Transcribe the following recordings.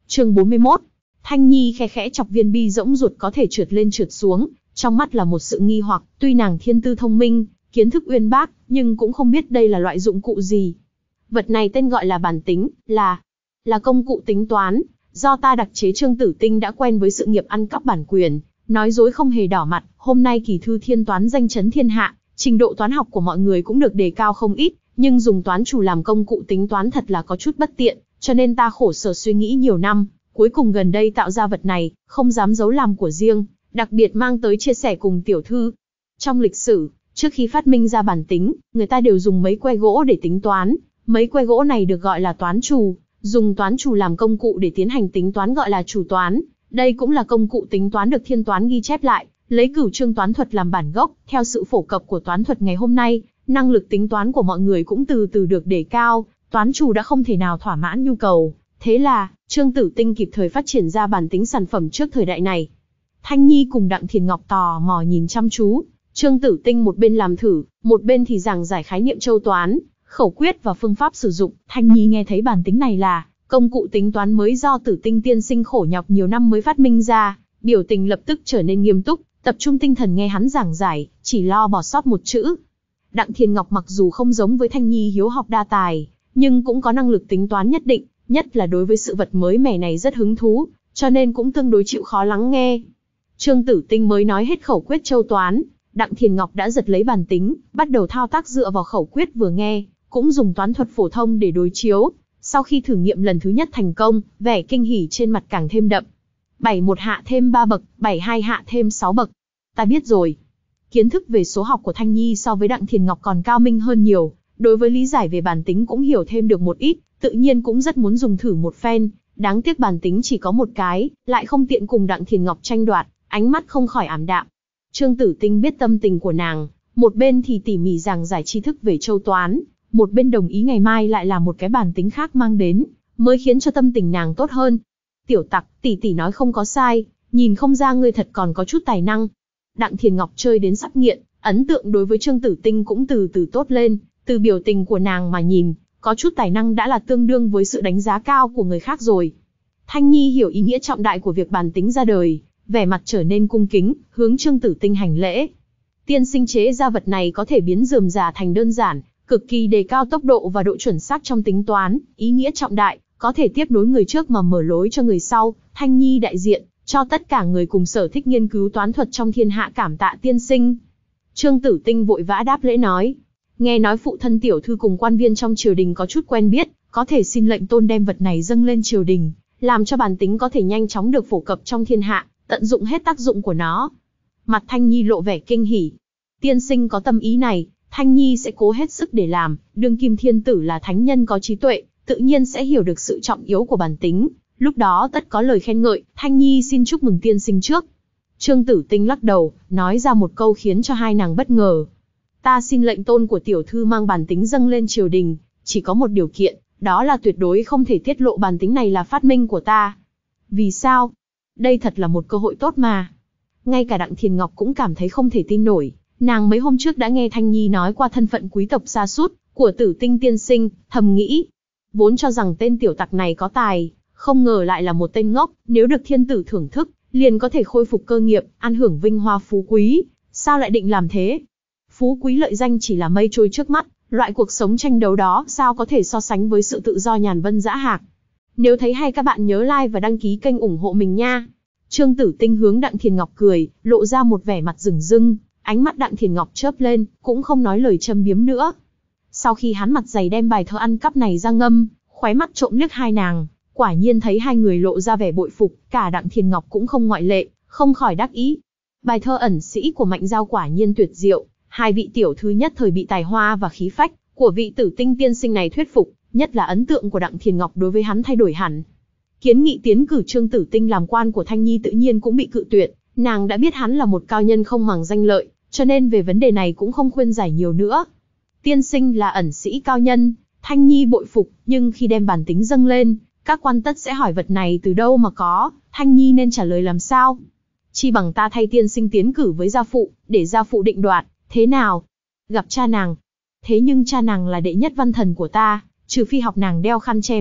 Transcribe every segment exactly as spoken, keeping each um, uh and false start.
Chương bốn mươi mốt. Thanh Nhi khe khẽ chọc viên bi rỗng ruột có thể trượt lên trượt xuống, trong mắt là một sự nghi hoặc, tuy nàng thiên tư thông minh, kiến thức uyên bác, nhưng cũng không biết đây là loại dụng cụ gì. Vật này tên gọi là bản tính, là là công cụ tính toán, do ta đặc chế. Trương Tử Tinh đã quen với sự nghiệp ăn cắp bản quyền, nói dối không hề đỏ mặt. Hôm nay kỳ thư thiên toán danh chấn thiên hạ, trình độ toán học của mọi người cũng được đề cao không ít, nhưng dùng toán chủ làm công cụ tính toán thật là có chút bất tiện, cho nên ta khổ sở suy nghĩ nhiều năm, cuối cùng gần đây tạo ra vật này, không dám giấu làm của riêng, đặc biệt mang tới chia sẻ cùng tiểu thư. Trong lịch sử, trước khi phát minh ra bản tính, người ta đều dùng mấy que gỗ để tính toán, mấy que gỗ này được gọi là toán trù, dùng toán trù làm công cụ để tiến hành tính toán gọi là trù toán. Đây cũng là công cụ tính toán được thiên toán ghi chép lại, lấy cửu chương toán thuật làm bản gốc. Theo sự phổ cập của toán thuật ngày hôm nay, năng lực tính toán của mọi người cũng từ từ được đề cao, toán trù đã không thể nào thỏa mãn nhu cầu. Thế là, Trương Tử Tinh kịp thời phát triển ra bản tính sản phẩm trước thời đại này. Thanh Nhi cùng Đặng Thiền Ngọc tò mò nhìn chăm chú, Trương Tử Tinh một bên làm thử, một bên thì giảng giải khái niệm châu toán, khẩu quyết và phương pháp sử dụng. Thanh Nhi nghe thấy bản tính này là công cụ tính toán mới do Tử Tinh tiên sinh khổ nhọc nhiều năm mới phát minh ra, biểu tình lập tức trở nên nghiêm túc, tập trung tinh thần nghe hắn giảng giải, chỉ lo bỏ sót một chữ. Đặng Thiền Ngọc mặc dù không giống với Thanh Nhi hiếu học đa tài, nhưng cũng có năng lực tính toán nhất định, nhất là đối với sự vật mới mẻ này rất hứng thú, cho nên cũng tương đối chịu khó lắng nghe. Trương Tử Tinh mới nói hết khẩu quyết châu toán, Đặng Thiền Ngọc đã giật lấy bản tính, bắt đầu thao tác dựa vào khẩu quyết vừa nghe, cũng dùng toán thuật phổ thông để đối chiếu. Sau khi thử nghiệm lần thứ nhất thành công, vẻ kinh hỉ trên mặt càng thêm đậm. bảy một hạ thêm ba bậc, bảy hai hạ thêm sáu bậc. Ta biết rồi. Kiến thức về số học của Thanh Nhi so với Đặng Thiền Ngọc còn cao minh hơn nhiều, đối với lý giải về bản tính cũng hiểu thêm được một ít, tự nhiên cũng rất muốn dùng thử một phen. Đáng tiếc bản tính chỉ có một cái, lại không tiện cùng Đặng Thiền Ngọc tranh đoạt, ánh mắt không khỏi ảm đạm. Trương Tử Tinh biết tâm tình của nàng, một bên thì tỉ mỉ giảng giải tri thức về châu toán, một bên đồng ý ngày mai lại là một cái bản tính khác mang đến, mới khiến cho tâm tình nàng tốt hơn. Tiểu tặc, tỷ tỷ nói không có sai, nhìn không ra ngươi thật còn có chút tài năng. Đặng Thiền Ngọc chơi đến sắp nghiện, ấn tượng đối với Trương Tử Tinh cũng từ từ tốt lên, từ biểu tình của nàng mà nhìn, có chút tài năng đã là tương đương với sự đánh giá cao của người khác rồi. Thanh Nhi hiểu ý nghĩa trọng đại của việc bản tính ra đời, vẻ mặt trở nên cung kính, hướng Trương Tử Tinh hành lễ. Tiên sinh chế ra vật này có thể biến rườm rà thành đơn giản, cực kỳ đề cao tốc độ và độ chuẩn xác trong tính toán, ý nghĩa trọng đại, có thể tiếp nối người trước mà mở lối cho người sau. Thanh Nhi đại diện cho tất cả người cùng sở thích nghiên cứu toán thuật trong thiên hạ cảm tạ tiên sinh. Trương Tử Tinh vội vã đáp lễ nói, nghe nói phụ thân tiểu thư cùng quan viên trong triều đình có chút quen biết, có thể xin lệnh tôn đem vật này dâng lên triều đình, làm cho bản tính có thể nhanh chóng được phổ cập trong thiên hạ, tận dụng hết tác dụng của nó. Mặt Thanh Nhi lộ vẻ kinh hỉ. Tiên sinh có tâm ý này, Thanh Nhi sẽ cố hết sức để làm. Đương kim thiên tử là thánh nhân có trí tuệ, tự nhiên sẽ hiểu được sự trọng yếu của bản tính, lúc đó tất có lời khen ngợi. Thanh Nhi xin chúc mừng tiên sinh trước. Trương Tử Tinh lắc đầu, nói ra một câu khiến cho hai nàng bất ngờ. Ta xin lệnh tôn của tiểu thư mang bản tính dâng lên triều đình, chỉ có một điều kiện, đó là tuyệt đối không thể tiết lộ bản tính này là phát minh của ta. Vì sao? Đây thật là một cơ hội tốt mà. Ngay cả Đặng Thiền Ngọc cũng cảm thấy không thể tin nổi. Nàng mấy hôm trước đã nghe Thanh Nhi nói qua thân phận quý tộc sa sút của Tử Tinh tiên sinh, thầm nghĩ, vốn cho rằng tên tiểu tặc này có tài, không ngờ lại là một tên ngốc. Nếu được thiên tử thưởng thức, liền có thể khôi phục cơ nghiệp, ăn hưởng vinh hoa phú quý. Sao lại định làm thế? Phú quý lợi danh chỉ là mây trôi trước mắt, loại cuộc sống tranh đấu đó sao có thể so sánh với sự tự do nhàn vân dã hạc. Nếu thấy hay các bạn nhớ like và đăng ký kênh ủng hộ mình nha. Trương Tử Tinh hướng Đặng Thiền Ngọc cười, lộ ra một vẻ mặt rừng rưng, ánh mắt Đặng Thiền Ngọc chớp lên, cũng không nói lời châm biếm nữa. Sau khi hắn mặt dày đem bài thơ ăn cắp này ra ngâm, khóe mắt trộm liếc hai nàng, quả nhiên thấy hai người lộ ra vẻ bội phục, cả Đặng Thiền Ngọc cũng không ngoại lệ, không khỏi đắc ý. Bài thơ ẩn sĩ của Mạnh Giao quả nhiên tuyệt diệu, hai vị tiểu thư nhất thời bị tài hoa và khí phách của vị Tử Tinh tiên sinh này thuyết phục, nhất là ấn tượng của Đặng Thiền Ngọc đối với hắn thay đổi hẳn. Kiến nghị tiến cử Trương Tử Tinh làm quan của Thanh Nhi tự nhiên cũng bị cự tuyệt, nàng đã biết hắn là một cao nhân không màng danh lợi, cho nên về vấn đề này cũng không khuyên giải nhiều nữa. Tiên sinh là ẩn sĩ cao nhân, Thanh Nhi bội phục, nhưng khi đem bản tính dâng lên, các quan tất sẽ hỏi vật này từ đâu mà có, Thanh Nhi nên trả lời làm sao? Chi bằng ta thay tiên sinh tiến cử với gia phụ, để gia phụ định đoạt, thế nào? Gặp cha nàng. Thế nhưng cha nàng là đệ nhất văn thần của ta, trừ phi học nàng đeo khăn che mặt,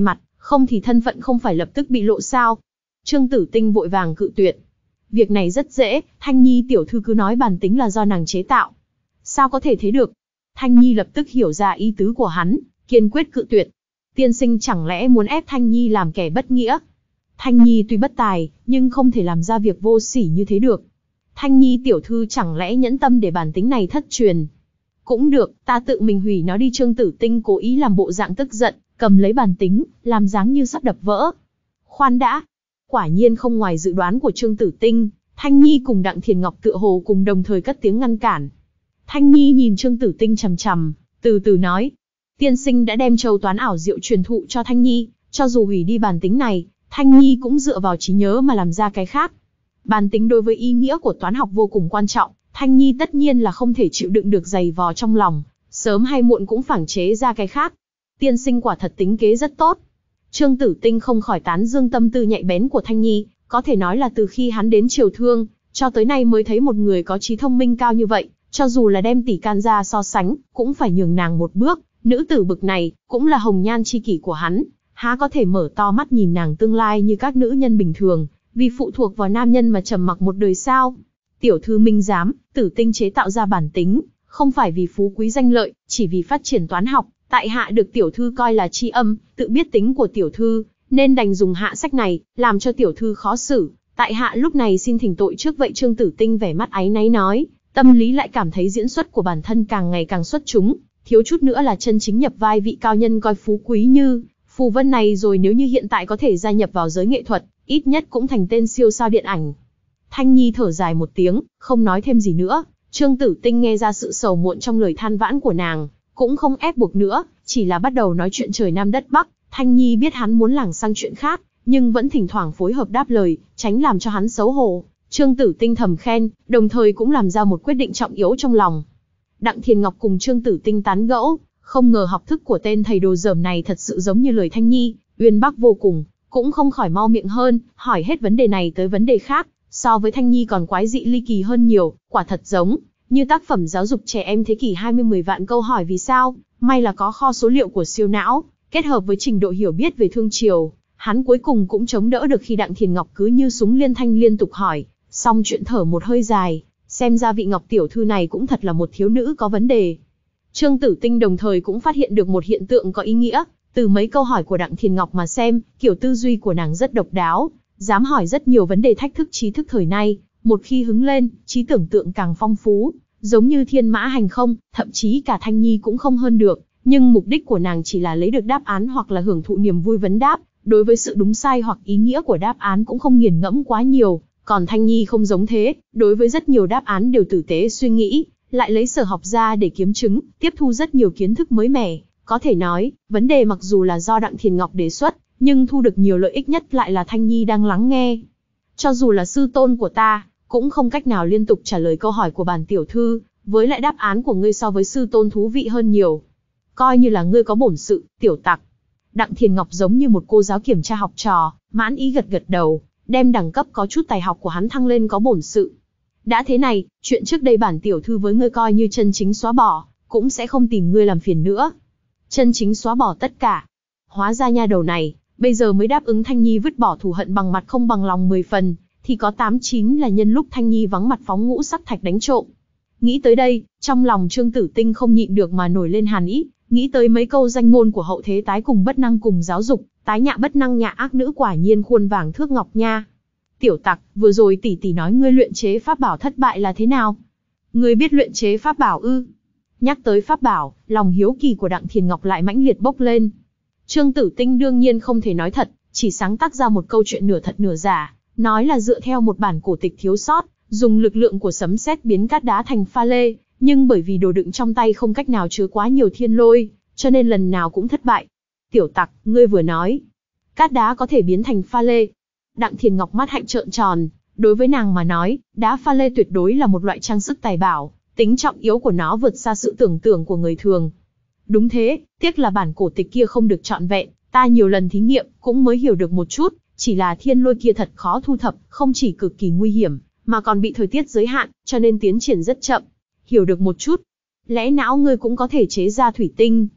không thì thân phận không phải lập tức bị lộ sao? Trương Tử Tinh vội vàng cự tuyệt. Việc này rất dễ, Thanh Nhi tiểu thư cứ nói bản tính là do nàng chế tạo. Sao có thể thế được? Thanh Nhi lập tức hiểu ra ý tứ của hắn, kiên quyết cự tuyệt. Tiên sinh chẳng lẽ muốn ép Thanh Nhi làm kẻ bất nghĩa? Thanh Nhi tuy bất tài, nhưng không thể làm ra việc vô sỉ như thế được. Thanh Nhi tiểu thư chẳng lẽ nhẫn tâm để bản tính này thất truyền? Cũng được, ta tự mình hủy nó đi. Trương Tử Tinh cố ý làm bộ dạng tức giận, cầm lấy bản tính, làm dáng như sắp đập vỡ. Khoan đã! Quả nhiên không ngoài dự đoán của Trương Tử Tinh, Thanh Nhi cùng Đặng Thiền Ngọc tựa hồ cùng đồng thời cất tiếng ngăn cản. Thanh Nhi nhìn Trương Tử Tinh chằm chằm, từ từ nói. Tiên sinh đã đem châu toán ảo diệu truyền thụ cho Thanh Nhi, cho dù hủy đi bản tính này, Thanh Nhi cũng dựa vào trí nhớ mà làm ra cái khác. Bản tính đối với ý nghĩa của toán học vô cùng quan trọng, Thanh Nhi tất nhiên là không thể chịu đựng được dày vò trong lòng, sớm hay muộn cũng phảng chế ra cái khác. Tiên sinh quả thật tính kế rất tốt. Trương Tử Tinh không khỏi tán dương tâm tư nhạy bén của Thanh Nhi, có thể nói là từ khi hắn đến Triều Thương, cho tới nay mới thấy một người có trí thông minh cao như vậy, cho dù là đem tỷ can ra so sánh, cũng phải nhường nàng một bước. Nữ tử bực này, cũng là hồng nhan chi kỷ của hắn, há có thể mở to mắt nhìn nàng tương lai như các nữ nhân bình thường, vì phụ thuộc vào nam nhân mà trầm mặc một đời sao? Tiểu thư minh giám, Tử Tinh chế tạo ra bản tính, không phải vì phú quý danh lợi, chỉ vì phát triển toán học. Tại hạ được tiểu thư coi là tri âm, tự biết tính của tiểu thư, nên đành dùng hạ sách này, làm cho tiểu thư khó xử. Tại hạ lúc này xin thỉnh tội trước. Vậy Trương Tử Tinh vẻ mắt áy náy nói, tâm lý lại cảm thấy diễn xuất của bản thân càng ngày càng xuất chúng, thiếu chút nữa là chân chính nhập vai vị cao nhân coi phú quý như Phù Vân này rồi. Nếu như hiện tại có thể gia nhập vào giới nghệ thuật, ít nhất cũng thành tên siêu sao điện ảnh. Thanh Nhi thở dài một tiếng, không nói thêm gì nữa. Trương Tử Tinh nghe ra sự sầu muộn trong lời than vãn của nàng, cũng không ép buộc nữa, chỉ là bắt đầu nói chuyện trời Nam đất Bắc. Thanh Nhi biết hắn muốn lảng sang chuyện khác, nhưng vẫn thỉnh thoảng phối hợp đáp lời, tránh làm cho hắn xấu hổ. Trương Tử Tinh thầm khen, đồng thời cũng làm ra một quyết định trọng yếu trong lòng. Đặng Thiền Ngọc cùng Trương Tử Tinh tán gẫu, không ngờ học thức của tên thầy đồ dởm này thật sự giống như lời Thanh Nhi, uyên bác vô cùng, cũng không khỏi mau miệng hơn, hỏi hết vấn đề này tới vấn đề khác, so với Thanh Nhi còn quái dị ly kỳ hơn nhiều, quả thật giống như tác phẩm giáo dục trẻ em thế kỷ hai mươi mười vạn câu hỏi vì sao. May là có kho số liệu của siêu não, kết hợp với trình độ hiểu biết về thương triều, hắn cuối cùng cũng chống đỡ được khi Đặng Thiền Ngọc cứ như súng liên thanh liên tục hỏi, xong chuyện thở một hơi dài, xem ra vị Ngọc tiểu thư này cũng thật là một thiếu nữ có vấn đề. Trương Tử Tinh đồng thời cũng phát hiện được một hiện tượng có ý nghĩa, từ mấy câu hỏi của Đặng Thiền Ngọc mà xem, kiểu tư duy của nàng rất độc đáo, dám hỏi rất nhiều vấn đề thách thức trí thức thời nay, một khi hứng lên, trí tưởng tượng càng phong phú, giống như thiên mã hành không, thậm chí cả Thanh Nhi cũng không hơn được, nhưng mục đích của nàng chỉ là lấy được đáp án hoặc là hưởng thụ niềm vui vấn đáp, đối với sự đúng sai hoặc ý nghĩa của đáp án cũng không nghiền ngẫm quá nhiều, còn Thanh Nhi không giống thế, đối với rất nhiều đáp án đều tử tế suy nghĩ, lại lấy sở học ra để kiếm chứng, tiếp thu rất nhiều kiến thức mới mẻ, có thể nói, vấn đề mặc dù là do Đặng Thiền Ngọc đề xuất, nhưng thu được nhiều lợi ích nhất lại là Thanh Nhi đang lắng nghe. Cho dù là sư tôn của ta, cũng không cách nào liên tục trả lời câu hỏi của bản tiểu thư, với lại đáp án của ngươi so với sư tôn thú vị hơn nhiều. Coi như là ngươi có bổn sự, tiểu tặc. Đặng Thiền Ngọc giống như một cô giáo kiểm tra học trò, mãn ý gật gật đầu, đem đẳng cấp có chút tài học của hắn thăng lên có bổn sự. Đã thế này, chuyện trước đây bản tiểu thư với ngươi coi như chân chính xóa bỏ, cũng sẽ không tìm ngươi làm phiền nữa. Chân chính xóa bỏ tất cả. Hóa ra nha đầu này, bây giờ mới đáp ứng Thanh Nhi vứt bỏ thù hận bằng mặt không bằng lòng mười phần, thì có tám chín là nhân lúc Thanh Nhi vắng mặt phóng ngũ sắc thạch đánh trộm. Nghĩ tới đây, trong lòng Trương Tử Tinh không nhịn được mà nổi lên hàn ý, nghĩ tới mấy câu danh ngôn của hậu thế tái cùng bất năng cùng giáo dục, tái nhạ bất năng nhạ ác nữ quả nhiên khuôn vàng thước ngọc nha. Tiểu tặc, vừa rồi tỷ tỷ nói ngươi luyện chế pháp bảo thất bại là thế nào? Ngươi biết luyện chế pháp bảo ư? Nhắc tới pháp bảo, lòng hiếu kỳ của Đặng Thiền Ngọc lại mãnh liệt bốc lên. Trương Tử Tinh đương nhiên không thể nói thật, chỉ sáng tác ra một câu chuyện nửa thật nửa giả, nói là dựa theo một bản cổ tịch thiếu sót, dùng lực lượng của sấm sét biến cát đá thành pha lê, nhưng bởi vì đồ đựng trong tay không cách nào chứa quá nhiều thiên lôi, cho nên lần nào cũng thất bại. Tiểu tặc, ngươi vừa nói, cát đá có thể biến thành pha lê. Đặng Thiền Ngọc mắt hạnh trợn tròn, đối với nàng mà nói, đá pha lê tuyệt đối là một loại trang sức tài bảo, tính trọng yếu của nó vượt xa sự tưởng tượng của người thường. Đúng thế, tiếc là bản cổ tịch kia không được trọn vẹn, ta nhiều lần thí nghiệm, cũng mới hiểu được một chút, chỉ là thiên lôi kia thật khó thu thập, không chỉ cực kỳ nguy hiểm, mà còn bị thời tiết giới hạn, cho nên tiến triển rất chậm. Hiểu được một chút. Lẽ não ngươi cũng có thể chế ra thủy tinh.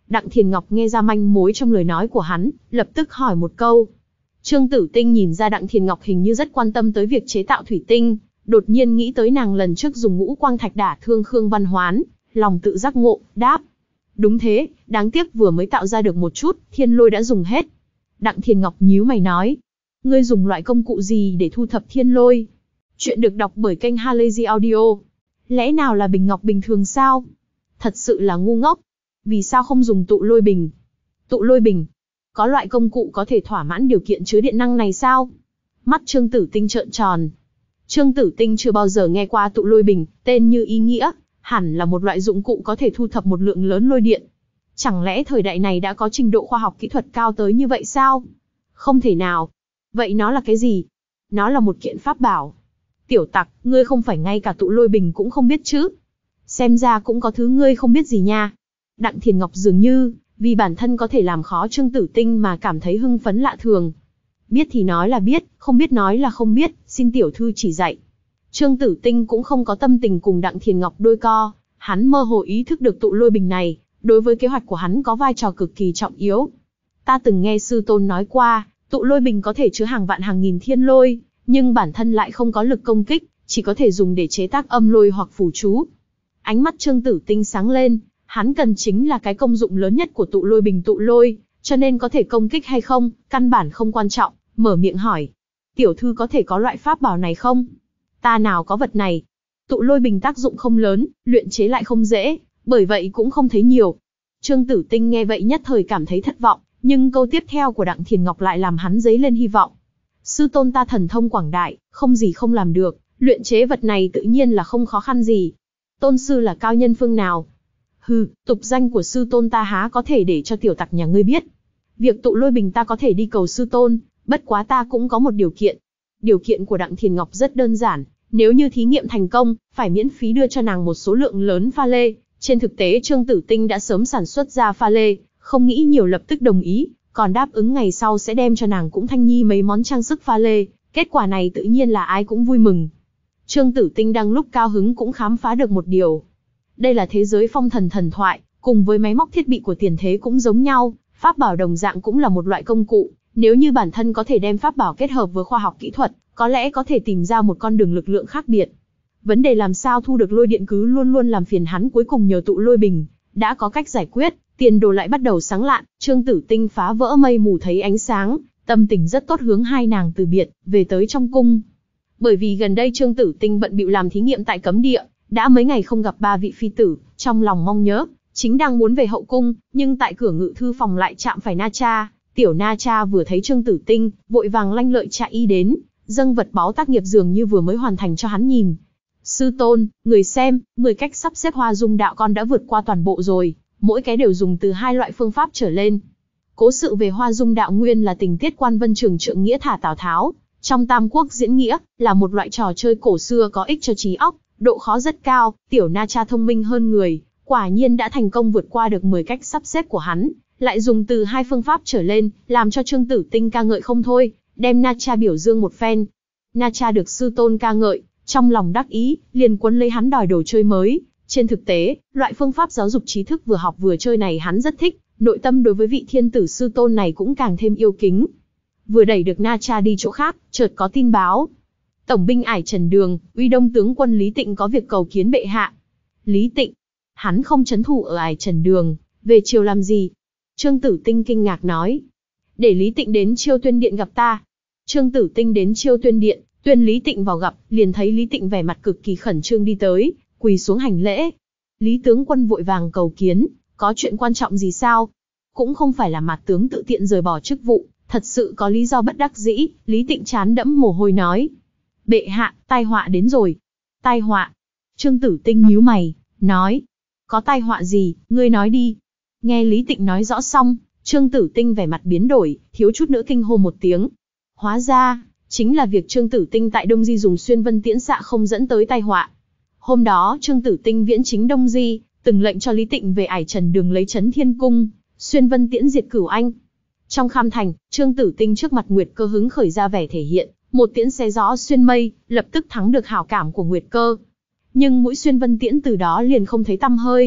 Đặng Thiền Ngọc nghe ra manh mối trong lời nói của hắn, lập tức hỏi một câu. Trương Tử Tinh nhìn ra Đặng Thiền Ngọc hình như rất quan tâm tới việc chế tạo thủy tinh, đột nhiên nghĩ tới nàng lần trước dùng ngũ quang thạch đả thương Khương Văn Hoán, lòng tự giác ngộ, đáp. Đúng thế, đáng tiếc vừa mới tạo ra được một chút, thiên lôi đã dùng hết. Đặng Thiền Ngọc nhíu mày nói. Ngươi dùng loại công cụ gì để thu thập thiên lôi? Chuyện được đọc bởi kênh Halazy Audio. Lẽ nào là bình ngọc bình thường sao? Thật sự là ngu ngốc. Vì sao không dùng tụ lôi bình? Tụ lôi bình? Có loại công cụ có thể thỏa mãn điều kiện chứa điện năng này sao? Mắt Trương Tử Tinh trợn tròn. Trương Tử Tinh chưa bao giờ nghe qua tụ lôi bình, tên như ý nghĩa, hẳn là một loại dụng cụ có thể thu thập một lượng lớn lôi điện. Chẳng lẽ thời đại này đã có trình độ khoa học kỹ thuật cao tới như vậy sao? Không thể nào. Vậy nó là cái gì? Nó là một kiện pháp bảo. Tiểu tặc, ngươi không phải ngay cả tụ lôi bình cũng không biết chứ? Xem ra cũng có thứ ngươi không biết gì nha. Đặng Thiền Ngọc dường như, vì bản thân có thể làm khó Trương Tử Tinh mà cảm thấy hưng phấn lạ thường. Biết thì nói là biết, không biết nói là không biết, xin tiểu thư chỉ dạy. Trương Tử Tinh cũng không có tâm tình cùng Đặng Thiền Ngọc đôi co, hắn mơ hồ ý thức được tụ lôi bình này, đối với kế hoạch của hắn có vai trò cực kỳ trọng yếu. Ta từng nghe sư tôn nói qua, tụ lôi bình có thể chứa hàng vạn hàng nghìn thiên lôi, nhưng bản thân lại không có lực công kích, chỉ có thể dùng để chế tác âm lôi hoặc phù chú. Ánh mắt Trương Tử Tinh sáng lên, hắn cần chính là cái công dụng lớn nhất của tụ lôi bình tụ lôi, cho nên có thể công kích hay không, căn bản không quan trọng, mở miệng hỏi. Tiểu thư có thể có loại pháp bảo này không? Ta nào có vật này. Tụ lôi bình tác dụng không lớn, luyện chế lại không dễ, bởi vậy cũng không thấy nhiều. Trương Tử Tinh nghe vậy nhất thời cảm thấy thất vọng, nhưng câu tiếp theo của Đặng Thiền Ngọc lại làm hắn dấy lên hy vọng. Sư tôn ta thần thông quảng đại, không gì không làm được, luyện chế vật này tự nhiên là không khó khăn gì. Tôn sư là cao nhân phương nào? Hừ, tục danh của sư tôn ta há có thể để cho tiểu tặc nhà ngươi biết. Việc tụ lôi bình ta có thể đi cầu sư tôn, bất quá ta cũng có một điều kiện. Điều kiện của Đặng Thiền Ngọc rất đơn giản, nếu như thí nghiệm thành công, phải miễn phí đưa cho nàng một số lượng lớn pha lê. Trên thực tế Trương Tử Tinh đã sớm sản xuất ra pha lê, không nghĩ nhiều lập tức đồng ý, còn đáp ứng ngày sau sẽ đem cho nàng cũng Thanh Nhi mấy món trang sức pha lê. Kết quả này tự nhiên là ai cũng vui mừng. Trương Tử Tinh đang lúc cao hứng cũng khám phá được một điều. Đây là thế giới phong thần thần thoại, cùng với máy móc thiết bị của tiền thế cũng giống nhau, pháp bảo đồng dạng cũng là một loại công cụ. Nếu như bản thân có thể đem pháp bảo kết hợp với khoa học kỹ thuật, có lẽ có thể tìm ra một con đường lực lượng khác biệt. Vấn đề làm sao thu được lôi điện cứ luôn luôn làm phiền hắn, cuối cùng nhờ tụ lôi bình, đã có cách giải quyết, tiền đồ lại bắt đầu sáng lạn. Trương Tử Tinh phá vỡ mây mù thấy ánh sáng, tâm tình rất tốt hướng hai nàng từ biệt, về tới trong cung. Bởi vì gần đây Trương Tử Tinh bận bịu làm thí nghiệm tại cấm địa, đã mấy ngày không gặp ba vị phi tử, trong lòng mong nhớ, chính đang muốn về hậu cung, nhưng tại cửa ngự thư phòng lại chạm phải Na Cha. Tiểu Na Cha vừa thấy Trương Tử Tinh, vội vàng lanh lợi chạy y đến, dâng vật báu tác nghiệp dường như vừa mới hoàn thành cho hắn nhìn. Sư tôn, người xem, mười cách sắp xếp hoa dung đạo con đã vượt qua toàn bộ rồi, mỗi cái đều dùng từ hai loại phương pháp trở lên. Cố sự về hoa dung đạo nguyên là tình tiết Quan Vân Trường trượng nghĩa thả Tào Tháo, trong Tam Quốc diễn nghĩa, là một loại trò chơi cổ xưa có ích cho trí óc, độ khó rất cao. Tiểu Na Cha thông minh hơn người, quả nhiên đã thành công vượt qua được mười cách sắp xếp của hắn, lại dùng từ hai phương pháp trở lên, làm cho Trương Tử Tinh ca ngợi không thôi, đem Na Cha biểu dương một phen. Na Cha được sư tôn ca ngợi, trong lòng đắc ý, liền quấn lấy hắn đòi đồ chơi mới. Trên thực tế, loại phương pháp giáo dục trí thức vừa học vừa chơi này hắn rất thích, nội tâm đối với vị thiên tử sư tôn này cũng càng thêm yêu kính. Vừa đẩy được Na Cha đi chỗ khác, chợt có tin báo. Tổng binh Ải Trần Đường, Uy Đông tướng quân Lý Tịnh có việc cầu kiến bệ hạ. Lý Tịnh? Hắn không trấn thủ ở Ải Trần Đường, về chiều làm gì? Trương Tử Tinh kinh ngạc nói. Để Lý Tịnh đến Chiêu Tuyên Điện gặp ta. Trương Tử Tinh đến Chiêu Tuyên Điện, tuyên Lý Tịnh vào gặp, liền thấy Lý Tịnh vẻ mặt cực kỳ khẩn trương đi tới, quỳ xuống hành lễ. Lý tướng quân vội vàng cầu kiến, có chuyện quan trọng gì sao? Cũng không phải là Mạt tướng tự tiện rời bỏ chức vụ, thật sự có lý do bất đắc dĩ. Lý Tịnh trán đẫm mồ hôi nói. Bệ hạ, tai họa đến rồi. Tai họa? Trương Tử Tinh nhíu mày, nói. Có tai họa gì, ngươi nói đi. Nghe Lý Tịnh nói rõ xong, Trương Tử Tinh vẻ mặt biến đổi, thiếu chút nữa kinh hô một tiếng. Hóa ra, chính là việc Trương Tử Tinh tại Đông Di dùng xuyên vân tiễn xạ không dẫn tới tai họa. Hôm đó Trương Tử Tinh viễn chính Đông Di, từng lệnh cho Lý Tịnh về Ải Trần Đường lấy Trấn Thiên Cung, xuyên vân tiễn diệt Cửu Anh. Trong kham thành, Trương Tử Tinh trước mặt Nguyệt Cơ hứng khởi ra vẻ thể hiện, một tiễn xé gió xuyên mây, lập tức thắng được hảo cảm của Nguyệt Cơ. Nhưng mũi xuyên vân tiễn từ đó liền không thấy tăm hơi,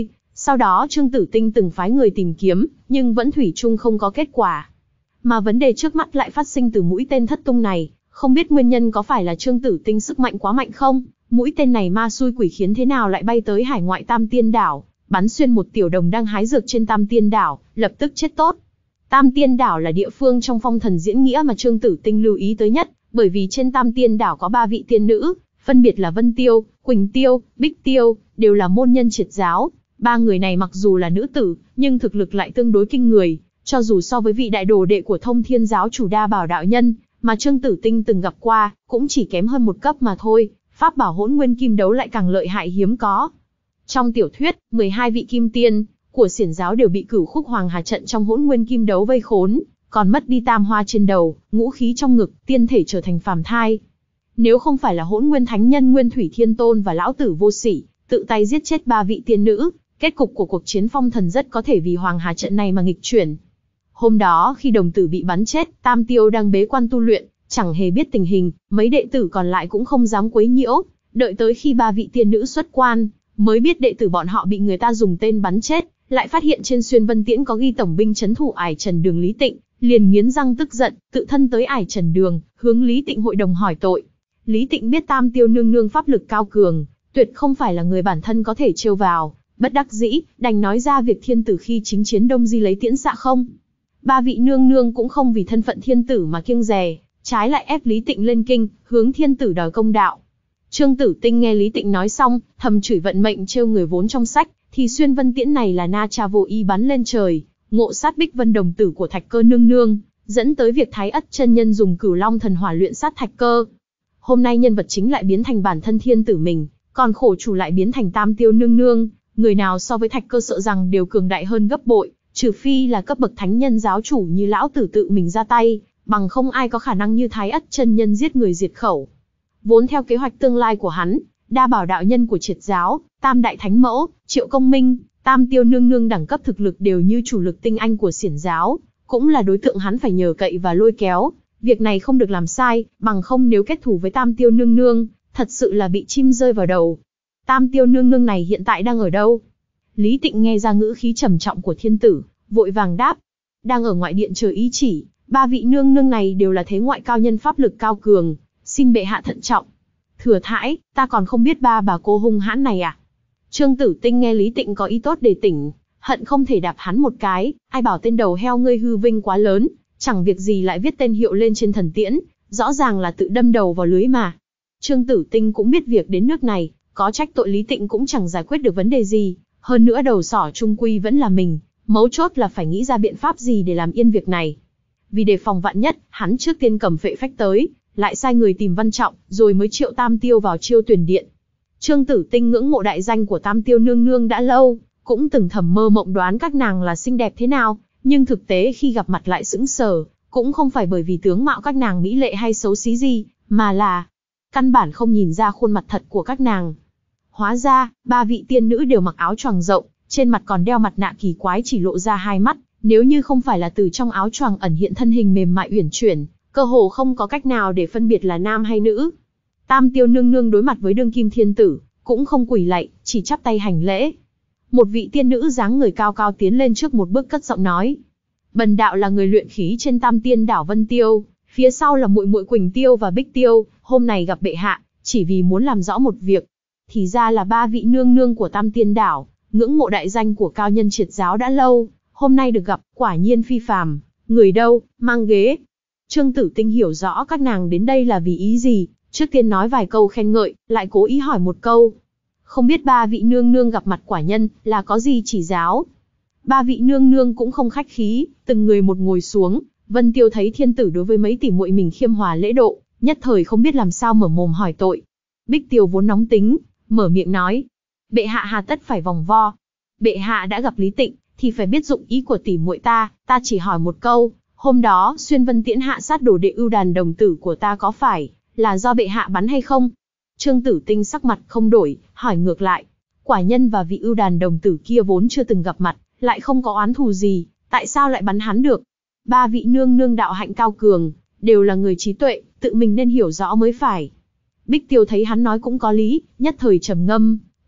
Sau đó Trương Tử Tinh từng phái người tìm kiếm, nhưng vẫn thủy chung không có kết quả. Mà vấn đề trước mắt lại phát sinh từ mũi tên thất tung này, không biết nguyên nhân có phải là Trương Tử Tinh sức mạnh quá mạnh không? Mũi tên này ma xui quỷ khiến thế nào lại bay tới hải ngoại Tam Tiên Đảo, bắn xuyên một tiểu đồng đang hái dược trên Tam Tiên Đảo, lập tức chết tốt. Tam Tiên Đảo là địa phương trong phong thần diễn nghĩa mà Trương Tử Tinh lưu ý tới nhất, bởi vì trên Tam Tiên Đảo có ba vị tiên nữ, phân biệt là Vân Tiêu, Quỳnh Tiêu, Bích Tiêu, đều là môn nhân triệt giáo. Ba người này mặc dù là nữ tử, nhưng thực lực lại tương đối kinh người, cho dù so với vị đại đồ đệ của Thông Thiên giáo chủ Đa Bảo đạo nhân, mà Trương Tử Tinh từng gặp qua, cũng chỉ kém hơn một cấp mà thôi, pháp bảo Hỗn Nguyên Kim Đấu lại càng lợi hại hiếm có. Trong tiểu thuyết, mười hai vị kim tiên của Xiển giáo đều bị Cửu Khúc Hoàng Hà trận trong Hỗn Nguyên Kim Đấu vây khốn, còn mất đi tam hoa trên đầu, ngũ khí trong ngực, tiên thể trở thành phàm thai. Nếu không phải là Hỗn Nguyên Thánh Nhân Nguyên Thủy Thiên Tôn và lão tử Vô Sỉ tự tay giết chết ba vị tiên nữ, kết cục của cuộc chiến phong thần rất có thể vì Hoàng Hà trận này mà nghịch chuyển. Hôm đó khi đồng tử bị bắn chết, Tam Tiêu đang bế quan tu luyện, chẳng hề biết tình hình, mấy đệ tử còn lại cũng không dám quấy nhiễu, đợi tới khi ba vị tiên nữ xuất quan, mới biết đệ tử bọn họ bị người ta dùng tên bắn chết, lại phát hiện trên xuyên vân tiễn có ghi tổng binh trấn thủ Ải Trần Đường Lý Tịnh, liền nghiến răng tức giận, tự thân tới Ải Trần Đường, hướng Lý Tịnh hội đồng hỏi tội. Lý Tịnh biết Tam Tiêu nương nương pháp lực cao cường, tuyệt không phải là người bản thân có thể trêu vào, bất đắc dĩ, đành nói ra việc thiên tử khi chính chiến Đông Di lấy tiễn xạ không. Ba vị nương nương cũng không vì thân phận thiên tử mà kiêng dè, trái lại ép Lý Tịnh lên kinh, hướng thiên tử đòi công đạo. Trương Tử Tinh nghe Lý Tịnh nói xong, thầm chửi vận mệnh trêu người vốn trong sách, thì xuyên vân tiễn này là na cha vô ý bắn lên trời, ngộ sát Bích Vân đồng tử của Thạch Cơ nương nương, dẫn tới việc Thái Ất chân nhân dùng Cửu Long thần hỏa luyện sát Thạch Cơ. Hôm nay nhân vật chính lại biến thành bản thân thiên tử mình, còn khổ chủ lại biến thành Tam Tiêu nương nương, người nào so với Thạch Cơ sợ rằng đều cường đại hơn gấp bội, trừ phi là cấp bậc thánh nhân giáo chủ như lão tử tự mình ra tay, bằng không ai có khả năng như Thái Ất chân nhân giết người diệt khẩu. Vốn theo kế hoạch tương lai của hắn, Đa Bảo đạo nhân của Triệt giáo, Tam Đại Thánh Mẫu, Triệu Công Minh, Tam Tiêu nương nương đẳng cấp thực lực đều như chủ lực tinh anh của Xiển giáo, cũng là đối tượng hắn phải nhờ cậy và lôi kéo. Việc này không được làm sai, bằng không nếu kết thù với Tam Tiêu nương nương, thật sự là bị chim rơi vào đầu. Tam Tiêu nương nương này hiện tại đang ở đâu? Lý Tịnh nghe ra ngữ khí trầm trọng của thiên tử, vội vàng đáp. Đang ở ngoại điện chờ ý chỉ, ba vị nương nương này đều là thế ngoại cao nhân pháp lực cao cường, xin bệ hạ thận trọng. Thừa thãi, ta còn không biết ba bà cô hung hãn này à? Trương Tử Tinh nghe Lý Tịnh có ý tốt để tỉnh, hận không thể đạp hắn một cái, ai bảo tên đầu heo ngươi hư vinh quá lớn, chẳng việc gì lại viết tên hiệu lên trên thần tiễn, rõ ràng là tự đâm đầu vào lưới mà. Trương Tử Tinh cũng biết việc đến nước này, có trách tội Lý Tịnh cũng chẳng giải quyết được vấn đề gì, hơn nữa đầu sỏ chung quy vẫn là mình, mấu chốt là phải nghĩ ra biện pháp gì để làm yên việc này. Vì đề phòng vạn nhất, hắn trước tiên cầm phệ phách tới, lại sai người tìm Văn Trọng, rồi mới triệu Tam Tiêu vào Chiêu Tuyển Điện. Trương Tử Tinh ngưỡng mộ đại danh của Tam Tiêu nương nương đã lâu, cũng từng thầm mơ mộng đoán các nàng là xinh đẹp thế nào, nhưng thực tế khi gặp mặt lại sững sờ, cũng không phải bởi vì tướng mạo các nàng mỹ lệ hay xấu xí gì, mà là căn bản không nhìn ra khuôn mặt thật của các nàng. Hóa ra, ba vị tiên nữ đều mặc áo choàng rộng, trên mặt còn đeo mặt nạ kỳ quái chỉ lộ ra hai mắt, nếu như không phải là từ trong áo choàng ẩn hiện thân hình mềm mại uyển chuyển, cơ hồ không có cách nào để phân biệt là nam hay nữ. Tam Tiêu nương nương đối mặt với đương kim thiên tử, cũng không quỳ lạy, chỉ chắp tay hành lễ. Một vị tiên nữ dáng người cao cao tiến lên trước một bước cất giọng nói: "Bần đạo là người luyện khí trên Tam Tiên đảo Vân Tiêu, phía sau là muội muội Quỳnh Tiêu và Bích Tiêu, hôm nay gặp bệ hạ, chỉ vì muốn làm rõ một việc." Thì ra là ba vị nương nương của Tam Tiên đảo, ngưỡng mộ đại danh của cao nhân Triệt giáo đã lâu, hôm nay được gặp, quả nhiên phi phàm. Người đâu, mang ghế. Trương Tử Tinh hiểu rõ các nàng đến đây là vì ý gì, trước tiên nói vài câu khen ngợi, lại cố ý hỏi một câu. Không biết ba vị nương nương gặp mặt quả nhân, là có gì chỉ giáo? Ba vị nương nương cũng không khách khí, từng người một ngồi xuống. Vân Tiêu thấy thiên tử đối với mấy tỷ muội mình khiêm hòa lễ độ, nhất thời không biết làm sao mở mồm hỏi tội. Bích Tiêu vốn nóng tính, mở miệng nói: "Bệ hạ hà tất phải vòng vo. Bệ hạ đã gặp Lý Tịnh, thì phải biết dụng ý của tỷ muội ta, ta chỉ hỏi một câu, hôm đó xuyên vân tiễn hạ sát đồ đệ ưu đàn đồng tử của ta có phải là do bệ hạ bắn hay không?" Trương Tử Tinh sắc mặt không đổi, hỏi ngược lại: "Quả nhân và vị ưu đàn đồng tử kia vốn chưa từng gặp mặt, lại không có oán thù gì, tại sao lại bắn hắn được? Ba vị nương nương đạo hạnh cao cường, đều là người trí tuệ, tự mình nên hiểu rõ mới phải." Bích Tiêu thấy hắn nói cũng có lý, nhất thời trầm ngâm,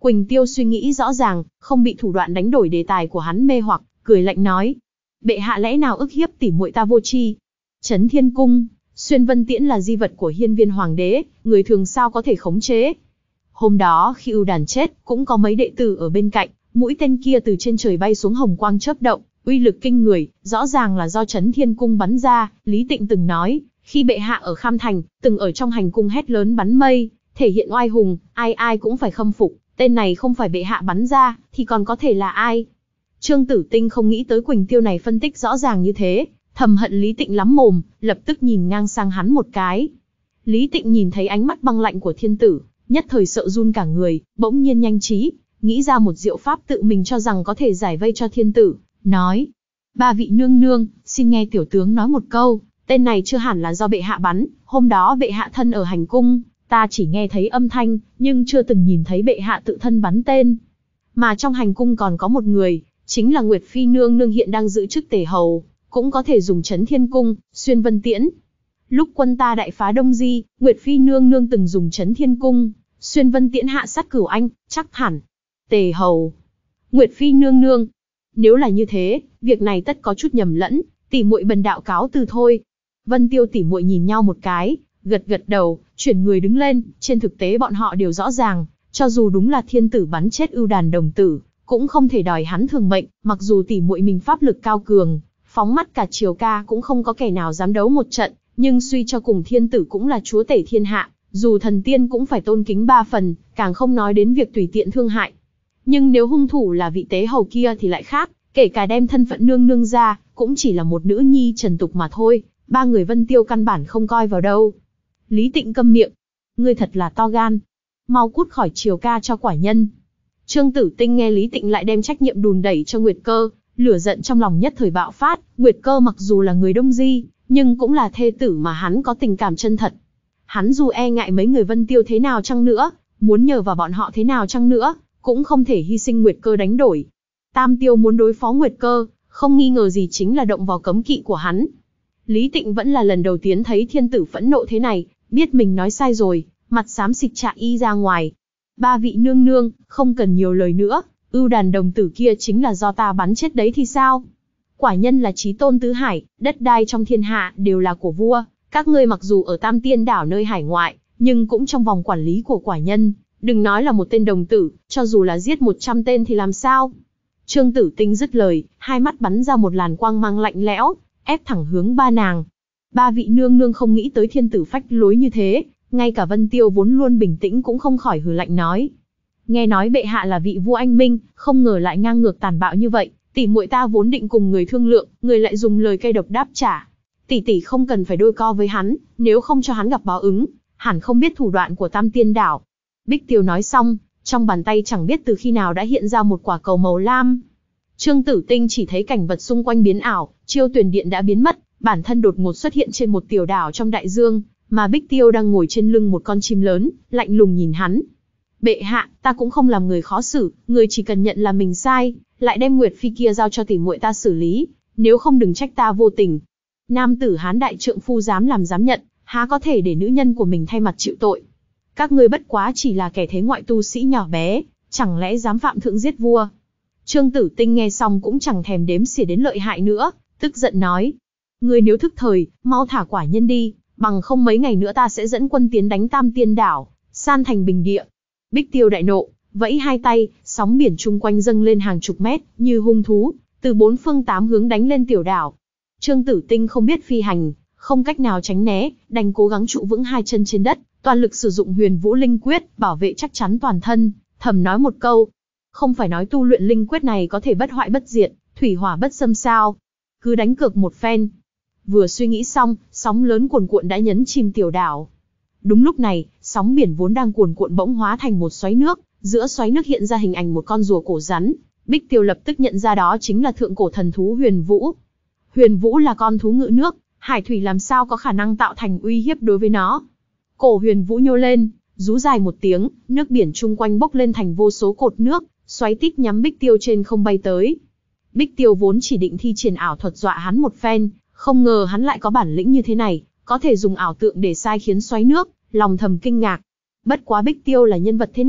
Quỳnh Tiêu suy nghĩ rõ ràng, không bị thủ đoạn đánh đổi đề tài của hắn mê hoặc, cười lạnh nói. Bệ hạ lẽ nào ức hiếp tỉ muội ta vô tri? Trấn Thiên Cung, Xuyên Vân Tiễn là di vật của hiên viên hoàng đế, người thường sao có thể khống chế? Hôm đó khi ưu đàn chết, cũng có mấy đệ tử ở bên cạnh, mũi tên kia từ trên trời bay xuống hồng quang chớp động, uy lực kinh người, rõ ràng là do Trấn Thiên Cung bắn ra. Lý Tịnh từng nói, khi bệ hạ ở Kham Thành, từng ở trong hành cung hét lớn bắn mây, thể hiện oai hùng, ai ai cũng phải khâm phục. Tên này không phải bệ hạ bắn ra, thì còn có thể là ai? Trương Tử Tinh không nghĩ tới Quỳnh Tiêu này phân tích rõ ràng như thế, thầm hận Lý Tịnh lắm mồm, lập tức nhìn ngang sang hắn một cái. Lý Tịnh nhìn thấy ánh mắt băng lạnh của thiên tử, nhất thời sợ run cả người, bỗng nhiên nhanh trí, nghĩ ra một diệu pháp tự mình cho rằng có thể giải vây cho thiên tử, nói. Ba vị nương nương, xin nghe tiểu tướng nói một câu, tên này chưa hẳn là do bệ hạ bắn, hôm đó bệ hạ thân ở hành cung, ta chỉ nghe thấy âm thanh, nhưng chưa từng nhìn thấy bệ hạ tự thân bắn tên. Mà trong hành cung còn có một người, chính là Nguyệt Phi nương nương hiện đang giữ chức tề hầu, cũng có thể dùng Trấn Thiên Cung, Xuyên Vân Tiễn. Lúc quân ta đại phá Đông Di, Nguyệt Phi nương nương từng dùng Trấn Thiên Cung, Xuyên Vân Tiễn hạ sát Cửu Anh, chắc hẳn. Tề hầu, Nguyệt Phi nương nương. Nếu là như thế, việc này tất có chút nhầm lẫn, tỷ muội bần đạo cáo từ thôi. Vân Tiêu tỷ muội nhìn nhau một cái, gật gật đầu, chuyển người đứng lên. Trên thực tế bọn họ đều rõ ràng, cho dù đúng là thiên tử bắn chết ưu đàn đồng tử, cũng không thể đòi hắn thường mệnh. Mặc dù tỷ muội mình pháp lực cao cường, phóng mắt cả triều ca cũng không có kẻ nào dám đấu một trận, nhưng suy cho cùng thiên tử cũng là chúa tể thiên hạ, dù thần tiên cũng phải tôn kính ba phần, càng không nói đến việc tùy tiện thương hại. Nhưng nếu hung thủ là vị tế hầu kia thì lại khác, kể cả đem thân phận nương nương ra, cũng chỉ là một nữ nhi trần tục mà thôi, ba người Vân Tiêu căn bản không coi vào đâu. Lý Tịnh câm miệng. Ngươi thật là to gan. Mau cút khỏi triều ca cho quả nhân. Trương Tử Tinh nghe Lý Tịnh lại đem trách nhiệm đùn đẩy cho Nguyệt Cơ, lửa giận trong lòng nhất thời bạo phát. Nguyệt Cơ mặc dù là người Đông Di, nhưng cũng là thê tử mà hắn có tình cảm chân thật. Hắn dù e ngại mấy người Vân Tiêu thế nào chăng nữa, muốn nhờ vào bọn họ thế nào chăng nữa, cũng không thể hy sinh Nguyệt Cơ đánh đổi. Tam Tiêu muốn đối phó Nguyệt Cơ, không nghi ngờ gì chính là động vào cấm kỵ của hắn. Lý Tịnh vẫn là lần đầu tiên thấy thiên tử phẫn nộ thế này, biết mình nói sai rồi, mặt xám xịt chạy y ra ngoài. Ba vị nương nương, không cần nhiều lời nữa, ưu đàn đồng tử kia chính là do ta bắn chết đấy thì sao? Quả nhân là chí tôn tứ hải, đất đai trong thiên hạ đều là của vua, các ngươi mặc dù ở Tam Tiên đảo nơi hải ngoại, nhưng cũng trong vòng quản lý của quả nhân, đừng nói là một tên đồng tử, cho dù là giết một trăm tên thì làm sao? Trương Tử Tinh dứt lời, hai mắt bắn ra một làn quang mang lạnh lẽo, ép thẳng hướng ba nàng. Ba vị nương nương không nghĩ tới thiên tử phách lối như thế, ngay cả Vân Tiêu vốn luôn bình tĩnh cũng không khỏi hừ lạnh nói. Nghe nói bệ hạ là vị vua anh minh, không ngờ lại ngang ngược tàn bạo như vậy, tỷ muội ta vốn định cùng người thương lượng, người lại dùng lời cay độc đáp trả. Tỷ tỷ không cần phải đôi co với hắn, nếu không cho hắn gặp báo ứng, hẳn không biết thủ đoạn của Tam Tiên đảo. Bích Tiêu nói xong, trong bàn tay chẳng biết từ khi nào đã hiện ra một quả cầu màu lam. Trương Tử Tinh chỉ thấy cảnh vật xung quanh biến ảo, Chiêu Tuyển Điện đã biến mất, bản thân đột ngột xuất hiện trên một tiểu đảo trong đại dương, mà Bích Tiêu đang ngồi trên lưng một con chim lớn, lạnh lùng nhìn hắn. Bệ hạ, ta cũng không làm người khó xử, người chỉ cần nhận là mình sai, lại đem Nguyệt Phi kia giao cho tỷ muội ta xử lý, nếu không đừng trách ta vô tình. Nam tử Hán đại trượng phu dám làm dám nhận, há có thể để nữ nhân của mình thay mặt chịu tội. Các ngươi bất quá chỉ là kẻ thế ngoại tu sĩ nhỏ bé, chẳng lẽ dám phạm thượng giết vua? Trương Tử Tinh nghe xong cũng chẳng thèm đếm xỉa đến lợi hại nữa, tức giận nói. Ngươi nếu thức thời, mau thả quả nhân đi, bằng không mấy ngày nữa ta sẽ dẫn quân tiến đánh Tam Tiên đảo, san thành bình địa. Bích Tiêu đại nộ, vẫy hai tay, sóng biển chung quanh dâng lên hàng chục mét, như hung thú, từ bốn phương tám hướng đánh lên tiểu đảo. Trương Tử Tinh không biết phi hành, không cách nào tránh né, đành cố gắng trụ vững hai chân trên đất, toàn lực sử dụng Huyền Vũ Linh Quyết, bảo vệ chắc chắn toàn thân, thầm nói một câu. Không phải nói tu luyện linh quyết này có thể bất hoại bất diệt, thủy hỏa bất xâm sao? Cứ đánh cược một phen. Vừa suy nghĩ xong, sóng lớn cuồn cuộn đã nhấn chìm tiểu đảo. Đúng lúc này, sóng biển vốn đang cuồn cuộn bỗng hóa thành một xoáy nước, giữa xoáy nước hiện ra hình ảnh một con rùa cổ rắn. Bích Tiêu lập tức nhận ra đó chính là thượng cổ thần thú Huyền Vũ. Huyền Vũ là con thú ngự nước, hải thủy làm sao có khả năng tạo thành uy hiếp đối với nó. Cổ Huyền Vũ nhô lên, rú dài một tiếng, nước biển chung quanh bốc lên thành vô số cột nước, xoáy tít nhắm Bích Tiêu trên không bay tới. Bích Tiêu vốn chỉ định thi triển ảo thuật dọa hắn một phen, không ngờ hắn lại có bản lĩnh như thế này, có thể dùng ảo tượng để sai khiến xoáy nước, lòng thầm kinh ngạc. Bất quá Bích Tiêu là nhân vật thế nào,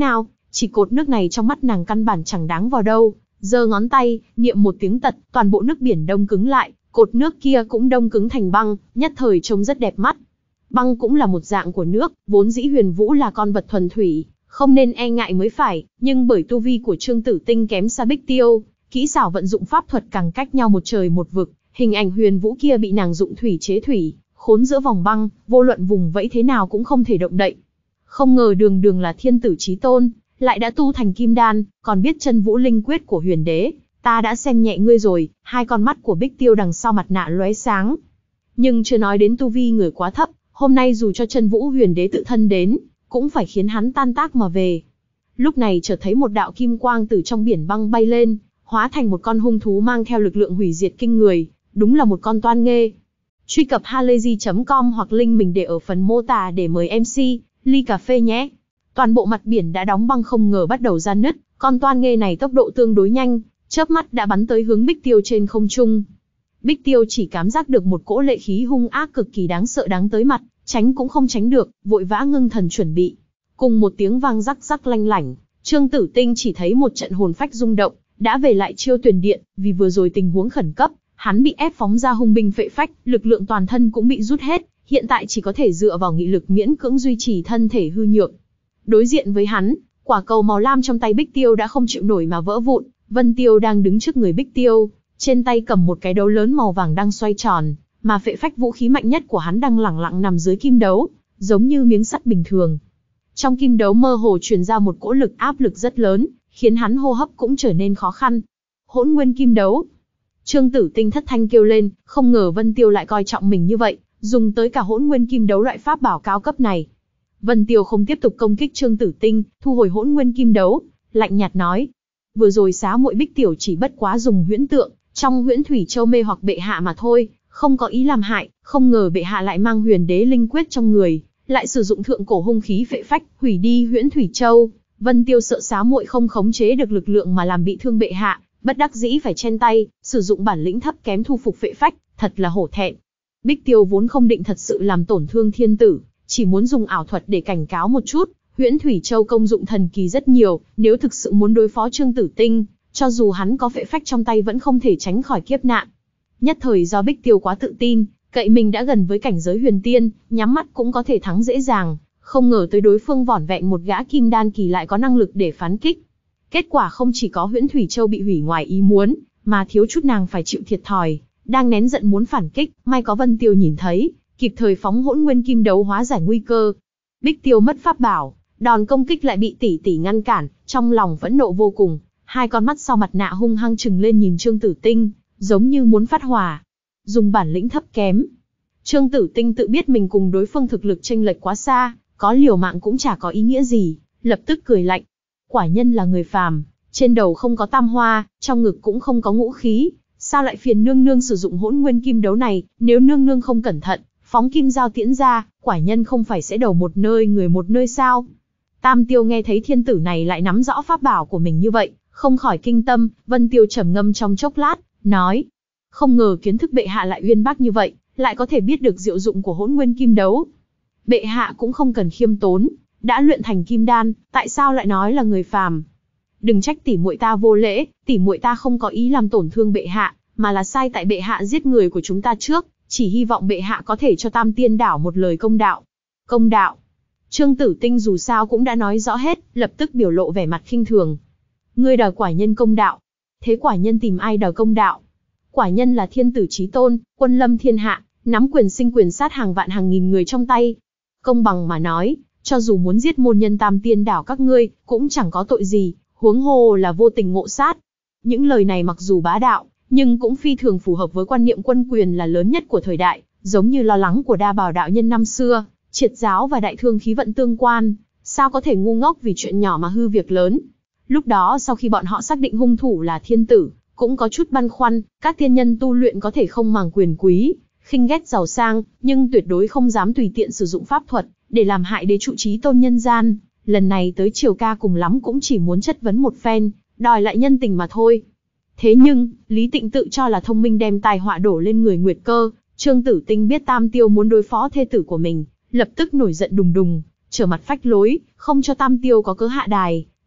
Chỉ cột nước này trong mắt nàng căn bản chẳng đáng vào đâu, giơ ngón tay, niệm một tiếng tật, toàn bộ nước biển đông cứng lại, cột nước kia cũng đông cứng thành băng, nhất thời trông rất đẹp mắt. Băng cũng là một dạng của nước, vốn dĩ Huyền Vũ là con vật thuần thủy, không nên e ngại mới phải, nhưng bởi tu vi của Trương Tử Tinh kém xa Bích Tiêu, kỹ xảo vận dụng pháp thuật càng cách nhau một trời một vực, hình ảnh Huyền Vũ kia bị nàng dụng thủy chế thủy, khốn giữa vòng băng, vô luận vùng vẫy thế nào cũng không thể động đậy. Không ngờ đường đường là thiên tử chí tôn, lại đã tu thành kim đan, còn biết chân vũ linh quyết của Huyền Đế, ta đã xem nhẹ ngươi rồi. Hai con mắt của Bích Tiêu đằng sau mặt nạ lóe sáng. Nhưng chưa nói đến tu vi người quá thấp, hôm nay dù cho chân vũ Huyền Đế tự thân đến, cũng phải khiến hắn tan tác mà về. Lúc này chợt thấy một đạo kim quang từ trong biển băng bay lên, hóa thành một con hung thú mang theo lực lượng hủy diệt kinh người, đúng là một con toan nghê. Truy cập halayzi chấm com hoặc link mình để ở phần mô tả để mời em xê, ly cà phê nhé. Toàn bộ mặt biển đã đóng băng không ngờ bắt đầu ra nứt, con toan nghê này tốc độ tương đối nhanh, chớp mắt đã bắn tới hướng Bích Tiêu trên không trung. Bích Tiêu chỉ cảm giác được một cỗ lệ khí hung ác cực kỳ đáng sợ đáng tới mặt, tránh cũng không tránh được, vội vã ngưng thần chuẩn bị. Cùng một tiếng vang rắc rắc lanh lảnh, Trương Tử Tinh chỉ thấy một trận hồn phách rung động, đã về lại Chiêu Tuyền Điện, vì vừa rồi tình huống khẩn cấp, hắn bị ép phóng ra hung binh phệ phách, lực lượng toàn thân cũng bị rút hết, hiện tại chỉ có thể dựa vào nghị lực miễn cưỡng duy trì thân thể hư nhược. Đối diện với hắn, quả cầu màu lam trong tay Bích Tiêu đã không chịu nổi mà vỡ vụn. Vân Tiêu đang đứng trước người Bích Tiêu, trên tay cầm một cái đấu lớn màu vàng đang xoay tròn, mà phệ phách vũ khí mạnh nhất của hắn đang lẳng lặng nằm dưới kim đấu, giống như miếng sắt bình thường. Trong kim đấu mơ hồ truyền ra một cỗ lực áp lực rất lớn, khiến hắn hô hấp cũng trở nên khó khăn. Hỗn Nguyên Kim Đấu. Trương Tử Tinh thất thanh kêu lên, không ngờ Vân Tiêu lại coi trọng mình như vậy, dùng tới cả Hỗn Nguyên Kim Đấu loại pháp bảo cao cấp này. Vân Tiêu không tiếp tục công kích Trương Tử Tinh, thu hồi Hỗn Nguyên Kim Đấu, lạnh nhạt nói: vừa rồi xá muội Bích Tiểu chỉ bất quá dùng huyễn tượng, trong huyễn thủy châu mê hoặc bệ hạ mà thôi, không có ý làm hại, không ngờ bệ hạ lại mang Huyền Đế linh quyết trong người, lại sử dụng thượng cổ hung khí phệ phách, hủy đi huyễn thủy châu. Vân Tiêu sợ xá muội không khống chế được lực lượng mà làm bị thương bệ hạ, bất đắc dĩ phải chen tay, sử dụng bản lĩnh thấp kém thu phục phệ phách, thật là hổ thẹn. Bích Tiêu vốn không định thật sự làm tổn thương thiên tử, chỉ muốn dùng ảo thuật để cảnh cáo một chút. Huyễn Thủy Châu công dụng thần kỳ rất nhiều, nếu thực sự muốn đối phó Trương Tử Tinh, cho dù hắn có phệ phách trong tay vẫn không thể tránh khỏi kiếp nạn. Nhất thời do Bích Tiêu quá tự tin, cậy mình đã gần với cảnh giới huyền tiên, nhắm mắt cũng có thể thắng dễ dàng, không ngờ tới đối phương vỏn vẹn một gã kim đan kỳ lại có năng lực để phán kích. Kết quả không chỉ có Huyễn Thủy Châu bị hủy ngoài ý muốn, mà thiếu chút nàng phải chịu thiệt thòi, đang nén giận muốn phản kích, may có Vân Tiêu nhìn thấy, kịp thời phóng Hỗn Nguyên Kim Đấu hóa giải nguy cơ. Bích Tiêu mất pháp bảo, đòn công kích lại bị tỷ tỷ ngăn cản, trong lòng phẫn nộ vô cùng, hai con mắt sau mặt nạ hung hăng trừng lên nhìn Trương Tử Tinh, giống như muốn phát hỏa. Dùng bản lĩnh thấp kém. Trương Tử Tinh tự biết mình cùng đối phương thực lực chênh lệch quá xa, có liều mạng cũng chả có ý nghĩa gì, lập tức cười lạnh. Quả nhân là người phàm, trên đầu không có tam hoa, trong ngực cũng không có ngũ khí, sao lại phiền nương nương sử dụng Hỗn Nguyên Kim Đấu này, nếu nương nương không cẩn thận, phóng kim dao tiễn ra, quả nhân không phải sẽ đầu một nơi người một nơi sao? Tam Tiêu nghe thấy thiên tử này lại nắm rõ pháp bảo của mình như vậy, không khỏi kinh tâm. Vân Tiêu trầm ngâm trong chốc lát, nói: không ngờ kiến thức bệ hạ lại uyên bác như vậy, lại có thể biết được diệu dụng của Hỗn Nguyên Kim Đấu. Bệ hạ cũng không cần khiêm tốn, đã luyện thành kim đan, tại sao lại nói là người phàm? Đừng trách tỷ muội ta vô lễ, tỷ muội ta không có ý làm tổn thương bệ hạ, mà là sai tại bệ hạ giết người của chúng ta trước, chỉ hy vọng bệ hạ có thể cho Tam Tiên đảo một lời công đạo. Công đạo? Trương Tử Tinh dù sao cũng đã nói rõ hết, lập tức biểu lộ vẻ mặt khinh thường. Ngươi đòi quả nhân công đạo? Thế quả nhân tìm ai đòi công đạo? Quả nhân là thiên tử chí tôn, quân lâm thiên hạ, nắm quyền sinh quyền sát hàng vạn hàng nghìn người trong tay. Công bằng mà nói, cho dù muốn giết môn nhân Tam Tiên đảo các ngươi, cũng chẳng có tội gì, huống hồ là vô tình ngộ sát. Những lời này mặc dù bá đạo, nhưng cũng phi thường phù hợp với quan niệm quân quyền là lớn nhất của thời đại, giống như lo lắng của đa bảo đạo nhân năm xưa, triệt giáo và đại thương khí vận tương quan, sao có thể ngu ngốc vì chuyện nhỏ mà hư việc lớn. Lúc đó sau khi bọn họ xác định hung thủ là thiên tử, cũng có chút băn khoăn, các tiên nhân tu luyện có thể không màng quyền quý, khinh ghét giàu sang, nhưng tuyệt đối không dám tùy tiện sử dụng pháp thuật để làm hại đế trụ chí tôn nhân gian. Lần này tới Triều Ca cùng lắm cũng chỉ muốn chất vấn một phen, đòi lại nhân tình mà thôi. Thế nhưng, Lý Tịnh tự cho là thông minh đem tai họa đổ lên người Nguyệt Cơ. Trương Tử Tinh biết Tam Tiêu muốn đối phó thê tử của mình, lập tức nổi giận đùng đùng, trở mặt phách lối, không cho Tam Tiêu có cớ hạ đài,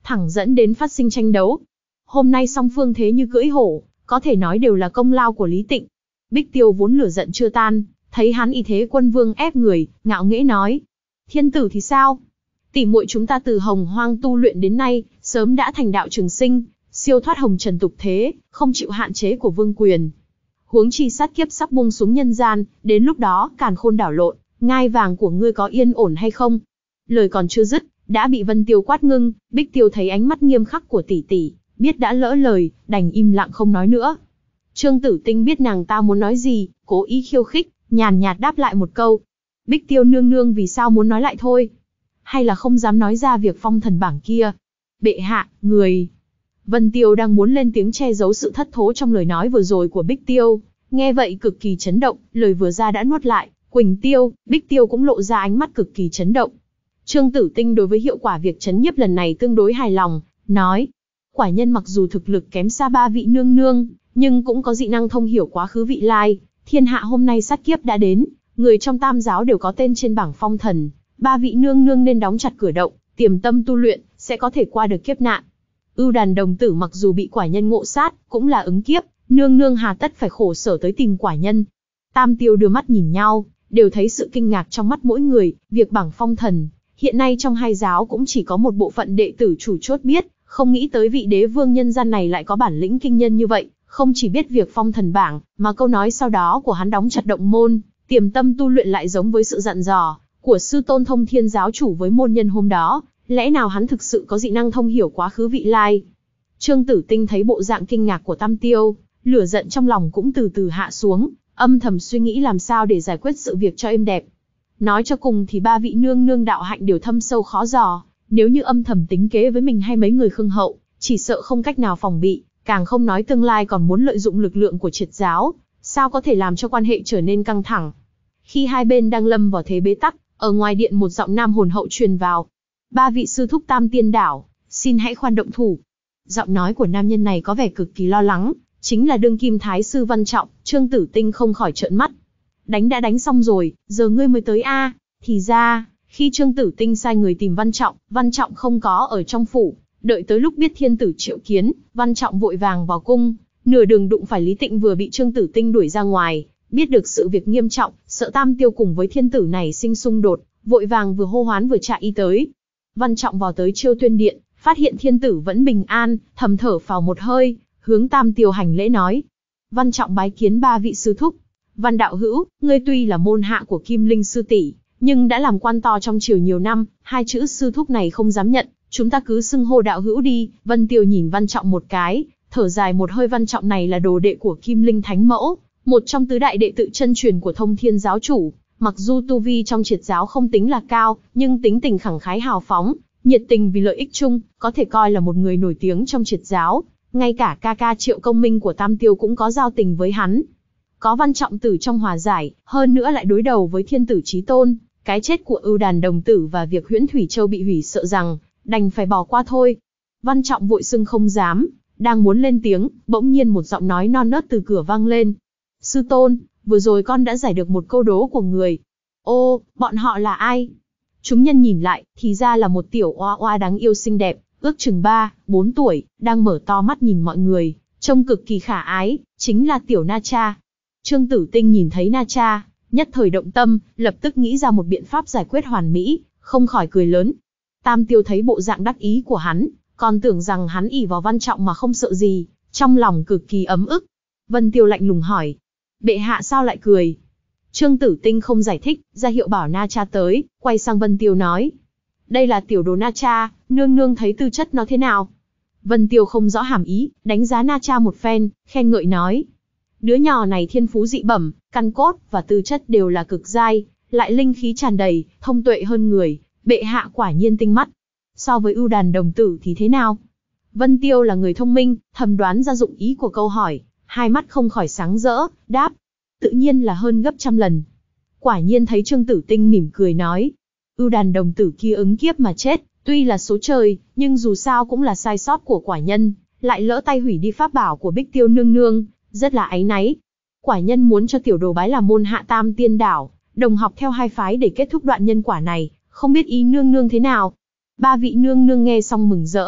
thẳng dẫn đến phát sinh tranh đấu. Hôm nay song phương thế như cưỡi hổ, có thể nói đều là công lao của Lý Tịnh. Bích Tiêu vốn lửa giận chưa tan, thấy hắn y thế quân vương ép người, ngạo nghễ nói: Thiên tử thì sao? Tỷ muội chúng ta từ hồng hoang tu luyện đến nay, sớm đã thành đạo trường sinh, siêu thoát hồng trần tục thế, không chịu hạn chế của vương quyền. Huống chi sát kiếp sắp buông xuống nhân gian, đến lúc đó càn khôn đảo lộn, ngai vàng của ngươi có yên ổn hay không? Lời còn chưa dứt, đã bị Vân Tiêu quát ngưng. Bích Tiêu thấy ánh mắt nghiêm khắc của tỷ tỷ, biết đã lỡ lời, đành im lặng không nói nữa. Trương Tử Tinh biết nàng ta muốn nói gì, cố ý khiêu khích, nhàn nhạt đáp lại một câu. Bích Tiêu nương nương vì sao muốn nói lại thôi? Hay là không dám nói ra việc phong thần bảng kia? Bệ hạ, người... Vân Tiêu đang muốn lên tiếng che giấu sự thất thố trong lời nói vừa rồi của Bích Tiêu, nghe vậy cực kỳ chấn động, lời vừa ra đã nuốt lại. Quỳnh Tiêu, Bích Tiêu cũng lộ ra ánh mắt cực kỳ chấn động. Trương Tử Tinh đối với hiệu quả việc trấn nhiếp lần này tương đối hài lòng, nói: quả nhân mặc dù thực lực kém xa ba vị nương nương, nhưng cũng có dị năng thông hiểu quá khứ vị lai. Thiên hạ hôm nay sát kiếp đã đến, người trong tam giáo đều có tên trên bảng phong thần. Ba vị nương nương nên đóng chặt cửa động, tiềm tâm tu luyện, sẽ có thể qua được kiếp nạn. Ưu Đàn đồng tử mặc dù bị quả nhân ngộ sát, cũng là ứng kiếp, nương nương hà tất phải khổ sở tới tìm quả nhân. Tam Tiêu đưa mắt nhìn nhau, đều thấy sự kinh ngạc trong mắt mỗi người. Việc bảng phong thần, hiện nay trong hai giáo cũng chỉ có một bộ phận đệ tử chủ chốt biết, không nghĩ tới vị đế vương nhân gian này lại có bản lĩnh kinh nhân như vậy, không chỉ biết việc phong thần bảng, mà câu nói sau đó của hắn đóng chặt động môn, tiềm tâm tu luyện lại giống với sự dặn dò của sư tôn Thông Thiên giáo chủ với môn nhân hôm đó. Lẽ nào hắn thực sự có dị năng thông hiểu quá khứ vị lai? Trương Tử Tinh thấy bộ dạng kinh ngạc của Tam Tiêu, lửa giận trong lòng cũng từ từ hạ xuống, âm thầm suy nghĩ làm sao để giải quyết sự việc cho êm đẹp. Nói cho cùng thì ba vị nương nương đạo hạnh đều thâm sâu khó dò, nếu như âm thầm tính kế với mình hay mấy người Khương hậu, chỉ sợ không cách nào phòng bị, càng không nói tương lai còn muốn lợi dụng lực lượng của triệt giáo, sao có thể làm cho quan hệ trở nên căng thẳng. Khi hai bên đang lâm vào thế bế tắc, ở ngoài điện một giọng nam hồn hậu truyền vào: ba vị sư thúc Tam Tiên Đảo, xin hãy khoan động thủ. Giọng nói của nam nhân này có vẻ cực kỳ lo lắng, chính là đương kim thái sư Văn Trọng. Trương Tử Tinh không khỏi trợn mắt. Đánh đã đánh xong rồi, giờ ngươi mới tới a? À? Thì ra, khi Trương Tử Tinh sai người tìm Văn Trọng, Văn Trọng không có ở trong phủ, đợi tới lúc biết thiên tử triệu kiến, Văn Trọng vội vàng vào cung, nửa đường đụng phải Lý Tịnh vừa bị Trương Tử Tinh đuổi ra ngoài, biết được sự việc nghiêm trọng, sợ Tam Tiêu cùng với thiên tử này sinh xung đột, vội vàng vừa hô hoán vừa chạy y tới. Văn Trọng vào tới Chiêu Tuyên điện, phát hiện thiên tử vẫn bình an, thầm thở phào một hơi, hướng Tam Tiêu hành lễ nói: Văn Trọng bái kiến ba vị sư thúc. Văn đạo hữu, ngươi tuy là môn hạ của Kim Linh sư tỷ, nhưng đã làm quan to trong triều nhiều năm, hai chữ sư thúc này không dám nhận, chúng ta cứ xưng hô đạo hữu đi. Vân Tiêu nhìn Văn Trọng một cái, thở dài một hơi. Văn Trọng này là đồ đệ của Kim Linh Thánh Mẫu, một trong tứ đại đệ tử chân truyền của Thông Thiên giáo chủ. Mặc dù tu vi trong triệt giáo không tính là cao, nhưng tính tình khẳng khái hào phóng, nhiệt tình vì lợi ích chung, có thể coi là một người nổi tiếng trong triệt giáo. Ngay cả ca ca Triệu Công Minh của Tam Tiêu cũng có giao tình với hắn. Có Văn Trọng tử trong hòa giải, hơn nữa lại đối đầu với thiên tử chí tôn, cái chết của Ưu Đàn đồng tử và việc Huyễn Thủy Châu bị hủy sợ rằng đành phải bỏ qua thôi. Văn Trọng vội xưng không dám, đang muốn lên tiếng, bỗng nhiên một giọng nói non nớt từ cửa vang lên: sư tôn, vừa rồi con đã giải được một câu đố của người. Ô, bọn họ là ai? Chúng nhân nhìn lại, thì ra là một tiểu oa oa đáng yêu xinh đẹp, ước chừng ba, bốn tuổi, đang mở to mắt nhìn mọi người, trông cực kỳ khả ái, chính là tiểu Na Cha. Trương Tử Tinh nhìn thấy Na Cha, nhất thời động tâm, lập tức nghĩ ra một biện pháp giải quyết hoàn mỹ, không khỏi cười lớn. Tam Tiêu thấy bộ dạng đắc ý của hắn, còn tưởng rằng hắn ỷ vào Văn Trọng mà không sợ gì, trong lòng cực kỳ ấm ức. Vân Tiêu lạnh lùng hỏi: bệ hạ sao lại cười? Trương Tử Tinh không giải thích, ra hiệu bảo Na Cha tới, quay sang Vân Tiêu nói: đây là tiểu đồ Na Cha, nương nương thấy tư chất nó thế nào? Vân Tiêu không rõ hàm ý, đánh giá Na Cha một phen, khen ngợi nói: đứa nhỏ này thiên phú dị bẩm, căn cốt và tư chất đều là cực giai, lại linh khí tràn đầy, thông tuệ hơn người, bệ hạ quả nhiên tinh mắt. So với Ưu Đàn đồng tử thì thế nào? Vân Tiêu là người thông minh, thầm đoán ra dụng ý của câu hỏi, hai mắt không khỏi sáng rỡ, đáp: tự nhiên là hơn gấp trăm lần. Quả nhiên thấy Trương Tử Tinh mỉm cười nói: Ưu Đàn đồng tử kia ứng kiếp mà chết, tuy là số trời, nhưng dù sao cũng là sai sót của quả nhân, lại lỡ tay hủy đi pháp bảo của Bích Tiêu nương nương, rất là áy náy. Quả nhân muốn cho tiểu đồ bái làm môn hạ Tam Tiên Đảo, đồng học theo hai phái để kết thúc đoạn nhân quả này, không biết ý nương nương thế nào. Ba vị nương nương nghe xong mừng rỡ,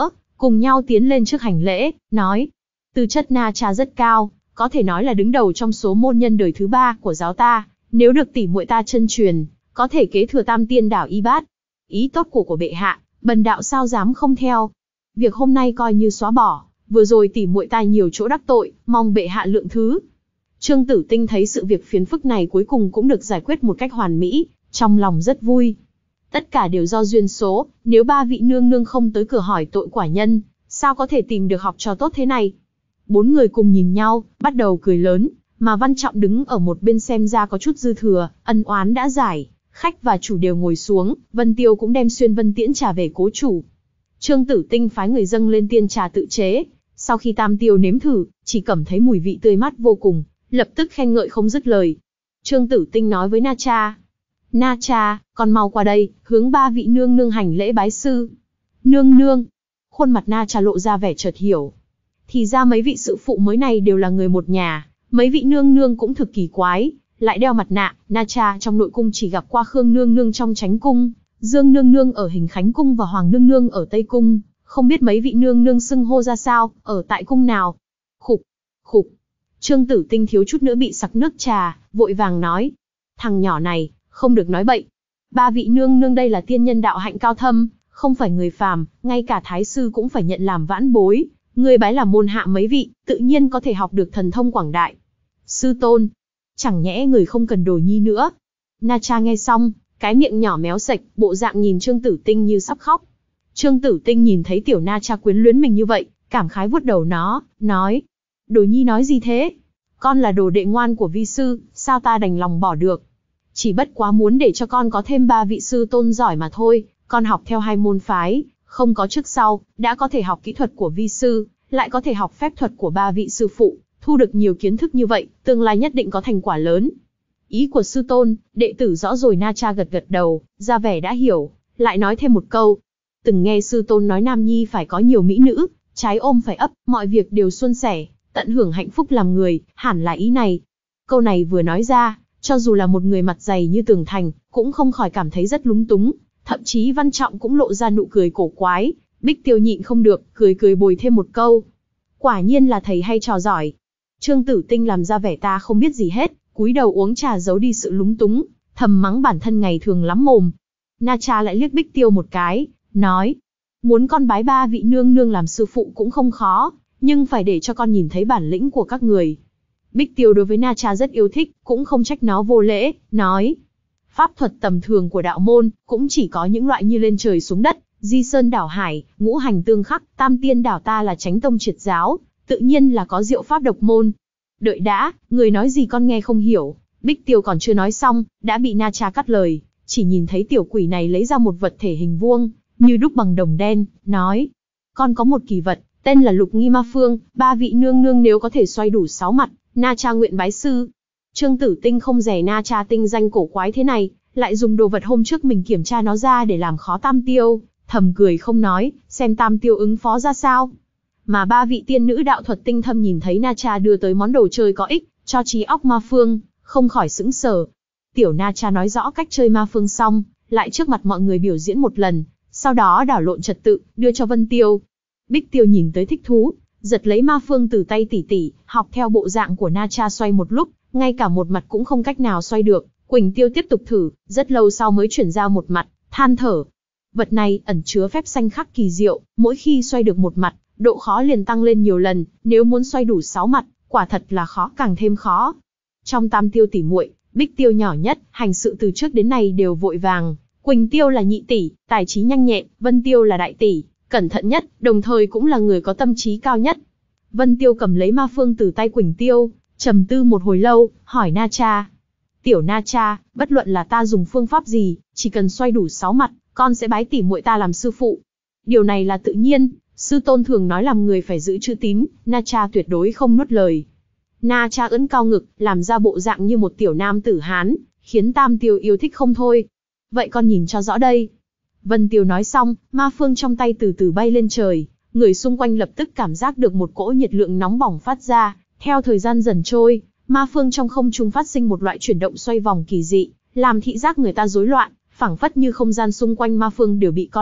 cùng nhau tiến lên trước hành lễ, nói. Tư chất Na Cha rất cao, có thể nói là đứng đầu trong số môn nhân đời thứ ba của giáo ta, nếu được tỷ muội ta chân truyền, có thể kế thừa Tam Tiên Đảo Y Bát. Ý tốt của của bệ hạ, bần đạo sao dám không theo. Việc hôm nay coi như xóa bỏ, vừa rồi tỷ muội ta nhiều chỗ đắc tội, mong bệ hạ lượng thứ. Trương Tử Tinh thấy sự việc phiền phức này cuối cùng cũng được giải quyết một cách hoàn mỹ, trong lòng rất vui. Tất cả đều do duyên số, nếu ba vị nương nương không tới cửa hỏi tội quả nhân, sao có thể tìm được học trò tốt thế này. Bốn người cùng nhìn nhau, bắt đầu cười lớn, mà Văn Trọng đứng ở một bên xem ra có chút dư thừa, ân oán đã giải, khách và chủ đều ngồi xuống, Vân Tiêu cũng đem xuyên vân tiễn trà về cố chủ. Trương Tử Tinh phái người dâng lên tiên trà tự chế, sau khi Tam Tiêu nếm thử, chỉ cảm thấy mùi vị tươi mát vô cùng, lập tức khen ngợi không dứt lời. Trương Tử Tinh nói với Na Cha, Na Cha, con mau qua đây, hướng ba vị nương nương hành lễ bái sư. Nương nương, khuôn mặt Na Cha lộ ra vẻ chợt hiểu. Thì ra mấy vị sự phụ mới này đều là người một nhà, mấy vị nương nương cũng thực kỳ quái, lại đeo mặt nạ. Na Cha trong nội cung chỉ gặp qua Khương nương nương trong Chánh cung, Dương nương nương ở Hình Khánh cung và Hoàng nương nương ở Tây cung, không biết mấy vị nương nương xưng hô ra sao, ở tại cung nào. Khục, khục. Trương Tử Tinh thiếu chút nữa bị sặc nước trà, vội vàng nói, thằng nhỏ này, không được nói bậy. Ba vị nương nương đây là tiên nhân đạo hạnh cao thâm, không phải người phàm, ngay cả thái sư cũng phải nhận làm vãn bối. Người bái làm môn hạ mấy vị, tự nhiên có thể học được thần thông quảng đại. Sư tôn, chẳng nhẽ người không cần đồ nhi nữa. Na Cha nghe xong, cái miệng nhỏ méo sạch, bộ dạng nhìn Trương Tử Tinh như sắp khóc. Trương Tử Tinh nhìn thấy tiểu Na Cha quyến luyến mình như vậy, cảm khái vuốt đầu nó, nói, đồ nhi nói gì thế? Con là đồ đệ ngoan của vi sư, sao ta đành lòng bỏ được? Chỉ bất quá muốn để cho con có thêm ba vị sư tôn giỏi mà thôi, con học theo hai môn phái, không có trước sau, đã có thể học kỹ thuật của vi sư, lại có thể học phép thuật của ba vị sư phụ, thu được nhiều kiến thức như vậy, tương lai nhất định có thành quả lớn. Ý của sư tôn, đệ tử rõ rồi. Na Cha gật gật đầu, ra vẻ đã hiểu, lại nói thêm một câu. Từng nghe sư tôn nói nam nhi phải có nhiều mỹ nữ, trái ôm phải ấp, mọi việc đều suôn sẻ, tận hưởng hạnh phúc làm người, hẳn là ý này. Câu này vừa nói ra, cho dù là một người mặt dày như tường thành, cũng không khỏi cảm thấy rất lúng túng. Thậm chí Văn Trọng cũng lộ ra nụ cười cổ quái, Bích Tiêu nhịn không được, cười cười bồi thêm một câu. Quả nhiên là thầy hay trò giỏi. Trương Tử Tinh làm ra vẻ ta không biết gì hết, cúi đầu uống trà giấu đi sự lúng túng, thầm mắng bản thân ngày thường lắm mồm. Na Cha lại liếc Bích Tiêu một cái, nói, muốn con bái ba vị nương nương làm sư phụ cũng không khó, nhưng phải để cho con nhìn thấy bản lĩnh của các người. Bích Tiêu đối với Na Cha rất yêu thích, cũng không trách nó vô lễ, nói, pháp thuật tầm thường của đạo môn, cũng chỉ có những loại như lên trời xuống đất, di sơn đảo hải, ngũ hành tương khắc, tam tiên đảo ta là Chánh tông triệt giáo, tự nhiên là có diệu pháp độc môn. Đợi đã, người nói gì con nghe không hiểu. Bích Tiêu còn chưa nói xong, đã bị Na Cha cắt lời, chỉ nhìn thấy tiểu quỷ này lấy ra một vật thể hình vuông, như đúc bằng đồng đen, nói, con có một kỳ vật, tên là Lục Nghi Ma Phương, ba vị nương nương nếu có thể xoay đủ sáu mặt, Na Cha nguyện bái sư. Trương Tử Tinh không dè Na Cha tinh danh cổ quái thế này, lại dùng đồ vật hôm trước mình kiểm tra nó ra để làm khó Tam Tiêu, thầm cười không nói, xem Tam Tiêu ứng phó ra sao. Mà ba vị tiên nữ đạo thuật tinh thâm nhìn thấy Na Cha đưa tới món đồ chơi có ích, cho trí óc ma phương, không khỏi sững sờ. Tiểu Na Cha nói rõ cách chơi ma phương xong, lại trước mặt mọi người biểu diễn một lần, sau đó đảo lộn trật tự, đưa cho Vân Tiêu. Bích Tiêu nhìn tới thích thú, giật lấy ma phương từ tay tỷ tỷ, học theo bộ dạng của Na Cha xoay một lúc, ngay cả một mặt cũng không cách nào xoay được. Quỳnh Tiêu tiếp tục thử, rất lâu sau mới chuyển ra một mặt, than thở. Vật này ẩn chứa phép xanh khắc kỳ diệu, mỗi khi xoay được một mặt, độ khó liền tăng lên nhiều lần, nếu muốn xoay đủ sáu mặt, quả thật là khó càng thêm khó. Trong Tam Tiêu tỷ muội, Bích Tiêu nhỏ nhất, hành sự từ trước đến nay đều vội vàng, Quỳnh Tiêu là nhị tỷ, tài trí nhanh nhẹn, Vân Tiêu là đại tỷ, cẩn thận nhất, đồng thời cũng là người có tâm trí cao nhất. Vân Tiêu cầm lấy ma phương từ tay Quỳnh Tiêu, trầm tư một hồi lâu, hỏi Na Cha. Tiểu Na Cha, bất luận là ta dùng phương pháp gì, chỉ cần xoay đủ sáu mặt, con sẽ bái tỷ muội ta làm sư phụ. Điều này là tự nhiên, sư tôn thường nói làm người phải giữ chữ tín, Na Cha tuyệt đối không nuốt lời. Na Cha ưỡn cao ngực, làm ra bộ dạng như một tiểu nam tử Hán, khiến Tam Tiêu yêu thích không thôi. Vậy con nhìn cho rõ đây. Vân Tiêu nói xong, ma phương trong tay từ từ bay lên trời, người xung quanh lập tức cảm giác được một cỗ nhiệt lượng nóng bỏng phát ra. Theo thời gian dần trôi, ma phương trong không trung phát sinh một loại chuyển động xoay vòng kỳ dị, làm thị giác người ta rối loạn, phảng phất như không gian xung quanh ma phương đều bị co lại,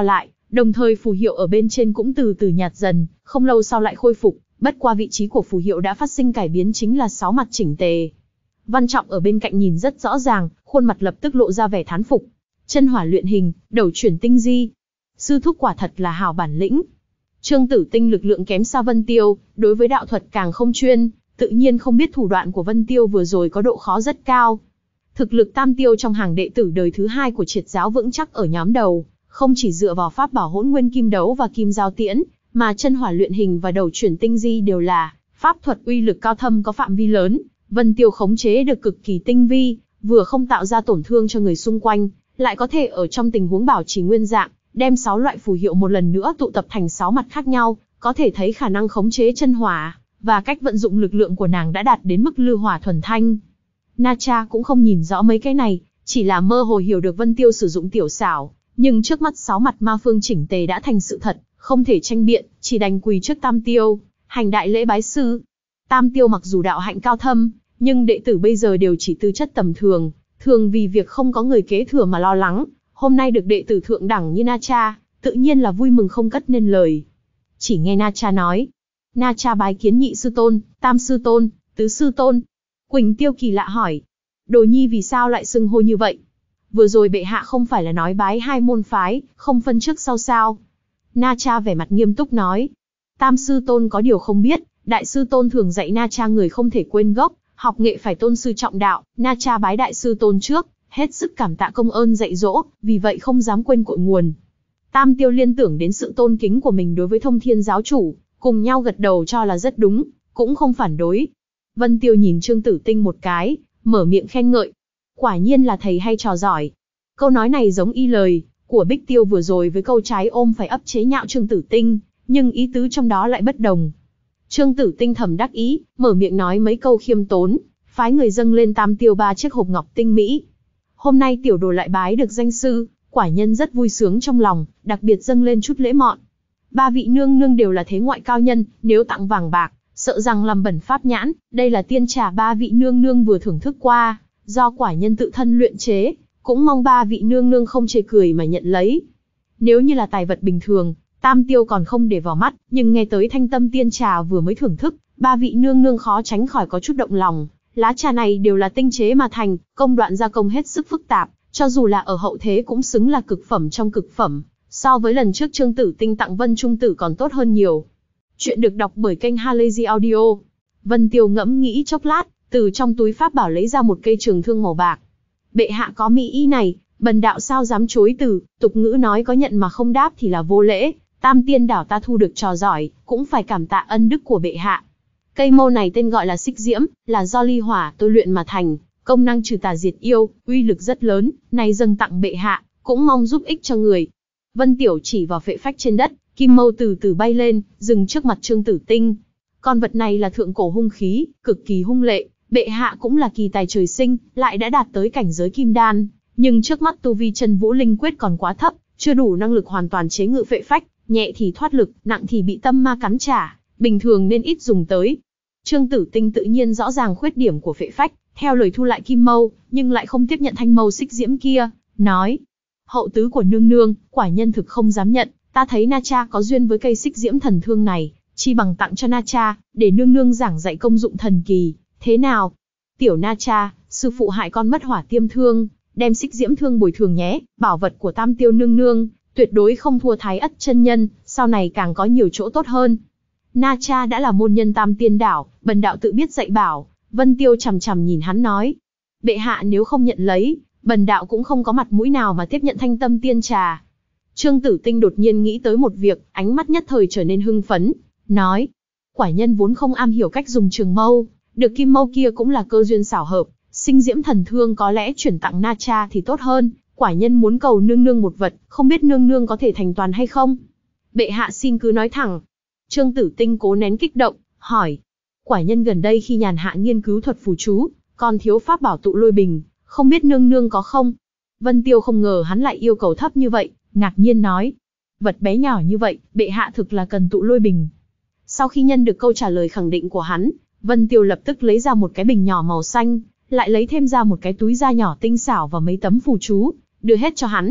Đồng thời phù hiệu ở bên trên cũng từ từ nhạt dần, không lâu sau lại khôi phục, bất qua vị trí của phù hiệu đã phát sinh cải biến, chính là sáu mặt chỉnh tề. Văn Trọng ở bên cạnh nhìn rất rõ ràng, khuôn mặt lập tức lộ ra vẻ thán phục. Chân hỏa luyện hình, đầu chuyển tinh di. Sư thúc quả thật là hảo bản lĩnh. Trương Tử Tinh lực lượng kém xa Vân Tiêu, đối với đạo thuật càng không chuyên, tự nhiên không biết thủ đoạn của Vân Tiêu vừa rồi có độ khó rất cao. Thực lực Tam Tiêu trong hàng đệ tử đời thứ hai của Triệt giáo vững chắc ở nhóm đầu, không chỉ dựa vào pháp bảo Hỗn Nguyên Kim Đấu và Kim Giao Tiễn, mà chân hỏa luyện hình và đầu chuyển tinh di đều là pháp thuật uy lực cao thâm có phạm vi lớn. Vân Tiêu khống chế được cực kỳ tinh vi, vừa không tạo ra tổn thương cho người xung quanh, lại có thể ở trong tình huống bảo trì nguyên dạng, đem sáu loại phù hiệu một lần nữa tụ tập thành sáu mặt khác nhau, có thể thấy khả năng khống chế chân hỏa và cách vận dụng lực lượng của nàng đã đạt đến mức lư hỏa thuần thanh. Na Cha cũng không nhìn rõ mấy cái này, chỉ là mơ hồ hiểu được Vân Tiêu sử dụng tiểu xảo, nhưng trước mắt sáu mặt ma phương chỉnh tề đã thành sự thật, không thể tranh biện, chỉ đành quỳ trước Tam Tiêu, hành đại lễ bái sư. Tam Tiêu mặc dù đạo hạnh cao thâm, nhưng đệ tử bây giờ đều chỉ tư chất tầm thường, thường vì việc không có người kế thừa mà lo lắng. Hôm nay được đệ tử thượng đẳng như Na Cha, tự nhiên là vui mừng không cất nên lời. Chỉ nghe Na Cha nói, Na Cha bái kiến nhị sư tôn, tam sư tôn, tứ sư tôn. Quỳnh Tiêu kỳ lạ hỏi, Đồ Nhi vì sao lại xưng hô như vậy? Vừa rồi bệ hạ không phải là nói bái hai môn phái, không phân trước sau sao? Na Cha vẻ mặt nghiêm túc nói, tam sư tôn có điều không biết, đại sư tôn thường dạy Na Cha người không thể quên gốc, học nghệ phải tôn sư trọng đạo. Na Cha bái đại sư tôn trước, hết sức cảm tạ công ơn dạy dỗ, vì vậy không dám quên cội nguồn. Tam Tiêu liên tưởng đến sự tôn kính của mình đối với Thông Thiên giáo chủ, cùng nhau gật đầu cho là rất đúng, cũng không phản đối. Vân Tiêu nhìn Trương Tử Tinh một cái, mở miệng khen ngợi. Quả nhiên là thầy hay trò giỏi. Câu nói này giống y lời của Bích Tiêu vừa rồi với câu trái ôm phải ấp chế nhạo Trương Tử Tinh, nhưng ý tứ trong đó lại bất đồng. Trương Tử Tinh thầm đắc ý, mở miệng nói mấy câu khiêm tốn, phái người dâng lên Tam Tiêu ba chiếc hộp ngọc tinh mỹ. Hôm nay tiểu đồ lại bái được danh sư, quả nhân rất vui sướng trong lòng, đặc biệt dâng lên chút lễ mọn. Ba vị nương nương đều là thế ngoại cao nhân, nếu tặng vàng bạc, sợ rằng làm bẩn pháp nhãn. Đây là tiên trà ba vị nương nương vừa thưởng thức qua, do quả nhân tự thân luyện chế, cũng mong ba vị nương nương không chê cười mà nhận lấy. Nếu như là tài vật bình thường, Tam Tiêu còn không để vào mắt, nhưng nghe tới thanh tâm tiên trà vừa mới thưởng thức, ba vị nương nương khó tránh khỏi có chút động lòng. Lá trà này đều là tinh chế mà thành, công đoạn gia công hết sức phức tạp, cho dù là ở hậu thế cũng xứng là cực phẩm trong cực phẩm, so với lần trước Trương Tử Tinh tặng Vân Trung Tử còn tốt hơn nhiều. Chuyện được đọc bởi kênh Halazy Audio. Vân Tiêu ngẫm nghĩ chốc lát, từ trong túi pháp bảo lấy ra một cây trường thương màu bạc. Bệ hạ có mỹ ý này, bần đạo sao dám chối từ, tục ngữ nói có nhận mà không đáp thì là vô lễ, Tam Tiên đảo ta thu được trò giỏi, cũng phải cảm tạ ân đức của bệ hạ. Cây mâu này tên gọi là xích diễm, là do ly hỏa tôi luyện mà thành, công năng trừ tà diệt yêu, uy lực rất lớn, này dâng tặng bệ hạ, cũng mong giúp ích cho người. Vân Tiểu chỉ vào phệ phách trên đất, kim mâu từ từ bay lên, dừng trước mặt Trương Tử Tinh. Con vật này là thượng cổ hung khí, cực kỳ hung lệ, bệ hạ cũng là kỳ tài trời sinh, lại đã đạt tới cảnh giới kim đan, nhưng trước mắt tu vi chân vũ linh quyết còn quá thấp, chưa đủ năng lực hoàn toàn chế ngự phệ phách, nhẹ thì thoát lực, nặng thì bị tâm ma cắn trả, bình thường nên ít dùng tới. Trương Tử Tinh tự nhiên rõ ràng khuyết điểm của phệ phách, theo lời thu lại kim mâu, nhưng lại không tiếp nhận thanh mâu xích diễm kia, nói: hậu tứ của nương nương, quả nhân thực không dám nhận, ta thấy Na Cha có duyên với cây xích diễm thần thương này, chi bằng tặng cho Na Cha, để nương nương giảng dạy công dụng thần kỳ, thế nào? Tiểu Na Cha, sư phụ hại con mất hỏa tiêm thương, đem xích diễm thương bồi thường nhé, bảo vật của Tam Tiêu nương nương, tuyệt đối không thua Thái Ất chân nhân, sau này càng có nhiều chỗ tốt hơn. Na Cha đã là môn nhân Tam Tiên đảo, bần đạo tự biết dạy bảo. Vân Tiêu chằm chằm nhìn hắn nói: bệ hạ nếu không nhận lấy, bần đạo cũng không có mặt mũi nào mà tiếp nhận thanh tâm tiên trà. Trương Tử Tinh đột nhiên nghĩ tới một việc, ánh mắt nhất thời trở nên hưng phấn, nói: quả nhân vốn không am hiểu cách dùng trường mâu, được kim mâu kia cũng là cơ duyên xảo hợp, sinh diễm thần thương có lẽ chuyển tặng Na Cha thì tốt hơn. Quả nhân muốn cầu nương nương một vật, không biết nương nương có thể thành toàn hay không? Bệ hạ xin cứ nói thẳng. Trương Tử Tinh cố nén kích động, hỏi: quả nhân gần đây khi nhàn hạ nghiên cứu thuật phù chú, còn thiếu pháp bảo tụ lôi bình, không biết nương nương có không? Vân Tiêu không ngờ hắn lại yêu cầu thấp như vậy, ngạc nhiên nói: vật bé nhỏ như vậy, bệ hạ thực là cần tụ lôi bình. Sau khi nhân được câu trả lời khẳng định của hắn, Vân Tiêu lập tức lấy ra một cái bình nhỏ màu xanh, lại lấy thêm ra một cái túi da nhỏ tinh xảo và mấy tấm phù chú, đưa hết cho hắn.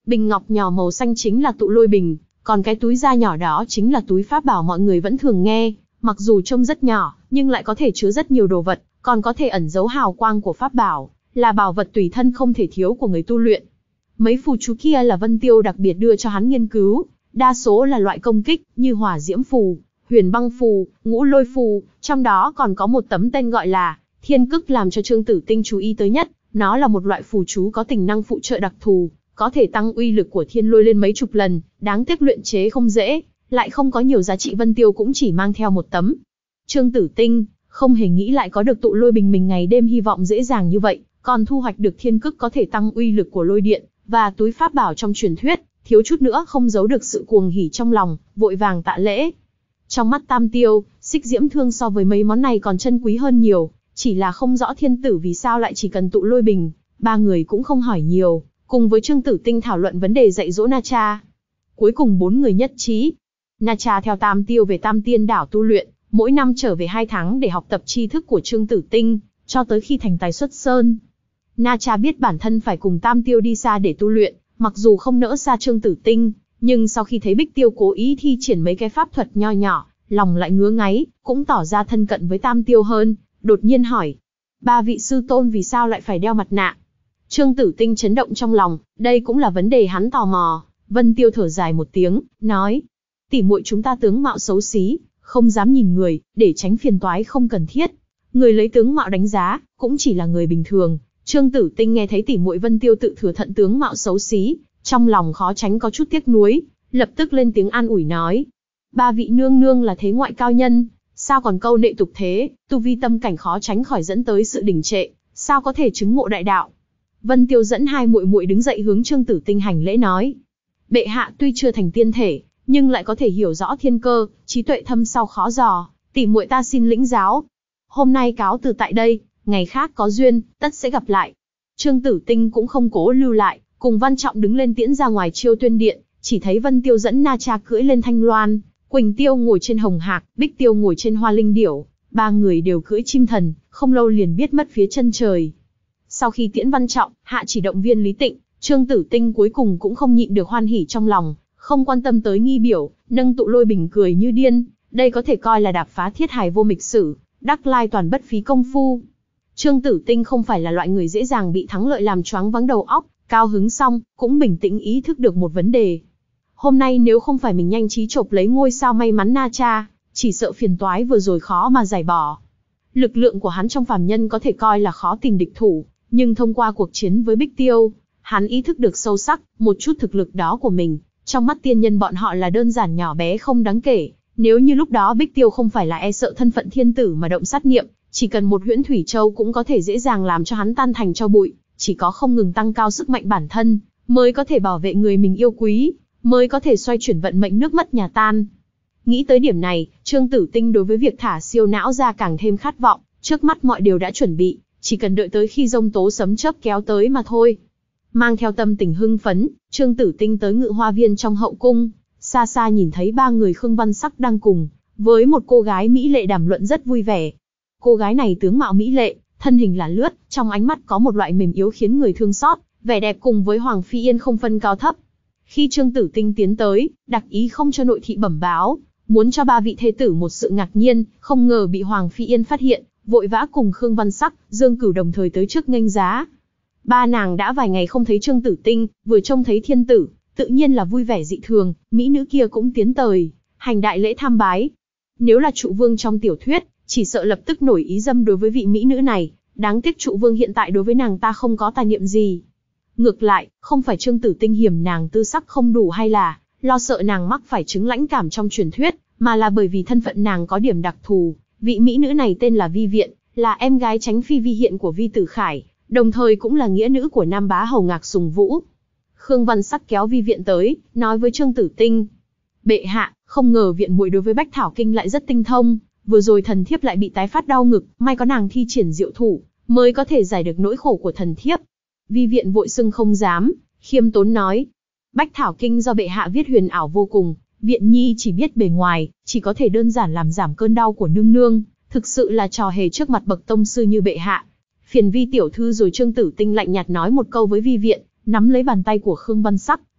Bình ngọc nhỏ màu xanh chính là tụ lôi bình, còn cái túi da nhỏ đó chính là túi pháp bảo mọi người vẫn thường nghe, mặc dù trông rất nhỏ, nhưng lại có thể chứa rất nhiều đồ vật, còn có thể ẩn giấu hào quang của pháp bảo, là bảo vật tùy thân không thể thiếu của người tu luyện. Mấy phù chú kia là Vân Tiêu đặc biệt đưa cho hắn nghiên cứu, đa số là loại công kích, như hỏa diễm phù, huyền băng phù, ngũ lôi phù, trong đó còn có một tấm tên gọi là thiên cức làm cho Trương Tử Tinh chú ý tới nhất, nó là một loại phù chú có tính năng phụ trợ đặc thù, có thể tăng uy lực của thiên lôi lên mấy chục lần, đáng tiếc luyện chế không dễ, lại không có nhiều giá trị. Vân Tiêu cũng chỉ mang theo một tấm. Trương Tử Tinh không hề nghĩ lại có được tụ lôi bình mình ngày đêm hy vọng dễ dàng như vậy, còn thu hoạch được thiên cức có thể tăng uy lực của lôi điện, và túi pháp bảo trong truyền thuyết, thiếu chút nữa không giấu được sự cuồng hỉ trong lòng, vội vàng tạ lễ. Trong mắt Tam Tiêu, xích diễm thương so với mấy món này còn chân quý hơn nhiều, chỉ là không rõ thiên tử vì sao lại chỉ cần tụ lôi bình. Ba người cũng không hỏi nhiều, cùng với Trương Tử Tinh thảo luận vấn đề dạy dỗ Na Cha. Cuối cùng bốn người nhất trí. Na Cha theo Tam Tiêu về Tam Tiên đảo tu luyện, mỗi năm trở về hai tháng để học tập tri thức của Trương Tử Tinh, cho tới khi thành tài xuất sơn. Na Cha biết bản thân phải cùng Tam Tiêu đi xa để tu luyện, mặc dù không nỡ xa Trương Tử Tinh, nhưng sau khi thấy Bích Tiêu cố ý thi triển mấy cái pháp thuật nho nhỏ, lòng lại ngứa ngáy, cũng tỏ ra thân cận với Tam Tiêu hơn, đột nhiên hỏi: ba vị sư tôn vì sao lại phải đeo mặt nạ? Trương Tử Tinh chấn động trong lòng, đây cũng là vấn đề hắn tò mò. Vân Tiêu thở dài một tiếng, nói: tỉ muội chúng ta tướng mạo xấu xí, không dám nhìn người, để tránh phiền toái không cần thiết. Người lấy tướng mạo đánh giá, cũng chỉ là người bình thường. Trương Tử Tinh nghe thấy tỉ muội Vân Tiêu tự thừa thận tướng mạo xấu xí, trong lòng khó tránh có chút tiếc nuối, lập tức lên tiếng an ủi nói: ba vị nương nương là thế ngoại cao nhân, sao còn câu nệ tục thế, tu vi tâm cảnh khó tránh khỏi dẫn tới sự đình trệ, sao có thể chứng ngộ đại đạo. Vân Tiêu dẫn hai muội muội đứng dậy hướng Trương Tử Tinh hành lễ nói: bệ hạ tuy chưa thành tiên thể, nhưng lại có thể hiểu rõ thiên cơ, trí tuệ thâm sâu khó dò, tỷ muội ta xin lĩnh giáo. Hôm nay cáo từ tại đây, ngày khác có duyên, tất sẽ gặp lại. Trương Tử Tinh cũng không cố lưu lại, cùng Văn Trọng đứng lên tiễn ra ngoài Chiêu Tuyên Điện, chỉ thấy Vân Tiêu dẫn Na Cha cưỡi lên Thanh Loan, Quỳnh Tiêu ngồi trên Hồng Hạc, Bích Tiêu ngồi trên Hoa Linh Điểu, ba người đều cưỡi chim thần, không lâu liền biết mất phía chân trời. Sau khi tiễn Văn Trọng, hạ chỉ động viên Lý Tịnh, Trương Tử Tinh cuối cùng cũng không nhịn được hoan hỉ trong lòng, không quan tâm tới nghi biểu, nâng tụ lôi bình cười như điên, đây có thể coi là đạp phá thiết hài vô mịch sử, đắc lai toàn bất phí công phu. Trương Tử Tinh không phải là loại người dễ dàng bị thắng lợi làm choáng váng đầu óc, cao hứng xong, cũng bình tĩnh ý thức được một vấn đề. Hôm nay nếu không phải mình nhanh trí chộp lấy ngôi sao may mắn Na Cha, chỉ sợ phiền toái vừa rồi khó mà giải bỏ. Lực lượng của hắn trong phàm nhân có thể coi là khó tìm địch thủ, nhưng thông qua cuộc chiến với Bích Tiêu, hắn ý thức được sâu sắc, một chút thực lực đó của mình, trong mắt tiên nhân bọn họ là đơn giản nhỏ bé không đáng kể. Nếu như lúc đó Bích Tiêu không phải là e sợ thân phận thiên tử mà động sát niệm, chỉ cần một huyễn thủy châu cũng có thể dễ dàng làm cho hắn tan thành tro bụi, chỉ có không ngừng tăng cao sức mạnh bản thân, mới có thể bảo vệ người mình yêu quý, mới có thể xoay chuyển vận mệnh nước mất nhà tan. Nghĩ tới điểm này, Trương Tử Tinh đối với việc thả siêu não ra càng thêm khát vọng, trước mắt mọi điều đã chuẩn bị, chỉ cần đợi tới khi giông tố sấm chớp kéo tới mà thôi. Mang theo tâm tình hưng phấn, Trương Tử Tinh tới Ngự Hoa Viên trong hậu cung, xa xa nhìn thấy ba người Khương Văn Sắc đang cùng với một cô gái mỹ lệ đàm luận rất vui vẻ. Cô gái này tướng mạo mỹ lệ, thân hình là lướt, trong ánh mắt có một loại mềm yếu khiến người thương xót, vẻ đẹp cùng với Hoàng Phi Yên không phân cao thấp. Khi Trương Tử Tinh tiến tới, đặc ý không cho nội thị bẩm báo, muốn cho ba vị thê tử một sự ngạc nhiên, không ngờ bị Hoàng Phi Yên phát hiện, vội vã cùng Khương Văn Sắc, Dương Cửu đồng thời tới trước nghênh giá. Ba nàng đã vài ngày không thấy Trương Tử Tinh, vừa trông thấy thiên tử, tự nhiên là vui vẻ dị thường, mỹ nữ kia cũng tiến tới, hành đại lễ tham bái. Nếu là trụ vương trong tiểu thuyết, chỉ sợ lập tức nổi ý dâm đối với vị mỹ nữ này, đáng tiếc trụ vương hiện tại đối với nàng ta không có tài niệm gì. Ngược lại, không phải Trương Tử Tinh hiểm nàng tư sắc không đủ hay là lo sợ nàng mắc phải chứng lãnh cảm trong truyền thuyết, mà là bởi vì thân phận nàng có điểm đặc thù. Vị mỹ nữ này tên là Vi Viện, là em gái Chánh Phi Vi Hiện của Vi Tử Khải, đồng thời cũng là nghĩa nữ của Nam Bá Hầu Ngạc Sùng Vũ. Khương Văn Sắc kéo Vi Viện tới, nói với Trương Tử Tinh: bệ hạ, không ngờ Viện muội đối với Bách Thảo Kinh lại rất tinh thông, vừa rồi thần thiếp lại bị tái phát đau ngực, may có nàng thi triển diệu thủ, mới có thể giải được nỗi khổ của thần thiếp. Vi Viện vội xưng không dám, khiêm tốn nói: Bách Thảo Kinh do bệ hạ viết huyền ảo vô cùng, Viện nhi chỉ biết bề ngoài, chỉ có thể đơn giản làm giảm cơn đau của nương nương, thực sự là trò hề trước mặt bậc tông sư như bệ hạ. Phiền Vi tiểu thư. Rồi Trương Tử Tinh lạnh nhạt nói một câu với Vi Viện, nắm lấy bàn tay của Khương Văn Sắc,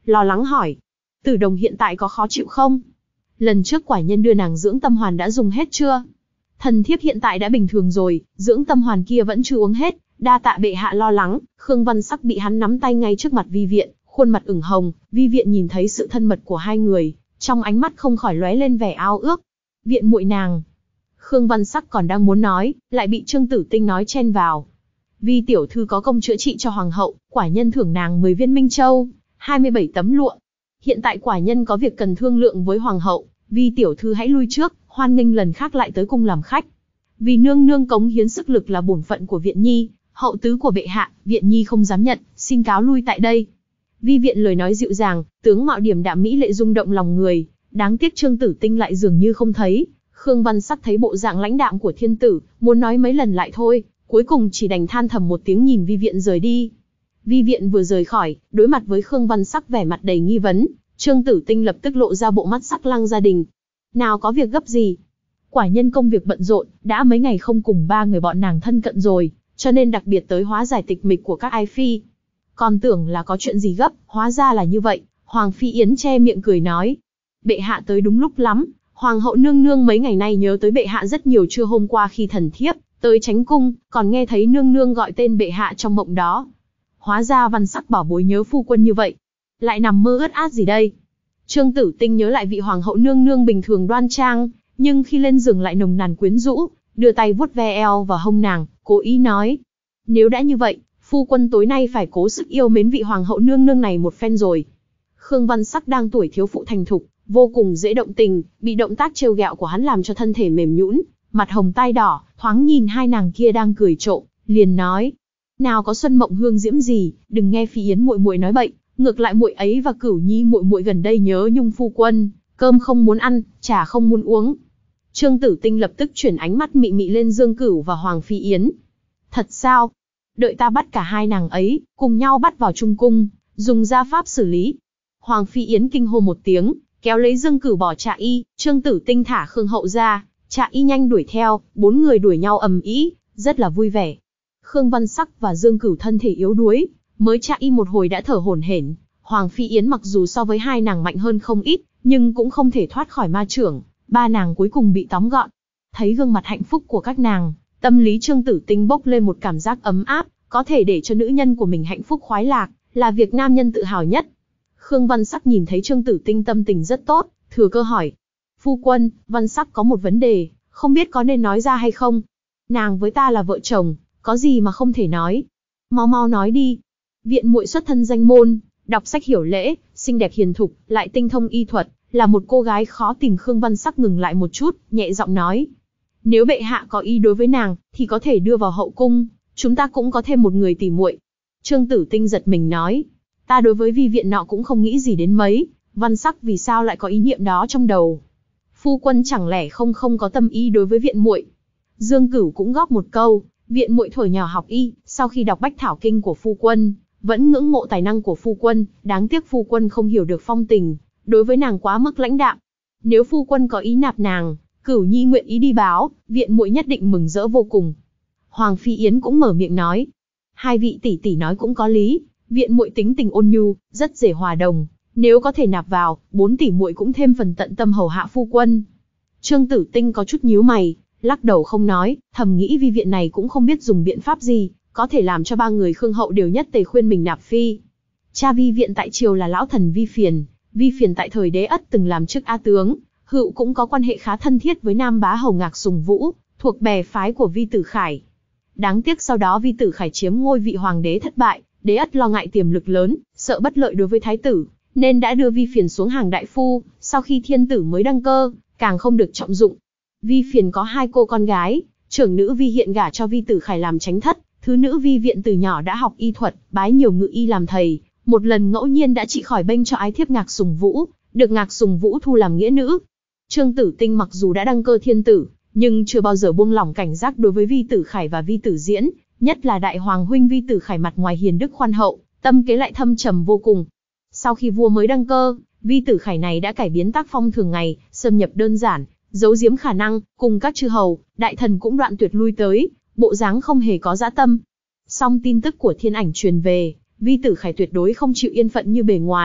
lo lắng hỏi. Tử Đồng hiện tại có khó chịu không? Lần trước quả nhân đưa nàng dưỡng tâm hoàn đã dùng hết chưa? Thần thiếp hiện tại đã bình thường rồi, dưỡng tâm hoàn kia vẫn chưa uống hết, đa tạ bệ hạ lo lắng. Khương Văn Sắc bị hắn nắm tay ngay trước mặt Vi Viện, khuôn mặt ửng hồng. Vi Viện nhìn thấy sự thân mật của hai người, trong ánh mắt không khỏi lóe lên vẻ ao ước. Viện muội nàng. Khương Văn Sắc còn đang muốn nói, lại bị Trương Tử Tinh nói chen vào. Vi tiểu thư có công chữa trị cho hoàng hậu, quả nhân thưởng nàng mười viên minh châu, hai mươi bảy tấm lụa. Hiện tại quả nhân có việc cần thương lượng với hoàng hậu, Vi tiểu thư hãy lui trước, hoan nghênh lần khác lại tới cung làm khách. Vì nương nương cống hiến sức lực là bổn phận của Viện nhi, hậu tứ của bệ hạ, Viện nhi không dám nhận, xin cáo lui tại đây. Vi Viện lời nói dịu dàng, tướng mạo điềm đạm mỹ lệ rung động lòng người, đáng tiếc Trương Tử Tinh lại dường như không thấy. Khương Văn Sắc thấy bộ dạng lãnh đạm của thiên tử, muốn nói mấy lần lại thôi, cuối cùng chỉ đành than thầm một tiếng nhìn Vi Viện rời đi. Vi Viện vừa rời khỏi, đối mặt với Khương Văn Sắc vẻ mặt đầy nghi vấn, Trương Tử Tinh lập tức lộ ra bộ mắt sắc lăng gia đình. Nào có việc gấp gì? Quả nhân công việc bận rộn, đã mấy ngày không cùng ba người bọn nàng thân cận rồi, cho nên đặc biệt tới hóa giải tịch mịch của các ái phi. Còn tưởng là có chuyện gì gấp, hóa ra là như vậy. Hoàng Phi Yến che miệng cười nói. Bệ hạ tới đúng lúc lắm, Hoàng hậu nương nương mấy ngày nay nhớ tới bệ hạ rất nhiều. Trưa hôm qua khi thần thiếp tới Chánh cung, còn nghe thấy nương nương gọi tên bệ hạ trong mộng đó. Hóa ra Văn Sắc bảo bối nhớ phu quân như vậy, lại nằm mơ ướt át gì đây? Trương Tử Tinh nhớ lại vị hoàng hậu nương nương bình thường đoan trang, nhưng khi lên giường lại nồng nàn quyến rũ, đưa tay vuốt ve eo và hông nàng, cố ý nói: nếu đã như vậy, phu quân tối nay phải cố sức yêu mến vị hoàng hậu nương nương này một phen rồi. Khương Văn Sắc đang tuổi thiếu phụ thành thục, vô cùng dễ động tình, bị động tác trêu ghẹo của hắn làm cho thân thể mềm nhũn, mặt hồng tai đỏ, thoáng nhìn hai nàng kia đang cười trộm, liền nói: nào có xuân mộng hương diễm gì, đừng nghe Phi Yến muội muội nói bậy, ngược lại muội ấy và Cửu Nhi muội muội gần đây nhớ nhung phu quân, cơm không muốn ăn, trà không muốn uống. Trương Tử Tinh lập tức chuyển ánh mắt mị mị lên Dương Cửu và Hoàng Phi Yến. Thật sao? Đợi ta bắt cả hai nàng ấy, cùng nhau bắt vào trung cung, dùng gia pháp xử lý. Hoàng Phi Yến kinh hô một tiếng, kéo lấy Dương Cửu bỏ Trạ Y, Trương Tử Tinh thả Khương Hậu ra, Trạ Y nhanh đuổi theo, bốn người đuổi nhau ầm ĩ, rất là vui vẻ. Khương Văn Sắc và Dương Cửu thân thể yếu đuối, mới Trạ Y một hồi đã thở hổn hển. Hoàng Phi Yến mặc dù so với hai nàng mạnh hơn không ít, nhưng cũng không thể thoát khỏi ma chưởng, ba nàng cuối cùng bị tóm gọn. Thấy gương mặt hạnh phúc của các nàng, tâm lý Trương Tử Tinh bốc lên một cảm giác ấm áp, có thể để cho nữ nhân của mình hạnh phúc khoái lạc, là việc nam nhân tự hào nhất. Khương Văn Sắc nhìn thấy Trương Tử Tinh tâm tình rất tốt, thừa cơ hỏi: phu quân, Văn Sắc có một vấn đề, không biết có nên nói ra hay không? Nàng với ta là vợ chồng, có gì mà không thể nói? Mau mau nói đi. Viện muội xuất thân danh môn, đọc sách hiểu lễ, xinh đẹp hiền thục, lại tinh thông y thuật, là một cô gái khó tìm. Khương Văn Sắc ngừng lại một chút, nhẹ giọng nói: nếu bệ hạ có ý đối với nàng, thì có thể đưa vào hậu cung, chúng ta cũng có thêm một người tỉ muội. Trương Tử Tinh giật mình nói: ta đối với Vi Viện nọ cũng không nghĩ gì đến mấy, Văn Sắc vì sao lại có ý niệm đó trong đầu? Phu quân chẳng lẽ không không có tâm ý đối với Viện muội? Dương Cửu cũng góp một câu: Viện muội thuở nhỏ học y, sau khi đọc Bách Thảo Kinh của phu quân, vẫn ngưỡng mộ tài năng của phu quân, đáng tiếc phu quân không hiểu được phong tình, đối với nàng quá mức lãnh đạm. Nếu phu quân có ý nạp nàng, Cửu Nhi nguyện ý đi báo, Viện muội nhất định mừng rỡ vô cùng. Hoàng Phi Yến cũng mở miệng nói: hai vị tỷ tỷ nói cũng có lý, Viện muội tính tình ôn nhu, rất dễ hòa đồng, nếu có thể nạp vào, bốn tỷ muội cũng thêm phần tận tâm hầu hạ phu quân. Trương Tử Tinh có chút nhíu mày, lắc đầu không nói, thầm nghĩ Vi Viện này cũng không biết dùng biện pháp gì, có thể làm cho ba người Khương hậu đều nhất tề khuyên mình nạp phi. Cha Vi Viện tại triều là lão thần Vi Phiền, Vi Phiền tại thời Đế Ất từng làm chức A tướng, hữu cũng có quan hệ khá thân thiết với Nam Bá hầu Ngạc Sùng Vũ, thuộc bè phái của Vi Tử Khải. Đáng tiếc sau đó Vi Tử Khải chiếm ngôi vị hoàng đế thất bại, Đế Ất lo ngại tiềm lực lớn, sợ bất lợi đối với thái tử, nên đã đưa Vi Phiền xuống hàng đại phu, sau khi thiên tử mới đăng cơ, càng không được trọng dụng. Vi Phiền có hai cô con gái, trưởng nữ Vi Hiện gả cho Vi Tử Khải làm chánh thất, thứ nữ Vi Viện từ nhỏ đã học y thuật, bái nhiều ngự y làm thầy, một lần ngẫu nhiên đã trị khỏi bệnh cho ái thiếp Ngạc Sùng Vũ, được Ngạc Sùng Vũ thu làm nghĩa nữ. Trương Tử Tinh mặc dù đã đăng cơ thiên tử, nhưng chưa bao giờ buông lỏng cảnh giác đối với Vi Tử Khải và Vi Tử Diễn, nhất là đại hoàng huynh Vi Tử Khải mặt ngoài hiền đức khoan hậu, tâm kế lại thâm trầm vô cùng. Sau khi vua mới đăng cơ, Vi Tử Khải này đã cải biến tác phong thường ngày, xâm nhập đơn giản, giấu giếm khả năng, cùng các chư hầu, đại thần cũng đoạn tuyệt lui tới, bộ dáng không hề có dã tâm. Song tin tức của thiên ảnh truyền về, Vi Tử Khải tuyệt đối không chịu yên phận như bề ngoài,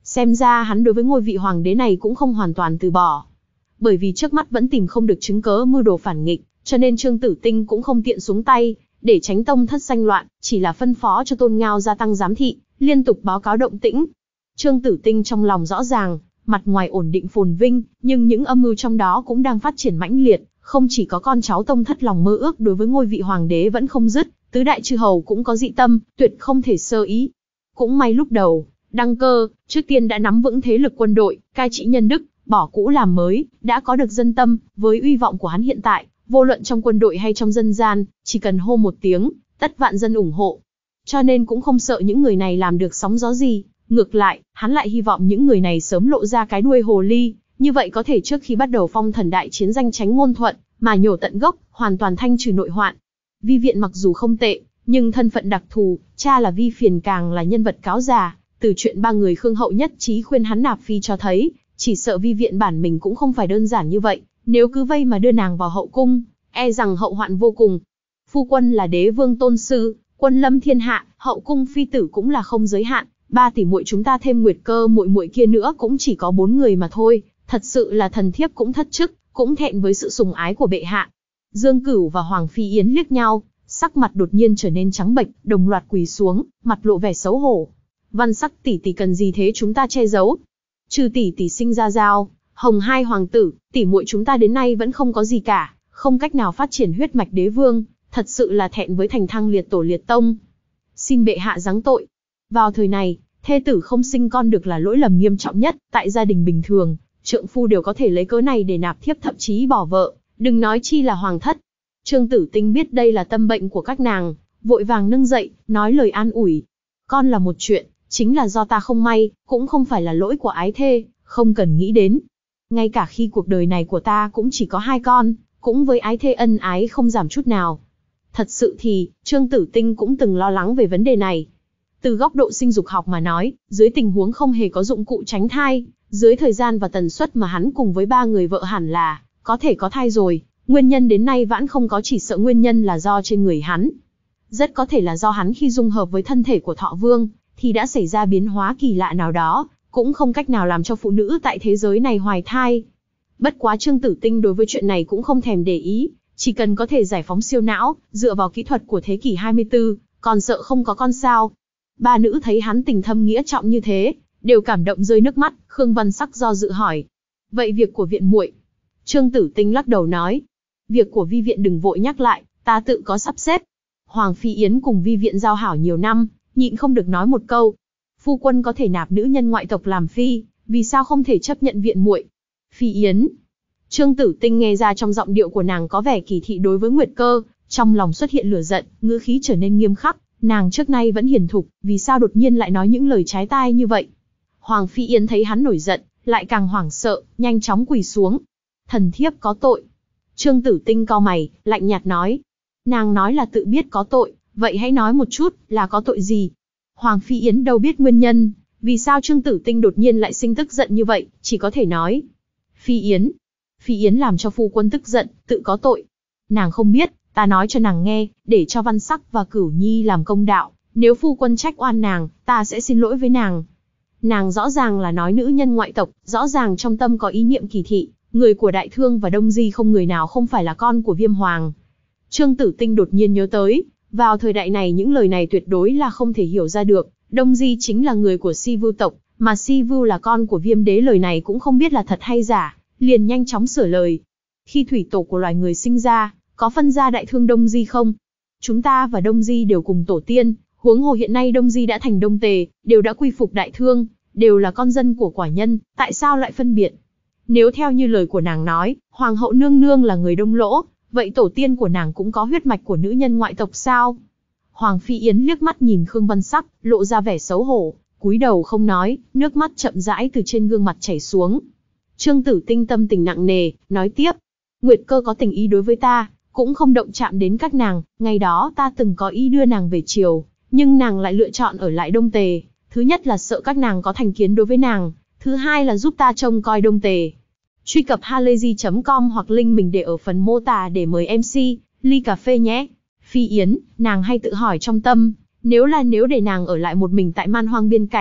Xem ra hắn đối với ngôi vị hoàng đế này cũng không hoàn toàn từ bỏ. Bởi vì trước mắt vẫn tìm không được chứng cớ mưu đồ phản nghịch, cho nên Trương Tử Tinh cũng không tiện xuống tay, để tránh tông thất danh loạn, chỉ là phân phó cho Tôn Ngao gia tăng giám thị, liên tục báo cáo động tĩnh. Trương Tử Tinh trong lòng rõ ràng, mặt ngoài ổn định phồn vinh, nhưng những âm mưu trong đó cũng đang phát triển mãnh liệt, không chỉ có con cháu tông thất lòng mơ ước đối với ngôi vị hoàng đế vẫn không dứt, tứ đại chư hầu cũng có dị tâm, tuyệt không thể sơ ý. Cũng may lúc đầu, đăng cơ, trước tiên đã nắm vững thế lực quân đội, cai trị nhân đức, bỏ cũ làm mới, đã có được dân tâm, với uy vọng của hắn hiện tại, vô luận trong quân đội hay trong dân gian, chỉ cần hô một tiếng, tất vạn dân ủng hộ. Cho nên cũng không sợ những người này làm được sóng gió gì, ngược lại, hắn lại hy vọng những người này sớm lộ ra cái đuôi hồ ly, như vậy có thể trước khi bắt đầu phong thần đại chiến danh chánh ngôn thuận, mà nhổ tận gốc, hoàn toàn thanh trừ nội hoạn. Vi Viện mặc dù không tệ, nhưng thân phận đặc thù, cha là Vi Phiền càng là nhân vật cáo già, từ chuyện ba người Khương Hậu nhất trí khuyên hắn nạp phi cho thấy, chỉ sợ Vi Viện bản mình cũng không phải đơn giản như vậy, nếu cứ vây mà đưa nàng vào hậu cung, e rằng hậu hoạn vô cùng. Phu quân là đế vương tôn sư, quân lâm thiên hạ, hậu cung phi tử cũng là không giới hạn, ba tỷ muội chúng ta thêm Nguyệt Cơ muội muội kia nữa cũng chỉ có bốn người mà thôi, thật sự là thần thiếp cũng thất chức, cũng thẹn với sự sủng ái của bệ hạ. Dương Cửu và Hoàng Phi Yến liếc nhau, sắc mặt đột nhiên trở nên trắng bệch, đồng loạt quỳ xuống, mặt lộ vẻ xấu hổ. Văn Sắc tỷ tỷ cần gì thế chúng ta che giấu? Trừ tỷ tỷ sinh ra Giao, Hồng hai hoàng tử, tỷ muội chúng ta đến nay vẫn không có gì cả, không cách nào phát triển huyết mạch đế vương, thật sự là thẹn với thành thăng liệt tổ liệt tông. Xin bệ hạ giáng tội. Vào thời này, thê tử không sinh con được là lỗi lầm nghiêm trọng nhất, tại gia đình bình thường, trượng phu đều có thể lấy cớ này để nạp thiếp thậm chí bỏ vợ, đừng nói chi là hoàng thất. Trương Tử Tinh biết đây là tâm bệnh của các nàng, vội vàng nâng dậy, nói lời an ủi. Con là một chuyện, chính là do ta không may, cũng không phải là lỗi của ái thê, không cần nghĩ đến. Ngay cả khi cuộc đời này của ta cũng chỉ có hai con, cũng với ái thê ân ái không giảm chút nào. Thật sự thì, Trương Tử Tinh cũng từng lo lắng về vấn đề này. Từ góc độ sinh dục học mà nói, dưới tình huống không hề có dụng cụ tránh thai, dưới thời gian và tần suất mà hắn cùng với ba người vợ hẳn là có thể có thai rồi, nguyên nhân đến nay vẫn không có, chỉ sợ nguyên nhân là do trên người hắn. Rất có thể là do hắn khi dung hợp với thân thể của Thọ Vương, thì đã xảy ra biến hóa kỳ lạ nào đó, cũng không cách nào làm cho phụ nữ tại thế giới này hoài thai. Bất quá Trương Tử Tinh đối với chuyện này cũng không thèm để ý, chỉ cần có thể giải phóng siêu não, dựa vào kỹ thuật của thế kỷ hai mươi tư, còn sợ không có con sao. Ba nữ thấy hắn tình thâm nghĩa trọng như thế, đều cảm động rơi nước mắt. Khương Văn Sắc do dự hỏi, vậy việc của viện muội? Trương Tử Tinh lắc đầu nói, việc của Vi Viện đừng vội nhắc lại, ta tự có sắp xếp. Hoàng Phi Yến cùng Vi Viện giao hảo nhiều năm, nhịn không được nói một câu, phu quân có thể nạp nữ nhân ngoại tộc làm phi, vì sao không thể chấp nhận viện muội? Phi Yến. Trương Tử Tinh nghe ra trong giọng điệu của nàng có vẻ kỳ thị đối với Nguyệt Cơ, trong lòng xuất hiện lửa giận, ngữ khí trở nên nghiêm khắc. Nàng trước nay vẫn hiền thục, vì sao đột nhiên lại nói những lời trái tai như vậy? Hoàng Phi Yến thấy hắn nổi giận, lại càng hoảng sợ, nhanh chóng quỳ xuống. Thần thiếp có tội. Trương Tử Tinh cau mày, lạnh nhạt nói. Nàng nói là tự biết có tội, vậy hãy nói một chút, là có tội gì? Hoàng Phi Yến đâu biết nguyên nhân, vì sao Trương Tử Tinh đột nhiên lại sinh tức giận như vậy, chỉ có thể nói. Phi Yến. Phi Yến làm cho phu quân tức giận, tự có tội. Nàng không biết, ta nói cho nàng nghe, để cho Văn Sắc và Cửu Nhi làm công đạo, nếu phu quân trách oan nàng, ta sẽ xin lỗi với nàng. Nàng rõ ràng là nói nữ nhân ngoại tộc, rõ ràng trong tâm có ý niệm kỳ thị, người của Đại Thương và Đông Di không người nào không phải là con của Viêm Hoàng. Trương Tử Tinh đột nhiên nhớ tới, vào thời đại này những lời này tuyệt đối là không thể hiểu ra được, Đông Di chính là người của Si Vưu tộc, mà Si Vưu là con của Viêm Đế, lời này cũng không biết là thật hay giả, liền nhanh chóng sửa lời. Khi thủy tổ của loài người sinh ra, có phân ra Đại Thương Đông Di không? Chúng ta và Đông Di đều cùng tổ tiên, huống hồ hiện nay Đông Di đã thành Đông Tề, đều đã quy phục Đại Thương, đều là con dân của quả nhân, tại sao lại phân biệt? Nếu theo như lời của nàng nói, Hoàng hậu nương nương là người Đông Lỗ, vậy tổ tiên của nàng cũng có huyết mạch của nữ nhân ngoại tộc sao? Hoàng Phi Yến liếc mắt nhìn Khương Văn Sắc, lộ ra vẻ xấu hổ, cúi đầu không nói, nước mắt chậm rãi từ trên gương mặt chảy xuống. Trương Tử Tinh tâm tình nặng nề, nói tiếp, Nguyệt Cơ có tình ý đối với ta, cũng không động chạm đến các nàng, ngày đó ta từng có ý đưa nàng về triều, nhưng nàng lại lựa chọn ở lại Đông Tề, thứ nhất là sợ các nàng có thành kiến đối với nàng, thứ hai là giúp ta trông coi Đông Tề. Truy cập halayzi chấm com hoặc link mình để ở phần mô tả để mời em xê, ly cà phê nhé. Phi Yến, nàng hay tự hỏi trong tâm, nếu là nếu để nàng ở lại một mình tại man hoang biên cảnh,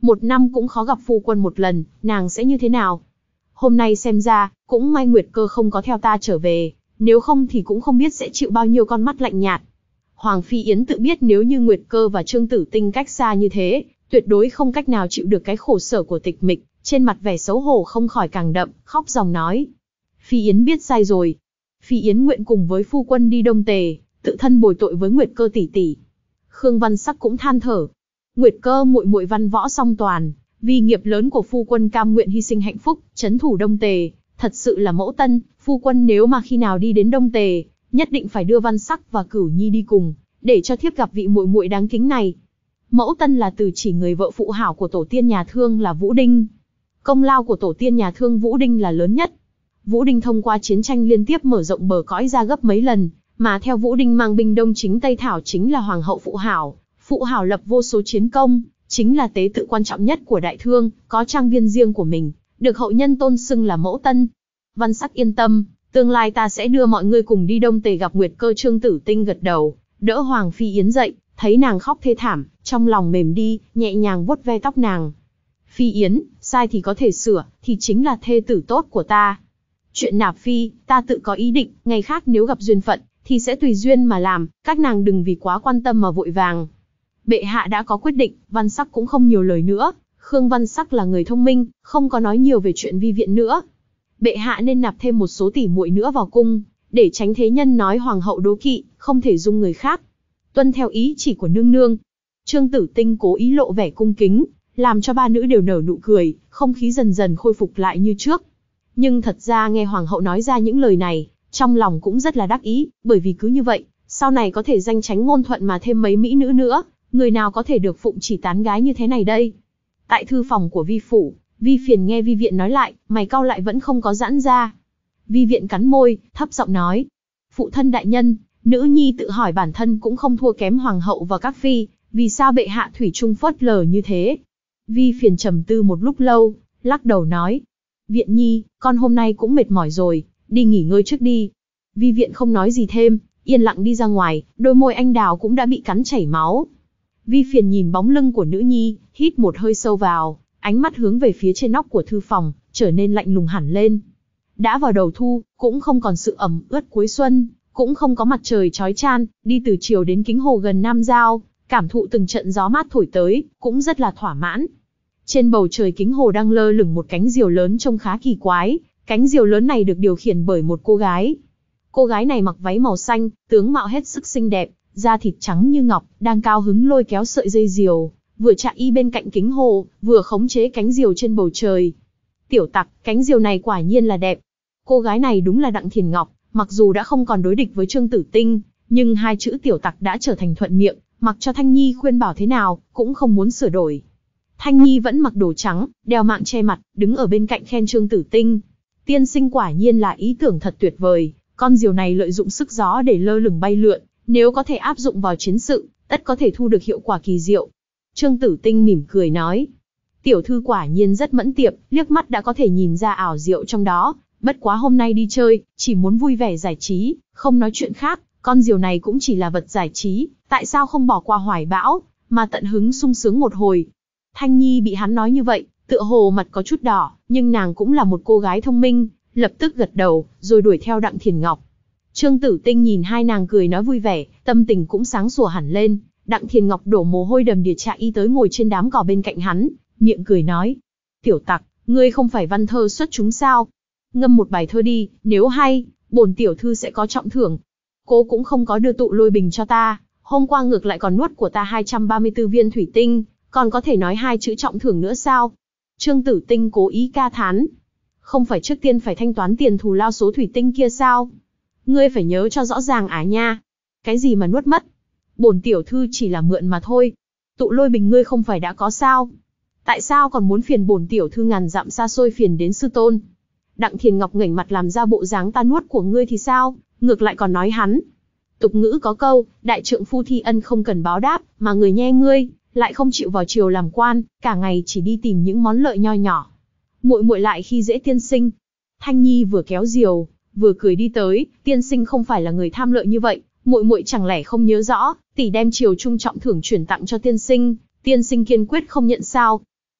Một năm cũng khó gặp phu quân một lần, nàng sẽ như thế nào? Hôm nay xem ra, cũng may Nguyệt Cơ không có theo ta trở về, nếu không thì cũng không biết sẽ chịu bao nhiêu con mắt lạnh nhạt. Hoàng Phi Yến tự biết nếu như Nguyệt Cơ và Trương Tử Tinh cách xa như thế, tuyệt đối không cách nào chịu được cái khổ sở của tịch mịch, trên mặt vẻ xấu hổ không khỏi càng đậm, khóc ròng nói. Phi Yến biết sai rồi. Phi Yến nguyện cùng với phu quân đi Đông Tề, tự thân bồi tội với Nguyệt Cơ tỷ tỷ. Khương Văn Sắc cũng than thở. Nguyệt Cơ muội muội văn võ song toàn, vì nghiệp lớn của phu quân cam nguyện hy sinh hạnh phúc, trấn thủ Đông Tề, thật sự là mẫu tân, phu quân nếu mà khi nào đi đến Đông Tề, nhất định phải đưa Văn Sắc và Cửu Nhi đi cùng, để cho thiếp gặp vị muội muội đáng kính này. Mẫu tân là từ chỉ người vợ phụ hảo của tổ tiên nhà Thương là Vũ Đinh. Công lao của tổ tiên nhà Thương Vũ Đinh là lớn nhất. Vũ Đinh thông qua chiến tranh liên tiếp mở rộng bờ cõi ra gấp mấy lần, mà theo Vũ Đinh mang binh đông chính Tây thảo chính là hoàng hậu phụ hảo, phụ hảo lập vô số chiến công, chính là tế tự quan trọng nhất của Đại Thương, có trang viên riêng của mình, được hậu nhân tôn xưng là mẫu tân. Văn Sắc yên tâm, tương lai ta sẽ đưa mọi người cùng đi Đông Tề gặp Nguyệt Cơ. Trương Tử Tinh gật đầu, đỡ Hoàng Phi Yến dậy, thấy nàng khóc thê thảm, trong lòng mềm đi, nhẹ nhàng vuốt ve tóc nàng. Phi Yến, sai thì có thể sửa, thì chính là thê tử tốt của ta. Chuyện nạp phi, ta tự có ý định, ngày khác nếu gặp duyên phận, thì sẽ tùy duyên mà làm, các nàng đừng vì quá quan tâm mà vội vàng. Bệ hạ đã có quyết định, Văn Sắc cũng không nhiều lời nữa. Khương Văn Sắc là người thông minh, không có nói nhiều về chuyện vi viện nữa. Bệ hạ nên nạp thêm một số tỷ muội nữa vào cung, để tránh thế nhân nói hoàng hậu đố kỵ, không thể dung người khác. Tuân theo ý chỉ của nương nương. Trương Tử Tinh cố ý lộ vẻ cung kính, làm cho ba nữ đều nở nụ cười, không khí dần dần khôi phục lại như trước. Nhưng thật ra nghe hoàng hậu nói ra những lời này, trong lòng cũng rất là đắc ý, bởi vì cứ như vậy, sau này có thể danh chánh ngôn thuận mà thêm mấy mỹ nữ nữa, người nào có thể được phụng chỉ tán gái như thế này đây. Tại thư phòng của Vi phủ, Vi Phiền nghe Vi Viện nói lại, mày cau lại vẫn không có giãn ra. Vi Viện cắn môi, thấp giọng nói: phụ thân đại nhân, nữ nhi tự hỏi bản thân cũng không thua kém hoàng hậu và các phi, vì sao bệ hạ thủy chung phớt lờ như thế? Vi Phiền trầm tư một lúc lâu, lắc đầu nói: Viện nhi, con hôm nay cũng mệt mỏi rồi, đi nghỉ ngơi trước đi. Vi Viện không nói gì thêm, yên lặng đi ra ngoài, đôi môi anh đào cũng đã bị cắn chảy máu. Vi Phiền nhìn bóng lưng của nữ nhi, hít một hơi sâu vào, ánh mắt hướng về phía trên nóc của thư phòng, trở nên lạnh lùng hẳn lên. Đã vào đầu thu, cũng không còn sự ẩm ướt cuối xuân, cũng không có mặt trời chói chang, đi từ chiều đến Kính Hồ gần Nam Giao, cảm thụ từng trận gió mát thổi tới, cũng rất là thỏa mãn. Trên bầu trời Kính Hồ đang lơ lửng một cánh diều lớn trông khá kỳ quái, cánh diều lớn này được điều khiển bởi một cô gái. Cô gái này mặc váy màu xanh, tướng mạo hết sức xinh đẹp, da thịt trắng như ngọc, đang cao hứng lôi kéo sợi dây diều, vừa chạy y bên cạnh Kính Hồ, vừa khống chế cánh diều trên bầu trời. Tiểu tặc, cánh diều này quả nhiên là đẹp. Cô gái này đúng là Đặng Thiền Ngọc, mặc dù đã không còn đối địch với Trương Tử Tinh, nhưng hai chữ tiểu tặc đã trở thành thuận miệng, mặc cho Thanh Nhi khuyên bảo thế nào, cũng không muốn sửa đổi. Thanh Nhi vẫn mặc đồ trắng, đeo mạng che mặt, đứng ở bên cạnh khen Trương Tử Tinh. Tiên sinh quả nhiên là ý tưởng thật tuyệt vời, con diều này lợi dụng sức gió để lơ lửng bay lượn, nếu có thể áp dụng vào chiến sự, tất có thể thu được hiệu quả kỳ diệu. Trương Tử Tinh mỉm cười nói, tiểu thư quả nhiên rất mẫn tiệp, liếc mắt đã có thể nhìn ra ảo diệu trong đó, bất quá hôm nay đi chơi, chỉ muốn vui vẻ giải trí, không nói chuyện khác, con diều này cũng chỉ là vật giải trí, tại sao không bỏ qua hoài bão, mà tận hứng sung sướng một hồi. Thanh Nhi bị hắn nói như vậy, tựa hồ mặt có chút đỏ, nhưng nàng cũng là một cô gái thông minh, lập tức gật đầu, rồi đuổi theo Đặng Thiền Ngọc. Trương Tử Tinh nhìn hai nàng cười nói vui vẻ, tâm tình cũng sáng sủa hẳn lên. Đặng Thiền Ngọc đổ mồ hôi đầm đìa chạy y tới ngồi trên đám cỏ bên cạnh hắn, miệng cười nói, tiểu tặc, ngươi không phải văn thơ xuất chúng sao? Ngâm một bài thơ đi, nếu hay, bổn tiểu thư sẽ có trọng thưởng. Cô cũng không có đưa tụ lôi bình cho ta, hôm qua ngược lại còn nuốt của ta hai trăm ba mươi tư viên thủy tinh, còn có thể nói hai chữ trọng thưởng nữa sao? Trương Tử Tinh cố ý ca thán, không phải trước tiên phải thanh toán tiền thù lao số thủy tinh kia sao? Ngươi phải nhớ cho rõ ràng à nha. Cái gì mà nuốt mất? Bổn tiểu thư chỉ là mượn mà thôi. Tụ lôi bình ngươi không phải đã có sao? Tại sao còn muốn phiền bổn tiểu thư ngàn dặm xa xôi phiền đến sư tôn? Đặng Thiền Ngọc ngẩng mặt làm ra bộ dáng ta nuốt của ngươi thì sao? Ngược lại còn nói hắn. Tục ngữ có câu, đại trượng phu thi ân không cần báo đáp, mà người nhe ngươi lại không chịu vào triều làm quan, cả ngày chỉ đi tìm những món lợi nho nhỏ. Muội muội lại khi dễ tiên sinh. Thanh Nhi vừa kéo diều, vừa cười đi tới, tiên sinh không phải là người tham lợi như vậy, muội muội chẳng lẽ không nhớ rõ, tỷ đem triều trung trọng thưởng chuyển tặng cho tiên sinh, tiên sinh kiên quyết không nhận sao?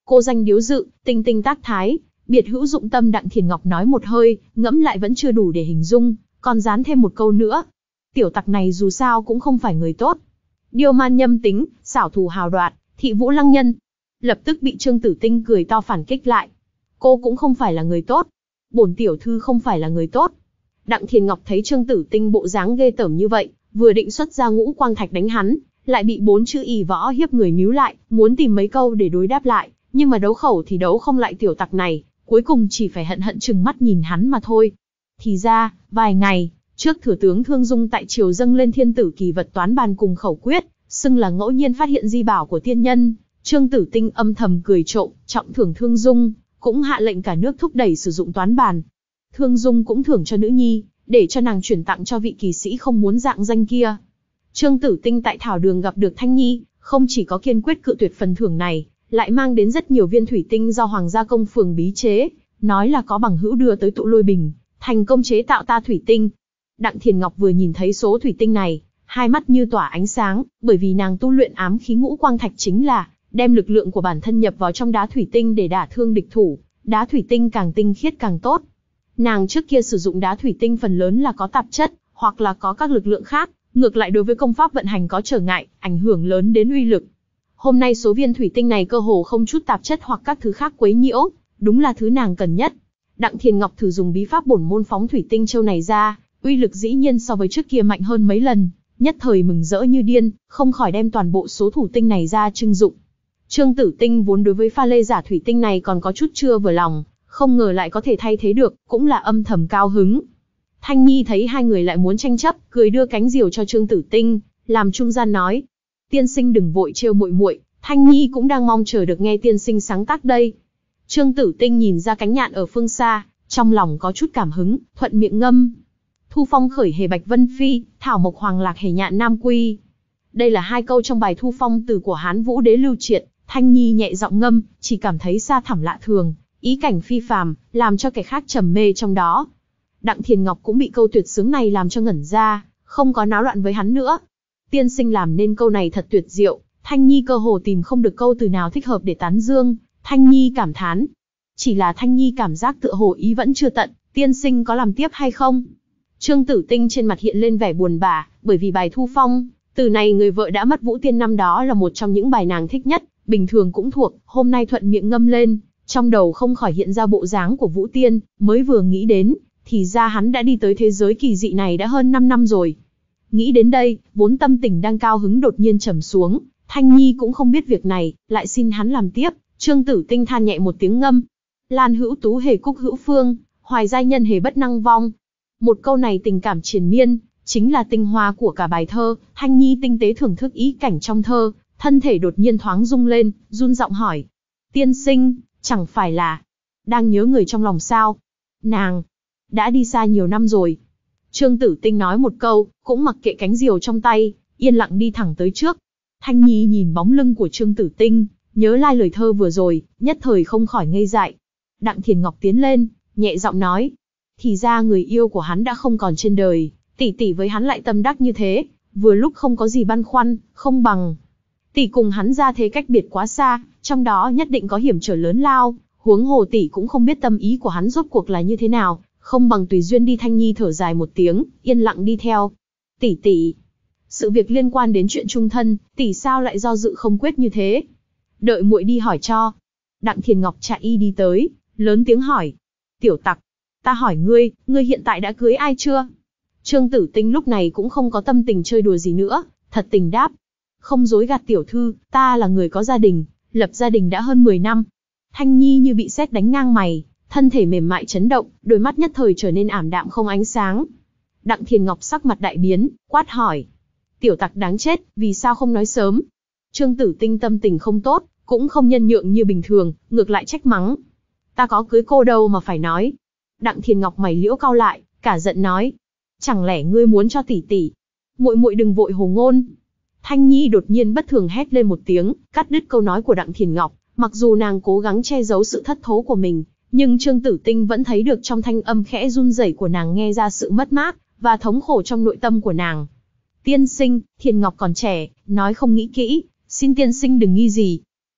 Cô danh điếu dự, tinh tinh tác thái, biệt hữu dụng tâm. Đặng Thiền Ngọc nói một hơi, ngẫm lại vẫn chưa đủ để hình dung, còn dán thêm một câu nữa. Tiểu tặc này dù sao cũng không phải người tốt. Điêu man nhâm tính, xảo thù hào đoạt, thị vũ lăng nhân. Lập tức bị Trương Tử Tinh cười to phản kích lại. Cô cũng không phải là người tốt. Bổn tiểu thư không phải là người tốt. Đặng Thiền Ngọc thấy Trương Tử Tinh bộ dáng ghê tởm như vậy, vừa định xuất ra ngũ quang thạch đánh hắn, lại bị bốn chữ ỷ võ hiếp người níu lại, muốn tìm mấy câu để đối đáp lại, nhưng mà đấu khẩu thì đấu không lại tiểu tặc này, cuối cùng chỉ phải hận hận trừng mắt nhìn hắn mà thôi. Thì ra, vài ngày trước thừa tướng Thương Dung tại triều dâng lên thiên tử kỳ vật toán bàn cùng khẩu quyết, xưng là ngẫu nhiên phát hiện di bảo của tiên nhân. Trương Tử Tinh âm thầm cười trộm, trọng thưởng Thương Dung, cũng hạ lệnh cả nước thúc đẩy sử dụng toán bàn. Thương Dung cũng thưởng cho nữ nhi, để cho nàng chuyển tặng cho vị kỳ sĩ không muốn dạng danh kia. Trương Tử Tinh tại thảo đường gặp được Thanh Nhi, không chỉ có kiên quyết cự tuyệt phần thưởng này, lại mang đến rất nhiều viên thủy tinh do Hoàng gia công phường bí chế, nói là có bằng hữu đưa tới tụ lôi bình, thành công chế tạo ta thủy tinh. Đặng Thiền Ngọc vừa nhìn thấy số thủy tinh này, hai mắt như tỏa ánh sáng, bởi vì nàng tu luyện ám khí ngũ quang thạch chính là đem lực lượng của bản thân nhập vào trong đá thủy tinh để đả thương địch thủ, đá thủy tinh càng tinh khiết càng tốt. Nàng trước kia sử dụng đá thủy tinh phần lớn là có tạp chất, hoặc là có các lực lượng khác, ngược lại đối với công pháp vận hành có trở ngại, ảnh hưởng lớn đến uy lực. Hôm nay số viên thủy tinh này cơ hồ không chút tạp chất hoặc các thứ khác quấy nhiễu, đúng là thứ nàng cần nhất. Đặng Thiền Ngọc thử dùng bí pháp bổn môn phóng thủy tinh châu này ra, uy lực dĩ nhiên so với trước kia mạnh hơn mấy lần, nhất thời mừng rỡ như điên, không khỏi đem toàn bộ số thủ tinh này ra trưng dụng. Trương Tử Tinh vốn đối với pha lê giả thủy tinh này còn có chút chưa vừa lòng, không ngờ lại có thể thay thế được, cũng là âm thầm cao hứng. Thanh Nhi thấy hai người lại muốn tranh chấp, cười đưa cánh diều cho Trương Tử Tinh, làm trung gian nói: "Tiên sinh đừng vội trêu muội muội, Thanh Nhi cũng đang mong chờ được nghe tiên sinh sáng tác đây." Trương Tử Tinh nhìn ra cánh nhạn ở phương xa, trong lòng có chút cảm hứng, thuận miệng ngâm: "Thu phong khởi hề bạch vân phi, thảo mộc hoàng lạc hề nhạn nam quy." Đây là hai câu trong bài Thu Phong từ của Hán Vũ Đế Lưu Triệt. Thanh Nhi nhẹ giọng ngâm, chỉ cảm thấy xa thẳm lạ thường, ý cảnh phi phàm, làm cho kẻ khác trầm mê trong đó. Đặng Thiền Ngọc cũng bị câu tuyệt sướng này làm cho ngẩn ra, không có náo loạn với hắn nữa. Tiên sinh làm nên câu này thật tuyệt diệu, Thanh Nhi cơ hồ tìm không được câu từ nào thích hợp để tán dương. Thanh Nhi cảm thán. Chỉ là Thanh Nhi cảm giác tựa hồ ý vẫn chưa tận, tiên sinh có làm tiếp hay không? Trương Tử Tinh trên mặt hiện lên vẻ buồn bã, bởi vì bài Thu Phong, từ này người vợ đã mất Vũ Tiên năm đó là một trong những bài nàng thích nhất, bình thường cũng thuộc, hôm nay thuận miệng ngâm lên, trong đầu không khỏi hiện ra bộ dáng của Vũ Tiên, mới vừa nghĩ đến, thì ra hắn đã đi tới thế giới kỳ dị này đã hơn năm năm rồi. Nghĩ đến đây, vốn tâm tình đang cao hứng đột nhiên trầm xuống, Thanh Nhi cũng không biết việc này, lại xin hắn làm tiếp. Trương Tử Tinh than nhẹ một tiếng ngâm: "Lan hữu tú hề cúc hữu phương, hoài giai nhân hề bất năng vong." Một câu này tình cảm triền miên, chính là tinh hoa của cả bài thơ. Thanh Nhi tinh tế thưởng thức ý cảnh trong thơ, thân thể đột nhiên thoáng rung lên, run giọng hỏi: "Tiên sinh, chẳng phải là đang nhớ người trong lòng sao? Nàng đã đi xa nhiều năm rồi." Trương Tử Tinh nói một câu, cũng mặc kệ cánh diều trong tay, yên lặng đi thẳng tới trước. Thanh Nhi nhìn bóng lưng của Trương Tử Tinh, nhớ lại lời thơ vừa rồi, nhất thời không khỏi ngây dại. Đặng Thiền Ngọc tiến lên, nhẹ giọng nói: "Thì ra người yêu của hắn đã không còn trên đời, tỷ tỷ với hắn lại tâm đắc như thế, vừa lúc không có gì băn khoăn, không bằng tỷ cùng hắn ra thế cách biệt quá xa, trong đó nhất định có hiểm trở lớn lao, huống hồ tỷ cũng không biết tâm ý của hắn rốt cuộc là như thế nào, không bằng tùy duyên đi." Thanh Nhi thở dài một tiếng, yên lặng đi theo. "Tỷ tỷ, sự việc liên quan đến chuyện chung thân, tỷ sao lại do dự không quyết như thế? Đợi muội đi hỏi cho." Đặng Thiền Ngọc chạy y đi tới, lớn tiếng hỏi: "Tiểu tặc, ta hỏi ngươi, ngươi hiện tại đã cưới ai chưa?" Trương Tử Tinh lúc này cũng không có tâm tình chơi đùa gì nữa, thật tình đáp: "Không dối gạt tiểu thư, ta là người có gia đình, lập gia đình đã hơn mười năm." Thanh Nhi như bị sét đánh ngang mày, thân thể mềm mại chấn động, đôi mắt nhất thời trở nên ảm đạm không ánh sáng. Đặng Thiền Ngọc sắc mặt đại biến, quát hỏi: "Tiểu tặc đáng chết, vì sao không nói sớm?" Trương Tử Tinh tâm tình không tốt, cũng không nhân nhượng như bình thường, ngược lại trách mắng: "Ta có cưới cô đâu mà phải nói." Đặng Thiền Ngọc mày liễu cau lại, cả giận nói: "Chẳng lẽ ngươi muốn cho tỷ tỷ? Muội muội đừng vội hồ ngôn." Thanh Nhi đột nhiên bất thường hét lên một tiếng, cắt đứt câu nói của Đặng Thiền Ngọc. Mặc dù nàng cố gắng che giấu sự thất thố của mình, nhưng Trương Tử Tinh vẫn thấy được trong thanh âm khẽ run rẩy của nàng nghe ra sự mất mát và thống khổ trong nội tâm của nàng. "Tiên sinh, Thiền Ngọc còn trẻ, nói không nghĩ kỹ, xin tiên sinh đừng nghi gì."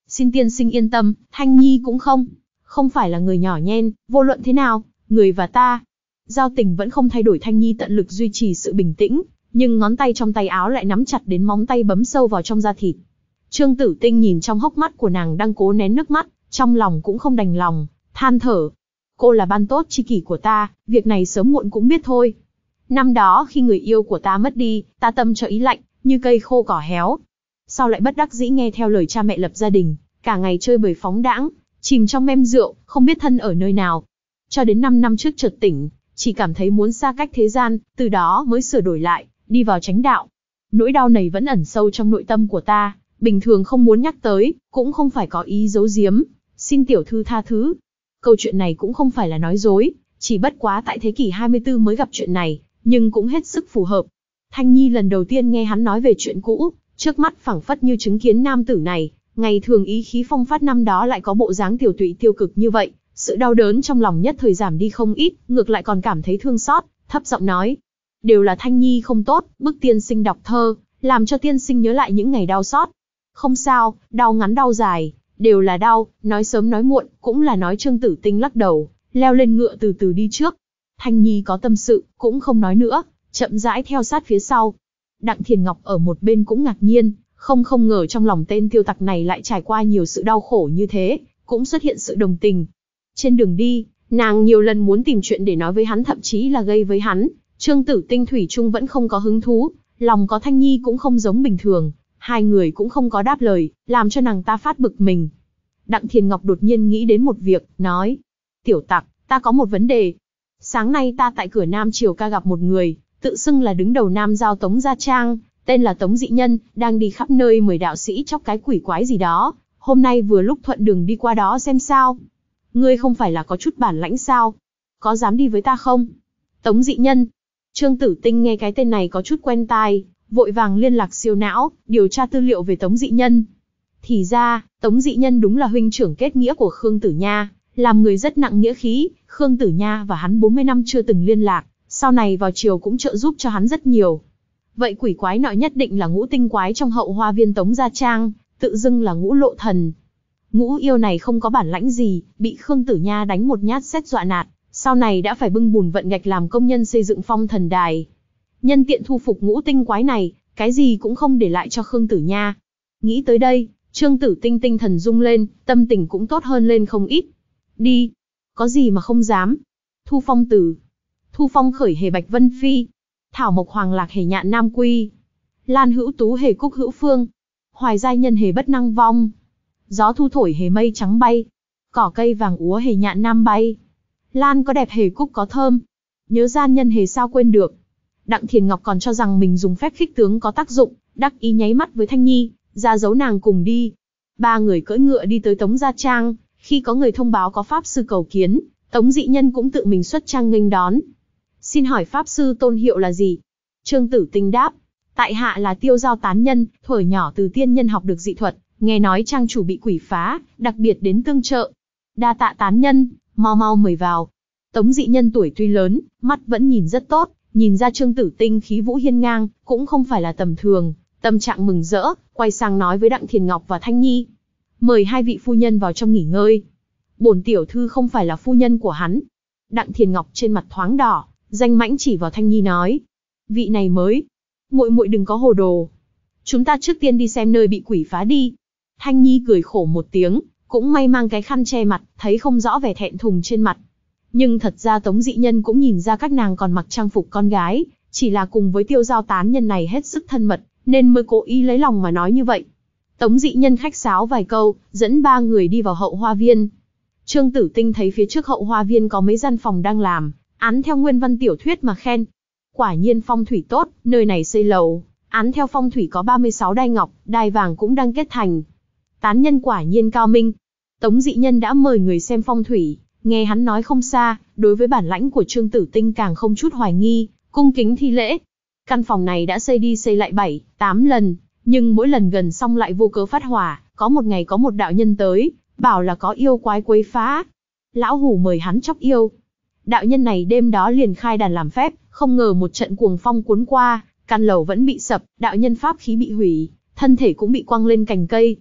Xin tiên sinh yên tâm, Thanh Nhi cũng không, không phải là người nhỏ nhen, vô luận thế nào, người và ta, giao tình vẫn không thay đổi. Thanh Nhi tận lực duy trì sự bình tĩnh, nhưng ngón tay trong tay áo lại nắm chặt đến móng tay bấm sâu vào trong da thịt. Trương Tử Tinh nhìn trong hốc mắt của nàng đang cố nén nước mắt, trong lòng cũng không đành lòng, than thở. Cô là ban tốt tri kỷ của ta, việc này sớm muộn cũng biết thôi. Năm đó khi người yêu của ta mất đi, ta tâm cho ý lạnh, như cây khô cỏ héo. Sau lại bất đắc dĩ nghe theo lời cha mẹ lập gia đình, cả ngày chơi bời phóng đãng, chìm trong men rượu, không biết thân ở nơi nào. Cho đến năm năm trước chợt tỉnh, chỉ cảm thấy muốn xa cách thế gian, từ đó mới sửa đổi lại, đi vào chánh đạo. Nỗi đau này vẫn ẩn sâu trong nội tâm của ta, bình thường không muốn nhắc tới, cũng không phải có ý giấu giếm, xin tiểu thư tha thứ. Câu chuyện này cũng không phải là nói dối, chỉ bất quá tại thế kỷ hai mươi tư mới gặp chuyện này, nhưng cũng hết sức phù hợp. Thanh Nhi lần đầu tiên nghe hắn nói về chuyện cũ, trước mắt phảng phất như chứng kiến nam tử này, ngày thường ý khí phong phát năm đó lại có bộ dáng tiểu tụy tiêu cực như vậy, sự đau đớn trong lòng nhất thời giảm đi không ít, ngược lại còn cảm thấy thương xót, thấp giọng nói: đều là Thanh Nhi không tốt, bức tiên sinh đọc thơ, làm cho tiên sinh nhớ lại những ngày đau xót. Không sao, đau ngắn đau dài, đều là đau, nói sớm nói muộn, cũng là nói. Trương Tử Tinh lắc đầu, leo lên ngựa từ từ đi trước. Thanh Nhi có tâm sự, cũng không nói nữa, chậm rãi theo sát phía sau. Đặng Thiền Ngọc ở một bên cũng ngạc nhiên, không không ngờ trong lòng tên tiêu tặc này lại trải qua nhiều sự đau khổ như thế, cũng xuất hiện sự đồng tình. Trên đường đi, nàng nhiều lần muốn tìm chuyện để nói với hắn, thậm chí là gây với hắn. Trương Tử Tinh thủy chung vẫn không có hứng thú, lòng có Thanh Nhi cũng không giống bình thường, hai người cũng không có đáp lời, làm cho nàng ta phát bực mình. Đặng Thiền Ngọc đột nhiên nghĩ đến một việc, nói: tiểu tặc, ta có một vấn đề. Sáng nay ta tại cửa Nam Triều Ca gặp một người, tự xưng là đứng đầu Nam Giao Tống Gia Trang, tên là Tống Dị Nhân, đang đi khắp nơi mời đạo sĩ chóc cái quỷ quái gì đó. Hôm nay vừa lúc thuận đường đi qua đó xem sao. Ngươi không phải là có chút bản lãnh sao? Có dám đi với ta không? Tống Dị Nhân. Trương Tử Tinh nghe cái tên này có chút quen tai, vội vàng liên lạc siêu não, điều tra tư liệu về Tống Dị Nhân. Thì ra, Tống Dị Nhân đúng là huynh trưởng kết nghĩa của Khương Tử Nha, làm người rất nặng nghĩa khí. Khương Tử Nha và hắn bốn mươi năm chưa từng liên lạc, sau này vào triều cũng trợ giúp cho hắn rất nhiều. Vậy quỷ quái nọ nhất định là ngũ tinh quái trong hậu hoa viên Tống Gia Trang, tự dưng là ngũ lộ thần. Ngũ yêu này không có bản lãnh gì, bị Khương Tử Nha đánh một nhát sét dọa nạt, sau này đã phải bưng bùn vận gạch làm công nhân xây dựng phong thần đài. Nhân tiện thu phục ngũ tinh quái này, cái gì cũng không để lại cho Khương Tử Nha. Nghĩ tới đây, Trương Tử Tinh tinh thần rung lên, tâm tình cũng tốt hơn lên không ít. Đi, có gì mà không dám. Thu Phong Tử, Thu Phong khởi hề Bạch Vân Phi, Thảo Mộc Hoàng Lạc hề Nhạn Nam Quy, Lan Hữu Tú hề Cúc Hữu Phương, Hoài Giai Nhân hề Bất Năng Vong, Gió thu thổi hề Mây Trắng bay, Cỏ cây vàng úa hề Nhạn Nam bay, Lan có đẹp hề Cúc có thơm, Nhớ gian nhân hề sao quên được. Đặng Thiền Ngọc còn cho rằng mình dùng phép khích tướng có tác dụng, đắc ý nháy mắt với Thanh Nhi, ra dấu nàng cùng đi. Ba người cưỡi ngựa đi tới Tống Gia Trang, khi có người thông báo có pháp sư cầu kiến, Tống Dị Nhân cũng tự mình xuất trang nghênh đón. Xin hỏi pháp sư tôn hiệu là gì? Trương Tử Tinh đáp: tại hạ là Tiêu Giao Tán Nhân, thuở nhỏ từ tiên nhân học được dị thuật, nghe nói trang chủ bị quỷ phá, đặc biệt đến tương trợ. Đa tạ Tán Nhân, mau mau mời vào. Tống Dị Nhân tuổi tuy lớn, mắt vẫn nhìn rất tốt, nhìn ra Trương Tử Tinh khí vũ hiên ngang, cũng không phải là tầm thường, tâm trạng mừng rỡ, quay sang nói với Đặng Thiền Ngọc và Thanh Nhi: mời hai vị phu nhân vào trong nghỉ ngơi. Bổn tiểu thư không phải là phu nhân của hắn. Đặng Thiền Ngọc trên mặt thoáng đỏ, danh mãnh chỉ vào Thanh Nhi nói: vị này mới. Muội muội đừng có hồ đồ. Chúng ta trước tiên đi xem nơi bị quỷ phá đi. Thanh Nhi cười khổ một tiếng, cũng may mang cái khăn che mặt, thấy không rõ vẻ thẹn thùng trên mặt. Nhưng thật ra Tống Dị Nhân cũng nhìn ra các nàng còn mặc trang phục con gái, chỉ là cùng với Tiêu Giao Tán Nhân này hết sức thân mật, nên mới cố ý lấy lòng mà nói như vậy. Tống Dị Nhân khách sáo vài câu, dẫn ba người đi vào hậu hoa viên. Trương Tử Tinh thấy phía trước hậu hoa viên có mấy gian phòng đang làm, án theo nguyên văn tiểu thuyết mà khen. Quả nhiên phong thủy tốt, nơi này xây lầu, án theo phong thủy có ba mươi sáu đai ngọc, đai vàng cũng đang kết thành. Tán nhân quả nhiên cao minh. Tống Dị Nhân đã mời người xem phong thủy, nghe hắn nói không xa, đối với bản lãnh của Trương Tử Tinh càng không chút hoài nghi, cung kính thi lễ. Căn phòng này đã xây đi xây lại bảy, tám lần, nhưng mỗi lần gần xong lại vô cớ phát hỏa, có một ngày có một đạo nhân tới, bảo là có yêu quái quấy phá. Lão Hủ mời hắn chóc yêu. Đạo nhân này đêm đó liền khai đàn làm phép, không ngờ một trận cuồng phong cuốn qua, căn lầu vẫn bị sập, đạo nhân pháp khí bị hủy, thân thể cũng bị quăng lên cành cây.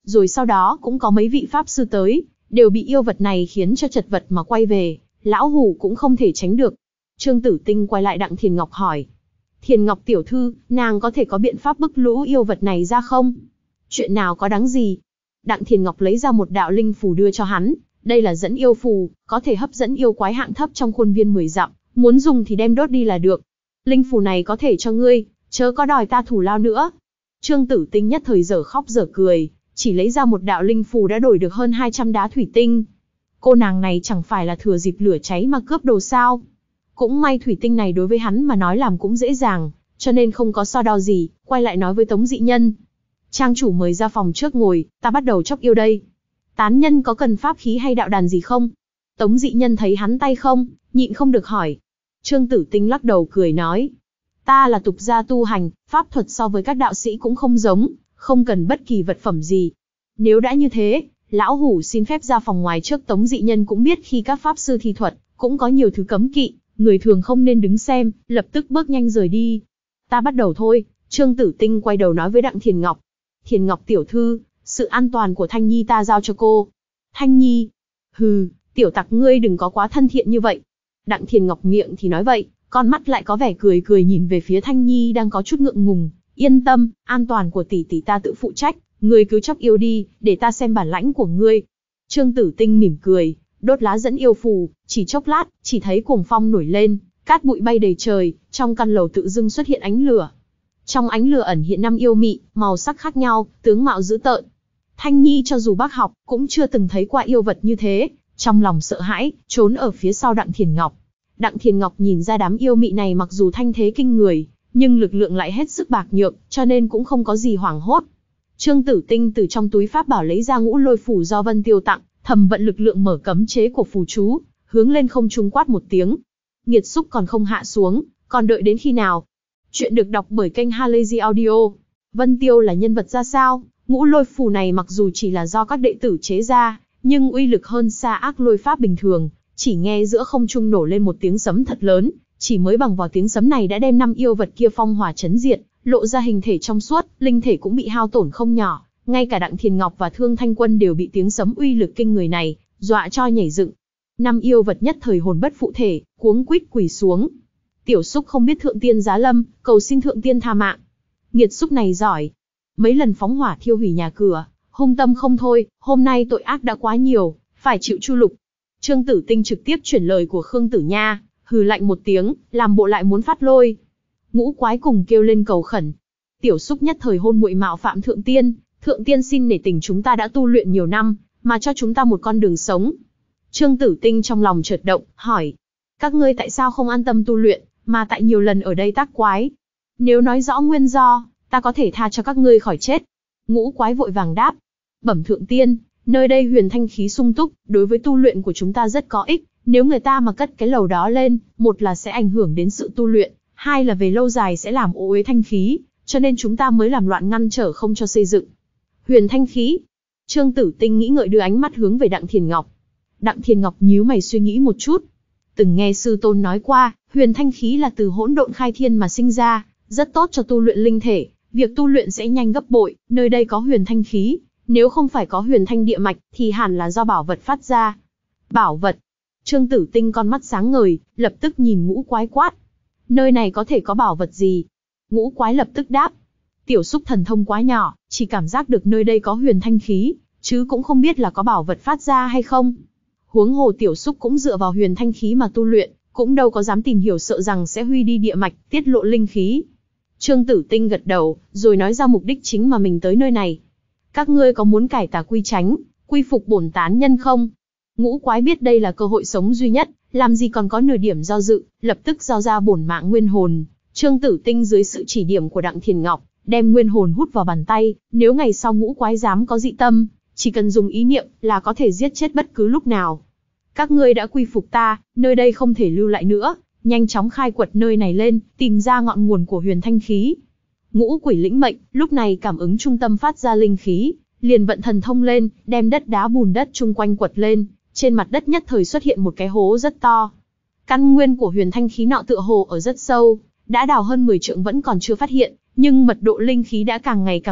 rồi sau đó cũng có mấy vị pháp sư tới, đều bị yêu vật này khiến cho chật vật mà quay về, lão hủ cũng không thể tránh được. Trương Tử Tinh quay lại Đặng Thiền Ngọc hỏi. Thiền Ngọc tiểu thư, nàng có thể có biện pháp bức lũ yêu vật này ra không? Chuyện nào có đáng gì? Đặng Thiền Ngọc lấy ra một đạo linh phù đưa cho hắn, đây là dẫn yêu phù, có thể hấp dẫn yêu quái hạng thấp trong khuôn viên mười dặm, muốn dùng thì đem đốt đi là được. Linh phù này có thể cho ngươi, chớ có đòi ta thủ lao nữa. Trương Tử Tinh nhất thời dở khóc dở cười, chỉ lấy ra một đạo linh phù đã đổi được hơn hai trăm đá thủy tinh. Cô nàng này chẳng phải là thừa dịp lửa cháy mà cướp đồ sao? Cũng may thủy tinh này đối với hắn mà nói làm cũng dễ dàng, cho nên không có so đo gì, quay lại nói với Tống Dị Nhân. Trang chủ mời ra phòng trước ngồi, ta bắt đầu chóc yêu đây. Tán nhân có cần pháp khí hay đạo đàn gì không? Tống Dị Nhân thấy hắn tay không, nhịn không được hỏi. Trương Tử Tinh lắc đầu cười nói. Ta là tục gia tu hành, pháp thuật so với các đạo sĩ cũng không giống, không cần bất kỳ vật phẩm gì. Nếu đã như thế, lão hủ xin phép ra phòng ngoài trước. Tống Dị Nhân cũng biết khi các pháp sư thi thuật, cũng có nhiều thứ cấm kỵ, người thường không nên đứng xem, lập tức bước nhanh rời đi. Ta bắt đầu thôi. Trương Tử Tinh quay đầu nói với Đặng Thiền Ngọc. Thiền Ngọc tiểu thư, sự an toàn của Thanh Nhi ta giao cho cô. Thanh Nhi? Hừ, tiểu tặc ngươi đừng có quá thân thiện như vậy. Đặng Thiền Ngọc miệng thì nói vậy, con mắt lại có vẻ cười cười nhìn về phía Thanh Nhi đang có chút ngượng ngùng. Yên tâm, an toàn của tỷ tỷ ta tự phụ trách, ngươi cứ chóc yêu đi, để ta xem bản lãnh của ngươi. Trương Tử Tinh mỉm cười, đốt lá dẫn yêu phù, chỉ chốc lát, chỉ thấy cuồng phong nổi lên, cát bụi bay đầy trời, trong căn lầu tự dưng xuất hiện ánh lửa. Trong ánh lửa ẩn hiện năm yêu mị, màu sắc khác nhau, tướng mạo dữ tợn. Thanh Nhi cho dù bác học, cũng chưa từng thấy qua yêu vật như thế, trong lòng sợ hãi, trốn ở phía sau Đặng Thiền Ngọc. Đặng Thiền Ngọc nhìn ra đám yêu mị này mặc dù thanh thế kinh người, nhưng lực lượng lại hết sức bạc nhược, cho nên cũng không có gì hoảng hốt. Trương Tử Tinh từ trong túi pháp bảo lấy ra ngũ lôi phù do Vân Tiêu tặng, thầm vận lực lượng mở cấm chế của phù chú, hướng lên không trung quát một tiếng. Nghiệt xúc còn không hạ xuống, còn đợi đến khi nào? Chuyện được đọc bởi kênh Halazy Audio. Vân Tiêu là nhân vật ra sao? Ngũ lôi phù này mặc dù chỉ là do các đệ tử chế ra, nhưng uy lực hơn xa ác lôi pháp bình thường. Chỉ nghe giữa không trung nổ lên một tiếng sấm thật lớn, chỉ mới bằng vào tiếng sấm này đã đem năm yêu vật kia phong hỏa chấn diệt, lộ ra hình thể trong suốt, linh thể cũng bị hao tổn không nhỏ. Ngay cả Đặng Thiền Ngọc và Thương Thanh Quân đều bị tiếng sấm uy lực kinh người này dọa cho nhảy dựng. Năm yêu vật nhất thời hồn bất phụ thể, cuống quýt quỳ xuống. Tiểu xúc không biết thượng tiên giá lâm, cầu xin thượng tiên tha mạng. Nghiệt xúc này giỏi, mấy lần phóng hỏa thiêu hủy nhà cửa, hung tâm không thôi, hôm nay tội ác đã quá nhiều, phải chịu chu lục. Trương Tử Tinh trực tiếp chuyển lời của Khương Tử Nha, hừ lạnh một tiếng, làm bộ lại muốn phát lôi. Ngũ quái cùng kêu lên cầu khẩn. Tiểu xúc nhất thời hôn muội mạo phạm thượng tiên, thượng tiên xin nể tình chúng ta đã tu luyện nhiều năm, mà cho chúng ta một con đường sống. Trương Tử Tinh trong lòng chợt động, hỏi. Các ngươi tại sao không an tâm tu luyện, mà tại nhiều lần ở đây tác quái? Nếu nói rõ nguyên do, ta có thể tha cho các ngươi khỏi chết. Ngũ quái vội vàng đáp. Bẩm thượng tiên, nơi đây huyền thanh khí sung túc, đối với tu luyện của chúng ta rất có ích. Nếu người ta mà cất cái lầu đó lên, một là sẽ ảnh hưởng đến sự tu luyện, hai là về lâu dài sẽ làm ô uế thanh khí, cho nên chúng ta mới làm loạn ngăn trở không cho xây dựng. Huyền thanh khí. Trương Tử Tinh nghĩ ngợi đưa ánh mắt hướng về Đặng Thiền Ngọc. Đặng Thiền Ngọc nhíu mày suy nghĩ một chút. Từng nghe sư tôn nói qua, huyền thanh khí là từ hỗn độn khai thiên mà sinh ra, rất tốt cho tu luyện linh thể, việc tu luyện sẽ nhanh gấp bội, nơi đây có huyền thanh khí, nếu không phải có huyền thanh địa mạch thì hẳn là do bảo vật phát ra. Bảo vật? Trương Tử Tinh con mắt sáng ngời, lập tức nhìn ngũ quái quát. Nơi này có thể có bảo vật gì? Ngũ quái lập tức đáp. Tiểu xúc thần thông quá nhỏ, chỉ cảm giác được nơi đây có huyền thanh khí, chứ cũng không biết là có bảo vật phát ra hay không. Huống hồ tiểu xúc cũng dựa vào huyền thanh khí mà tu luyện, cũng đâu có dám tìm hiểu, sợ rằng sẽ huy đi địa mạch, tiết lộ linh khí. Trương Tử Tinh gật đầu, rồi nói ra mục đích chính mà mình tới nơi này. Các ngươi có muốn cải tà quy chánh, quy phục bổn tán nhân không? Ngũ quái biết đây là cơ hội sống duy nhất, làm gì còn có nửa điểm do dự, lập tức giao ra bổn mạng nguyên hồn. Trương Tử Tinh dưới sự chỉ điểm của Đặng Thiền Ngọc, đem nguyên hồn hút vào bàn tay, nếu ngày sau ngũ quái dám có dị tâm, chỉ cần dùng ý niệm là có thể giết chết bất cứ lúc nào. Các ngươi đã quy phục ta, nơi đây không thể lưu lại nữa, nhanh chóng khai quật nơi này lên, tìm ra ngọn nguồn của huyền thanh khí. Ngũ quỷ lĩnh mệnh, lúc này cảm ứng trung tâm phát ra linh khí, liền vận thần thông lên, đem đất đá bùn đất chung quanh quật lên, trên mặt đất nhất thời xuất hiện một cái hố rất to. Căn nguyên của huyền thanh khí nọ tựa hồ ở rất sâu, đã đào hơn mười trượng vẫn còn chưa phát hiện, nhưng mật độ linh khí đã càng ngày càng mạnh,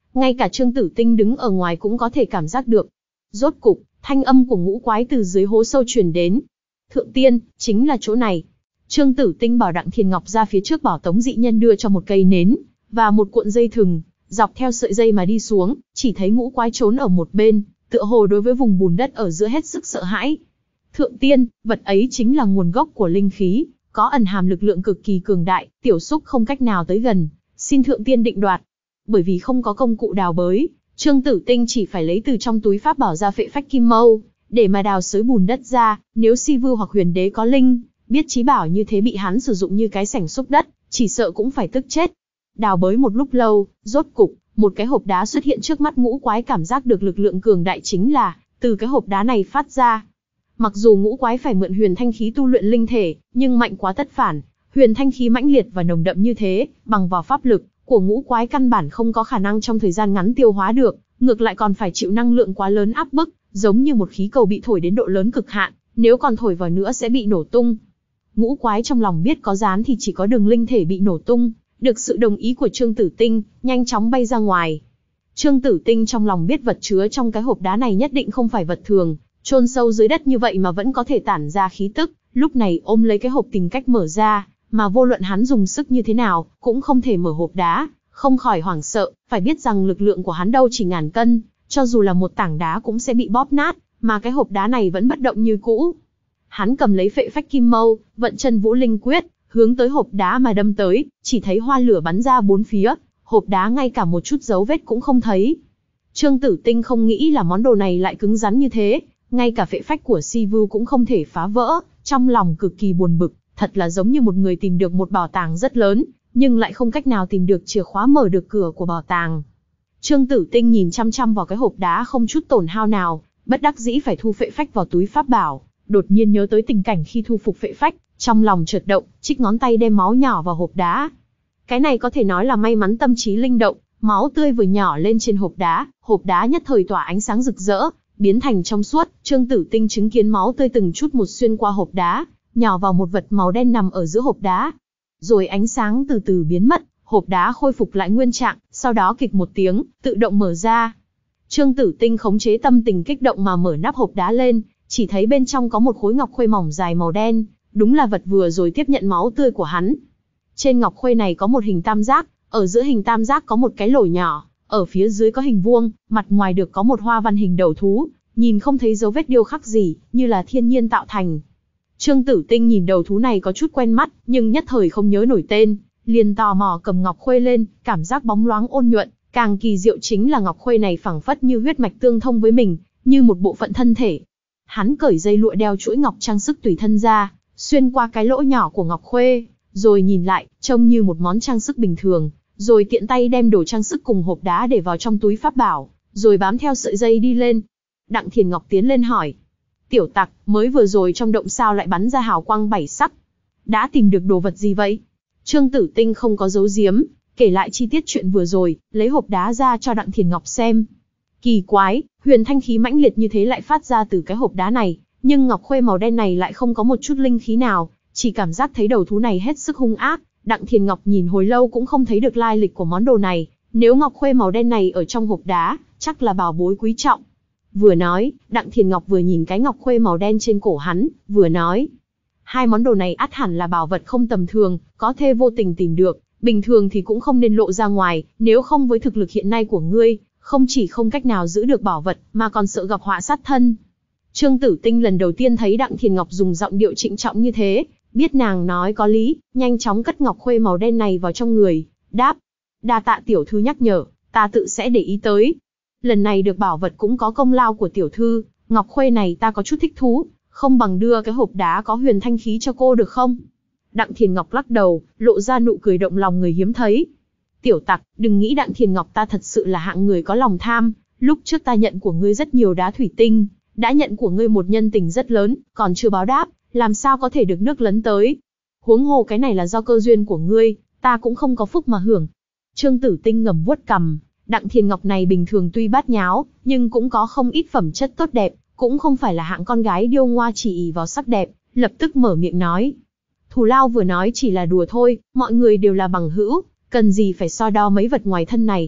ngay cả Trương Tử Tinh đứng ở ngoài cũng có thể cảm giác được. Rốt cục, thanh âm của ngũ quái từ dưới hố sâu truyền đến. Thượng tiên, chính là chỗ này. Trương Tử Tinh bảo Đặng Thiền Ngọc ra phía trước bảo Tống dị nhân đưa cho một cây nến, và một cuộn dây thừng, dọc theo sợi dây mà đi xuống, chỉ thấy ngũ quái trốn ở một bên, tựa hồ đối với vùng bùn đất ở giữa hết sức sợ hãi. Thượng tiên, vật ấy chính là nguồn gốc của linh khí, có ẩn hàm lực lượng cực kỳ cường đại, tiểu xúc không cách nào tới gần, xin thượng tiên định đoạt. Bởi vì không có công cụ đào bới, Trương Tử Tinh chỉ phải lấy từ trong túi pháp bảo ra phệ phách kim mâu, để mà đào xới bùn đất ra. Nếu Si Vưu hoặc Huyền Đế có linh, biết chí bảo như thế bị hắn sử dụng như cái sảnh xúc đất, chỉ sợ cũng phải tức chết. Đào bới một lúc lâu, rốt cục, một cái hộp đá xuất hiện trước mắt ngũ quái, cảm giác được lực lượng cường đại chính là từ cái hộp đá này phát ra. Mặc dù ngũ quái phải mượn huyền thanh khí tu luyện linh thể, nhưng mạnh quá tất phản, huyền thanh khí mãnh liệt và nồng đậm như thế, bằng vào pháp lực của ngũ quái căn bản không có khả năng trong thời gian ngắn tiêu hóa được, ngược lại còn phải chịu năng lượng quá lớn áp bức, giống như một khí cầu bị thổi đến độ lớn cực hạn, nếu còn thổi vào nữa sẽ bị nổ tung. Ngũ quái trong lòng biết có gián thì chỉ có đường linh thể bị nổ tung, được sự đồng ý của Trương Tử Tinh, nhanh chóng bay ra ngoài. Trương Tử Tinh trong lòng biết vật chứa trong cái hộp đá này nhất định không phải vật thường, chôn sâu dưới đất như vậy mà vẫn có thể tản ra khí tức, lúc này ôm lấy cái hộp tìm cách mở ra, mà vô luận hắn dùng sức như thế nào, cũng không thể mở hộp đá, không khỏi hoảng sợ, phải biết rằng lực lượng của hắn đâu chỉ ngàn cân, cho dù là một tảng đá cũng sẽ bị bóp nát, mà cái hộp đá này vẫn bất động như cũ. Hắn cầm lấy phệ phách kim mâu, vận chân vũ linh quyết, hướng tới hộp đá mà đâm tới, chỉ thấy hoa lửa bắn ra bốn phía, hộp đá ngay cả một chút dấu vết cũng không thấy. Trương Tử Tinh không nghĩ là món đồ này lại cứng rắn như thế, ngay cả phệ phách của Si Vưu cũng không thể phá vỡ, trong lòng cực kỳ buồn bực, thật là giống như một người tìm được một bảo tàng rất lớn, nhưng lại không cách nào tìm được chìa khóa mở được cửa của bảo tàng. Trương Tử Tinh nhìn chăm chăm vào cái hộp đá không chút tổn hao nào, bất đắc dĩ phải thu phệ phách vào túi pháp bảo, đột nhiên nhớ tới tình cảnh khi thu phục phệ phách, trong lòng chợt động, chích ngón tay đem máu nhỏ vào hộp đá. Cái này có thể nói là may mắn tâm trí linh động, máu tươi vừa nhỏ lên trên hộp đá, hộp đá nhất thời tỏa ánh sáng rực rỡ, biến thành trong suốt. Trương Tử Tinh chứng kiến máu tươi từng chút một xuyên qua hộp đá, nhỏ vào một vật màu đen nằm ở giữa hộp đá. Rồi ánh sáng từ từ biến mất, hộp đá khôi phục lại nguyên trạng, sau đó kịch một tiếng, tự động mở ra. Trương Tử Tinh khống chế tâm tình kích động mà mở nắp hộp đá lên, chỉ thấy bên trong có một khối ngọc khuê mỏng dài màu đen, đúng là vật vừa rồi tiếp nhận máu tươi của hắn. Trên ngọc khuê này có một hình tam giác, ở giữa hình tam giác có một cái lỗ nhỏ, ở phía dưới có hình vuông, mặt ngoài được có một hoa văn hình đầu thú, nhìn không thấy dấu vết điêu khắc gì, như là thiên nhiên tạo thành. Trương Tử Tinh nhìn đầu thú này có chút quen mắt, nhưng nhất thời không nhớ nổi tên, liền tò mò cầm ngọc khuê lên, cảm giác bóng loáng ôn nhuận, càng kỳ diệu chính là ngọc khuê này phảng phất như huyết mạch tương thông với mình, như một bộ phận thân thể. Hắn cởi dây lụa đeo chuỗi ngọc trang sức tùy thân ra, xuyên qua cái lỗ nhỏ của ngọc khuê, rồi nhìn lại, trông như một món trang sức bình thường, rồi tiện tay đem đồ trang sức cùng hộp đá để vào trong túi pháp bảo, rồi bám theo sợi dây đi lên. Đặng Thiền Ngọc tiến lên hỏi, tiểu tặc, mới vừa rồi trong động sao lại bắn ra hào quang bảy sắc? Đã tìm được đồ vật gì vậy? Trương Tử Tinh không có giấu giếm, kể lại chi tiết chuyện vừa rồi, lấy hộp đá ra cho Đặng Thiền Ngọc xem. Kỳ quái, huyền thanh khí mãnh liệt như thế lại phát ra từ cái hộp đá này, nhưng ngọc khuê màu đen này lại không có một chút linh khí nào, chỉ cảm giác thấy đầu thú này hết sức hung ác. Đặng Thiền Ngọc nhìn hồi lâu cũng không thấy được lai lịch của món đồ này, nếu ngọc khuê màu đen này ở trong hộp đá, chắc là bảo bối quý trọng. Vừa nói, Đặng Thiền Ngọc vừa nhìn cái ngọc khuê màu đen trên cổ hắn, vừa nói, hai món đồ này ắt hẳn là bảo vật không tầm thường, có thể vô tình tìm được, bình thường thì cũng không nên lộ ra ngoài, nếu không với thực lực hiện nay của ngươi, không chỉ không cách nào giữ được bảo vật, mà còn sợ gặp họa sát thân. Trương Tử Tinh lần đầu tiên thấy Đặng Thiền Ngọc dùng giọng điệu trịnh trọng như thế, biết nàng nói có lý, nhanh chóng cất ngọc khuê màu đen này vào trong người, đáp, đa tạ tiểu thư nhắc nhở, ta tự sẽ để ý tới. Lần này được bảo vật cũng có công lao của tiểu thư, ngọc khuê này ta có chút thích thú, không bằng đưa cái hộp đá có huyền thanh khí cho cô được không? Đặng Thiền Ngọc lắc đầu, lộ ra nụ cười động lòng người hiếm thấy. Tiểu tặc, đừng nghĩ Đặng Thiền Ngọc ta thật sự là hạng người có lòng tham, lúc trước ta nhận của ngươi rất nhiều đá thủy tinh, đã nhận của ngươi một nhân tình rất lớn, còn chưa báo đáp, làm sao có thể được nước lấn tới. Huống hồ cái này là do cơ duyên của ngươi, ta cũng không có phúc mà hưởng. Trương Tử Tinh ngầm vuốt cằm, Đặng Thiền Ngọc này bình thường tuy bát nháo, nhưng cũng có không ít phẩm chất tốt đẹp, cũng không phải là hạng con gái điêu ngoa chỉ ỷ vào sắc đẹp, lập tức mở miệng nói. Thù lao vừa nói chỉ là đùa thôi, mọi người đều là bằng hữu, cần gì phải so đo mấy vật ngoài thân này.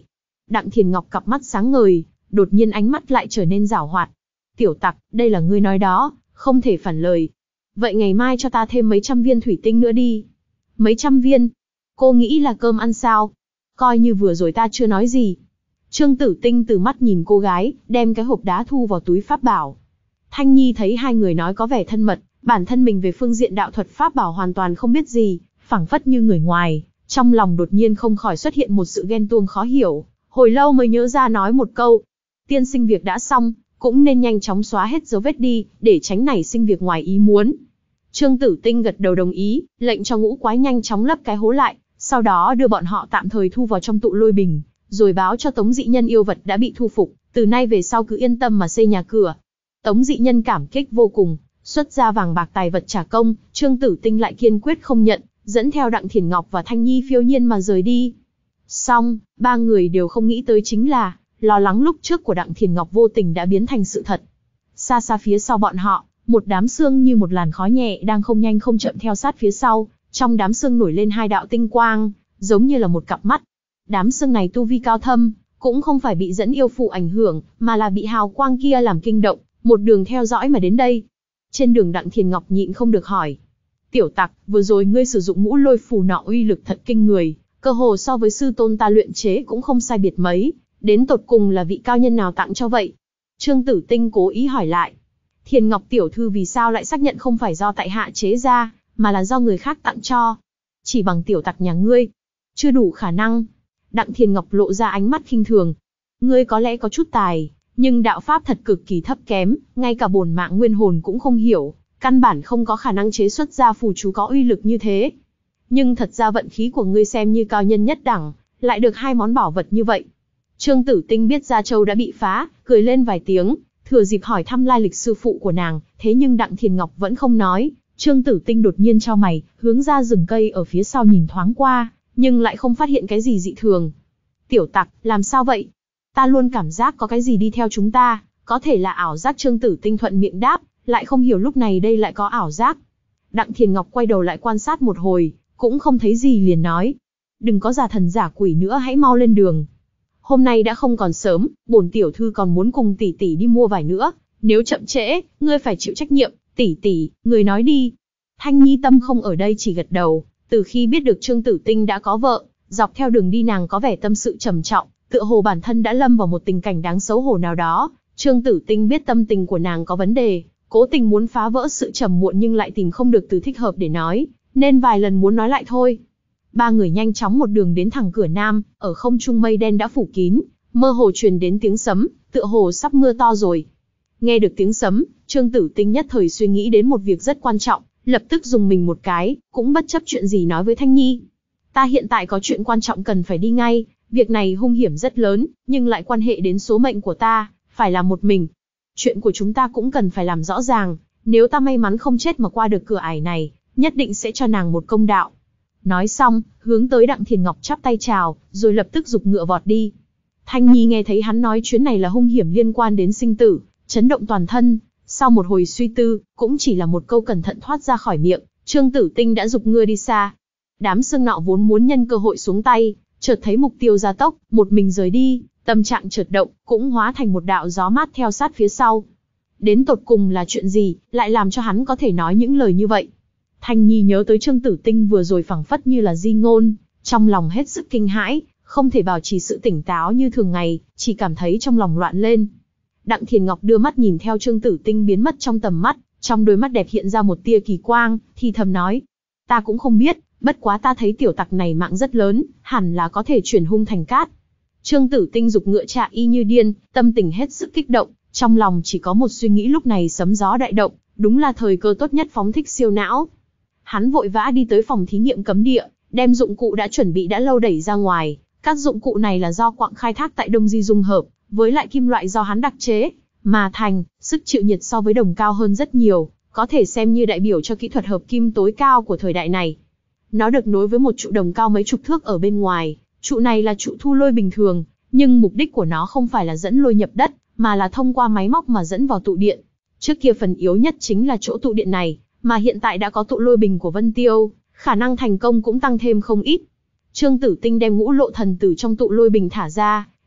Đặng Thiền Ngọc cặp mắt sáng ngời, đột nhiên ánh mắt lại trở nên giảo hoạt. Tiểu tặc, đây là ngươi nói đó, không thể phản lời. Vậy ngày mai cho ta thêm mấy trăm viên thủy tinh nữa đi. Mấy trăm viên? Cô nghĩ là cơm ăn sao? Coi như vừa rồi ta chưa nói gì. Trương Tử Tinh từ mắt nhìn cô gái, đem cái hộp đá thu vào túi pháp bảo. Thanh Nhi thấy hai người nói có vẻ thân mật, bản thân mình về phương diện đạo thuật pháp bảo hoàn toàn không biết gì, phảng phất như người ngoài, trong lòng đột nhiên không khỏi xuất hiện một sự ghen tuông khó hiểu, hồi lâu mới nhớ ra nói một câu. Tiên sinh việc đã xong, cũng nên nhanh chóng xóa hết dấu vết đi, để tránh nảy sinh việc ngoài ý muốn. Trương Tử Tinh gật đầu đồng ý, lệnh cho ngũ quái nhanh chóng lấp cái hố lại, sau đó đưa bọn họ tạm thời thu vào trong tụ lôi bình, rồi báo cho Tống dị nhân yêu vật đã bị thu phục, từ nay về sau cứ yên tâm mà xây nhà cửa. Tống dị nhân cảm kích vô cùng, xuất ra vàng bạc tài vật trả công, Trương Tử Tinh lại kiên quyết không nhận, dẫn theo Đặng Thiền Ngọc và Thanh Nhi phiêu nhiên mà rời đi. Xong, ba người đều không nghĩ tới chính là, lo lắng lúc trước của Đặng Thiền Ngọc vô tình đã biến thành sự thật. Xa xa phía sau bọn họ, một đám sương như một làn khói nhẹ đang không nhanh không chậm theo sát phía sau, trong đám sương nổi lên hai đạo tinh quang, giống như là một cặp mắt. Đám sương này tu vi cao thâm, cũng không phải bị dẫn yêu phụ ảnh hưởng, mà là bị hào quang kia làm kinh động, một đường theo dõi mà đến đây. Trên đường Đặng Thiền Ngọc nhịn không được hỏi. Tiểu tặc, vừa rồi ngươi sử dụng ngũ lôi phù nọ uy lực thật kinh người, cơ hồ so với sư tôn ta luyện chế cũng không sai biệt mấy, đến tột cùng là vị cao nhân nào tặng cho vậy? Trương Tử Tinh cố ý hỏi lại. Thiền Ngọc tiểu thư vì sao lại xác nhận không phải do tại hạ chế ra, mà là do người khác tặng cho? Chỉ bằng tiểu tặc nhà ngươi, chưa đủ khả năng. Đặng Thiền Ngọc lộ ra ánh mắt khinh thường. Ngươi có lẽ có chút tài, nhưng đạo pháp thật cực kỳ thấp kém, ngay cả bổn mạng nguyên hồn cũng không hiểu, căn bản không có khả năng chế xuất ra phù chú có uy lực như thế. Nhưng thật ra vận khí của ngươi xem như cao nhân nhất đẳng, lại được hai món bảo vật như vậy. Trương Tử Tinh biết Gia Châu đã bị phá, cười lên vài tiếng, thừa dịp hỏi thăm lai lịch sư phụ của nàng, thế nhưng Đặng Thiền Ngọc vẫn không nói. Trương Tử Tinh đột nhiên chau mày, hướng ra rừng cây ở phía sau nhìn thoáng qua, nhưng lại không phát hiện cái gì dị thường. Tiểu tặc, làm sao vậy? Ta luôn cảm giác có cái gì đi theo chúng ta, có thể là ảo giác. Trương Tử Tinh thuận miệng đáp, lại không hiểu lúc này đây lại có ảo giác. Đặng Thiền Ngọc quay đầu lại quan sát một hồi, cũng không thấy gì liền nói. Đừng có giả thần giả quỷ nữa, hãy mau lên đường. Hôm nay đã không còn sớm, bổn tiểu thư còn muốn cùng tỷ tỷ đi mua vải nữa, nếu chậm trễ, ngươi phải chịu trách nhiệm. Tỷ tỷ, người nói đi. Thanh Nhi tâm không ở đây chỉ gật đầu, từ khi biết được Trương Tử Tinh đã có vợ, dọc theo đường đi nàng có vẻ tâm sự trầm trọng, tựa hồ bản thân đã lâm vào một tình cảnh đáng xấu hổ nào đó. Trương Tử Tinh biết tâm tình của nàng có vấn đề, cố tình muốn phá vỡ sự trầm muộn nhưng lại tìm không được từ thích hợp để nói, nên vài lần muốn nói lại thôi. Ba người nhanh chóng một đường đến thẳng cửa nam, ở không trung mây đen đã phủ kín, mơ hồ truyền đến tiếng sấm, tựa hồ sắp mưa to rồi. Nghe được tiếng sấm, Trương Tử Tinh nhất thời suy nghĩ đến một việc rất quan trọng, lập tức dùng mình một cái, cũng bất chấp chuyện gì nói với Thanh Nhi. Ta hiện tại có chuyện quan trọng cần phải đi ngay, việc này hung hiểm rất lớn, nhưng lại quan hệ đến số mệnh của ta, phải làm một mình. Chuyện của chúng ta cũng cần phải làm rõ ràng, nếu ta may mắn không chết mà qua được cửa ải này, nhất định sẽ cho nàng một công đạo. Nói xong, hướng tới Đặng Thiền Ngọc chắp tay chào, rồi lập tức giục ngựa vọt đi. Thanh Nhi nghe thấy hắn nói chuyến này là hung hiểm liên quan đến sinh tử, chấn động toàn thân. Sau một hồi suy tư, cũng chỉ là một câu cẩn thận thoát ra khỏi miệng, Trương Tử Tinh đã giục ngựa đi xa. Đám sương nọ vốn muốn nhân cơ hội xuống tay, chợt thấy mục tiêu gia tốc, một mình rời đi, tâm trạng chợt động, cũng hóa thành một đạo gió mát theo sát phía sau. Đến tột cùng là chuyện gì, lại làm cho hắn có thể nói những lời như vậy? Thanh Nhi nhớ tới Trương Tử Tinh vừa rồi phảng phất như là di ngôn, trong lòng hết sức kinh hãi, không thể bảo trì sự tỉnh táo như thường ngày, chỉ cảm thấy trong lòng loạn lên. Đặng Thiền Ngọc đưa mắt nhìn theo Trương Tử Tinh biến mất trong tầm mắt, trong đôi mắt đẹp hiện ra một tia kỳ quang, thì thầm nói: ta cũng không biết, bất quá ta thấy tiểu tặc này mạng rất lớn, hẳn là có thể chuyển hung thành cát. Trương Tử Tinh giục ngựa chạy y như điên, tâm tình hết sức kích động, trong lòng chỉ có một suy nghĩ, lúc này sấm gió đại động, đúng là thời cơ tốt nhất phóng thích siêu não. Hắn vội vã đi tới phòng thí nghiệm cấm địa, đem dụng cụ đã chuẩn bị đã lâu đẩy ra ngoài. Các dụng cụ này là do quặng khai thác tại Đông Di dung hợp, với lại kim loại do hắn đặc chế, mà thành, sức chịu nhiệt so với đồng cao hơn rất nhiều, có thể xem như đại biểu cho kỹ thuật hợp kim tối cao của thời đại này. Nó được nối với một trụ đồng cao mấy chục thước ở bên ngoài, trụ này là trụ thu lôi bình thường, nhưng mục đích của nó không phải là dẫn lôi nhập đất, mà là thông qua máy móc mà dẫn vào tụ điện. Trước kia phần yếu nhất chính là chỗ tụ điện này, mà hiện tại đã có tụ lôi bình của Vân Tiêu, khả năng thành công cũng tăng thêm không ít. Trương Tử Tinh đem ngũ lộ thần tử trong tụ lôi bình thả ra,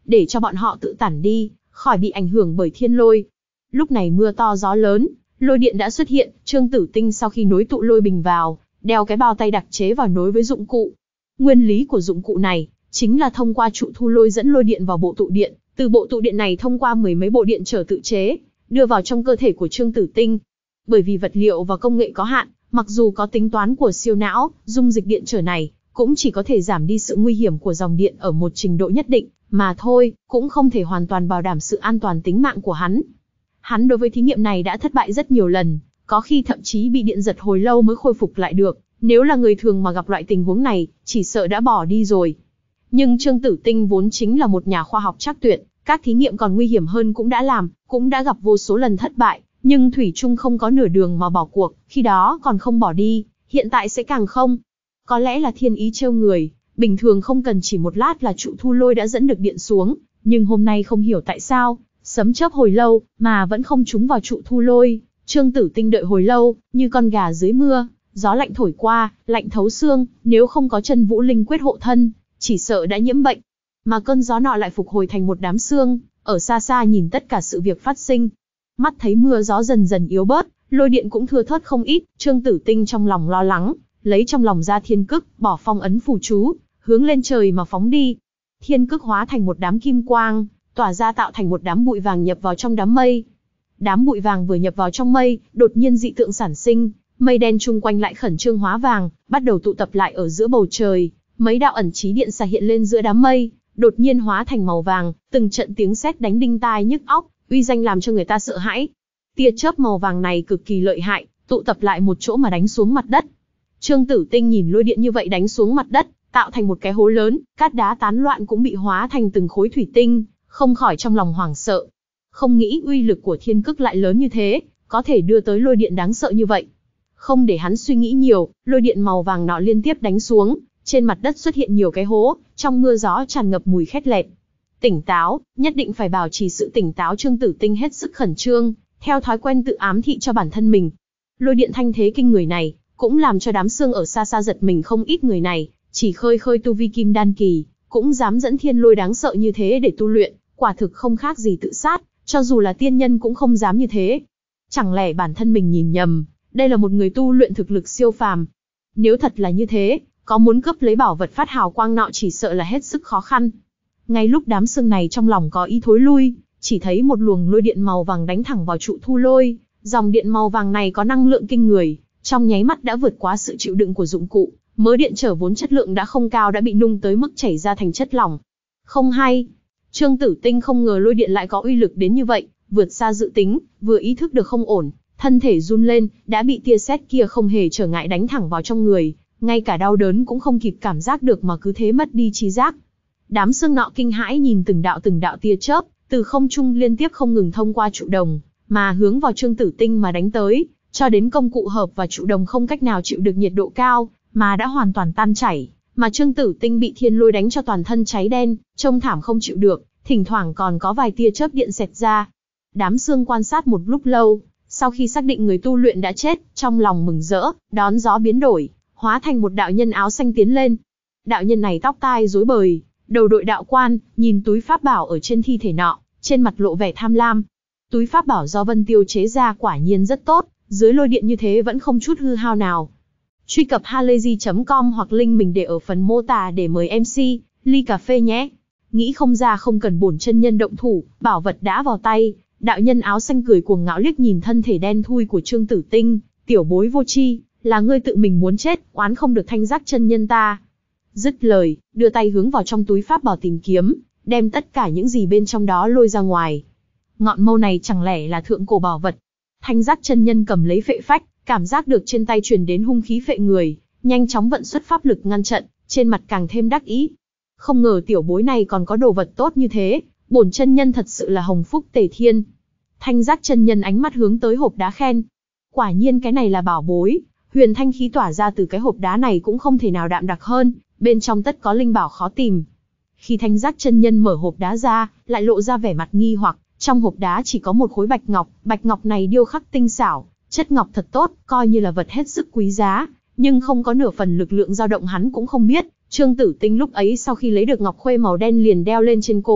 để cho bọn họ tự tản đi, khỏi bị ảnh hưởng bởi thiên lôi. Lúc này mưa to gió lớn, lôi điện đã xuất hiện, Trương Tử Tinh sau khi nối tụ lôi bình vào, đeo cái bao tay đặc chế vào nối với dụng cụ. Nguyên lý của dụng cụ này chính là thông qua trụ thu lôi dẫn lôi điện vào bộ tụ điện, từ bộ tụ điện này thông qua mười mấy bộ điện trở tự chế, đưa vào trong cơ thể của Trương Tử Tinh. Bởi vì vật liệu và công nghệ có hạn, mặc dù có tính toán của siêu não, dung dịch điện trở này cũng chỉ có thể giảm đi sự nguy hiểm của dòng điện ở một trình độ nhất định, mà thôi, cũng không thể hoàn toàn bảo đảm sự an toàn tính mạng của hắn. Hắn đối với thí nghiệm này đã thất bại rất nhiều lần, có khi thậm chí bị điện giật hồi lâu mới khôi phục lại được, nếu là người thường mà gặp loại tình huống này, chỉ sợ đã bỏ đi rồi. Nhưng Trương Tử Tinh vốn chính là một nhà khoa học trắc tuyệt, các thí nghiệm còn nguy hiểm hơn cũng đã làm, cũng đã gặp vô số lần thất bại, nhưng thủy chung không có nửa đường mà bỏ cuộc, khi đó còn không bỏ đi, hiện tại sẽ càng không. Có lẽ là thiên ý trêu người, bình thường không cần chỉ một lát là trụ thu lôi đã dẫn được điện xuống, nhưng hôm nay không hiểu tại sao, sấm chớp hồi lâu, mà vẫn không trúng vào trụ thu lôi. Trương Tử Tinh đợi hồi lâu, như con gà dưới mưa, gió lạnh thổi qua, lạnh thấu xương, nếu không có chân vũ linh quyết hộ thân, chỉ sợ đã nhiễm bệnh. Mà cơn gió nọ lại phục hồi thành một đám sương, ở xa xa nhìn tất cả sự việc phát sinh. Mắt thấy mưa gió dần dần yếu bớt, lôi điện cũng thưa thớt không ít, Trương Tử Tinh trong lòng lo lắng, lấy trong lòng ra thiên cức, bỏ phong ấn phù chú, hướng lên trời mà phóng đi. Thiên cức hóa thành một đám kim quang, tỏa ra tạo thành một đám bụi vàng nhập vào trong đám mây. Đám bụi vàng vừa nhập vào trong mây, đột nhiên dị tượng sản sinh, mây đen chung quanh lại khẩn trương hóa vàng, bắt đầu tụ tập lại ở giữa bầu trời. Mấy đạo ẩn trí điện xà hiện lên giữa đám mây, đột nhiên hóa thành màu vàng, từng trận tiếng sét đánh đinh tai nhức óc, uy danh làm cho người ta sợ hãi. Tia chớp màu vàng này cực kỳ lợi hại, tụ tập lại một chỗ mà đánh xuống mặt đất. Trương Tử Tinh nhìn lôi điện như vậy đánh xuống mặt đất, tạo thành một cái hố lớn, cát đá tán loạn cũng bị hóa thành từng khối thủy tinh, không khỏi trong lòng hoảng sợ. Không nghĩ uy lực của thiên cức lại lớn như thế, có thể đưa tới lôi điện đáng sợ như vậy. Không để hắn suy nghĩ nhiều, lôi điện màu vàng nọ liên tiếp đánh xuống, trên mặt đất xuất hiện nhiều cái hố, trong mưa gió tràn ngập mùi khét lẹt. Tỉnh táo, nhất định phải bảo trì sự tỉnh táo. Trương Tử Tinh hết sức khẩn trương, theo thói quen tự ám thị cho bản thân mình. Lôi điện thanh thế kinh người này, cũng làm cho đám sương ở xa xa giật mình không ít. Người này, chỉ khơi khơi tu vi kim đan kỳ, cũng dám dẫn thiên lôi đáng sợ như thế để tu luyện, quả thực không khác gì tự sát, cho dù là tiên nhân cũng không dám như thế. Chẳng lẽ bản thân mình nhìn nhầm, đây là một người tu luyện thực lực siêu phàm? Nếu thật là như thế, có muốn cướp lấy bảo vật phát hào quang nọ chỉ sợ là hết sức khó khăn. Ngay lúc đám sương này trong lòng có ý thối lui, chỉ thấy một luồng lôi điện màu vàng đánh thẳng vào trụ thu lôi. Dòng điện màu vàng này có năng lượng kinh người, trong nháy mắt đã vượt quá sự chịu đựng của dụng cụ. Mớ điện trở vốn chất lượng đã không cao đã bị nung tới mức chảy ra thành chất lỏng. Không hay. Trương Tử Tinh không ngờ lôi điện lại có uy lực đến như vậy, vượt xa dự tính, vừa ý thức được không ổn, thân thể run lên, đã bị tia sét kia không hề trở ngại đánh thẳng vào trong người, ngay cả đau đớn cũng không kịp cảm giác được mà cứ thế mất đi trí giác. Đám sương nọ kinh hãi nhìn từng đạo từng đạo tia chớp, từ không trung liên tiếp không ngừng thông qua trụ đồng, mà hướng vào Trương Tử Tinh mà đánh tới, cho đến công cụ hợp và trụ đồng không cách nào chịu được nhiệt độ cao, mà đã hoàn toàn tan chảy, mà Trương Tử Tinh bị thiên lôi đánh cho toàn thân cháy đen, trông thảm không chịu được, thỉnh thoảng còn có vài tia chớp điện xẹt ra. Đám sương quan sát một lúc lâu, sau khi xác định người tu luyện đã chết, trong lòng mừng rỡ, đón gió biến đổi, hóa thành một đạo nhân áo xanh tiến lên. Đạo nhân này tóc tai rối bời, đầu đội đạo quan, nhìn túi pháp bảo ở trên thi thể nọ, trên mặt lộ vẻ tham lam. Túi pháp bảo do Vân Tiêu chế ra quả nhiên rất tốt, dưới lôi điện như thế vẫn không chút hư hao nào. Truy cập halayzi chấm com hoặc link mình để ở phần mô tả để mời em xê, ly cà phê nhé. Nghĩ không ra không cần bổn chân nhân động thủ, bảo vật đã vào tay. Đạo nhân áo xanh cười cuồng ngạo liếc nhìn thân thể đen thui của Trương Tử Tinh, tiểu bối vô tri, là ngươi tự mình muốn chết, oán không được thanh giác chân nhân ta. Dứt lời, đưa tay hướng vào trong túi pháp bảo tìm kiếm, đem tất cả những gì bên trong đó lôi ra ngoài. Ngọn mâu này chẳng lẽ là thượng cổ bảo vật? Thanh giác chân nhân cầm lấy phệ phách, cảm giác được trên tay truyền đến hung khí phệ người, nhanh chóng vận xuất pháp lực ngăn trận, trên mặt càng thêm đắc ý. Không ngờ tiểu bối này còn có đồ vật tốt như thế, bổn chân nhân thật sự là hồng phúc tề thiên. Thanh giác chân nhân ánh mắt hướng tới hộp đá khen. Quả nhiên cái này là bảo bối, huyền thanh khí tỏa ra từ cái hộp đá này cũng không thể nào đạm đặc hơn, bên trong tất có linh bảo khó tìm. Khi thanh giác chân nhân mở hộp đá ra, lại lộ ra vẻ mặt nghi hoặc, trong hộp đá chỉ có một khối bạch ngọc, bạch ngọc này điêu khắc tinh xảo, chất ngọc thật tốt, coi như là vật hết sức quý giá, nhưng không có nửa phần lực lượng dao động hắn cũng không biết. Trương Tử Tinh lúc ấy sau khi lấy được ngọc khuê màu đen liền đeo lên trên cổ,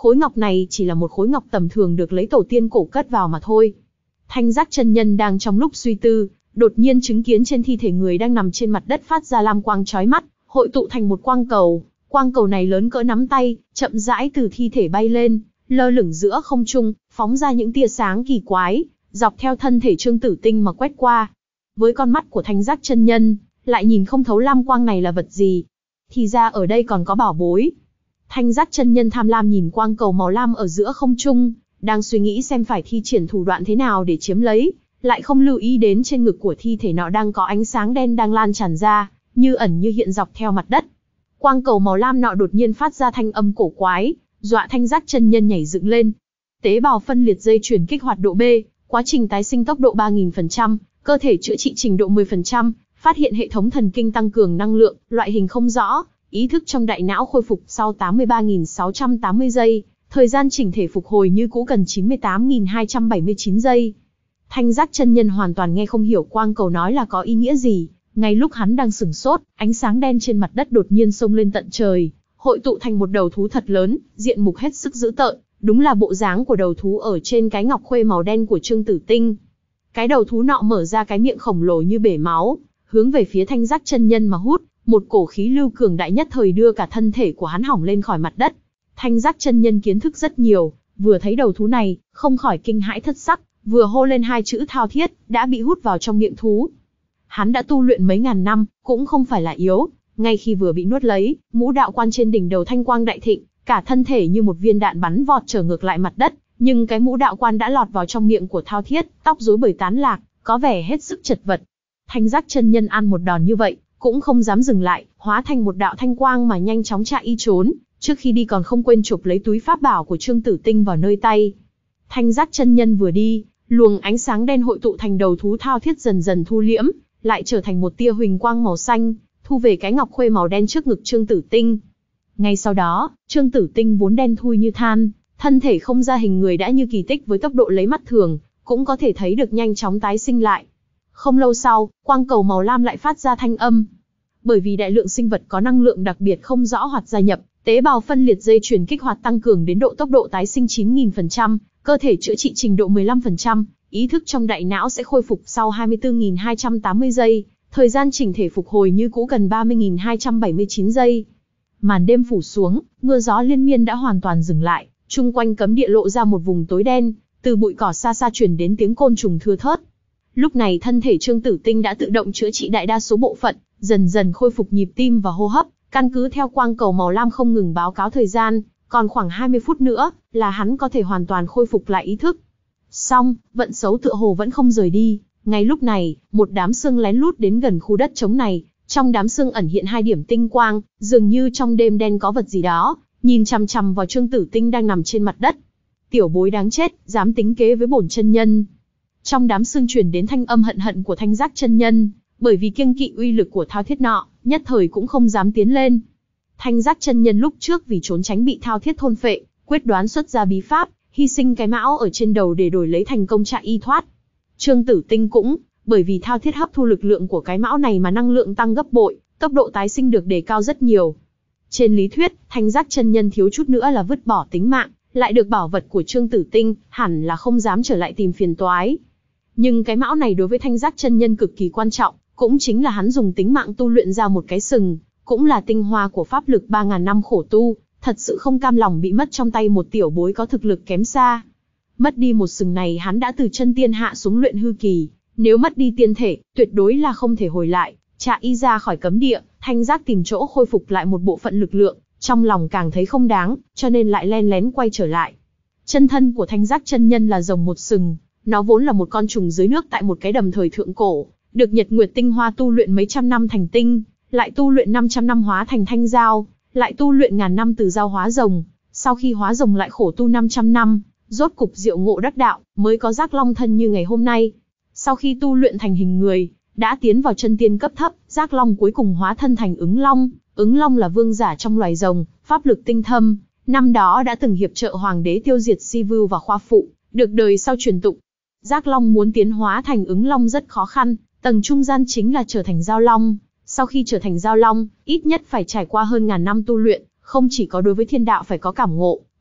khối ngọc này chỉ là một khối ngọc tầm thường được lấy tổ tiên cổ cất vào mà thôi. Thanh Giác chân nhân đang trong lúc suy tư, đột nhiên chứng kiến trên thi thể người đang nằm trên mặt đất phát ra lam quang chói mắt, hội tụ thành một quang cầu. Quang cầu này lớn cỡ nắm tay, chậm rãi từ thi thể bay lên, lơ lửng giữa không trung, phóng ra những tia sáng kỳ quái, dọc theo thân thể Trương Tử Tinh mà quét qua. Với con mắt của Thanh Giác chân nhân, lại nhìn không thấu lam quang này là vật gì. Thì ra ở đây còn có bảo bối. Thanh Giác chân nhân tham lam nhìn quang cầu màu lam ở giữa không trung, đang suy nghĩ xem phải thi triển thủ đoạn thế nào để chiếm lấy, lại không lưu ý đến trên ngực của thi thể nọ đang có ánh sáng đen đang lan tràn ra, như ẩn như hiện dọc theo mặt đất. Quang cầu màu lam nọ đột nhiên phát ra thanh âm cổ quái, dọa Thanh Giác chân nhân nhảy dựng lên. Tế bào phân liệt dây chuyển kích hoạt độ B, quá trình tái sinh tốc độ ba nghìn phần trăm, cơ thể chữa trị trình độ mười phần trăm, phát hiện hệ thống thần kinh tăng cường năng lượng, loại hình không rõ, ý thức trong đại não khôi phục sau tám mươi ba nghìn sáu trăm tám mươi giây, thời gian chỉnh thể phục hồi như cũ cần chín mươi tám nghìn hai trăm bảy mươi chín giây. Thanh Giác chân nhân hoàn toàn nghe không hiểu quang cầu nói là có ý nghĩa gì. Ngay lúc hắn đang sửng sốt, ánh sáng đen trên mặt đất đột nhiên xông lên tận trời, hội tụ thành một đầu thú thật lớn, diện mục hết sức dữ tợn, đúng là bộ dáng của đầu thú ở trên cái ngọc khuê màu đen của Trương Tử Tinh. Cái đầu thú nọ mở ra cái miệng khổng lồ như bể máu, hướng về phía Thanh Giác chân nhân mà hút, một cổ khí lưu cường đại nhất thời đưa cả thân thể của hắn hỏng lên khỏi mặt đất. Thanh Giác chân nhân kiến thức rất nhiều, vừa thấy đầu thú này, không khỏi kinh hãi thất sắc, vừa hô lên hai chữ thao thiết, đã bị hút vào trong miệng thú. Hắn đã tu luyện mấy ngàn năm, cũng không phải là yếu, ngay khi vừa bị nuốt lấy, ngũ đạo quan trên đỉnh đầu thanh quang đại thịnh, cả thân thể như một viên đạn bắn vọt trở ngược lại mặt đất, nhưng cái ngũ đạo quan đã lọt vào trong miệng của thao thiết, tóc rối bời tán lạc, có vẻ hết sức chật vật. Thanh Giác chân nhân ăn một đòn như vậy, cũng không dám dừng lại, hóa thành một đạo thanh quang mà nhanh chóng chạy y trốn, trước khi đi còn không quên chụp lấy túi pháp bảo của Trương Tử Tinh vào nơi tay. Thanh Giác chân nhân vừa đi, luồng ánh sáng đen hội tụ thành đầu thú thao thiết dần dần thu liễm, lại trở thành một tia huỳnh quang màu xanh, thu về cái ngọc khuê màu đen trước ngực Trương Tử Tinh. Ngay sau đó, Trương Tử Tinh vốn đen thui như than, thân thể không ra hình người đã như kỳ tích với tốc độ lấy mắt thường, cũng có thể thấy được nhanh chóng tái sinh lại. Không lâu sau, quang cầu màu lam lại phát ra thanh âm. Bởi vì đại lượng sinh vật có năng lượng đặc biệt không rõ hoạt gia nhập, tế bào phân liệt dây chuyển kích hoạt tăng cường đến độ tốc độ tái sinh chín nghìn phần trăm, cơ thể chữa trị trình độ mười lăm phần trăm, ý thức trong đại não sẽ khôi phục sau hai mươi tư nghìn hai trăm tám mươi giây, thời gian chỉnh thể phục hồi như cũ cần ba mươi nghìn hai trăm bảy mươi chín giây. Màn đêm phủ xuống, mưa gió liên miên đã hoàn toàn dừng lại, chung quanh cấm địa lộ ra một vùng tối đen, từ bụi cỏ xa xa truyền đến tiếng côn trùng thưa thớt. Lúc này thân thể Trương Tử Tinh đã tự động chữa trị đại đa số bộ phận, dần dần khôi phục nhịp tim và hô hấp, căn cứ theo quang cầu màu lam không ngừng báo cáo thời gian, còn khoảng hai mươi phút nữa là hắn có thể hoàn toàn khôi phục lại ý thức. Song, vận xấu tựa hồ vẫn không rời đi, ngay lúc này, một đám sương lén lút đến gần khu đất trống này, trong đám sương ẩn hiện hai điểm tinh quang, dường như trong đêm đen có vật gì đó, nhìn chằm chằm vào Trương Tử Tinh đang nằm trên mặt đất. Tiểu bối đáng chết, dám tính kế với bổn chân nhân. Trong đám sương truyền đến thanh âm hận hận của Thanh Giác chân nhân, bởi vì kiêng kỵ uy lực của thao thiết nọ, nhất thời cũng không dám tiến lên. Thanh Giác chân nhân lúc trước vì trốn tránh bị thao thiết thôn phệ, quyết đoán xuất ra bí pháp, hy sinh cái mão ở trên đầu để đổi lấy thành công chạy y thoát. Trương Tử Tinh cũng, bởi vì thao thiết hấp thu lực lượng của cái mão này mà năng lượng tăng gấp bội, tốc độ tái sinh được đề cao rất nhiều. Trên lý thuyết, Thanh Giác chân nhân thiếu chút nữa là vứt bỏ tính mạng, lại được bảo vật của Trương Tử Tinh, hẳn là không dám trở lại tìm phiền toái. Nhưng cái mão này đối với Thanh Giác chân nhân cực kỳ quan trọng, cũng chính là hắn dùng tính mạng tu luyện ra một cái sừng, cũng là tinh hoa của pháp lực ba ngàn năm khổ tu, thật sự không cam lòng bị mất trong tay một tiểu bối có thực lực kém xa. Mất đi một sừng này hắn đã từ chân tiên hạ xuống luyện hư kỳ, nếu mất đi tiên thể, tuyệt đối là không thể hồi lại. Trả y ra khỏi cấm địa, Thanh Giác tìm chỗ khôi phục lại một bộ phận lực lượng, trong lòng càng thấy không đáng, cho nên lại len lén quay trở lại. Chân thân của Thanh Giác chân nhân là rồng một sừng, nó vốn là một con trùng dưới nước tại một cái đầm thời thượng cổ, được Nhật Nguyệt tinh hoa tu luyện mấy trăm năm thành tinh, lại tu luyện năm trăm năm hóa thành thanh dao, lại tu luyện ngàn năm từ dao hóa rồng, sau khi hóa rồng lại khổ tu năm trăm năm, rốt cục diệu ngộ đắc đạo, mới có giác long thân như ngày hôm nay. Sau khi tu luyện thành hình người, đã tiến vào chân tiên cấp thấp, giác long cuối cùng hóa thân thành ứng long. Ứng long là vương giả trong loài rồng, pháp lực tinh thâm, năm đó đã từng hiệp trợ hoàng đế tiêu diệt Si Vưu và Khoa Phụ, được đời sau truyền tụng. Giác long muốn tiến hóa thành ứng long rất khó khăn, tầng trung gian chính là trở thành giao long. Sau khi trở thành giao long, ít nhất phải trải qua hơn ngàn năm tu luyện, không chỉ có đối với thiên đạo phải có cảm ngộ,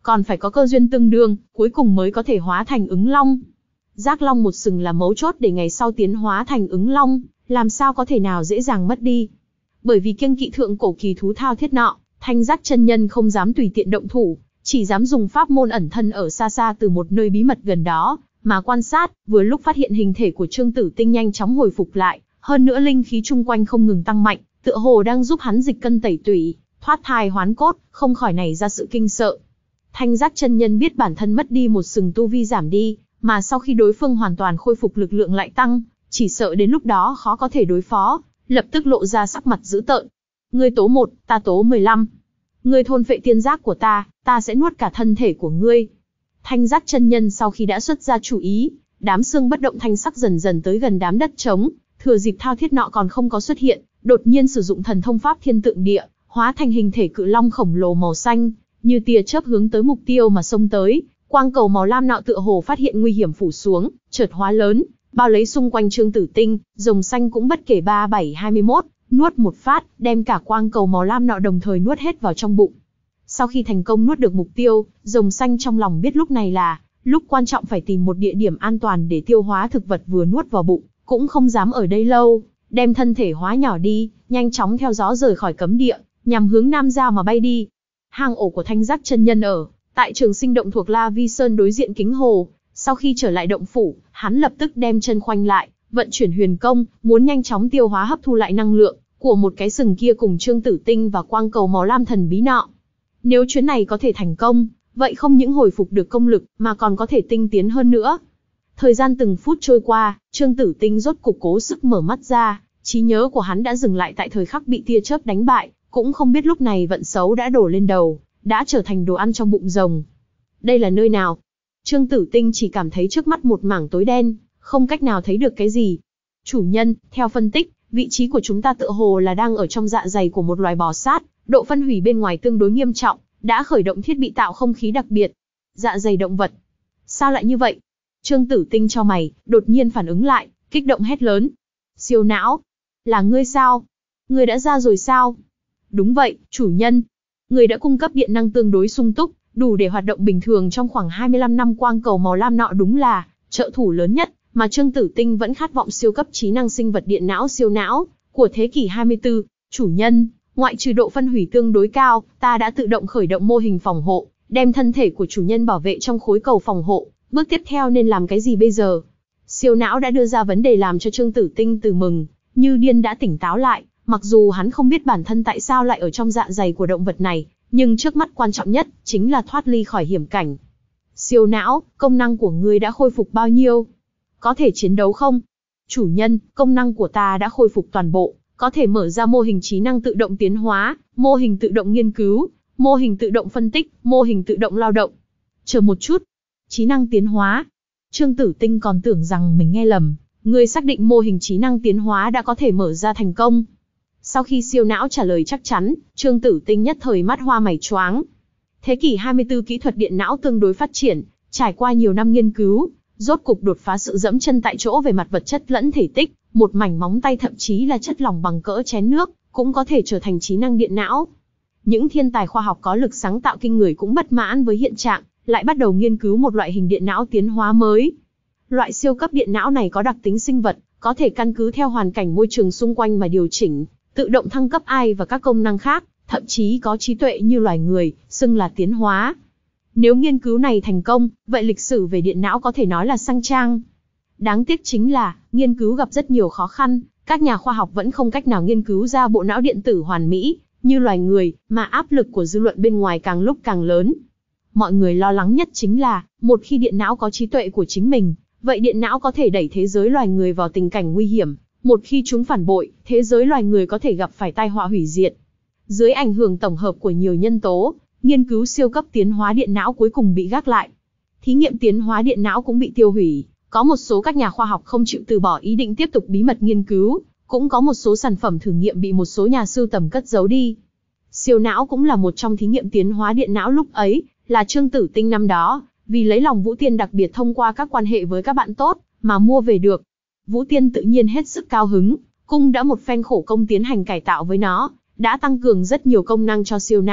còn phải có cơ duyên tương đương, cuối cùng mới có thể hóa thành ứng long. Giác long một sừng là mấu chốt để ngày sau tiến hóa thành ứng long, làm sao có thể nào dễ dàng mất đi. Bởi vì kiêng kỵ thượng cổ kỳ thú thao thiết nọ, Thanh Giác chân nhân không dám tùy tiện động thủ, chỉ dám dùng pháp môn ẩn thân ở xa xa từ một nơi bí mật gần đó, mà quan sát, vừa lúc phát hiện hình thể của Trương Tử Tinh nhanh chóng hồi phục lại, hơn nữa linh khí chung quanh không ngừng tăng mạnh, tựa hồ đang giúp hắn dịch cân tẩy tủy, thoát thai hoán cốt, không khỏi nảy ra sự kinh sợ. Thanh Giác chân nhân biết bản thân mất đi một sừng tu vi giảm đi, mà sau khi đối phương hoàn toàn khôi phục lực lượng lại tăng, chỉ sợ đến lúc đó khó có thể đối phó, lập tức lộ ra sắc mặt dữ tợn. Ngươi tố một, ta tố mười lăm. Ngươi thôn phệ tiên giác của ta, ta sẽ nuốt cả thân thể của ngươi. Thanh Giác chân nhân sau khi đã xuất ra chủ ý, đám xương bất động thanh sắc dần dần tới gần đám đất trống, thừa dịp thao thiết nọ còn không có xuất hiện, đột nhiên sử dụng thần thông pháp thiên tượng địa, hóa thành hình thể cự long khổng lồ màu xanh, như tia chớp hướng tới mục tiêu mà xông tới. Quang cầu màu lam nọ tựa hồ phát hiện nguy hiểm phủ xuống, chợt hóa lớn, bao lấy xung quanh Trương Tử Tinh, rồng xanh cũng bất kể ba bảy hai mươi mốt, nuốt một phát, đem cả quang cầu màu lam nọ đồng thời nuốt hết vào trong bụng. Sau khi thành công nuốt được mục tiêu, rồng xanh trong lòng biết lúc này là lúc quan trọng, phải tìm một địa điểm an toàn để tiêu hóa thực vật vừa nuốt vào bụng, cũng không dám ở đây lâu, đem thân thể hóa nhỏ đi, nhanh chóng theo gió rời khỏi cấm địa, nhằm hướng nam giao mà bay đi. Hang ổ của Thanh Giác chân nhân ở tại Trường Sinh động thuộc La Vi Sơn đối diện Kính Hồ. Sau khi trở lại động phủ, hắn lập tức đem chân khoanh lại, vận chuyển huyền công, muốn nhanh chóng tiêu hóa hấp thu lại năng lượng của một cái sừng kia cùng Trương Tử Tinh và quang cầu màu lam thần bí nọ. Nếu chuyến này có thể thành công, vậy không những hồi phục được công lực, mà còn có thể tinh tiến hơn nữa. Thời gian từng phút trôi qua, Trương Tử Tinh rốt cục cố sức mở mắt ra, trí nhớ của hắn đã dừng lại tại thời khắc bị tia chớp đánh bại, cũng không biết lúc này vận xấu đã đổ lên đầu, đã trở thành đồ ăn trong bụng rồng. Đây là nơi nào? Trương Tử Tinh chỉ cảm thấy trước mắt một mảng tối đen, không cách nào thấy được cái gì. Chủ nhân, theo phân tích, vị trí của chúng ta tựa hồ là đang ở trong dạ dày của một loài bò sát, độ phân hủy bên ngoài tương đối nghiêm trọng, đã khởi động thiết bị tạo không khí đặc biệt. Dạ dày động vật. Sao lại như vậy? Trương Tử Tinh chau mày, đột nhiên phản ứng lại, kích động hét lớn. Siêu não! Là ngươi sao? Ngươi đã ra rồi sao? Đúng vậy, chủ nhân. Ngươi đã cung cấp điện năng tương đối sung túc, đủ để hoạt động bình thường trong khoảng hai mươi lăm năm. Quang cầu màu lam nọ đúng là trợ thủ lớn nhất, mà Trương Tử Tinh vẫn khát vọng siêu cấp trí năng sinh vật điện não siêu não của thế kỷ hai mươi tư. Chủ nhân, ngoại trừ độ phân hủy tương đối cao, ta đã tự động khởi động mô hình phòng hộ, đem thân thể của chủ nhân bảo vệ trong khối cầu phòng hộ. Bước tiếp theo nên làm cái gì bây giờ? Siêu não đã đưa ra vấn đề làm cho Trương Tử Tinh từ mừng như điên đã tỉnh táo lại, mặc dù hắn không biết bản thân tại sao lại ở trong dạ dày của động vật này, nhưng trước mắt quan trọng nhất chính là thoát ly khỏi hiểm cảnh. Siêu não, công năng của ngươi đã khôi phục bao nhiêu? Có thể chiến đấu không? Chủ nhân, công năng của ta đã khôi phục toàn bộ, có thể mở ra mô hình trí năng tự động tiến hóa, mô hình tự động nghiên cứu, mô hình tự động phân tích, mô hình tự động lao động. Chờ một chút. Trí năng tiến hóa. Trương Tử Tinh còn tưởng rằng mình nghe lầm, ngươi xác định mô hình trí năng tiến hóa đã có thể mở ra thành công. Sau khi siêu não trả lời chắc chắn, Trương Tử Tinh nhất thời mắt hoa mày choáng. Thế kỷ hai mươi tư kỹ thuật điện não tương đối phát triển, trải qua nhiều năm nghiên cứu, rốt cục đột phá sự dẫm chân tại chỗ về mặt vật chất lẫn thể tích, một mảnh móng tay thậm chí là chất lỏng bằng cỡ chén nước, cũng có thể trở thành trí năng điện não. Những thiên tài khoa học có lực sáng tạo kinh người cũng bất mãn với hiện trạng, lại bắt đầu nghiên cứu một loại hình điện não tiến hóa mới. Loại siêu cấp điện não này có đặc tính sinh vật, có thể căn cứ theo hoàn cảnh môi trường xung quanh mà điều chỉnh, tự động thăng cấp ai và các công năng khác, thậm chí có trí tuệ như loài người, xưng là tiến hóa. Nếu nghiên cứu này thành công, vậy lịch sử về điện não có thể nói là sang trang. Đáng tiếc chính là, nghiên cứu gặp rất nhiều khó khăn, các nhà khoa học vẫn không cách nào nghiên cứu ra bộ não điện tử hoàn mỹ, như loài người, mà áp lực của dư luận bên ngoài càng lúc càng lớn. Mọi người lo lắng nhất chính là, một khi điện não có trí tuệ của chính mình, vậy điện não có thể đẩy thế giới loài người vào tình cảnh nguy hiểm. Một khi chúng phản bội, thế giới loài người có thể gặp phải tai họa hủy diệt. Dưới ảnh hưởng tổng hợp của nhiều nhân tố, nghiên cứu siêu cấp tiến hóa điện não cuối cùng bị gác lại. Thí nghiệm tiến hóa điện não cũng bị tiêu hủy. Có một số các nhà khoa học không chịu từ bỏ ý định tiếp tục bí mật nghiên cứu, cũng có một số sản phẩm thử nghiệm bị một số nhà sưu tầm cất giấu đi. Siêu não cũng là một trong thí nghiệm tiến hóa điện não lúc ấy, là Trương Tử Tinh năm đó, vì lấy lòng Vũ Tiên đặc biệt thông qua các quan hệ với các bạn tốt, mà mua về được. Vũ Tiên tự nhiên hết sức cao hứng, cung đã một phen khổ công tiến hành cải tạo với nó, đã tăng cường rất nhiều công năng cho siêu não,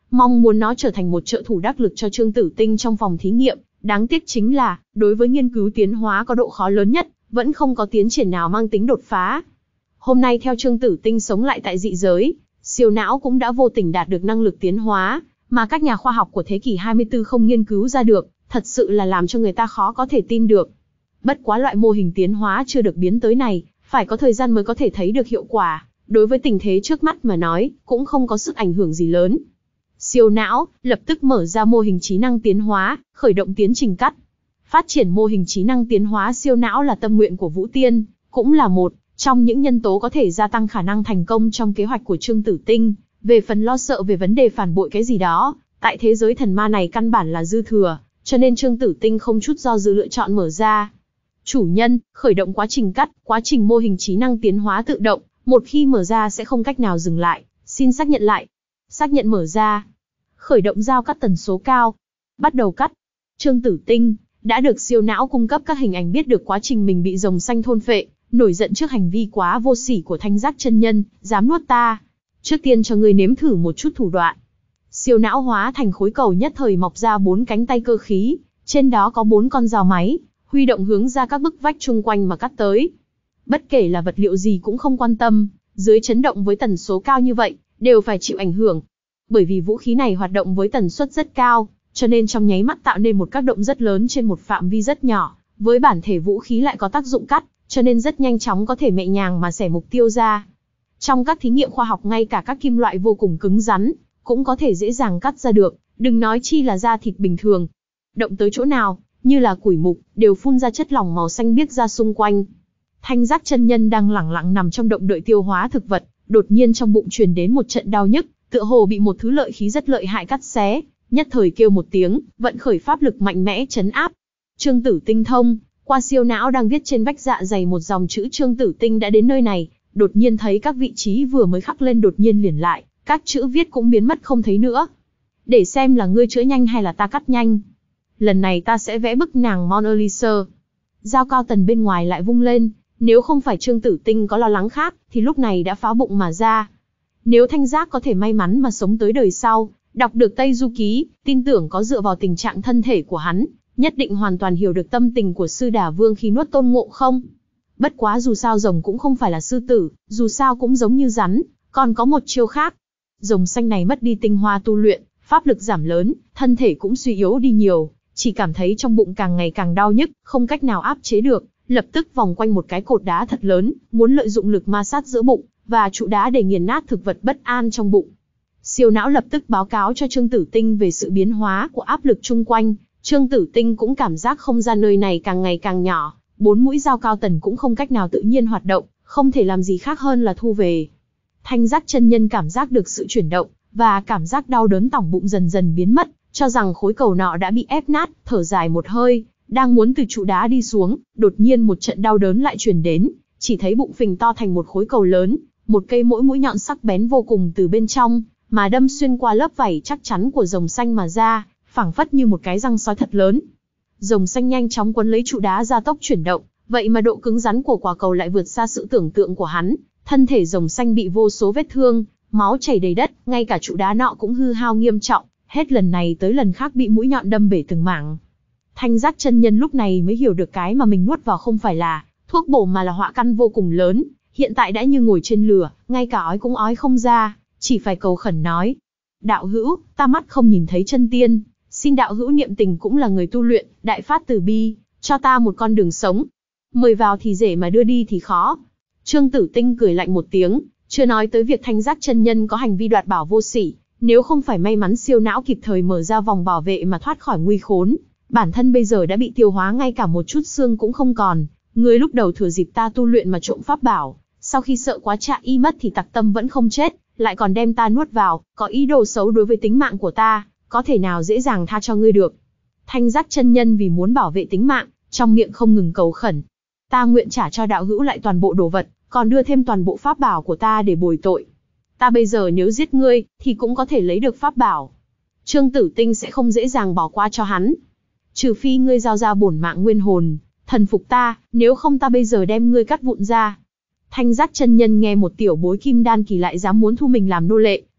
mong muốn nó trở thành một trợ thủ đắc lực cho Trương Tử Tinh trong phòng thí nghiệm. Đáng tiếc chính là, đối với nghiên cứu tiến hóa có độ khó lớn nhất, vẫn không có tiến triển nào mang tính đột phá. Hôm nay theo Trương Tử Tinh sống lại tại dị giới, siêu não cũng đã vô tình đạt được năng lực tiến hóa, mà các nhà khoa học của thế kỷ hai mươi tư không nghiên cứu ra được, thật sự là làm cho người ta khó có thể tin được. Bất quá loại mô hình tiến hóa chưa được biến tới này, phải có thời gian mới có thể thấy được hiệu quả, đối với tình thế trước mắt mà nói, cũng không có sức ảnh hưởng gì lớn. Siêu não, lập tức mở ra mô hình trí năng tiến hóa, khởi động tiến trình cắt. Phát triển mô hình trí năng tiến hóa siêu não là tâm nguyện của Vũ Tiên, cũng là một trong những nhân tố có thể gia tăng khả năng thành công trong kế hoạch của Trương Tử Tinh. Về phần lo sợ về vấn đề phản bội cái gì đó, tại thế giới thần ma này căn bản là dư thừa, cho nên Trương Tử Tinh không chút do dự lựa chọn mở ra. Chủ nhân, khởi động quá trình cắt, quá trình mô hình trí năng tiến hóa tự động, một khi mở ra sẽ không cách nào dừng lại, xin xác nhận lại. Xác nhận mở ra. Khởi động dao cắt tần số cao. Bắt đầu cắt. Trương Tử Tinh đã được siêu não cung cấp các hình ảnh biết được quá trình mình bị rồng xanh thôn phệ, nổi giận trước hành vi quá vô sỉ của Thanh Giác chân nhân, dám nuốt ta. Trước tiên cho ngươi nếm thử một chút thủ đoạn. Siêu não hóa thành khối cầu nhất thời mọc ra bốn cánh tay cơ khí, trên đó có bốn con dao máy, huy động hướng ra các bức vách chung quanh mà cắt tới. Bất kể là vật liệu gì cũng không quan tâm, dưới chấn động với tần số cao như vậy, đều phải chịu ảnh hưởng. Bởi vì vũ khí này hoạt động với tần suất rất cao, cho nên trong nháy mắt tạo nên một tác động rất lớn trên một phạm vi rất nhỏ, với bản thể vũ khí lại có tác dụng cắt, cho nên rất nhanh chóng có thể nhẹ nhàng mà xẻ mục tiêu ra. Trong các thí nghiệm khoa học ngay cả các kim loại vô cùng cứng rắn, cũng có thể dễ dàng cắt ra được, đừng nói chi là da thịt bình thường. Động tới chỗ nào, như là củi mục, đều phun ra chất lỏng màu xanh biếc ra xung quanh. Thanh Giác chân nhân đang lẳng lặng nằm trong động đợi tiêu hóa thực vật, đột nhiên trong bụng truyền đến một trận đau nhức, tựa hồ bị một thứ lợi khí rất lợi hại cắt xé, nhất thời kêu một tiếng, vận khởi pháp lực mạnh mẽ chấn áp. Trương Tử Tinh thông, qua siêu não đang viết trên vách dạ dày một dòng chữ Trương Tử Tinh đã đến nơi này, đột nhiên thấy các vị trí vừa mới khắc lên đột nhiên liền lại, các chữ viết cũng biến mất không thấy nữa. Để xem là ngươi chữa nhanh hay là ta cắt nhanh. Lần này ta sẽ vẽ bức nàng Mona Lisa. Dao cao tần bên ngoài lại vung lên, nếu không phải Trương Tử Tinh có lo lắng khác, thì lúc này đã phá bụng mà ra. Nếu Thanh Giác có thể may mắn mà sống tới đời sau, đọc được Tây Du Ký, tin tưởng có dựa vào tình trạng thân thể của hắn, nhất định hoàn toàn hiểu được tâm tình của Sư Đà Vương khi nuốt Tôn Ngộ Không. Bất quá dù sao rồng cũng không phải là sư tử, dù sao cũng giống như rắn, còn có một chiêu khác. Rồng xanh này mất đi tinh hoa tu luyện, pháp lực giảm lớn, thân thể cũng suy yếu đi nhiều, chỉ cảm thấy trong bụng càng ngày càng đau nhức, không cách nào áp chế được, lập tức vòng quanh một cái cột đá thật lớn, muốn lợi dụng lực ma sát giữa bụng và trụ đá để nghiền nát thực vật bất an trong bụng. Siêu não lập tức báo cáo cho Trương Tử Tinh về sự biến hóa của áp lực chung quanh. Trương Tử Tinh cũng cảm giác không gian nơi này càng ngày càng nhỏ, bốn mũi dao cao tần cũng không cách nào tự nhiên hoạt động, không thể làm gì khác hơn là thu về. Thanh Giác chân nhân cảm giác được sự chuyển động, và cảm giác đau đớn tỏng bụng dần dần biến mất, cho rằng khối cầu nọ đã bị ép nát, thở dài một hơi, đang muốn từ trụ đá đi xuống, đột nhiên một trận đau đớn lại truyền đến, chỉ thấy bụng phình to thành một khối cầu lớn, một cây mỗi mũi nhọn sắc bén vô cùng từ bên trong, mà đâm xuyên qua lớp vảy chắc chắn của rồng xanh mà ra, phảng phất như một cái răng sói thật lớn. Rồng xanh nhanh chóng quấn lấy trụ đá ra tốc chuyển động, vậy mà độ cứng rắn của quả cầu lại vượt xa sự tưởng tượng của hắn, thân thể rồng xanh bị vô số vết thương, máu chảy đầy đất, ngay cả trụ đá nọ cũng hư hao nghiêm trọng, hết lần này tới lần khác bị mũi nhọn đâm bể từng mảng. Thanh Giác chân nhân lúc này mới hiểu được cái mà mình nuốt vào không phải là thuốc bổ mà là họa căn vô cùng lớn, hiện tại đã như ngồi trên lửa, ngay cả ói cũng ói không ra, chỉ phải cầu khẩn nói: đạo hữu, ta mắt không nhìn thấy chân tiên, xin đạo hữu niệm tình cũng là người tu luyện, đại phát từ bi, cho ta một con đường sống. Mời vào thì dễ mà đưa đi thì khó. Trương Tử Tinh cười lạnh một tiếng, chưa nói tới việc Thanh Giác chân nhân có hành vi đoạt bảo vô sỉ, nếu không phải may mắn siêu não kịp thời mở ra vòng bảo vệ mà thoát khỏi nguy khốn, bản thân bây giờ đã bị tiêu hóa ngay cả một chút xương cũng không còn. Người lúc đầu thừa dịp ta tu luyện mà trộm pháp bảo, sau khi sợ quá trạ y mất thì tặc tâm vẫn không chết, lại còn đem ta nuốt vào, có ý đồ xấu đối với tính mạng của ta, có thể nào dễ dàng tha cho ngươi được. Thanh Giác chân nhân vì muốn bảo vệ tính mạng, trong miệng không ngừng cầu khẩn: ta nguyện trả cho đạo hữu lại toàn bộ đồ vật, còn đưa thêm toàn bộ pháp bảo của ta để bồi tội. Ta bây giờ nếu giết ngươi, thì cũng có thể lấy được pháp bảo. Trương Tử Tinh sẽ không dễ dàng bỏ qua cho hắn. Trừ phi ngươi giao ra bổn mạng nguyên hồn, thần phục ta, nếu không ta bây giờ đem ngươi cắt vụn ra. Thanh Giác chân nhân nghe một tiểu bối kim đan kỳ lại dám muốn thu mình làm nô lệ,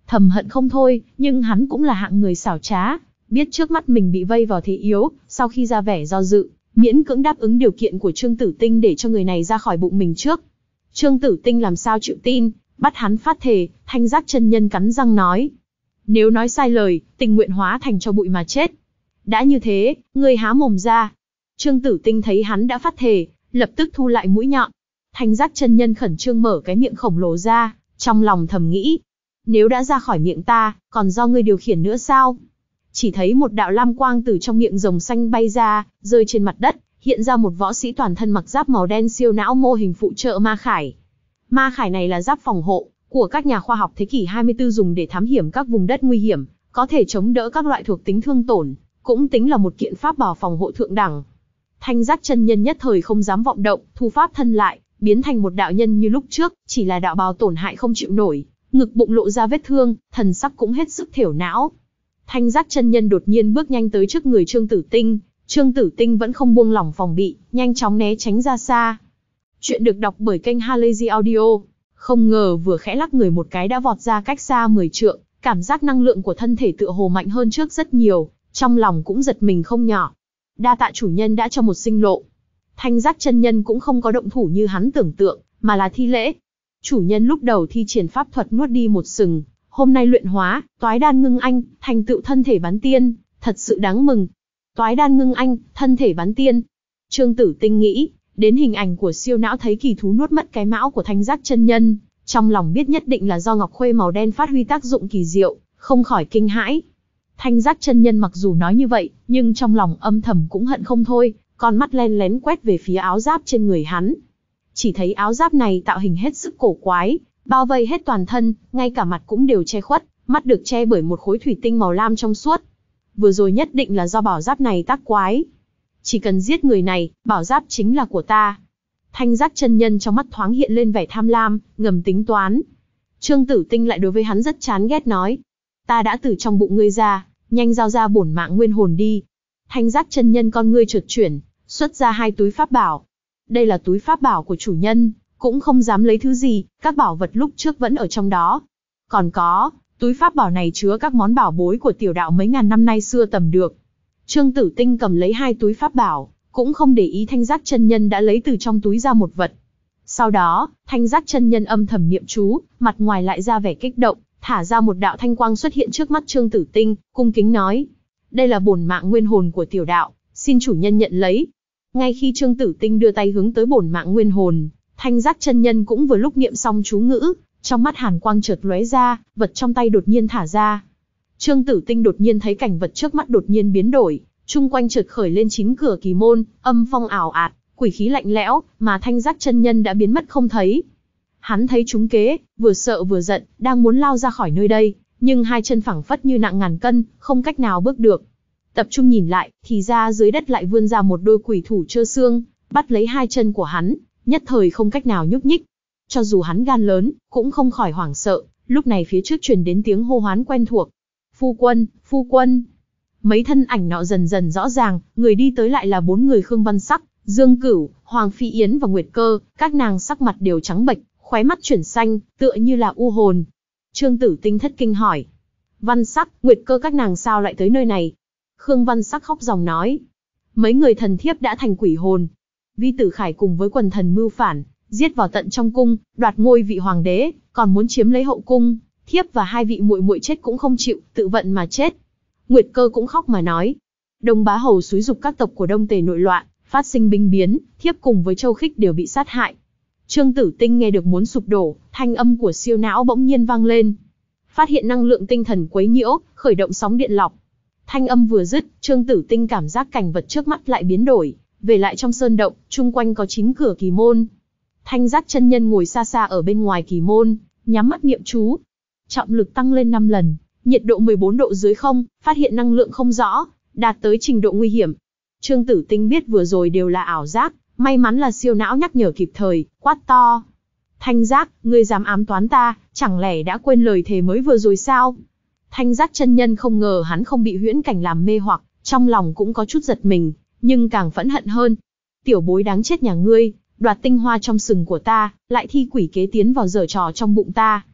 thầm hận không thôi, nhưng hắn cũng là hạng người xảo trá, biết trước mắt mình bị vây vào thế yếu, sau khi ra vẻ do dự, miễn cưỡng đáp ứng điều kiện của Trương Tử Tinh để cho người này ra khỏi bụng mình trước. Trương Tử Tinh làm sao chịu tin, bắt hắn phát thề. Thanh Giác chân nhân cắn răng nói, nếu nói sai lời, tình nguyện hóa thành cho bụi mà chết. Đã như thế, ngươi há mồm ra. Trương Tử Tinh thấy hắn đã phát thề, lập tức thu lại mũi nhọn. Thanh Giác chân nhân khẩn trương mở cái miệng khổng lồ ra, trong lòng thầm nghĩ, nếu đã ra khỏi miệng ta, còn do ngươi điều khiển nữa sao? Chỉ thấy một đạo lam quang từ trong miệng rồng xanh bay ra, rơi trên mặt đất, hiện ra một võ sĩ toàn thân mặc giáp màu đen siêu não mô hình phụ trợ ma khải. Ma khải này là giáp phòng hộ của các nhà khoa học thế kỷ hai mươi tư dùng để thám hiểm các vùng đất nguy hiểm, có thể chống đỡ các loại thuộc tính thương tổn, cũng tính là một kiện pháp bảo phòng hộ thượng đẳng. Thanh Giác chân nhân nhất thời không dám vọng động, thu pháp thân lại, biến thành một đạo nhân như lúc trước, chỉ là đạo bào tổn hại không chịu nổi, ngực bụng lộ ra vết thương, thần sắc cũng hết sức thiểu não. Thanh Giác chân nhân đột nhiên bước nhanh tới trước người Trương Tử Tinh, Trương Tử Tinh vẫn không buông lỏng phòng bị, nhanh chóng né tránh ra xa. Chuyện được đọc bởi kênh Halazy Audio. Không ngờ vừa khẽ lắc người một cái đã vọt ra cách xa mười trượng, cảm giác năng lượng của thân thể tựa hồ mạnh hơn trước rất nhiều, trong lòng cũng giật mình không nhỏ. Đa tạ chủ nhân đã cho một sinh lộ. Thanh Giác chân nhân cũng không có động thủ như hắn tưởng tượng, mà là thi lễ. Chủ nhân lúc đầu thi triển pháp thuật nuốt đi một sừng, hôm nay luyện hóa, toái đan ngưng anh, thành tựu thân thể bán tiên, thật sự đáng mừng. Toái đan ngưng anh, thân thể bán tiên. Trương Tử Tinh nghĩ đến hình ảnh của siêu não thấy kỳ thú nuốt mất cái mão của Thanh Giác chân nhân, trong lòng biết nhất định là do ngọc khuê màu đen phát huy tác dụng kỳ diệu, không khỏi kinh hãi. Thanh Giác chân nhân mặc dù nói như vậy, nhưng trong lòng âm thầm cũng hận không thôi, con mắt len lén quét về phía áo giáp trên người hắn. Chỉ thấy áo giáp này tạo hình hết sức cổ quái, bao vây hết toàn thân, ngay cả mặt cũng đều che khuất, mắt được che bởi một khối thủy tinh màu lam trong suốt. Vừa rồi nhất định là do bảo giáp này tác quái. Chỉ cần giết người này, bảo giáp chính là của ta. Thanh Giác chân nhân trong mắt thoáng hiện lên vẻ tham lam, ngầm tính toán. Trương Tử Tinh lại đối với hắn rất chán ghét nói, ta đã từ trong bụng ngươi ra, nhanh giao ra bổn mạng nguyên hồn đi. Thanh Giác chân nhân con ngươi chợt chuyển, xuất ra hai túi pháp bảo. Đây là túi pháp bảo của chủ nhân, cũng không dám lấy thứ gì, các bảo vật lúc trước vẫn ở trong đó. Còn có, túi pháp bảo này chứa các món bảo bối của tiểu đạo mấy ngàn năm nay xưa tầm được. Trương Tử Tinh cầm lấy hai túi pháp bảo, cũng không để ý Thanh Giác chân nhân đã lấy từ trong túi ra một vật. Sau đó, Thanh Giác chân nhân âm thầm niệm chú, mặt ngoài lại ra vẻ kích động, thả ra một đạo thanh quang xuất hiện trước mắt Trương Tử Tinh, cung kính nói, đây là bổn mạng nguyên hồn của tiểu đạo, xin chủ nhân nhận lấy. Ngay khi Trương Tử Tinh đưa tay hướng tới bổn mạng nguyên hồn, Thanh Giác chân nhân cũng vừa lúc niệm xong chú ngữ, trong mắt hàn quang chợt lóe ra, vật trong tay đột nhiên thả ra. Trương Tử Tinh đột nhiên thấy cảnh vật trước mắt đột nhiên biến đổi, chung quanh chợt khởi lên chín cửa kỳ môn, âm phong ảo ạt, quỷ khí lạnh lẽo, mà Thanh Giác chân nhân đã biến mất không thấy. Hắn thấy trúng kế, vừa sợ vừa giận, đang muốn lao ra khỏi nơi đây, nhưng hai chân phẳng phất như nặng ngàn cân, không cách nào bước được. Tập trung nhìn lại, thì ra dưới đất lại vươn ra một đôi quỷ thủ trơ xương, bắt lấy hai chân của hắn, nhất thời không cách nào nhúc nhích. Cho dù hắn gan lớn, cũng không khỏi hoảng sợ, lúc này phía trước truyền đến tiếng hô hoán quen thuộc. Phu quân, phu quân. Mấy thân ảnh nọ dần dần rõ ràng, người đi tới lại là bốn người Khương Văn Sắc, Dương Cửu, Hoàng Phi Yến và Nguyệt Cơ, các nàng sắc mặt đều trắng bệch, khóe mắt chuyển xanh, tựa như là u hồn. Trương Tử Tinh thất kinh hỏi, Văn Sắc, Nguyệt Cơ các nàng sao lại tới nơi này? Khương Văn Sắc khóc ròng nói, mấy người thần thiếp đã thành quỷ hồn. Vi Tử Khải cùng với quần thần mưu phản, giết vào tận trong cung, đoạt ngôi vị hoàng đế, còn muốn chiếm lấy hậu cung, thiếp và hai vị muội muội chết cũng không chịu, tự vận mà chết. Nguyệt Cơ cũng khóc mà nói, Đông Bá Hầu xúi giục các tộc của Đông Tề nội loạn, phát sinh binh biến, thiếp cùng với Châu Khích đều bị sát hại. Trương Tử Tinh nghe được muốn sụp đổ, thanh âm của siêu não bỗng nhiên vang lên. Phát hiện năng lượng tinh thần quấy nhiễu, khởi động sóng điện lọc. Thanh âm vừa dứt, Trương Tử Tinh cảm giác cảnh vật trước mắt lại biến đổi, về lại trong sơn động, chung quanh có chín cửa kỳ môn. Thanh Giác chân nhân ngồi xa xa ở bên ngoài kỳ môn, nhắm mắt niệm chú. Trọng lực tăng lên năm lần, nhiệt độ mười bốn độ dưới không, phát hiện năng lượng không rõ, đạt tới trình độ nguy hiểm. Trương Tử Tinh biết vừa rồi đều là ảo giác, may mắn là siêu não nhắc nhở kịp thời, quát to. Thanh Giác, ngươi dám ám toán ta, chẳng lẽ đã quên lời thề mới vừa rồi sao? Thanh Giác chân nhân không ngờ hắn không bị huyễn cảnh làm mê hoặc, trong lòng cũng có chút giật mình, nhưng càng phẫn hận hơn. Tiểu bối đáng chết nhà ngươi, đoạt tinh hoa trong sừng của ta, lại thi quỷ kế tiến vào giở trò trong bụng ta.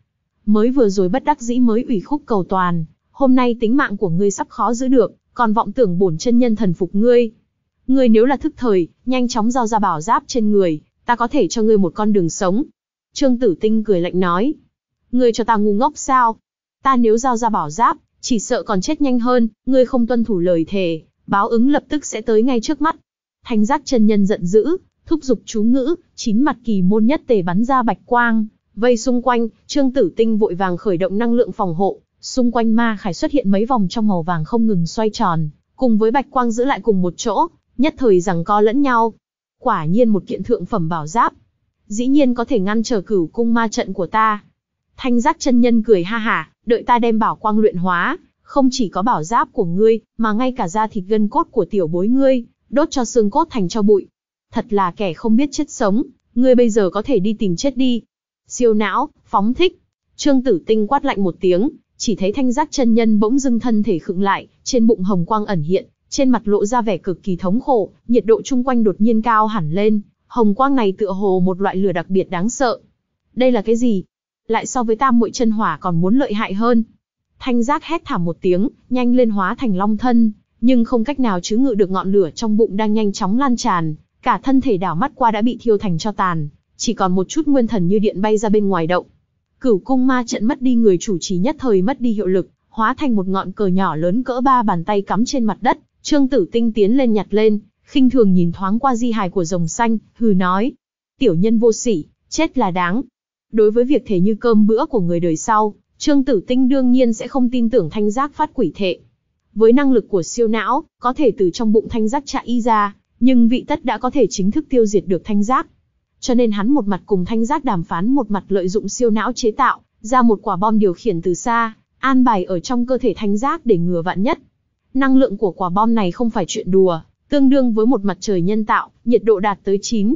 mới vừa rồi bất đắc dĩ mới ủy khúc cầu toàn, hôm nay tính mạng của ngươi sắp khó giữ được, còn vọng tưởng bổn chân nhân thần phục ngươi. Ngươi nếu là thức thời, nhanh chóng giao ra bảo giáp trên người, ta có thể cho ngươi một con đường sống. Trương Tử Tinh cười lạnh nói. Ngươi cho ta ngu ngốc sao? Ta nếu giao ra bảo giáp, chỉ sợ còn chết nhanh hơn, ngươi không tuân thủ lời thề, báo ứng lập tức sẽ tới ngay trước mắt. Thanh Giác chân nhân giận dữ, thúc giục chú ngữ, chín mặt kỳ môn nhất tề bắn ra bạch quang, vây xung quanh. Trương Tử Tinh vội vàng khởi động năng lượng phòng hộ, xung quanh ma khải xuất hiện mấy vòng trong màu vàng không ngừng xoay tròn, cùng với bạch quang giữ lại cùng một chỗ, nhất thời giằng co lẫn nhau. Quả nhiên một kiện thượng phẩm bảo giáp, dĩ nhiên có thể ngăn trở Cửu Cung ma trận của ta. Thanh Giác chân nhân cười ha hả, đợi ta đem bảo quang luyện hóa, không chỉ có bảo giáp của ngươi, mà ngay cả da thịt gân cốt của tiểu bối ngươi, đốt cho xương cốt thành tro bụi. Thật là kẻ không biết chết sống, ngươi bây giờ có thể đi tìm chết đi. Siêu não, phóng thích. Trương Tử Tinh quát lạnh một tiếng, chỉ thấy Thanh Giác chân nhân bỗng dưng thân thể khựng lại, trên bụng hồng quang ẩn hiện, trên mặt lộ ra vẻ cực kỳ thống khổ, nhiệt độ chung quanh đột nhiên cao hẳn lên, hồng quang này tựa hồ một loại lửa đặc biệt đáng sợ. Đây là cái gì? Lại so với Tam Muội chân hỏa còn muốn lợi hại hơn. Thanh Giác hét thảm một tiếng, nhanh lên hóa thành long thân, nhưng không cách nào trứ ngự được ngọn lửa trong bụng đang nhanh chóng lan tràn, cả thân thể đảo mắt qua đã bị thiêu thành tro tàn, chỉ còn một chút nguyên thần như điện bay ra bên ngoài động. Cửu Cung ma trận mất đi người chủ trì nhất thời mất đi hiệu lực, hóa thành một ngọn cờ nhỏ lớn cỡ ba bàn tay cắm trên mặt đất. Trương Tử Tinh tiến lên nhặt lên, khinh thường nhìn thoáng qua di hài của rồng xanh, hừ nói: tiểu nhân vô sỉ, chết là đáng. Đối với việc thể như cơm bữa của người đời sau, Trương Tử Tinh đương nhiên sẽ không tin tưởng Thanh Giác phát quỷ thệ. Với năng lực của siêu não, có thể từ trong bụng Thanh Giác chạy y ra, nhưng vị tất đã có thể chính thức tiêu diệt được Thanh Giác. Cho nên hắn một mặt cùng Thanh Giác đàm phán, một mặt lợi dụng siêu não chế tạo ra một quả bom điều khiển từ xa, an bài ở trong cơ thể Thanh Giác để ngừa vạn nhất. Năng lượng của quả bom này không phải chuyện đùa, tương đương với một mặt trời nhân tạo, nhiệt độ đạt tới chín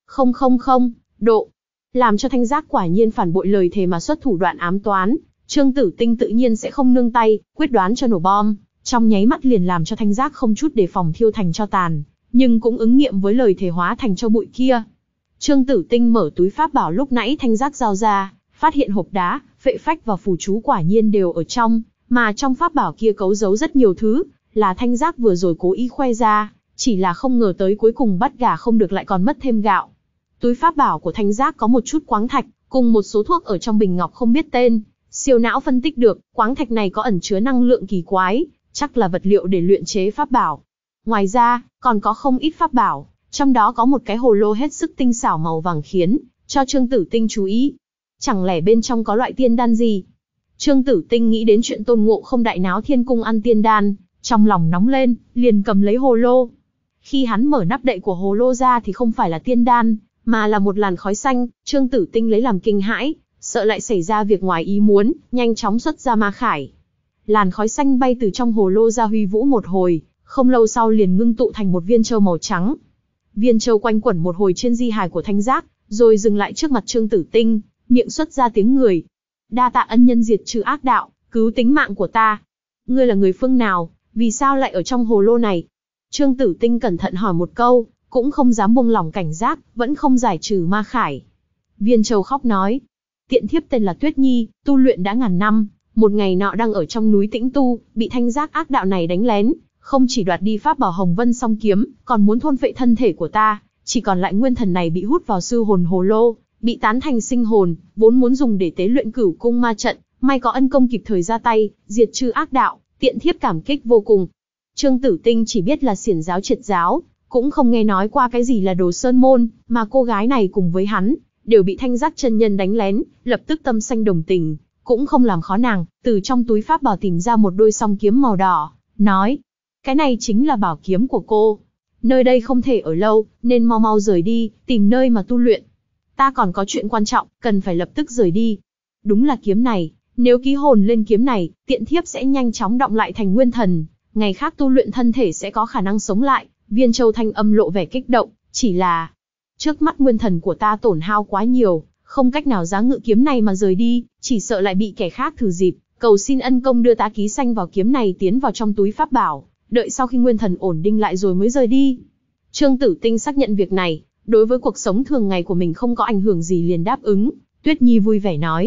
nghìn độ. Làm cho Thanh Giác quả nhiên phản bội lời thề mà xuất thủ đoạn ám toán, Trương Tử Tinh tự nhiên sẽ không nương tay, quyết đoán cho nổ bom, trong nháy mắt liền làm cho Thanh Giác không chút đề phòng thiêu thành tro tàn, nhưng cũng ứng nghiệm với lời thề hóa thành tro bụi kia. Trương Tử Tinh mở túi pháp bảo lúc nãy Thanh Giác giao ra, phát hiện hộp đá, phệ phách và phù chú quả nhiên đều ở trong, mà trong pháp bảo kia cấu giấu rất nhiều thứ, là Thanh Giác vừa rồi cố ý khoe ra, chỉ là không ngờ tới cuối cùng bắt gà không được lại còn mất thêm gạo. Túi pháp bảo của Thanh Giác có một chút quáng thạch, cùng một số thuốc ở trong bình ngọc không biết tên. Siêu não phân tích được, quáng thạch này có ẩn chứa năng lượng kỳ quái, chắc là vật liệu để luyện chế pháp bảo. Ngoài ra, còn có không ít pháp bảo, trong đó có một cái hồ lô hết sức tinh xảo màu vàng khiến cho Trương Tử Tinh chú ý. Chẳng lẽ bên trong có loại tiên đan gì? Trương Tử Tinh nghĩ đến chuyện Tôn Ngộ Không đại náo thiên cung ăn tiên đan, trong lòng nóng lên, liền cầm lấy hồ lô. Khi hắn mở nắp đậy của hồ lô ra thì không phải là tiên đan, mà là một làn khói xanh. Trương Tử Tinh lấy làm kinh hãi, sợ lại xảy ra việc ngoài ý muốn, nhanh chóng xuất ra ma khải. Làn khói xanh bay từ trong hồ lô ra huy vũ một hồi, không lâu sau liền ngưng tụ thành một viên châu màu trắng. Viên châu quanh quẩn một hồi trên di hài của Thanh Giác, rồi dừng lại trước mặt Trương Tử Tinh, miệng xuất ra tiếng người: đa tạ ân nhân diệt trừ ác đạo, cứu tính mạng của ta. Ngươi là người phương nào, vì sao lại ở trong hồ lô này? Trương Tử Tinh cẩn thận hỏi một câu, cũng không dám buông lỏng cảnh giác, vẫn không giải trừ ma khải. Viên châu khóc nói: tiện thiếp tên là Tuyết Nhi, tu luyện đã ngàn năm, một ngày nọ đang ở trong núi tĩnh tu, bị Thanh Giác ác đạo này đánh lén, không chỉ đoạt đi pháp bảo Hồng Vân song kiếm, còn muốn thôn phệ thân thể của ta, chỉ còn lại nguyên thần này bị hút vào sư hồn hồ lô, bị tán thành sinh hồn, vốn muốn dùng để tế luyện Cửu Cung ma trận, may có ân công kịp thời ra tay, diệt trừ ác đạo, tiện thiếp cảm kích vô cùng. Trương Tử Tinh chỉ biết là xiển giáo triệt giáo, cũng không nghe nói qua cái gì là Đồ Sơn môn, mà cô gái này cùng với hắn đều bị Thanh Giác chân nhân đánh lén, lập tức tâm sinh đồng tình, cũng không làm khó nàng, từ trong túi pháp bảo tìm ra một đôi song kiếm màu đỏ, nói: cái này chính là bảo kiếm của cô. Nơi đây không thể ở lâu, nên mau mau rời đi, tìm nơi mà tu luyện. Ta còn có chuyện quan trọng, cần phải lập tức rời đi. Đúng là kiếm này, nếu ký hồn lên kiếm này, tiện thiếp sẽ nhanh chóng đọng lại thành nguyên thần, ngày khác tu luyện thân thể sẽ có khả năng sống lại. Viên châu thanh âm lộ vẻ kích động, chỉ là trước mắt nguyên thần của ta tổn hao quá nhiều, không cách nào giá ngự kiếm này mà rời đi, chỉ sợ lại bị kẻ khác thử dịp, cầu xin ân công đưa tá ký xanh vào kiếm này tiến vào trong túi pháp bảo, đợi sau khi nguyên thần ổn định lại rồi mới rời đi. Trương Tử Tinh xác nhận việc này, đối với cuộc sống thường ngày của mình không có ảnh hưởng gì liền đáp ứng. Tuyết Nhi vui vẻ nói: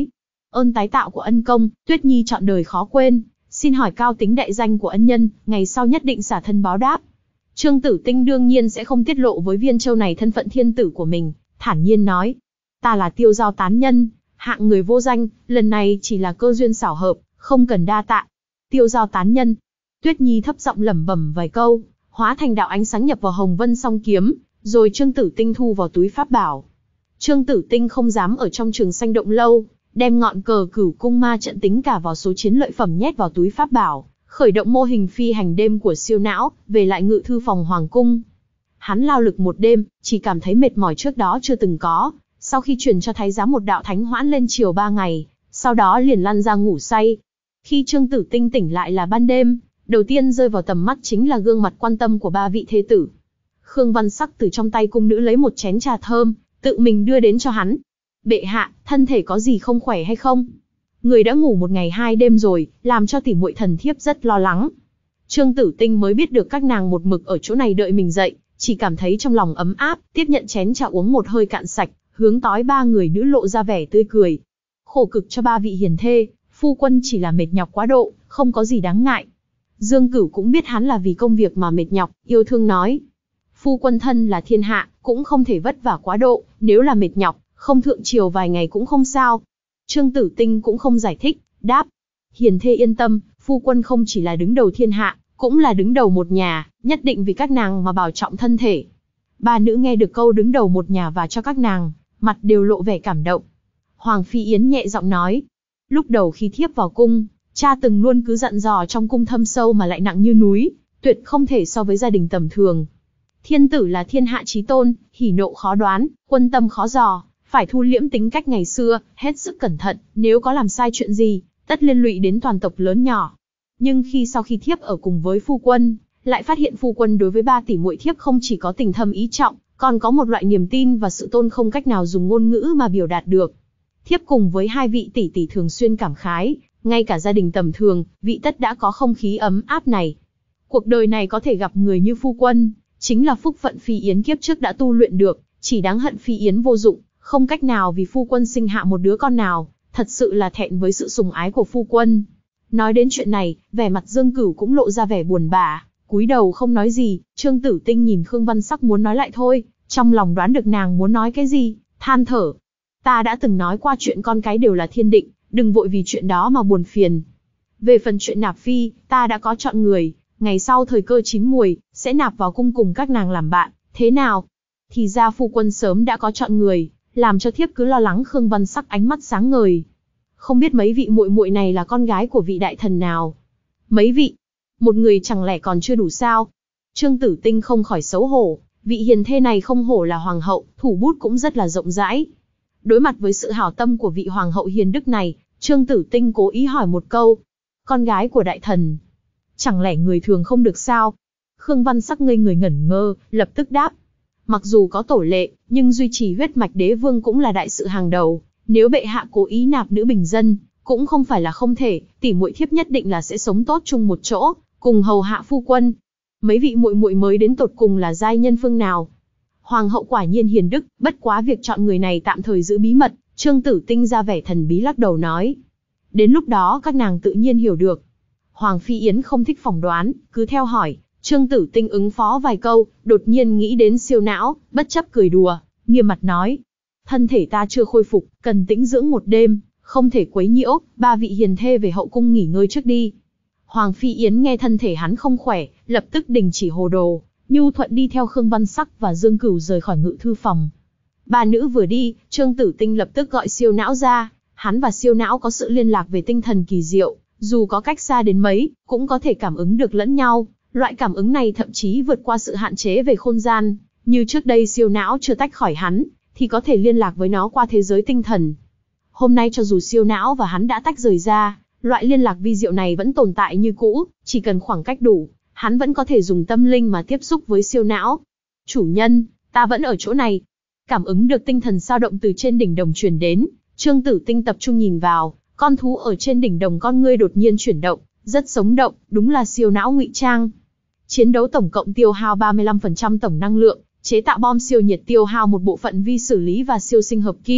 Ơn tái tạo của ân công, Tuyết Nhi trọn đời khó quên, xin hỏi cao tính đại danh của ân nhân, ngày sau nhất định xả thân báo đáp. Trương Tử Tinh đương nhiên sẽ không tiết lộ với Viên Châu này thân phận thiên tử của mình, thản nhiên nói. Ta là Tiêu Giao tán nhân, hạng người vô danh, lần này chỉ là cơ duyên xảo hợp, không cần đa tạ. Tiêu Giao tán nhân. Tuyết Nhi thấp giọng lẩm bẩm vài câu, hóa thành đạo ánh sáng nhập vào Hồng Vân song kiếm, rồi Trương Tử Tinh thu vào túi pháp bảo. Trương Tử Tinh không dám ở trong Trường Xanh Động lâu, đem ngọn cờ Cửu Cung Ma trận tính cả vào số chiến lợi phẩm nhét vào túi pháp bảo, khởi động mô hình phi hành đêm của siêu não, về lại ngự thư phòng hoàng cung. Hắn lao lực một đêm, chỉ cảm thấy mệt mỏi trước đó chưa từng có, sau khi truyền cho thái giám một đạo thánh hoãn lên chiều ba ngày, sau đó liền lăn ra ngủ say. Khi Trương Tử Tinh tỉnh lại là ban đêm, đầu tiên rơi vào tầm mắt chính là gương mặt quan tâm của ba vị thế tử. Khương Văn Sắc từ trong tay cung nữ lấy một chén trà thơm, tự mình đưa đến cho hắn. Bệ hạ, thân thể có gì không khỏe hay không? Người đã ngủ một ngày hai đêm rồi, làm cho tỉ muội thần thiếp rất lo lắng. Trương Tử Tinh mới biết được các nàng một mực ở chỗ này đợi mình dậy, chỉ cảm thấy trong lòng ấm áp, tiếp nhận chén trà uống một hơi cạn sạch, hướng tối ba người nữ lộ ra vẻ tươi cười. Khổ cực cho ba vị hiền thê, phu quân chỉ là mệt nhọc quá độ, không có gì đáng ngại. Dương Cửu cũng biết hắn là vì công việc mà mệt nhọc, yêu thương nói. Phu quân thân là thiên hạ, cũng không thể vất vả quá độ, nếu là mệt nhọc, không thượng triều vài ngày cũng không sao. Trương Tử Tinh cũng không giải thích, đáp. Hiền thê yên tâm, phu quân không chỉ là đứng đầu thiên hạ, cũng là đứng đầu một nhà, nhất định vì các nàng mà bảo trọng thân thể. Ba nữ nghe được câu đứng đầu một nhà và cho các nàng, mặt đều lộ vẻ cảm động. Hoàng Phi Yến nhẹ giọng nói. Lúc đầu khi thiếp vào cung, cha từng luôn cứ dặn dò trong cung thâm sâu mà lại nặng như núi, tuyệt không thể so với gia đình tầm thường. Thiên tử là thiên hạ chí tôn, hỉ nộ khó đoán, quân tâm khó dò, phải thu liễm tính cách ngày xưa, hết sức cẩn thận, nếu có làm sai chuyện gì, tất liên lụy đến toàn tộc lớn nhỏ. Nhưng khi sau khi thiếp ở cùng với phu quân, lại phát hiện phu quân đối với ba tỷ muội thiếp không chỉ có tình thâm ý trọng, còn có một loại niềm tin và sự tôn không cách nào dùng ngôn ngữ mà biểu đạt được. Thiếp cùng với hai vị tỷ tỷ thường xuyên cảm khái, ngay cả gia đình tầm thường, vị tất đã có không khí ấm áp này. Cuộc đời này có thể gặp người như phu quân, chính là phúc phận Phi Yến kiếp trước đã tu luyện được, chỉ đáng hận Phi Yến vô dụng, không cách nào vì phu quân sinh hạ một đứa con nào, thật sự là thẹn với sự sủng ái của phu quân. Nói đến chuyện này, vẻ mặt Dương Cửu cũng lộ ra vẻ buồn bã, cúi đầu không nói gì. Trương Tử Tinh nhìn Khương Văn Sắc muốn nói lại thôi, trong lòng đoán được nàng muốn nói cái gì, than thở. Ta đã từng nói qua chuyện con cái đều là thiên định, đừng vội vì chuyện đó mà buồn phiền. Về phần chuyện nạp phi, ta đã có chọn người, ngày sau thời cơ chín muồi, sẽ nạp vào cung cùng các nàng làm bạn, thế nào? Thì ra phu quân sớm đã có chọn người, làm cho thiếp cứ lo lắng. Khương Văn Sắc ánh mắt sáng ngời. Không biết mấy vị muội muội này là con gái của vị đại thần nào? Mấy vị? Một người chẳng lẽ còn chưa đủ sao? Trương Tử Tinh không khỏi xấu hổ, vị hiền thê này không hổ là hoàng hậu, thủ bút cũng rất là rộng rãi. Đối mặt với sự hảo tâm của vị hoàng hậu hiền đức này, Trương Tử Tinh cố ý hỏi một câu. Con gái của đại thần? Chẳng lẽ người thường không được sao? Khương Văn Sắc ngây người ngẩn ngơ, lập tức đáp. Mặc dù có tổ lệ, nhưng duy trì huyết mạch đế vương cũng là đại sự hàng đầu. Nếu bệ hạ cố ý nạp nữ bình dân, cũng không phải là không thể, tỷ muội thiếp nhất định là sẽ sống tốt chung một chỗ, cùng hầu hạ phu quân. Mấy vị muội muội mới đến tột cùng là giai nhân phương nào? Hoàng hậu quả nhiên hiền đức, bất quá việc chọn người này tạm thời giữ bí mật. Trương Tử Tinh ra vẻ thần bí lắc đầu nói. Đến lúc đó các nàng tự nhiên hiểu được. Hoàng Phi Yến không thích phỏng đoán, cứ theo hỏi. Trương Tử Tinh ứng phó vài câu, đột nhiên nghĩ đến siêu não, bất chấp cười đùa, nghiêm mặt nói. Thân thể ta chưa khôi phục, cần tĩnh dưỡng một đêm, không thể quấy nhiễu, ba vị hiền thê về hậu cung nghỉ ngơi trước đi. Hoàng Phi Yến nghe thân thể hắn không khỏe, lập tức đình chỉ hồ đồ, nhu thuận đi theo Khương Văn Sắc và Dương Cửu rời khỏi ngự thư phòng. Ba nữ vừa đi, Trương Tử Tinh lập tức gọi siêu não ra, hắn và siêu não có sự liên lạc về tinh thần kỳ diệu, dù có cách xa đến mấy, cũng có thể cảm ứng được lẫn nhau. Loại cảm ứng này thậm chí vượt qua sự hạn chế về không gian, như trước đây siêu não chưa tách khỏi hắn, thì có thể liên lạc với nó qua thế giới tinh thần. Hôm nay cho dù siêu não và hắn đã tách rời ra, loại liên lạc vi diệu này vẫn tồn tại như cũ, chỉ cần khoảng cách đủ, hắn vẫn có thể dùng tâm linh mà tiếp xúc với siêu não. Chủ nhân, ta vẫn ở chỗ này. Cảm ứng được tinh thần dao động từ trên đỉnh đồng truyền đến, Trương Tử Tinh tập trung nhìn vào, con thú ở trên đỉnh đồng con ngươi đột nhiên chuyển động, rất sống động, đúng là siêu não ngụy trang. Chiến đấu tổng cộng tiêu hao ba mươi lăm phần trăm tổng năng lượng, chế tạo bom siêu nhiệt tiêu hao một bộ phận vi xử lý và siêu sinh hợp kim,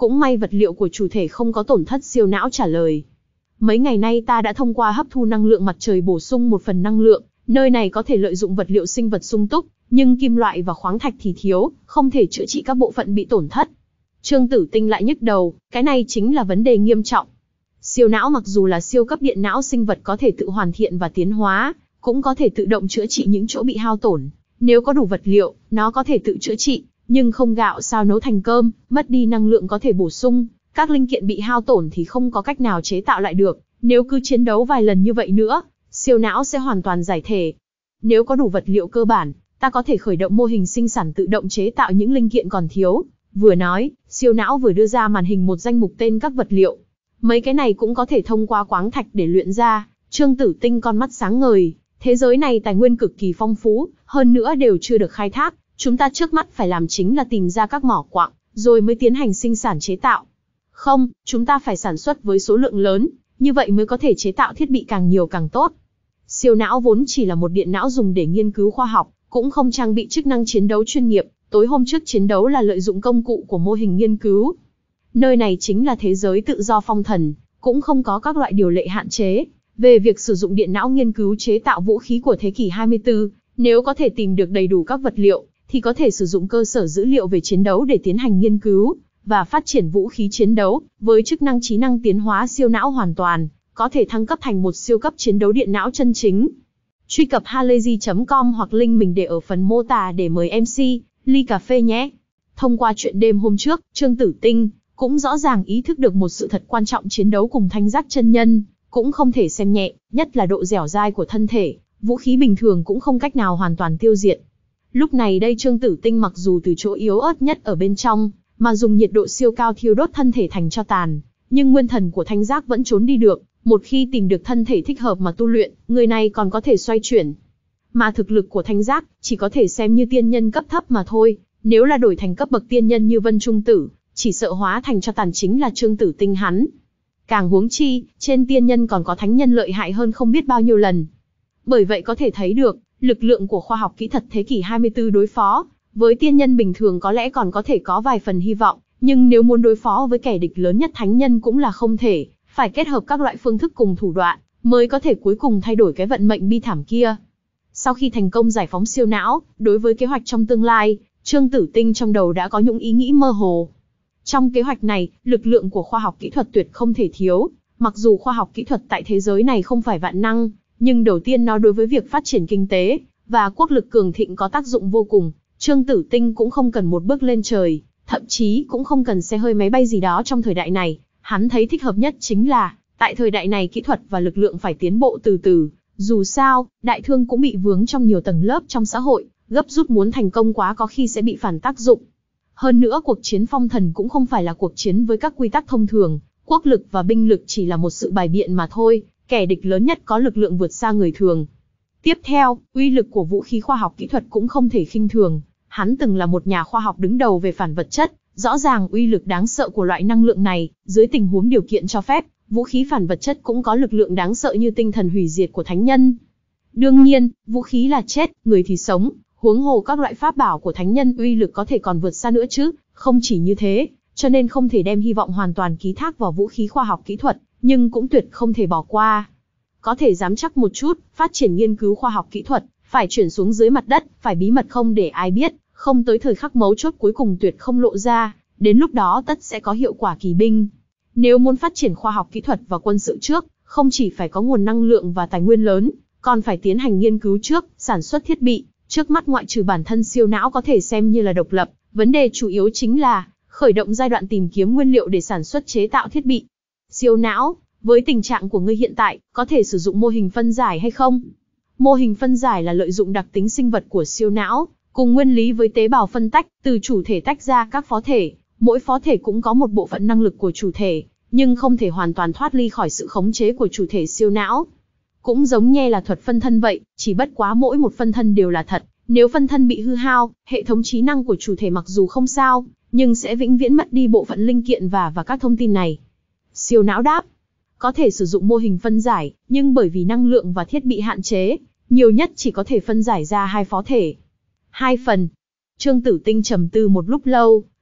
Cũng may vật liệu của chủ thể không có tổn thất, siêu não trả lời. Mấy ngày nay ta đã thông qua hấp thu năng lượng mặt trời bổ sung một phần năng lượng, nơi này có thể lợi dụng vật liệu sinh vật sung túc, nhưng kim loại và khoáng thạch thì thiếu, không thể chữa trị các bộ phận bị tổn thất. Trương Tử Tinh lại nhức đầu, cái này chính là vấn đề nghiêm trọng. Siêu não mặc dù là siêu cấp điện não sinh vật có thể tự hoàn thiện và tiến hóa, cũng có thể tự động chữa trị những chỗ bị hao tổn. Nếu có đủ vật liệu, nó có thể tự chữa trị, nhưng không gạo sao nấu thành cơm, mất đi năng lượng có thể bổ sung, các linh kiện bị hao tổn thì không có cách nào chế tạo lại được. Nếu cứ chiến đấu vài lần như vậy nữa, siêu não sẽ hoàn toàn giải thể. Nếu có đủ vật liệu cơ bản, ta có thể khởi động mô hình sinh sản tự động chế tạo những linh kiện còn thiếu. Vừa nói, siêu não vừa đưa ra màn hình một danh mục tên các vật liệu. Mấy cái này cũng có thể thông qua khoáng thạch để luyện ra. Trương Tử Tinh con mắt sáng ngời, thế giới này tài nguyên cực kỳ phong phú, hơn nữa đều chưa được khai thác. Chúng ta trước mắt phải làm chính là tìm ra các mỏ quặng, rồi mới tiến hành sinh sản chế tạo. Không, chúng ta phải sản xuất với số lượng lớn, như vậy mới có thể chế tạo thiết bị càng nhiều càng tốt. Siêu não vốn chỉ là một điện não dùng để nghiên cứu khoa học, cũng không trang bị chức năng chiến đấu chuyên nghiệp. Tối hôm trước chiến đấu là lợi dụng công cụ của mô hình nghiên cứu. Nơi này chính là thế giới tự do phong thần, cũng không có các loại điều lệ hạn chế. Về việc sử dụng điện não nghiên cứu chế tạo vũ khí của thế kỷ hai mươi tư, nếu có thể tìm được đầy đủ các vật liệu, thì có thể sử dụng cơ sở dữ liệu về chiến đấu để tiến hành nghiên cứu và phát triển vũ khí chiến đấu. Với chức năng trí năng tiến hóa siêu não hoàn toàn, có thể thăng cấp thành một siêu cấp chiến đấu điện não chân chính. Truy cập halayzi chấm com hoặc link mình để ở phần mô tả để mời em xê ly cà phê nhé. Thông qua chuyện đêm hôm trước, Trương Tử Tinh cũng rõ ràng ý thức được một sự thật quan trọng, chiến đấu cùng thanh giác chân nhân cũng không thể xem nhẹ, nhất là độ dẻo dai của thân thể, vũ khí bình thường cũng không cách nào hoàn toàn tiêu diệt. Lúc này đây Trương Tử Tinh mặc dù từ chỗ yếu ớt nhất ở bên trong, mà dùng nhiệt độ siêu cao thiêu đốt thân thể thành tro tàn, nhưng nguyên thần của thanh giác vẫn trốn đi được. Một khi tìm được thân thể thích hợp mà tu luyện, người này còn có thể xoay chuyển. Mà thực lực của thanh giác chỉ có thể xem như tiên nhân cấp thấp mà thôi. Nếu là đổi thành cấp bậc tiên nhân như Vân Trung Tử, chỉ sợ hóa thành tro tàn chính là Trương Tử Tinh hắn. Càng huống chi, trên tiên nhân còn có thánh nhân lợi hại hơn không biết bao nhiêu lần. Bởi vậy có thể thấy được, lực lượng của khoa học kỹ thuật thế kỷ hai mươi tư đối phó với tiên nhân bình thường có lẽ còn có thể có vài phần hy vọng, nhưng nếu muốn đối phó với kẻ địch lớn nhất thánh nhân cũng là không thể, phải kết hợp các loại phương thức cùng thủ đoạn, mới có thể cuối cùng thay đổi cái vận mệnh bi thảm kia. Sau khi thành công giải phóng siêu não, đối với kế hoạch trong tương lai, Trương Tử Tinh trong đầu đã có những ý nghĩ mơ hồ. Trong kế hoạch này, lực lượng của khoa học kỹ thuật tuyệt không thể thiếu. Mặc dù khoa học kỹ thuật tại thế giới này không phải vạn năng, nhưng đầu tiên nó đối với việc phát triển kinh tế và quốc lực cường thịnh có tác dụng vô cùng. Trương Tử Tinh cũng không cần một bước lên trời, thậm chí cũng không cần xe hơi máy bay gì đó trong thời đại này. Hắn thấy thích hợp nhất chính là, tại thời đại này kỹ thuật và lực lượng phải tiến bộ từ từ. Dù sao, đại thương cũng bị vướng trong nhiều tầng lớp trong xã hội, gấp rút muốn thành công quá có khi sẽ bị phản tác dụng. Hơn nữa cuộc chiến phong thần cũng không phải là cuộc chiến với các quy tắc thông thường, quốc lực và binh lực chỉ là một sự bài biện mà thôi, kẻ địch lớn nhất có lực lượng vượt xa người thường. Tiếp theo, uy lực của vũ khí khoa học kỹ thuật cũng không thể khinh thường, hắn từng là một nhà khoa học đứng đầu về phản vật chất, rõ ràng uy lực đáng sợ của loại năng lượng này, dưới tình huống điều kiện cho phép, vũ khí phản vật chất cũng có lực lượng đáng sợ như tinh thần hủy diệt của thánh nhân. Đương nhiên, vũ khí là chết, người thì sống, huống hồ các loại pháp bảo của thánh nhân uy lực có thể còn vượt xa nữa chứ, không chỉ như thế, cho nên không thể đem hy vọng hoàn toàn ký thác vào vũ khí khoa học kỹ thuật, nhưng cũng tuyệt không thể bỏ qua. Có thể dám chắc một chút, phát triển nghiên cứu khoa học kỹ thuật, phải chuyển xuống dưới mặt đất, phải bí mật không để ai biết, không tới thời khắc mấu chốt cuối cùng tuyệt không lộ ra, đến lúc đó tất sẽ có hiệu quả kỳ binh. Nếu muốn phát triển khoa học kỹ thuật và quân sự trước, không chỉ phải có nguồn năng lượng và tài nguyên lớn, còn phải tiến hành nghiên cứu trước, sản xuất thiết bị. Trước mắt ngoại trừ bản thân siêu não có thể xem như là độc lập, vấn đề chủ yếu chính là khởi động giai đoạn tìm kiếm nguyên liệu để sản xuất chế tạo thiết bị. Siêu não, với tình trạng của ngươi hiện tại, có thể sử dụng mô hình phân giải hay không? Mô hình phân giải là lợi dụng đặc tính sinh vật của siêu não, cùng nguyên lý với tế bào phân tách, từ chủ thể tách ra các phó thể. Mỗi phó thể cũng có một bộ phận năng lực của chủ thể, nhưng không thể hoàn toàn thoát ly khỏi sự khống chế của chủ thể siêu não. Cũng giống như là thuật phân thân vậy, chỉ bất quá mỗi một phân thân đều là thật. Nếu phân thân bị hư hao, hệ thống trí năng của chủ thể mặc dù không sao, nhưng sẽ vĩnh viễn mất đi bộ phận linh kiện và và các thông tin này. Siêu não đáp, có thể sử dụng mô hình phân giải, nhưng bởi vì năng lượng và thiết bị hạn chế, nhiều nhất chỉ có thể phân giải ra hai phó thể. Hai phần. Trương Tử Tinh trầm tư một lúc lâu,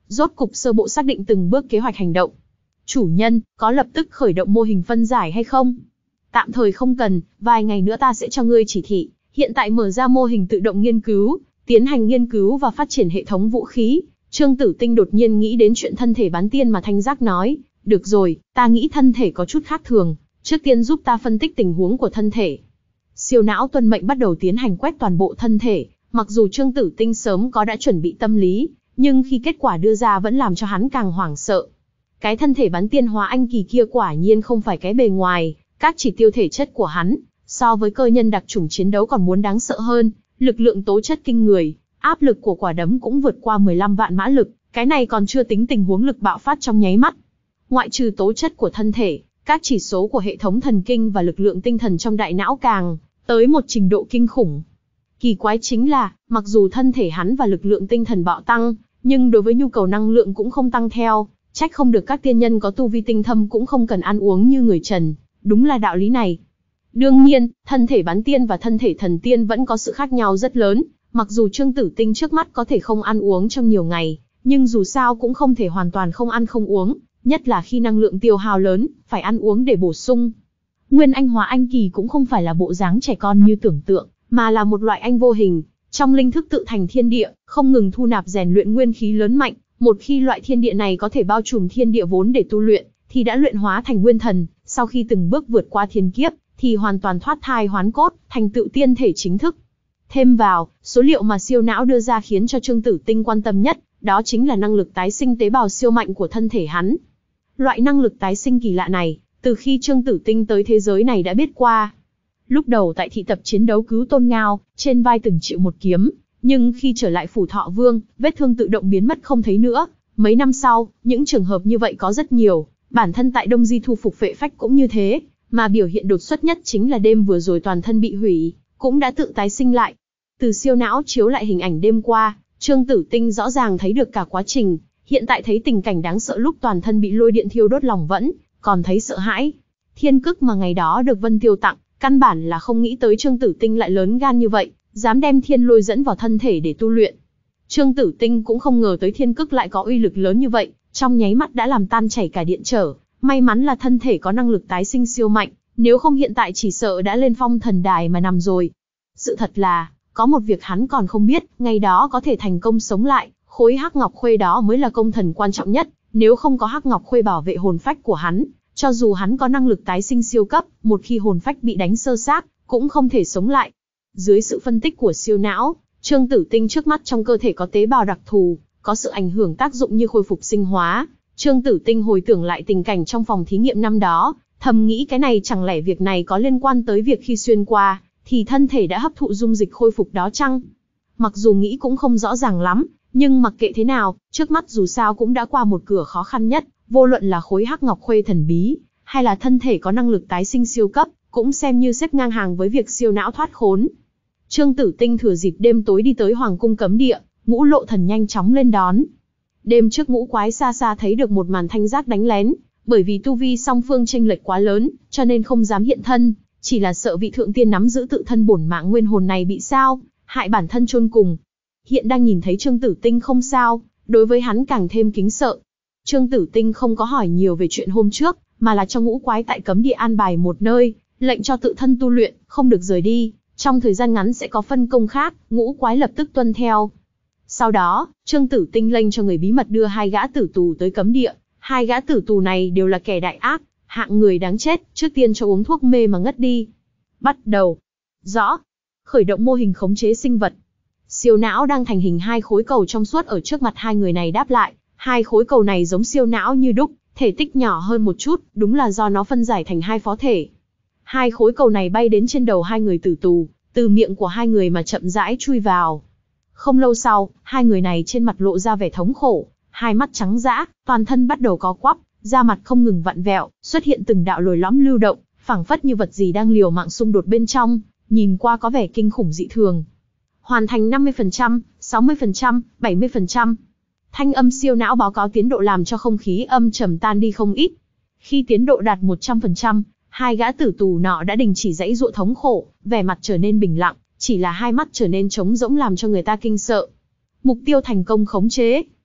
rốt cục sơ bộ xác định từng bước kế hoạch hành động. Chủ nhân, có lập tức khởi động mô hình phân giải hay không? Tạm thời không cần, vài ngày nữa ta sẽ cho ngươi chỉ thị. Hiện tại mở ra mô hình tự động nghiên cứu, tiến hành nghiên cứu và phát triển hệ thống vũ khí. Trương Tử Tinh đột nhiên nghĩ đến chuyện thân thể bán tiên mà Thanh Giác nói. Được rồi, ta nghĩ thân thể có chút khác thường. Trước tiên giúp ta phân tích tình huống của thân thể. Siêu não tuân mệnh bắt đầu tiến hành quét toàn bộ thân thể. Mặc dù Trương Tử Tinh sớm có đã chuẩn bị tâm lý, nhưng khi kết quả đưa ra vẫn làm cho hắn càng hoảng sợ. Cái thân thể bán tiên hóa anh kỳ kia quả nhiên không phải cái bề ngoài, các chỉ tiêu thể chất của hắn, so với cơ nhân đặc chủng chiến đấu còn muốn đáng sợ hơn, lực lượng tố chất kinh người, áp lực của quả đấm cũng vượt qua mười lăm vạn mã lực, cái này còn chưa tính tình huống lực bạo phát trong nháy mắt. Ngoại trừ tố chất của thân thể, các chỉ số của hệ thống thần kinh và lực lượng tinh thần trong đại não càng tới một trình độ kinh khủng. Kỳ quái chính là, mặc dù thân thể hắn và lực lượng tinh thần bạo tăng, nhưng đối với nhu cầu năng lượng cũng không tăng theo, trách không được các tiên nhân có tu vi tinh thâm cũng không cần ăn uống như người trần, đúng là đạo lý này. Đương nhiên, thân thể bán tiên và thân thể thần tiên vẫn có sự khác nhau rất lớn, mặc dù Trương Tử Tinh trước mắt có thể không ăn uống trong nhiều ngày, nhưng dù sao cũng không thể hoàn toàn không ăn không uống, nhất là khi năng lượng tiêu hao lớn, phải ăn uống để bổ sung. Nguyên anh hóa anh kỳ cũng không phải là bộ dáng trẻ con như tưởng tượng, mà là một loại anh vô hình, trong linh thức tự thành thiên địa, không ngừng thu nạp rèn luyện nguyên khí lớn mạnh, một khi loại thiên địa này có thể bao trùm thiên địa vốn để tu luyện, thì đã luyện hóa thành nguyên thần, sau khi từng bước vượt qua thiên kiếp, thì hoàn toàn thoát thai hoán cốt, thành tựu tiên thể chính thức. Thêm vào, số liệu mà siêu não đưa ra khiến cho Trương Tử Tinh quan tâm nhất, đó chính là năng lực tái sinh tế bào siêu mạnh của thân thể hắn. Loại năng lực tái sinh kỳ lạ này, từ khi Trương Tử Tinh tới thế giới này đã biết qua. Lúc đầu tại thị tập chiến đấu cứu Tôn Ngao, trên vai từng chịu một kiếm, nhưng khi trở lại phủ Thọ Vương, vết thương tự động biến mất không thấy nữa. Mấy năm sau, những trường hợp như vậy có rất nhiều, bản thân tại Đông Di thu phục phệ phách cũng như thế, mà biểu hiện đột xuất nhất chính là đêm vừa rồi toàn thân bị hủy, cũng đã tự tái sinh lại. Từ siêu não chiếu lại hình ảnh đêm qua, Trương Tử Tinh rõ ràng thấy được cả quá trình, hiện tại thấy tình cảnh đáng sợ lúc toàn thân bị lôi điện thiêu đốt lòng vẫn, còn thấy sợ hãi. Thiên cức mà ngày đó được Vân Tiêu tặng, căn bản là không nghĩ tới Trương Tử Tinh lại lớn gan như vậy, dám đem thiên lôi dẫn vào thân thể để tu luyện. Trương Tử Tinh cũng không ngờ tới thiên cức lại có uy lực lớn như vậy, trong nháy mắt đã làm tan chảy cả điện trở, may mắn là thân thể có năng lực tái sinh siêu mạnh, nếu không hiện tại chỉ sợ đã lên phong thần đài mà nằm rồi. Sự thật là, có một việc hắn còn không biết, ngày đó có thể thành công sống lại, khối hắc ngọc khuê đó mới là công thần quan trọng nhất, nếu không có hắc ngọc khuê bảo vệ hồn phách của hắn, cho dù hắn có năng lực tái sinh siêu cấp, một khi hồn phách bị đánh sơ xác, cũng không thể sống lại. Dưới sự phân tích của siêu não, Trương Tử Tinh trước mắt trong cơ thể có tế bào đặc thù, có sự ảnh hưởng tác dụng như khôi phục sinh hóa. Trương Tử Tinh hồi tưởng lại tình cảnh trong phòng thí nghiệm năm đó, thầm nghĩ cái này chẳng lẽ việc này có liên quan tới việc khi xuyên qua, thì thân thể đã hấp thụ dung dịch khôi phục đó chăng? Mặc dù nghĩ cũng không rõ ràng lắm, nhưng mặc kệ thế nào, trước mắt dù sao cũng đã qua một cửa khó khăn nhất, vô luận là khối hắc ngọc khuê thần bí, hay là thân thể có năng lực tái sinh siêu cấp, cũng xem như xếp ngang hàng với việc siêu não thoát khốn. Trương Tử Tinh thừa dịp đêm tối đi tới Hoàng cung cấm địa, Ngũ Lộ Thần nhanh chóng lên đón. Đêm trước Ngũ Quái xa xa thấy được một màn Thanh Giác đánh lén, bởi vì tu vi song phương chênh lệch quá lớn, cho nên không dám hiện thân, chỉ là sợ vị thượng tiên nắm giữ tự thân bổn mạng nguyên hồn này bị sao, hại bản thân chôn cùng. Hiện đang nhìn thấy Trương Tử Tinh không sao, đối với hắn càng thêm kính sợ. Trương Tử Tinh không có hỏi nhiều về chuyện hôm trước, mà là cho Ngũ Quái tại cấm địa an bài một nơi, lệnh cho tự thân tu luyện, không được rời đi, trong thời gian ngắn sẽ có phân công khác. Ngũ Quái lập tức tuân theo. Sau đó, Trương Tử Tinh lệnh cho người bí mật đưa hai gã tử tù tới cấm địa. Hai gã tử tù này đều là kẻ đại ác, hạng người đáng chết, trước tiên cho uống thuốc mê mà ngất đi. Bắt đầu. Rõ. Khởi động mô hình khống chế sinh vật. Siêu não đang thành hình hai khối cầu trong suốt ở trước mặt hai người này đáp lại. Hai khối cầu này giống siêu não như đúc, thể tích nhỏ hơn một chút, đúng là do nó phân giải thành hai phó thể. Hai khối cầu này bay đến trên đầu hai người tử tù, từ miệng của hai người mà chậm rãi chui vào. Không lâu sau, hai người này trên mặt lộ ra vẻ thống khổ, hai mắt trắng dã, toàn thân bắt đầu co quắp, da mặt không ngừng vặn vẹo, xuất hiện từng đạo lồi lõm lưu động, phảng phất như vật gì đang liều mạng xung đột bên trong, nhìn qua có vẻ kinh khủng dị thường. Hoàn thành năm mươi phần trăm, sáu mươi phần trăm, bảy mươi phần trăm. Thanh âm siêu não báo cáo tiến độ làm cho không khí âm trầm tan đi không ít. Khi tiến độ đạt một trăm phần trăm, hai gã tử tù nọ đã đình chỉ giãy giụa thống khổ, vẻ mặt trở nên bình lặng, chỉ là hai mắt trở nên trống rỗng làm cho người ta kinh sợ. Mục tiêu thành công khống chế.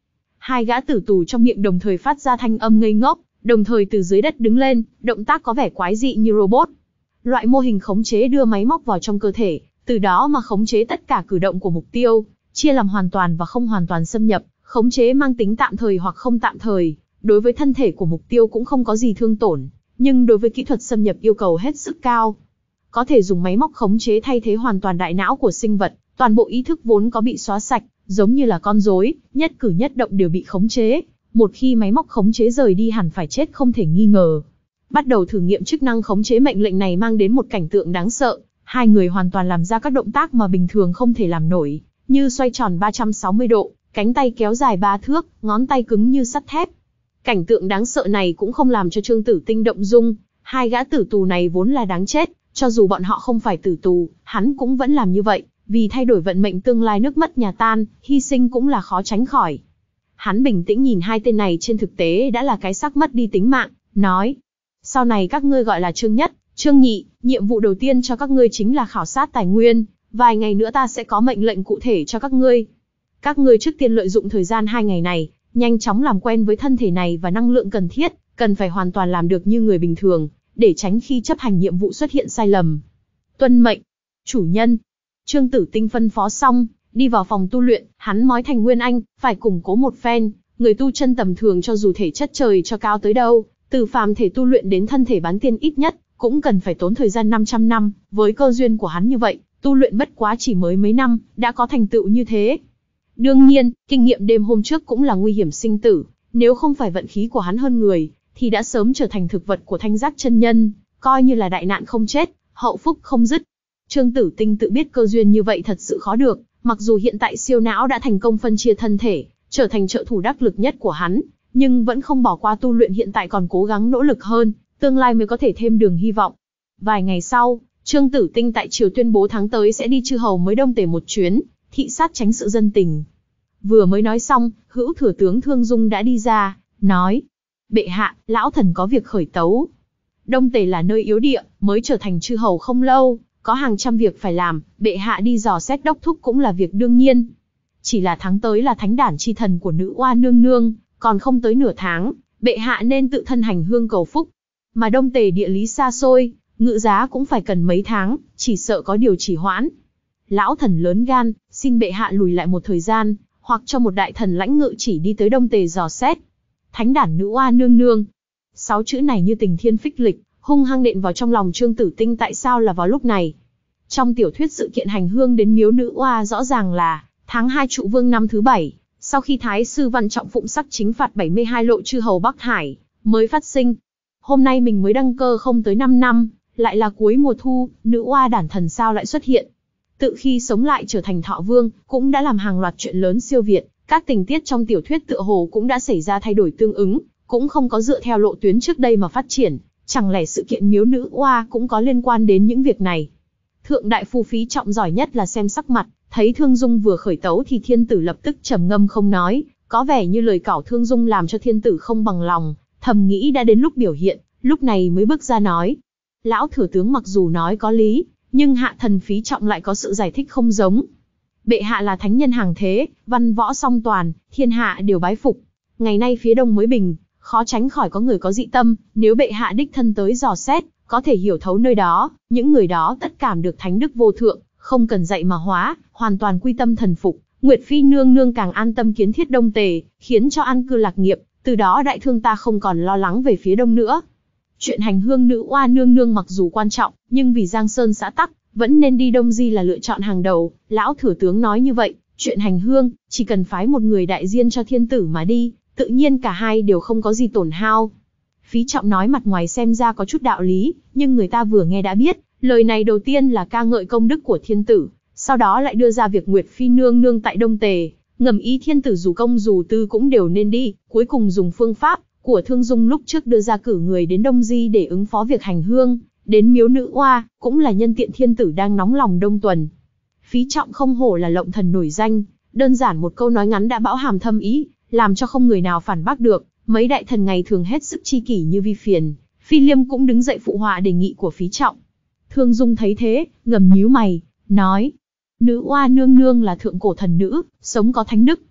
Hai gã tử tù trong miệng đồng thời phát ra thanh âm ngây ngốc, đồng thời từ dưới đất đứng lên, động tác có vẻ quái dị như robot. Loại mô hình khống chế đưa máy móc vào trong cơ thể, từ đó mà khống chế tất cả cử động của mục tiêu, chia làm hoàn toàn và không hoàn toàn xâm nhập, khống chế mang tính tạm thời hoặc không tạm thời. Đối với thân thể của mục tiêu cũng không có gì thương tổn, nhưng đối với kỹ thuật xâm nhập yêu cầu hết sức cao. Có thể dùng máy móc khống chế thay thế hoàn toàn đại não của sinh vật, toàn bộ ý thức vốn có bị xóa sạch, giống như là con rối, nhất cử nhất động đều bị khống chế. Một khi máy móc khống chế rời đi hẳn phải chết không thể nghi ngờ. Bắt đầu thử nghiệm chức năng khống chế mệnh lệnh này mang đến một cảnh tượng đáng sợ, hai người hoàn toàn làm ra các động tác mà bình thường không thể làm nổi, như xoay tròn ba trăm sáu mươi độ, cánh tay kéo dài ba thước, ngón tay cứng như sắt thép. Cảnh tượng đáng sợ này cũng không làm cho Trương Tử Tinh động dung, hai gã tử tù này vốn là đáng chết, cho dù bọn họ không phải tử tù, hắn cũng vẫn làm như vậy, vì thay đổi vận mệnh tương lai nước mất nhà tan, hy sinh cũng là khó tránh khỏi. Hắn bình tĩnh nhìn hai tên này trên thực tế đã là cái xác mất đi tính mạng, nói: sau này các ngươi gọi là Trương Nhất, Trương Nhị, nhiệm vụ đầu tiên cho các ngươi chính là khảo sát tài nguyên, vài ngày nữa ta sẽ có mệnh lệnh cụ thể cho các ngươi. Các ngươi trước tiên lợi dụng thời gian hai ngày này, nhanh chóng làm quen với thân thể này và năng lượng cần thiết, cần phải hoàn toàn làm được như người bình thường, để tránh khi chấp hành nhiệm vụ xuất hiện sai lầm. Tuân mệnh, chủ nhân. Trương Tử Tinh phân phó xong, đi vào phòng tu luyện, hắn mói thành Nguyên Anh, phải củng cố một phen. Người tu chân tầm thường cho dù thể chất trời cho cao tới đâu, từ phàm thể tu luyện đến thân thể bán tiên ít nhất, cũng cần phải tốn thời gian năm trăm năm, với cơ duyên của hắn như vậy, tu luyện bất quá chỉ mới mấy năm, đã có thành tựu như thế. Đương nhiên, kinh nghiệm đêm hôm trước cũng là nguy hiểm sinh tử, nếu không phải vận khí của hắn hơn người, thì đã sớm trở thành thực vật của Thanh Giác chân nhân, coi như là đại nạn không chết, hậu phúc không dứt. Trương Tử Tinh tự biết cơ duyên như vậy thật sự khó được, mặc dù hiện tại siêu não đã thành công phân chia thân thể, trở thành trợ thủ đắc lực nhất của hắn, nhưng vẫn không bỏ qua tu luyện, hiện tại còn cố gắng nỗ lực hơn, tương lai mới có thể thêm đường hy vọng. Vài ngày sau, Trương Tử Tinh tại triều tuyên bố tháng tới sẽ đi chư hầu mới Đông Tề một chuyến, thị sát tránh sự dân tình. Vừa mới nói xong, Hữu Thừa tướng Thương Dung đã đi ra, nói: bệ hạ, lão thần có việc khởi tấu. Đông Tề là nơi yếu địa, mới trở thành chư hầu không lâu, có hàng trăm việc phải làm, bệ hạ đi dò xét đốc thúc cũng là việc đương nhiên. Chỉ là tháng tới là thánh đản chi thần của nữ oa nương nương, còn không tới nửa tháng, bệ hạ nên tự thân hành hương cầu phúc. Mà Đông Tề địa lý xa xôi, ngự giá cũng phải cần mấy tháng, chỉ sợ có điều trì hoãn. Lão thần lớn gan, xin bệ hạ lùi lại một thời gian, hoặc cho một đại thần lãnh ngự chỉ đi tới Đông Tề dò xét. Thánh đản nữ oa nương nương. Sáu chữ này như tình thiên phích lịch, hung hăng đện vào trong lòng Trương Tử Tinh. Tại sao là vào lúc này? Trong tiểu thuyết sự kiện hành hương đến miếu nữ oa rõ ràng là tháng hai Trụ Vương năm thứ bảy, sau khi Thái sư Văn Trọng phụng sắc chính phạt bảy mươi hai lộ chư hầu Bắc Hải, mới phát sinh. Hôm nay mình mới đăng cơ không tới năm năm, lại là cuối mùa thu, nữ oa đản thần sao lại xuất hiện? Tự khi sống lại trở thành Thọ Vương, cũng đã làm hàng loạt chuyện lớn siêu việt, các tình tiết trong tiểu thuyết tựa hồ cũng đã xảy ra thay đổi tương ứng, cũng không có dựa theo lộ tuyến trước đây mà phát triển, chẳng lẽ sự kiện miếu nữ oa cũng có liên quan đến những việc này? Thượng đại phu Phí Trọng giỏi nhất là xem sắc mặt, thấy Thương Dung vừa khởi tấu thì thiên tử lập tức trầm ngâm không nói, có vẻ như lời cảo Thương Dung làm cho thiên tử không bằng lòng, thầm nghĩ đã đến lúc biểu hiện, lúc này mới bước ra nói: lão thừa tướng mặc dù nói có lý, nhưng hạ thần Phí Trọng lại có sự giải thích không giống. Bệ hạ là thánh nhân hàng thế, văn võ song toàn, thiên hạ đều bái phục. Ngày nay phía đông mới bình, khó tránh khỏi có người có dị tâm, nếu bệ hạ đích thân tới dò xét, có thể hiểu thấu nơi đó, những người đó tất cảm được thánh đức vô thượng, không cần dạy mà hóa, hoàn toàn quy tâm thần phục. Nguyệt Phi nương nương càng an tâm kiến thiết Đông Tề, khiến cho an cư lạc nghiệp, từ đó đại thương ta không còn lo lắng về phía đông nữa. Chuyện hành hương nữ oa nương nương mặc dù quan trọng, nhưng vì Giang Sơn xã tắc, vẫn nên đi Đông Di là lựa chọn hàng đầu. Lão thừa tướng nói như vậy, chuyện hành hương, chỉ cần phái một người đại diện cho thiên tử mà đi, tự nhiên cả hai đều không có gì tổn hao. Phí Trọng nói mặt ngoài xem ra có chút đạo lý, nhưng người ta vừa nghe đã biết, lời này đầu tiên là ca ngợi công đức của thiên tử, sau đó lại đưa ra việc Nguyệt Phi nương nương tại Đông Tề, ngầm ý thiên tử dù công dù tư cũng đều nên đi, cuối cùng dùng phương pháp của Thương Dung lúc trước đưa ra cử người đến Đông Di để ứng phó việc hành hương, đến miếu nữ oa, cũng là nhân tiện thiên tử đang nóng lòng đông tuần. Phí Trọng không hổ là lộng thần nổi danh, đơn giản một câu nói ngắn đã bão hàm thâm ý, làm cho không người nào phản bác được. Mấy đại thần ngày thường hết sức chi kỷ như Vi Phiền, Phi Liêm cũng đứng dậy phụ họa đề nghị của Phí Trọng. Thương Dung thấy thế, ngầm nhíu mày, nói: nữ oa nương nương là thượng cổ thần nữ, sống có thánh đức.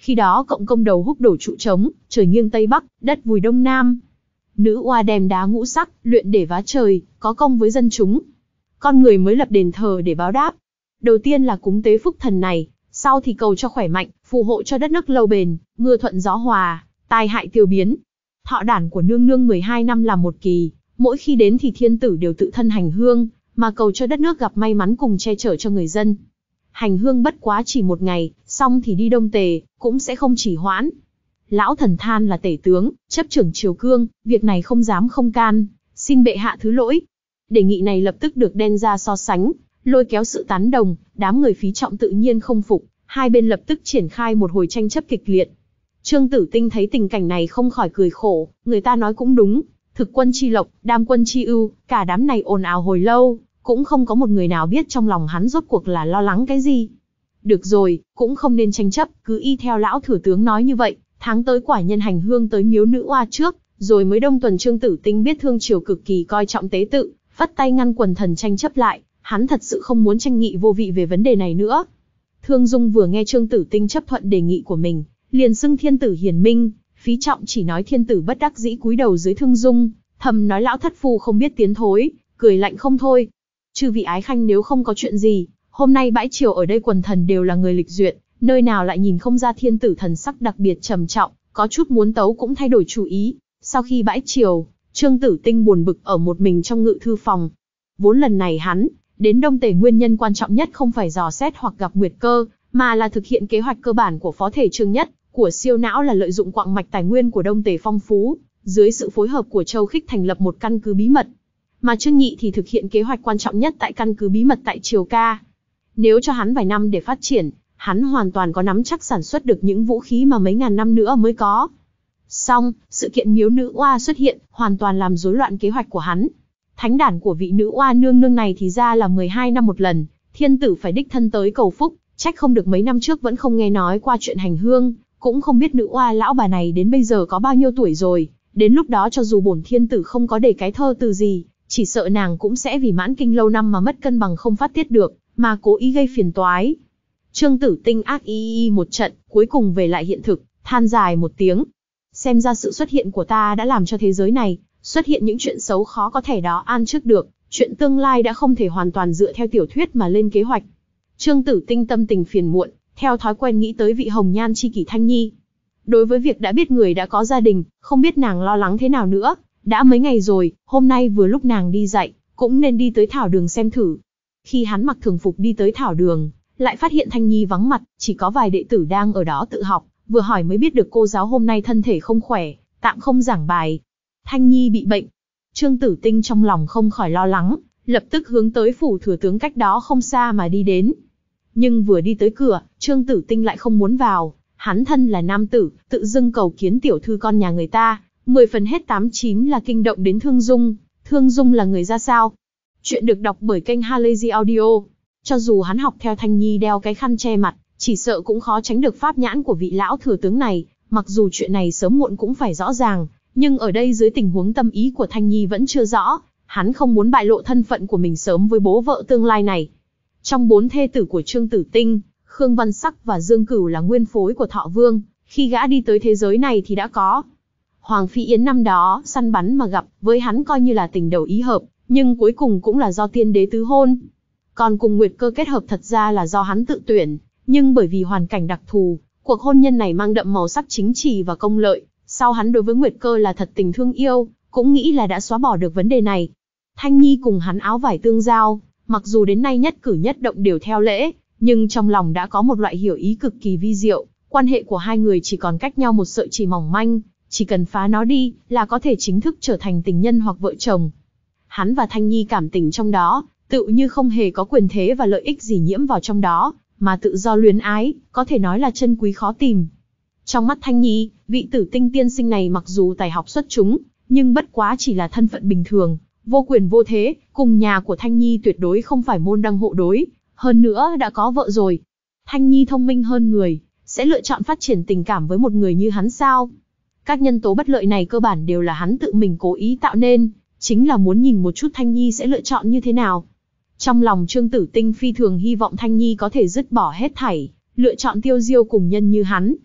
Khi đó cộng công đầu húc đổ trụ trống, trời nghiêng tây bắc, đất vùi đông nam. Nữ oa đem đá ngũ sắc, luyện để vá trời, có công với dân chúng. Con người mới lập đền thờ để báo đáp. Đầu tiên là cúng tế phúc thần này, sau thì cầu cho khỏe mạnh, phù hộ cho đất nước lâu bền, mưa thuận gió hòa, tai hại tiêu biến. Thọ đản của nương nương mười hai năm làm một kỳ, mỗi khi đến thì thiên tử đều tự thân hành hương, mà cầu cho đất nước gặp may mắn cùng che chở cho người dân. Hành hương bất quá chỉ một ngày, xong thì đi Đông Tề, cũng sẽ không chỉ hoãn. Lão Thần Than là tể tướng, chấp trưởng triều cương, việc này không dám không can, xin bệ hạ thứ lỗi. Đề nghị này lập tức được đem ra so sánh, lôi kéo sự tán đồng, đám người phí trọng tự nhiên không phục, hai bên lập tức triển khai một hồi tranh chấp kịch liệt. Trương Tử Tinh thấy tình cảnh này không khỏi cười khổ, người ta nói cũng đúng, thực quân chi lộc, đam quân chi ưu, cả đám này ồn ào hồi lâu, cũng không có một người nào biết trong lòng hắn rốt cuộc là lo lắng cái gì. Được rồi, cũng không nên tranh chấp, cứ y theo lão thừa tướng nói như vậy, tháng tới quả nhân hành hương tới miếu nữ oa trước, rồi mới đông tuần. Trương Tử Tinh biết thương triều cực kỳ coi trọng tế tự, phất tay ngăn quần thần tranh chấp lại, hắn thật sự không muốn tranh nghị vô vị về vấn đề này nữa. Thương Dung vừa nghe Trương Tử Tinh chấp thuận đề nghị của mình, liền xưng thiên tử hiền minh, phí trọng chỉ nói thiên tử bất đắc dĩ cúi đầu dưới Thương Dung, thầm nói lão thất phu không biết tiến thối, cười lạnh không thôi. Chư vị ái khanh nếu không có chuyện gì, hôm nay bãi triều ở đây quần thần đều là người lịch duyệt, nơi nào lại nhìn không ra thiên tử thần sắc đặc biệt trầm trọng, có chút muốn tấu cũng thay đổi chủ ý. Sau khi bãi triều, Trương Tử Tinh buồn bực ở một mình trong ngự thư phòng. Vốn lần này hắn đến Đông Tề nguyên nhân quan trọng nhất không phải dò xét hoặc gặp nguyệt cơ, mà là thực hiện kế hoạch cơ bản của phó thể Trương Nhất, của siêu não là lợi dụng quặng mạch tài nguyên của Đông Tề phong phú, dưới sự phối hợp của Châu Khích thành lập một căn cứ bí mật. Mà Trương Nhị thì thực hiện kế hoạch quan trọng nhất tại căn cứ bí mật tại Triều Ca. Nếu cho hắn vài năm để phát triển, hắn hoàn toàn có nắm chắc sản xuất được những vũ khí mà mấy ngàn năm nữa mới có. Song, sự kiện miếu nữ oa xuất hiện, hoàn toàn làm rối loạn kế hoạch của hắn. Thánh đản của vị nữ oa nương nương này thì ra là mười hai năm một lần, thiên tử phải đích thân tới cầu phúc, trách không được mấy năm trước vẫn không nghe nói qua chuyện hành hương, cũng không biết nữ oa lão bà này đến bây giờ có bao nhiêu tuổi rồi, đến lúc đó cho dù bổn thiên tử không có để cái thơ từ gì, chỉ sợ nàng cũng sẽ vì mãn kinh lâu năm mà mất cân bằng không phát tiết được, mà cố ý gây phiền toái. Trương Tử Tinh ác y y một trận, cuối cùng về lại hiện thực, than dài một tiếng. Xem ra sự xuất hiện của ta đã làm cho thế giới này xuất hiện những chuyện xấu khó có thể đó an trước được, chuyện tương lai đã không thể hoàn toàn dựa theo tiểu thuyết mà lên kế hoạch. Trương Tử Tinh tâm tình phiền muộn, theo thói quen nghĩ tới vị hồng nhan chi kỷ Thanh Nhi. Đối với việc đã biết người đã có gia đình, không biết nàng lo lắng thế nào nữa, đã mấy ngày rồi, hôm nay vừa lúc nàng đi dạy, cũng nên đi tới thảo đường xem thử. Khi hắn mặc thường phục đi tới thảo đường, lại phát hiện Thanh Nhi vắng mặt, chỉ có vài đệ tử đang ở đó tự học, vừa hỏi mới biết được cô giáo hôm nay thân thể không khỏe, tạm không giảng bài. Thanh Nhi bị bệnh. Trương Tử Tinh trong lòng không khỏi lo lắng, lập tức hướng tới phủ thừa tướng cách đó không xa mà đi đến. Nhưng vừa đi tới cửa, Trương Tử Tinh lại không muốn vào, hắn thân là nam tử, tự dưng cầu kiến tiểu thư con nhà người ta, mười phần hết tám chín là kinh động đến Thương Dung. Thương Dung là người ra sao? Chuyện được đọc bởi kênh Halazy Audio. Cho dù hắn học theo Thanh Nhi đeo cái khăn che mặt, chỉ sợ cũng khó tránh được pháp nhãn của vị lão thừa tướng này, mặc dù chuyện này sớm muộn cũng phải rõ ràng, nhưng ở đây dưới tình huống tâm ý của Thanh Nhi vẫn chưa rõ, hắn không muốn bại lộ thân phận của mình sớm với bố vợ tương lai này. Trong bốn thê tử của Trương Tử Tinh, Khương Văn Sắc và Dương Cửu là nguyên phối của Thọ Vương, khi gã đi tới thế giới này thì đã có. Hoàng Phi Yến năm đó săn bắn mà gặp, với hắn coi như là tình đầu ý hợp, nhưng cuối cùng cũng là do tiên đế tứ hôn. Còn cùng Nguyệt Cơ kết hợp thật ra là do hắn tự tuyển, nhưng bởi vì hoàn cảnh đặc thù, cuộc hôn nhân này mang đậm màu sắc chính trị và công lợi. Sau hắn đối với Nguyệt Cơ là thật tình thương yêu, cũng nghĩ là đã xóa bỏ được vấn đề này. Thanh Nhi cùng hắn áo vải tương giao, mặc dù đến nay nhất cử nhất động đều theo lễ, nhưng trong lòng đã có một loại hiểu ý cực kỳ vi diệu, quan hệ của hai người chỉ còn cách nhau một sợi chỉ mỏng manh, chỉ cần phá nó đi, là có thể chính thức trở thành tình nhân hoặc vợ chồng. Hắn và Thanh Nhi cảm tình trong đó, tự như không hề có quyền thế và lợi ích gì nhiễm vào trong đó, mà tự do luyến ái, có thể nói là chân quý khó tìm. Trong mắt Thanh Nhi, vị Tử Tinh tiên sinh này mặc dù tài học xuất chúng, nhưng bất quá chỉ là thân phận bình thường, vô quyền vô thế, cùng nhà của Thanh Nhi tuyệt đối không phải môn đăng hộ đối, hơn nữa đã có vợ rồi. Thanh Nhi thông minh hơn người, sẽ lựa chọn phát triển tình cảm với một người như hắn sao? Các nhân tố bất lợi này cơ bản đều là hắn tự mình cố ý tạo nên, chính là muốn nhìn một chút Thanh Nhi sẽ lựa chọn như thế nào. Trong lòng Trương Tử Tinh phi thường hy vọng Thanh Nhi có thể dứt bỏ hết thảy, lựa chọn tiêu diêu cùng nhân như hắn.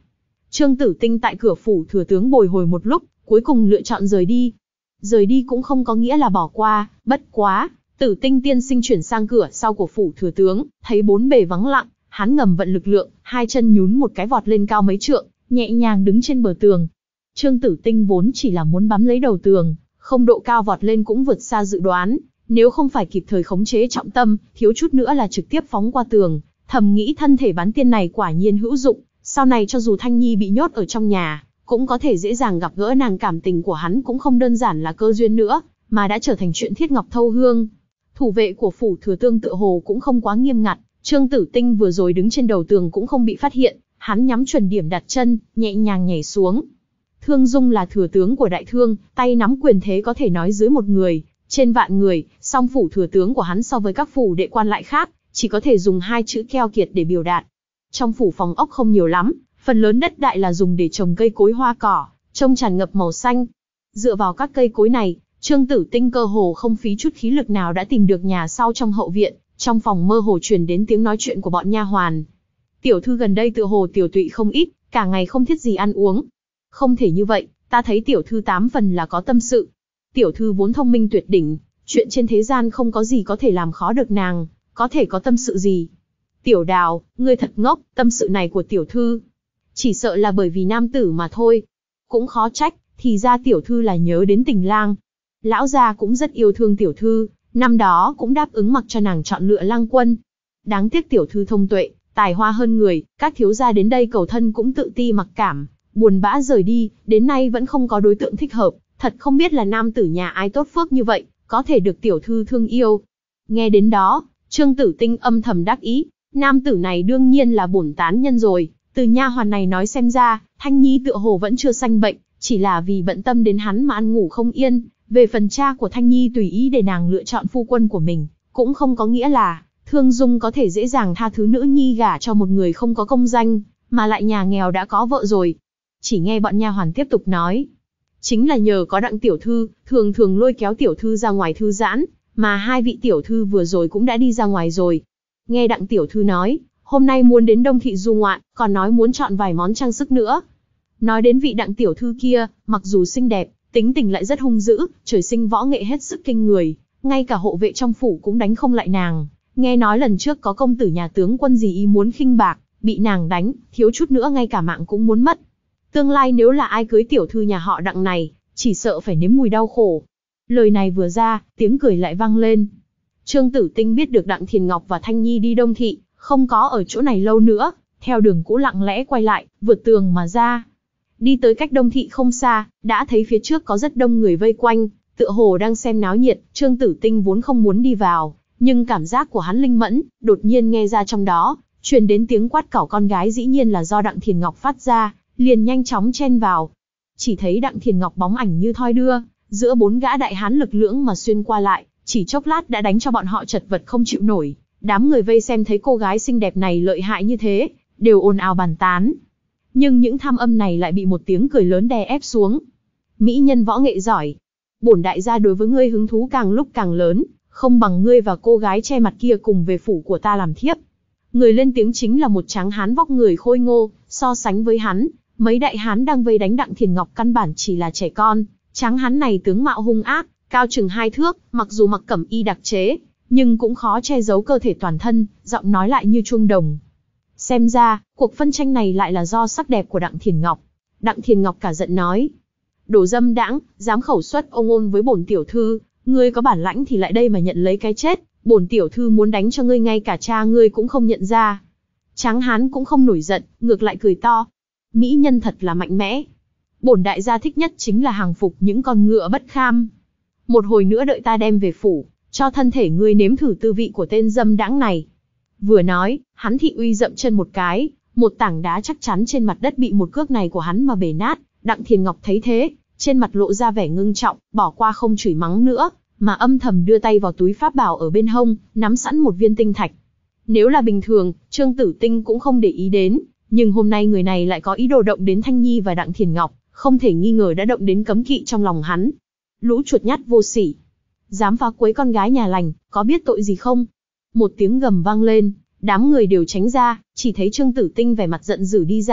Trương Tử Tinh tại cửa phủ thừa tướng bồi hồi một lúc, cuối cùng lựa chọn rời đi. Rời đi cũng không có nghĩa là bỏ qua, bất quá, Tử Tinh tiên sinh chuyển sang cửa sau của phủ thừa tướng, thấy bốn bề vắng lặng, hắn ngầm vận lực lượng, hai chân nhún một cái vọt lên cao mấy trượng, nhẹ nhàng đứng trên bờ tường. Trương Tử Tinh vốn chỉ là muốn bám lấy đầu tường, không độ cao vọt lên cũng vượt xa dự đoán, nếu không phải kịp thời khống chế trọng tâm, thiếu chút nữa là trực tiếp phóng qua tường, thầm nghĩ thân thể bán tiên này quả nhiên hữu dụng, sau này cho dù Thanh Nhi bị nhốt ở trong nhà, cũng có thể dễ dàng gặp gỡ nàng, cảm tình của hắn cũng không đơn giản là cơ duyên nữa, mà đã trở thành chuyện thiết ngọc thâu hương. Thủ vệ của phủ thừa tương tựa hồ cũng không quá nghiêm ngặt, Trương Tử Tinh vừa rồi đứng trên đầu tường cũng không bị phát hiện, hắn nhắm chuẩn điểm đặt chân, nhẹ nhàng nhảy xuống. Thương Dung là thừa tướng của Đại Thương, tay nắm quyền thế có thể nói dưới một người, trên vạn người, song phủ thừa tướng của hắn so với các phủ đệ quan lại khác, chỉ có thể dùng hai chữ keo kiệt để biểu đạt. Trong phủ phòng ốc không nhiều lắm, phần lớn đất đại là dùng để trồng cây cối hoa cỏ, trông tràn ngập màu xanh. Dựa vào các cây cối này, Trương Tử Tinh cơ hồ không phí chút khí lực nào đã tìm được nhà sau trong hậu viện, trong phòng mơ hồ truyền đến tiếng nói chuyện của bọn nha hoàn. Tiểu thư gần đây tựa hồ tiểu tụy không ít, cả ngày không thiết gì ăn uống. Không thể như vậy, ta thấy tiểu thư tám phần là có tâm sự. Tiểu thư vốn thông minh tuyệt đỉnh, chuyện trên thế gian không có gì có thể làm khó được nàng, có thể có tâm sự gì? Tiểu Đào, ngươi thật ngốc, tâm sự này của tiểu thư, chỉ sợ là bởi vì nam tử mà thôi. Cũng khó trách, thì ra tiểu thư là nhớ đến Tình Lang. Lão gia cũng rất yêu thương tiểu thư, năm đó cũng đáp ứng mặc cho nàng chọn lựa lang quân. Đáng tiếc tiểu thư thông tuệ, tài hoa hơn người, các thiếu gia đến đây cầu thân cũng tự ti mặc cảm, buồn bã rời đi, đến nay vẫn không có đối tượng thích hợp, thật không biết là nam tử nhà ai tốt phước như vậy, có thể được tiểu thư thương yêu. Nghe đến đó, Trương Tử Tinh âm thầm đắc ý, nam tử này đương nhiên là bổn tán nhân rồi, từ nha hoàn này nói xem ra, Thanh Nhi tựa hồ vẫn chưa sanh bệnh, chỉ là vì bận tâm đến hắn mà ăn ngủ không yên, về phần cha của Thanh Nhi tùy ý để nàng lựa chọn phu quân của mình, cũng không có nghĩa là Thương Dung có thể dễ dàng tha thứ nữ nhi gả cho một người không có công danh, mà lại nhà nghèo đã có vợ rồi. Chỉ nghe bọn nha hoàn tiếp tục nói, chính là nhờ có Đặng tiểu thư, thường thường lôi kéo tiểu thư ra ngoài thư giãn, mà hai vị tiểu thư vừa rồi cũng đã đi ra ngoài rồi. Nghe Đặng tiểu thư nói, hôm nay muốn đến Đông thị du ngoạn, còn nói muốn chọn vài món trang sức nữa. Nói đến vị Đặng tiểu thư kia, mặc dù xinh đẹp, tính tình lại rất hung dữ, trời sinh võ nghệ hết sức kinh người, ngay cả hộ vệ trong phủ cũng đánh không lại nàng. Nghe nói lần trước có công tử nhà tướng quân gì ý muốn khinh bạc, bị nàng đánh, thiếu chút nữa ngay cả mạng cũng muốn mất. Tương lai nếu là ai cưới tiểu thư nhà họ Đặng này, chỉ sợ phải nếm mùi đau khổ. Lời này vừa ra, tiếng cười lại vang lên. Trương Tử Tinh biết được Đặng Thiền Ngọc và Thanh Nhi đi Đông thị, không có ở chỗ này lâu nữa, theo đường cũ lặng lẽ quay lại, vượt tường mà ra. Đi tới cách Đông thị không xa, đã thấy phía trước có rất đông người vây quanh, tựa hồ đang xem náo nhiệt. Trương Tử Tinh vốn không muốn đi vào, nhưng cảm giác của hắn linh mẫn, đột nhiên nghe ra trong đó truyền đến tiếng quát cẩu con gái, dĩ nhiên là do Đặng Thiền Ngọc phát ra, liền nhanh chóng chen vào. Chỉ thấy Đặng Thiền Ngọc bóng ảnh như thoi đưa, giữa bốn gã đại hán lực lưỡng mà xuyên qua lại, chỉ chốc lát đã đánh cho bọn họ chật vật không chịu nổi. Đám người vây xem thấy cô gái xinh đẹp này lợi hại như thế, đều ồn ào bàn tán. Nhưng những tham âm này lại bị một tiếng cười lớn đè ép xuống. Mỹ nhân võ nghệ giỏi, bổn đại gia đối với ngươi hứng thú càng lúc càng lớn, không bằng ngươi và cô gái che mặt kia cùng về phủ của ta làm thiếp. Người lên tiếng chính là một tráng hán vóc người khôi ngô, so sánh với hắn, mấy đại hán đang vây đánh Đặng Thiền Ngọc căn bản chỉ là trẻ con. Tráng hán này tướng mạo hung ác, cao chừng hai thước, mặc dù mặc cẩm y đặc chế, nhưng cũng khó che giấu cơ thể toàn thân, giọng nói lại như chuông đồng. Xem ra, cuộc phân tranh này lại là do sắc đẹp của Đặng Thiền Ngọc. Đặng Thiền Ngọc cả giận nói, đồ dâm đãng, dám khẩu xuất ô ngôn với bổn tiểu thư, ngươi có bản lãnh thì lại đây mà nhận lấy cái chết, bổn tiểu thư muốn đánh cho ngươi ngay cả cha ngươi cũng không nhận ra. Tráng hán cũng không nổi giận, ngược lại cười to, mỹ nhân thật là mạnh mẽ. Bổn đại gia thích nhất chính là hàng phục những con ngựa bất kham. Một hồi nữa đợi ta đem về phủ, cho thân thể ngươi nếm thử tư vị của tên dâm đãng này. Vừa nói, hắn thị uy dậm chân một cái, một tảng đá chắc chắn trên mặt đất bị một cước này của hắn mà bể nát. Đặng Thiền Ngọc thấy thế, trên mặt lộ ra vẻ ngưng trọng, bỏ qua không chửi mắng nữa, mà âm thầm đưa tay vào túi pháp bảo ở bên hông, nắm sẵn một viên tinh thạch. Nếu là bình thường, Trương Tử Tinh cũng không để ý đến, nhưng hôm nay người này lại có ý đồ động đến Thanh Nhi và Đặng Thiền Ngọc, không thể nghi ngờ đã động đến cấm kỵ trong lòng hắn. Lũ chuột nhắt vô sỉ, dám phá quấy con gái nhà lành, có biết tội gì không? Một tiếng gầm vang lên, đám người đều tránh ra, chỉ thấy Trương Tử Tinh vẻ mặt giận dữ đi ra,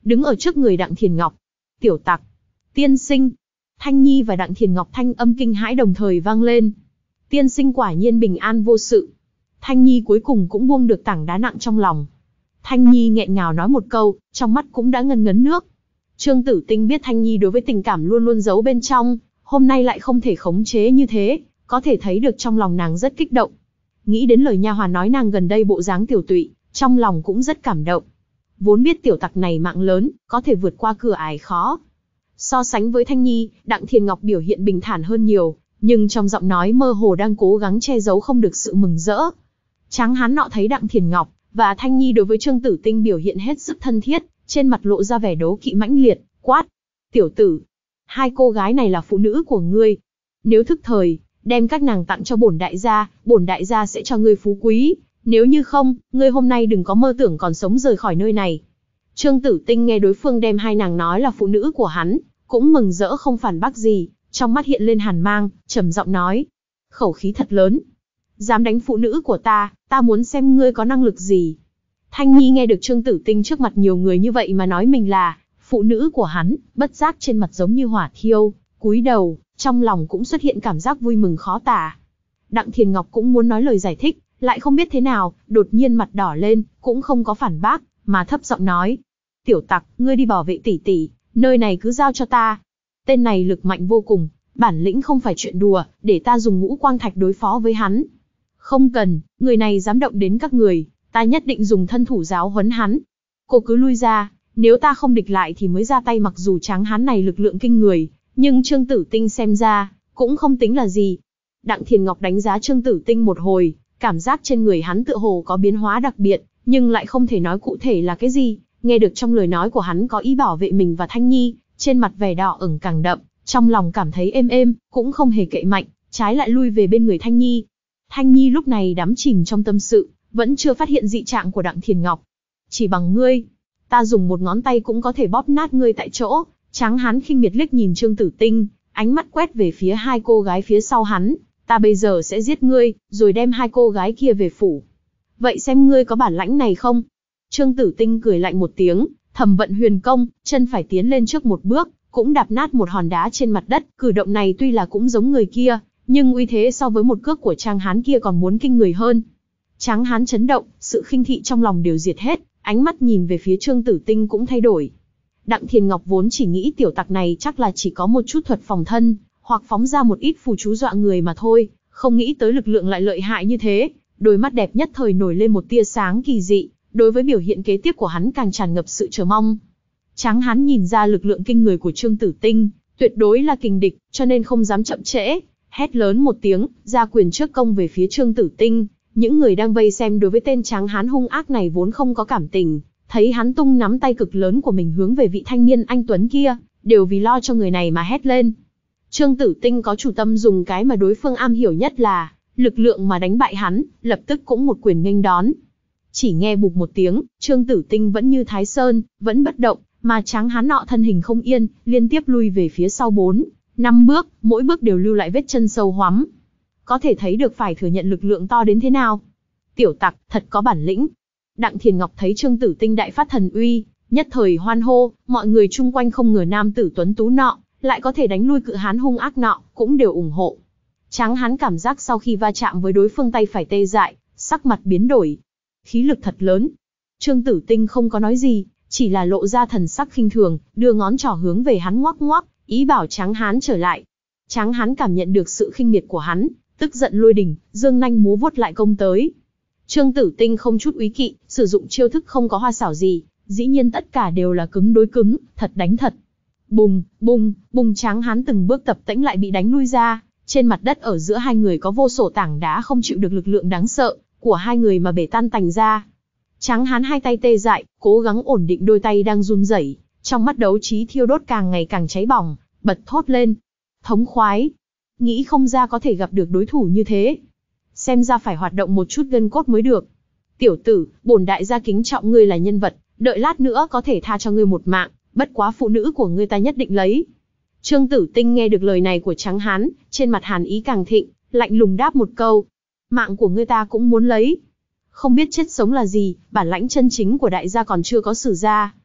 đứng ở trước người Đặng Thiền Ngọc. Tiểu tặc, tiên sinh. Thanh Nhi và Đặng Thiền Ngọc thanh âm kinh hãi đồng thời vang lên. Tiên sinh quả nhiên bình an vô sự. Thanh Nhi cuối cùng cũng buông được tảng đá nặng trong lòng. Thanh Nhi nghẹn ngào nói một câu, trong mắt cũng đã ngấn ngấn nước. Trương Tử Tinh biết Thanh Nhi đối với tình cảm luôn luôn giấu bên trong, hôm nay lại không thể khống chế như thế, có thể thấy được trong lòng nàng rất kích động. Nghĩ đến lời nha hoàn nói nàng gần đây bộ dáng tiểu tụy, trong lòng cũng rất cảm động. Vốn biết tiểu tặc này mạng lớn, có thể vượt qua cửa ải khó. So sánh với Thanh Nhi, Đặng Thiền Ngọc biểu hiện bình thản hơn nhiều, nhưng trong giọng nói mơ hồ đang cố gắng che giấu không được sự mừng rỡ. Tráng hán nọ thấy Đặng Thiền Ngọc và Thanh Nhi đối với Trương Tử Tinh biểu hiện hết sức thân thiết, trên mặt lộ ra vẻ đố kỵ mãnh liệt, quát: "Tiểu tử, hai cô gái này là phụ nữ của ngươi. Nếu thức thời, đem các nàng tặng cho bổn đại gia, bổn đại gia sẽ cho ngươi phú quý. Nếu như không, ngươi hôm nay đừng có mơ tưởng còn sống rời khỏi nơi này." Trương Tử Tinh nghe đối phương đem hai nàng nói là phụ nữ của hắn, cũng mừng rỡ không phản bác gì, trong mắt hiện lên hàn mang, trầm giọng nói: "Khẩu khí thật lớn. Dám đánh phụ nữ của ta, ta muốn xem ngươi có năng lực gì." Thanh Nhi nghe được Trương Tử Tinh trước mặt nhiều người như vậy mà nói mình là phụ nữ của hắn, bất giác trên mặt giống như hỏa thiêu, cúi đầu, trong lòng cũng xuất hiện cảm giác vui mừng khó tả. Đặng Thiền Ngọc cũng muốn nói lời giải thích, lại không biết thế nào, đột nhiên mặt đỏ lên, cũng không có phản bác, mà thấp giọng nói: "Tiểu tặc, ngươi đi bảo vệ tỷ tỷ, nơi này cứ giao cho ta. Tên này lực mạnh vô cùng, bản lĩnh không phải chuyện đùa, để ta dùng ngũ quang thạch đối phó với hắn." "Không cần, người này dám động đến các người, ta nhất định dùng thân thủ giáo huấn hắn. Cô cứ lui ra, nếu ta không địch lại thì mới ra tay." Mặc dù tráng hán này lực lượng kinh người, nhưng Trương Tử Tinh xem ra, cũng không tính là gì. Đặng Thiền Ngọc đánh giá Trương Tử Tinh một hồi, cảm giác trên người hắn tựa hồ có biến hóa đặc biệt, nhưng lại không thể nói cụ thể là cái gì. Nghe được trong lời nói của hắn có ý bảo vệ mình và Thanh Nhi, trên mặt vẻ đỏ ửng càng đậm, trong lòng cảm thấy êm êm, cũng không hề cậy mạnh, trái lại lui về bên người Thanh Nhi. Thanh Nhi lúc này đắm chìm trong tâm sự, vẫn chưa phát hiện dị trạng của Đặng Thiền Ngọc. "Chỉ bằng ngươi, ta dùng một ngón tay cũng có thể bóp nát ngươi tại chỗ." Tráng hán khinh miệt liếc nhìn Trương Tử Tinh, ánh mắt quét về phía hai cô gái phía sau hắn. "Ta bây giờ sẽ giết ngươi, rồi đem hai cô gái kia về phủ. Vậy xem ngươi có bản lãnh này không?" Trương Tử Tinh cười lạnh một tiếng, thầm vận huyền công, chân phải tiến lên trước một bước, cũng đạp nát một hòn đá trên mặt đất. Cử động này tuy là cũng giống người kia, nhưng uy thế so với một cước của Tráng hán kia còn muốn kinh người hơn. Tráng hán chấn động, sự khinh thị trong lòng đều diệt hết, ánh mắt nhìn về phía Trương Tử Tinh cũng thay đổi. Đặng Thiền Ngọc vốn chỉ nghĩ tiểu tặc này chắc là chỉ có một chút thuật phòng thân, hoặc phóng ra một ít phù chú dọa người mà thôi, không nghĩ tới lực lượng lại lợi hại như thế. Đôi mắt đẹp nhất thời nổi lên một tia sáng kỳ dị, đối với biểu hiện kế tiếp của hắn càng tràn ngập sự chờ mong. Tráng hán nhìn ra lực lượng kinh người của Trương Tử Tinh, tuyệt đối là kình địch, cho nên không dám chậm trễ, hét lớn một tiếng, ra quyền trước công về phía Trương Tử Tinh. Những người đang vây xem đối với tên tráng hán hung ác này vốn không có cảm tình, thấy hắn tung nắm tay cực lớn của mình hướng về vị thanh niên anh tuấn kia, đều vì lo cho người này mà hét lên. Trương Tử Tinh có chủ tâm dùng cái mà đối phương am hiểu nhất là lực lượng mà đánh bại hắn, lập tức cũng một quyền nghênh đón. Chỉ nghe bụp một tiếng, Trương Tử Tinh vẫn như Thái Sơn, vẫn bất động, mà tráng hán nọ thân hình không yên, liên tiếp lui về phía sau bốn, năm bước, mỗi bước đều lưu lại vết chân sâu hoắm. Có thể thấy được phải thừa nhận lực lượng to đến thế nào. "Tiểu tặc, thật có bản lĩnh." Đặng Thiền Ngọc thấy Trương Tử Tinh đại phát thần uy, nhất thời hoan hô, mọi người chung quanh không ngờ nam tử tuấn tú nọ, lại có thể đánh lui cự hán hung ác nọ, cũng đều ủng hộ. Tráng hán cảm giác sau khi va chạm với đối phương tay phải tê dại, sắc mặt biến đổi. Khí lực thật lớn. Trương Tử Tinh không có nói gì, chỉ là lộ ra thần sắc khinh thường, đưa ngón trỏ hướng về hắn ngoắc ngoắc, ý bảo tráng hán trở lại. Tráng hán cảm nhận được sự khinh miệt của hắn, tức giận lôi đình, dương nanh múa vuốt lại công tới. Trương Tử Tinh không chút úy kỵ, sử dụng chiêu thức không có hoa xảo gì, dĩ nhiên tất cả đều là cứng đối cứng, thật đánh thật. Bùng, bùng, bùng, tráng hán từng bước tập tễnh lại bị đánh lui ra, trên mặt đất ở giữa hai người có vô số tảng đá không chịu được lực lượng đáng sợ của hai người mà bể tan tành ra. Tráng hán hai tay tê dại, cố gắng ổn định đôi tay đang run rẩy, trong mắt đấu trí thiêu đốt càng ngày càng cháy bỏng, bật thốt lên: "Thống khoái! Nghĩ không ra có thể gặp được đối thủ như thế. Xem ra phải hoạt động một chút gân cốt mới được. Tiểu tử, bổn đại gia kính trọng ngươi là nhân vật, đợi lát nữa có thể tha cho ngươi một mạng, bất quá phụ nữ của ngươi ta nhất định lấy." Trương Tử Tinh nghe được lời này của tráng hán, trên mặt hàn ý càng thịnh, lạnh lùng đáp một câu: "Mạng của ngươi ta cũng muốn lấy. Không biết chết sống là gì, bản lãnh chân chính của đại gia còn chưa có sử ra."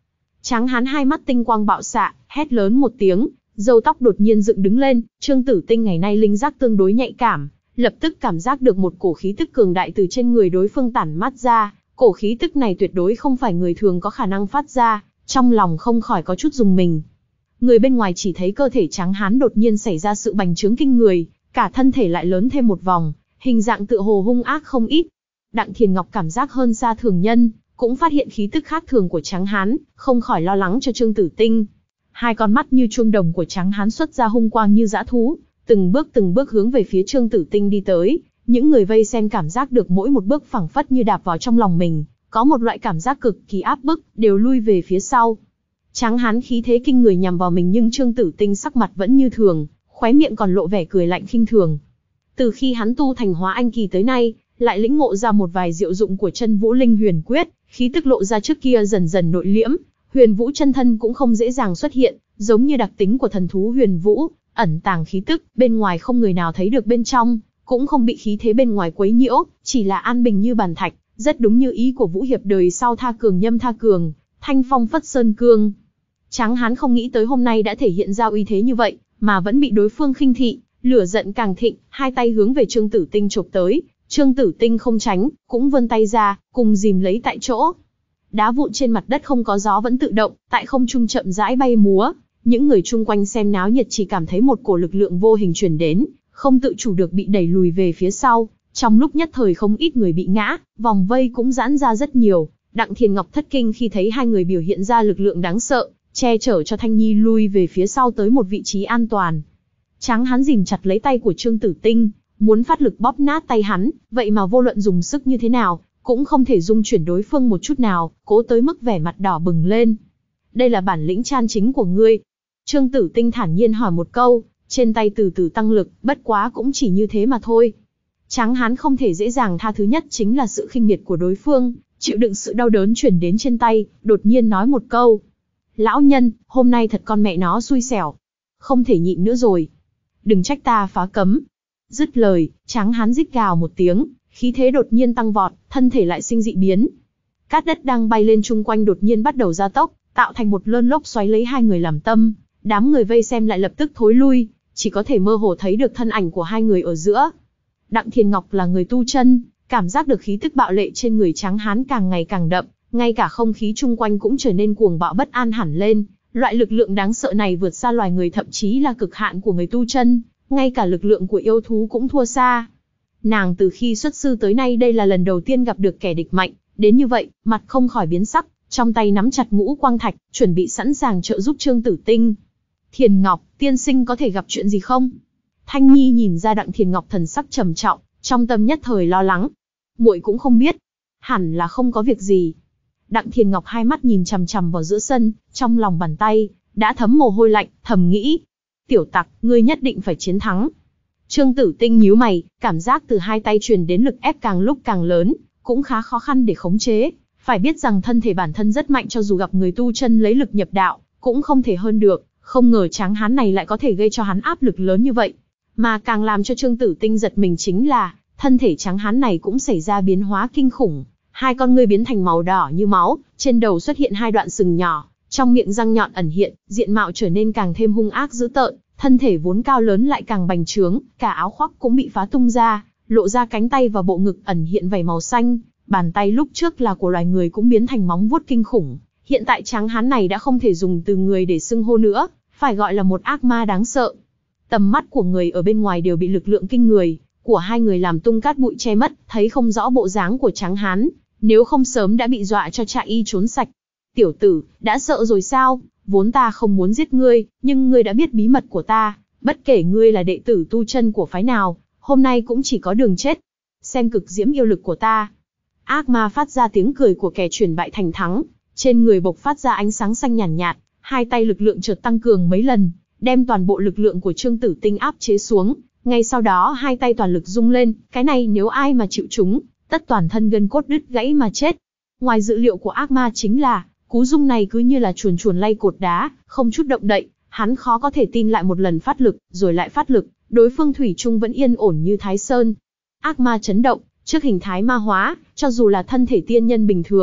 Tráng hán hai mắt tinh quang bạo xạ, hét lớn một tiếng, râu tóc đột nhiên dựng đứng lên. Trương Tử Tinh ngày nay linh giác tương đối nhạy cảm, lập tức cảm giác được một cổ khí tức cường đại từ trên người đối phương tản mát ra. Cổ khí tức này tuyệt đối không phải người thường có khả năng phát ra, trong lòng không khỏi có chút rùng mình. Người bên ngoài chỉ thấy cơ thể tráng hán đột nhiên xảy ra sự bành trướng kinh người, cả thân thể lại lớn thêm một vòng, hình dạng tựa hồ hung ác không ít. Đặng Thiền Ngọc cảm giác hơn xa thường nhân, cũng phát hiện khí tức khác thường của tráng hán, không khỏi lo lắng cho Trương Tử Tinh. Hai con mắt như chuông đồng của tráng hán xuất ra hung quang như dã thú, từng bước từng bước hướng về phía Trương Tử Tinh đi tới. Những người vây xem cảm giác được mỗi một bước phảng phất như đạp vào trong lòng mình, có một loại cảm giác cực kỳ áp bức, đều lui về phía sau. Tráng hán khí thế kinh người nhằm vào mình, nhưng Trương Tử Tinh sắc mặt vẫn như thường, khóe miệng còn lộ vẻ cười lạnh khinh thường. Từ khi hắn tu thành Hóa Anh kỳ tới nay, lại lĩnh ngộ ra một vài diệu dụng của Chân Vũ Linh Huyền Quyết, khí tức lộ ra trước kia dần dần nội liễm, Huyền Vũ chân thân cũng không dễ dàng xuất hiện, giống như đặc tính của thần thú Huyền Vũ, ẩn tàng khí tức, bên ngoài không người nào thấy được bên trong, cũng không bị khí thế bên ngoài quấy nhiễu, chỉ là an bình như bàn thạch, rất đúng như ý của Vũ Hiệp đời sau tha cường nhâm tha cường, thanh phong phất sơn cương. Tráng hán không nghĩ tới hôm nay đã thể hiện ra uy thế như vậy, mà vẫn bị đối phương khinh thị, lửa giận càng thịnh, hai tay hướng về Trương Tử Tinh chộp tới. Trương Tử Tinh không tránh, cũng vươn tay ra, cùng dìm lấy tại chỗ. Đá vụn trên mặt đất không có gió vẫn tự động, tại không trung chậm rãi bay múa. Những người chung quanh xem náo nhiệt chỉ cảm thấy một cổ lực lượng vô hình truyền đến, không tự chủ được bị đẩy lùi về phía sau. Trong lúc nhất thời không ít người bị ngã, vòng vây cũng giãn ra rất nhiều. Đặng Thiền Ngọc thất kinh khi thấy hai người biểu hiện ra lực lượng đáng sợ, che chở cho Thanh Nhi lui về phía sau tới một vị trí an toàn. Tráng hán dìm chặt lấy tay của Trương Tử Tinh, muốn phát lực bóp nát tay hắn, vậy mà vô luận dùng sức như thế nào, cũng không thể dung chuyển đối phương một chút nào, cố tới mức vẻ mặt đỏ bừng lên. Đây là bản lĩnh chân chính của ngươi. Trương Tử Tinh thản nhiên hỏi một câu, trên tay từ từ tăng lực, bất quá cũng chỉ như thế mà thôi. Tráng hán không thể dễ dàng tha thứ nhất chính là sự khinh miệt của đối phương, chịu đựng sự đau đớn truyền đến trên tay, đột nhiên nói một câu. Lão nhân, hôm nay thật con mẹ nó xui xẻo. Không thể nhịn nữa rồi. Đừng trách ta phá cấm. Dứt lời, tráng hán rít gào một tiếng, khí thế đột nhiên tăng vọt, thân thể lại sinh dị biến. Cát đất đang bay lên chung quanh đột nhiên bắt đầu gia tốc, tạo thành một cơn lốc xoáy lấy hai người làm tâm. Đám người vây xem lại lập tức thối lui, chỉ có thể mơ hồ thấy được thân ảnh của hai người ở giữa. Đặng Thiền Ngọc là người tu chân, cảm giác được khí tức bạo lệ trên người tráng hán càng ngày càng đậm, ngay cả không khí chung quanh cũng trở nên cuồng bạo bất an hẳn lên. Loại lực lượng đáng sợ này vượt xa loài người, thậm chí là cực hạn của người tu chân, ngay cả lực lượng của yêu thú cũng thua xa. Nàng từ khi xuất sư tới nay đây là lần đầu tiên gặp được kẻ địch mạnh, đến như vậy, mặt không khỏi biến sắc, trong tay nắm chặt ngũ quang thạch, chuẩn bị sẵn sàng trợ giúp Trương Tử Tinh. Thiền Ngọc, tiên sinh có thể gặp chuyện gì không? Thanh Nhi nhìn ra Đặng Thiền Ngọc thần sắc trầm trọng, trong tâm nhất thời lo lắng. Muội cũng không biết, hẳn là không có việc gì. Đặng Thiền Ngọc hai mắt nhìn chằm chằm vào giữa sân, trong lòng bàn tay đã thấm mồ hôi lạnh, thầm nghĩ: tiểu tặc, ngươi nhất định phải chiến thắng. Trương Tử Tinh nhíu mày, cảm giác từ hai tay truyền đến lực ép càng lúc càng lớn, cũng khá khó khăn để khống chế. Phải biết rằng thân thể bản thân rất mạnh, cho dù gặp người tu chân lấy lực nhập đạo, cũng không thể hơn được. Không ngờ tráng hán này lại có thể gây cho hắn áp lực lớn như vậy. Mà càng làm cho Trương Tử Tinh giật mình chính là, thân thể tráng hán này cũng xảy ra biến hóa kinh khủng. Hai con ngươi biến thành màu đỏ như máu, trên đầu xuất hiện hai đoạn sừng nhỏ, trong miệng răng nhọn ẩn hiện, diện mạo trở nên càng thêm hung ác dữ tợn, thân thể vốn cao lớn lại càng bành trướng, cả áo khoác cũng bị phá tung ra, lộ ra cánh tay và bộ ngực ẩn hiện vảy màu xanh, bàn tay lúc trước là của loài người cũng biến thành móng vuốt kinh khủng. Hiện tại tráng hán này đã không thể dùng từ người để xưng hô nữa, phải gọi là một ác ma đáng sợ. Tầm mắt của người ở bên ngoài đều bị lực lượng kinh người của hai người làm tung cát bụi che mất, thấy không rõ bộ dáng của tráng hán, nếu không sớm đã bị dọa cho chạy y trốn sạch. Tiểu tử, đã sợ rồi sao? Vốn ta không muốn giết ngươi, nhưng ngươi đã biết bí mật của ta, bất kể ngươi là đệ tử tu chân của phái nào, hôm nay cũng chỉ có đường chết. Xem cực diễm yêu lực của ta. Ác ma phát ra tiếng cười của kẻ chuyển bại thành thắng, trên người bộc phát ra ánh sáng xanh nhàn nhạt, nhạt, hai tay lực lượng chợt tăng cường mấy lần, đem toàn bộ lực lượng của Trương Tử Tinh áp chế xuống. Ngay sau đó hai tay toàn lực rung lên, cái này nếu ai mà chịu chúng, tất toàn thân gân cốt đứt gãy mà chết. Ngoài dự liệu của ác ma chính là, cú rung này cứ như là chuồn chuồn lay cột đá, không chút động đậy, hắn khó có thể tin lại một lần phát lực, rồi lại phát lực, đối phương thủy chung vẫn yên ổn như Thái Sơn. Ác ma chấn động, trước hình thái ma hóa, cho dù là thân thể tiên nhân bình thường,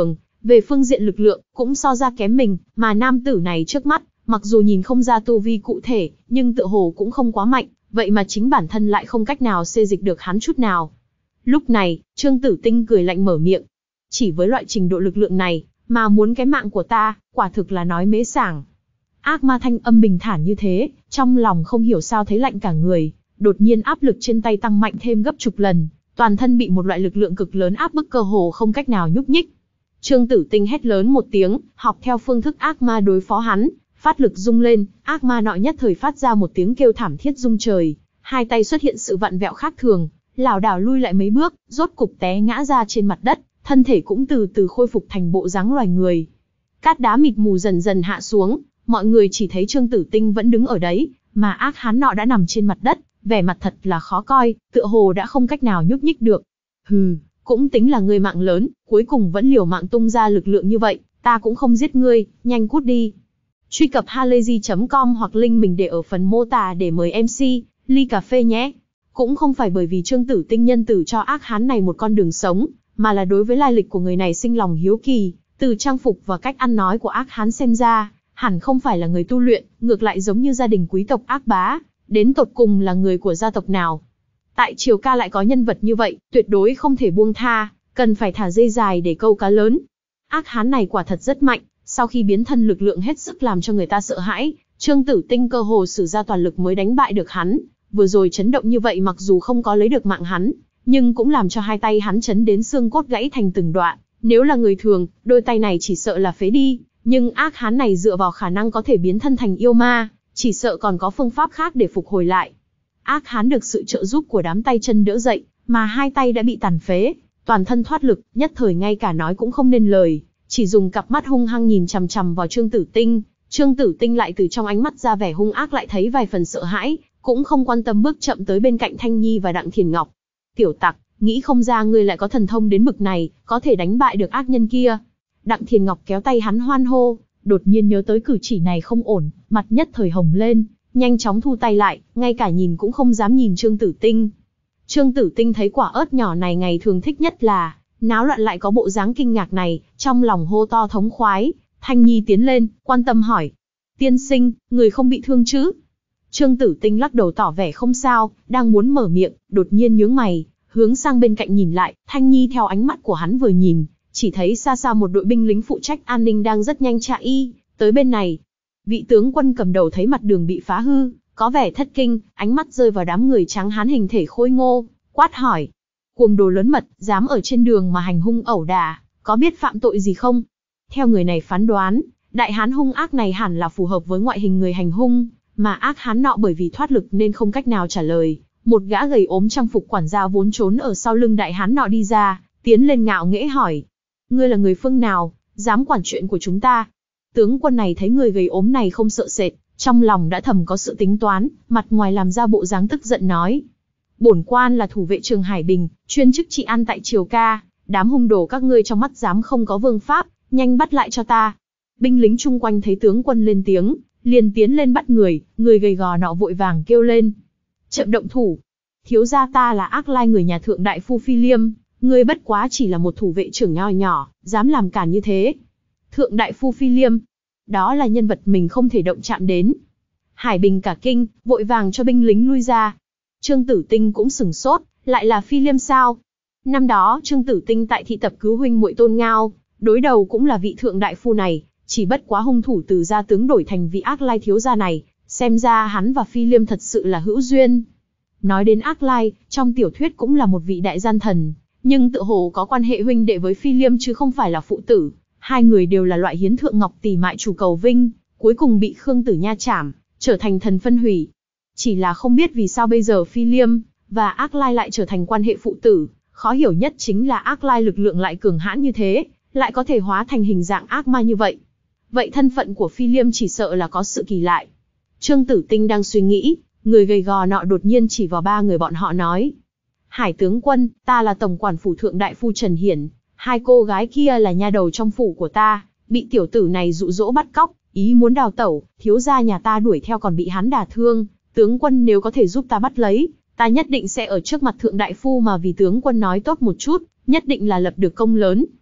Về phương diện lực lượng, cũng so ra kém mình, mà nam tử này trước mắt, mặc dù nhìn không ra tu vi cụ thể, nhưng tựa hồ cũng không quá mạnh, vậy mà chính bản thân lại không cách nào xê dịch được hắn chút nào. Lúc này, Trương Tử Tinh cười lạnh mở miệng. Chỉ với loại trình độ lực lượng này, mà muốn cái mạng của ta, quả thực là nói mế sảng. Ác ma thanh âm bình thản như thế, trong lòng không hiểu sao thấy lạnh cả người, đột nhiên áp lực trên tay tăng mạnh thêm gấp chục lần, toàn thân bị một loại lực lượng cực lớn áp bức cơ hồ không cách nào nhúc nhích. Trương Tử Tinh hét lớn một tiếng, học theo phương thức ác ma đối phó hắn, phát lực rung lên, ác ma nọ nhất thời phát ra một tiếng kêu thảm thiết rung trời, hai tay xuất hiện sự vặn vẹo khác thường, lảo đảo lui lại mấy bước, rốt cục té ngã ra trên mặt đất, thân thể cũng từ từ khôi phục thành bộ dáng loài người. Cát đá mịt mù dần dần hạ xuống, mọi người chỉ thấy Trương Tử Tinh vẫn đứng ở đấy, mà ác hán nọ đã nằm trên mặt đất, vẻ mặt thật là khó coi, tựa hồ đã không cách nào nhúc nhích được. Hừ, cũng tính là ngươi mạng lớn, cuối cùng vẫn liều mạng tung ra lực lượng như vậy, ta cũng không giết ngươi, nhanh cút đi. Truy cập halayzi chấm com hoặc link mình để ở phần mô tả để mời em xê, ly cà phê nhé. Cũng không phải bởi vì Trương Tử Tinh nhân tử cho ác hán này một con đường sống, mà là đối với lai lịch của người này sinh lòng hiếu kỳ, từ trang phục và cách ăn nói của ác hán xem ra, hẳn không phải là người tu luyện, ngược lại giống như gia đình quý tộc ác bá, đến tột cùng là người của gia tộc nào. Tại Triều Ca lại có nhân vật như vậy, tuyệt đối không thể buông tha, cần phải thả dây dài để câu cá lớn. Ác hán này quả thật rất mạnh, sau khi biến thân lực lượng hết sức làm cho người ta sợ hãi, Trương Tử Tinh cơ hồ sử ra toàn lực mới đánh bại được hắn, vừa rồi chấn động như vậy mặc dù không có lấy được mạng hắn, nhưng cũng làm cho hai tay hắn chấn đến xương cốt gãy thành từng đoạn, nếu là người thường, đôi tay này chỉ sợ là phế đi, nhưng ác hán này dựa vào khả năng có thể biến thân thành yêu ma, chỉ sợ còn có phương pháp khác để phục hồi lại. Ác hán được sự trợ giúp của đám tay chân đỡ dậy, mà hai tay đã bị tàn phế, toàn thân thoát lực, nhất thời ngay cả nói cũng không nên lời, chỉ dùng cặp mắt hung hăng nhìn chằm chằm vào Trương Tử Tinh. Trương Tử Tinh lại từ trong ánh mắt ra vẻ hung ác lại thấy vài phần sợ hãi, cũng không quan tâm bước chậm tới bên cạnh Thanh Nhi và Đặng Thiền Ngọc. Tiểu tặc, nghĩ không ra ngươi lại có thần thông đến bực này, có thể đánh bại được ác nhân kia. Đặng Thiền Ngọc kéo tay hắn hoan hô, đột nhiên nhớ tới cử chỉ này không ổn, mặt nhất thời hồng lên, nhanh chóng thu tay lại, ngay cả nhìn cũng không dám nhìn Trương Tử Tinh. Trương Tử Tinh thấy quả ớt nhỏ này ngày thường thích nhất là náo loạn lại có bộ dáng kinh ngạc này, trong lòng hô to thống khoái. Thanh Nhi tiến lên, quan tâm hỏi: tiên sinh, người không bị thương chứ? Trương Tử Tinh lắc đầu tỏ vẻ không sao, đang muốn mở miệng, đột nhiên nhướng mày, hướng sang bên cạnh nhìn lại. Thanh Nhi theo ánh mắt của hắn vừa nhìn, chỉ thấy xa xa một đội binh lính phụ trách an ninh đang rất nhanh chạy y tới bên này. Vị tướng quân cầm đầu thấy mặt đường bị phá hư, có vẻ thất kinh, ánh mắt rơi vào đám người trắng hán hình thể khôi ngô, quát hỏi: cuồng đồ lớn mật, dám ở trên đường mà hành hung ẩu đả, có biết phạm tội gì không? Theo người này phán đoán, đại hán hung ác này hẳn là phù hợp với ngoại hình người hành hung, mà ác hán nọ bởi vì thoát lực nên không cách nào trả lời. Một gã gầy ốm trang phục quản gia vốn trốn ở sau lưng đại hán nọ đi ra, tiến lên ngạo nghễ hỏi: ngươi là người phương nào, dám quản chuyện của chúng ta? Tướng quân này thấy người gầy ốm này không sợ sệt, trong lòng đã thầm có sự tính toán, mặt ngoài làm ra bộ dáng tức giận nói: bổn quan là thủ vệ trường Hải Bình, chuyên chức trị an tại Triều Ca, đám hung đồ các ngươi trong mắt dám không có vương pháp, nhanh bắt lại cho ta. Binh lính chung quanh thấy tướng quân lên tiếng, liền tiến lên bắt người, người gầy gò nọ vội vàng kêu lên: chậm động thủ, thiếu gia ta là Ác Lai người nhà thượng đại phu Phi Liêm, ngươi bất quá chỉ là một thủ vệ trưởng nho nhỏ, dám làm cản như thế. Thượng đại phu Phi Liêm, đó là nhân vật mình không thể động chạm đến. Hải Bình cả kinh, vội vàng cho binh lính lui ra. Trương Tử Tinh cũng sửng sốt, lại là Phi Liêm sao? Năm đó Trương Tử Tinh tại thị tập cứu huynh muội Tôn Ngao, đối đầu cũng là vị thượng đại phu này, chỉ bất quá hung thủ từ gia tướng đổi thành vị Ác Lai thiếu gia này, xem ra hắn và Phi Liêm thật sự là hữu duyên. Nói đến Ác Lai, trong tiểu thuyết cũng là một vị đại gian thần, nhưng tự hồ có quan hệ huynh đệ với Phi Liêm chứ không phải là phụ tử. Hai người đều là loại hiến thượng ngọc tỷ mại chủ cầu vinh, cuối cùng bị Khương Tử Nha trảm, trở thành thần phân hủy. Chỉ là không biết vì sao bây giờ Phi Liêm và Ác Lai lại trở thành quan hệ phụ tử, khó hiểu nhất chính là Ác Lai lực lượng lại cường hãn như thế, lại có thể hóa thành hình dạng ác ma như vậy. Vậy thân phận của Phi Liêm chỉ sợ là có sự kỳ lạ. Trương Tử Tinh đang suy nghĩ, người gầy gò nọ đột nhiên chỉ vào ba người bọn họ nói: Hải tướng quân, ta là tổng quản phủ thượng đại phu Trần Hiển, hai cô gái kia là nha đầu trong phủ của ta, bị tiểu tử này dụ dỗ bắt cóc, ý muốn đào tẩu, thiếu gia nhà ta đuổi theo còn bị hắn đả thương, tướng quân nếu có thể giúp ta bắt lấy, ta nhất định sẽ ở trước mặt thượng đại phu mà vì tướng quân nói tốt một chút, nhất định là lập được công lớn.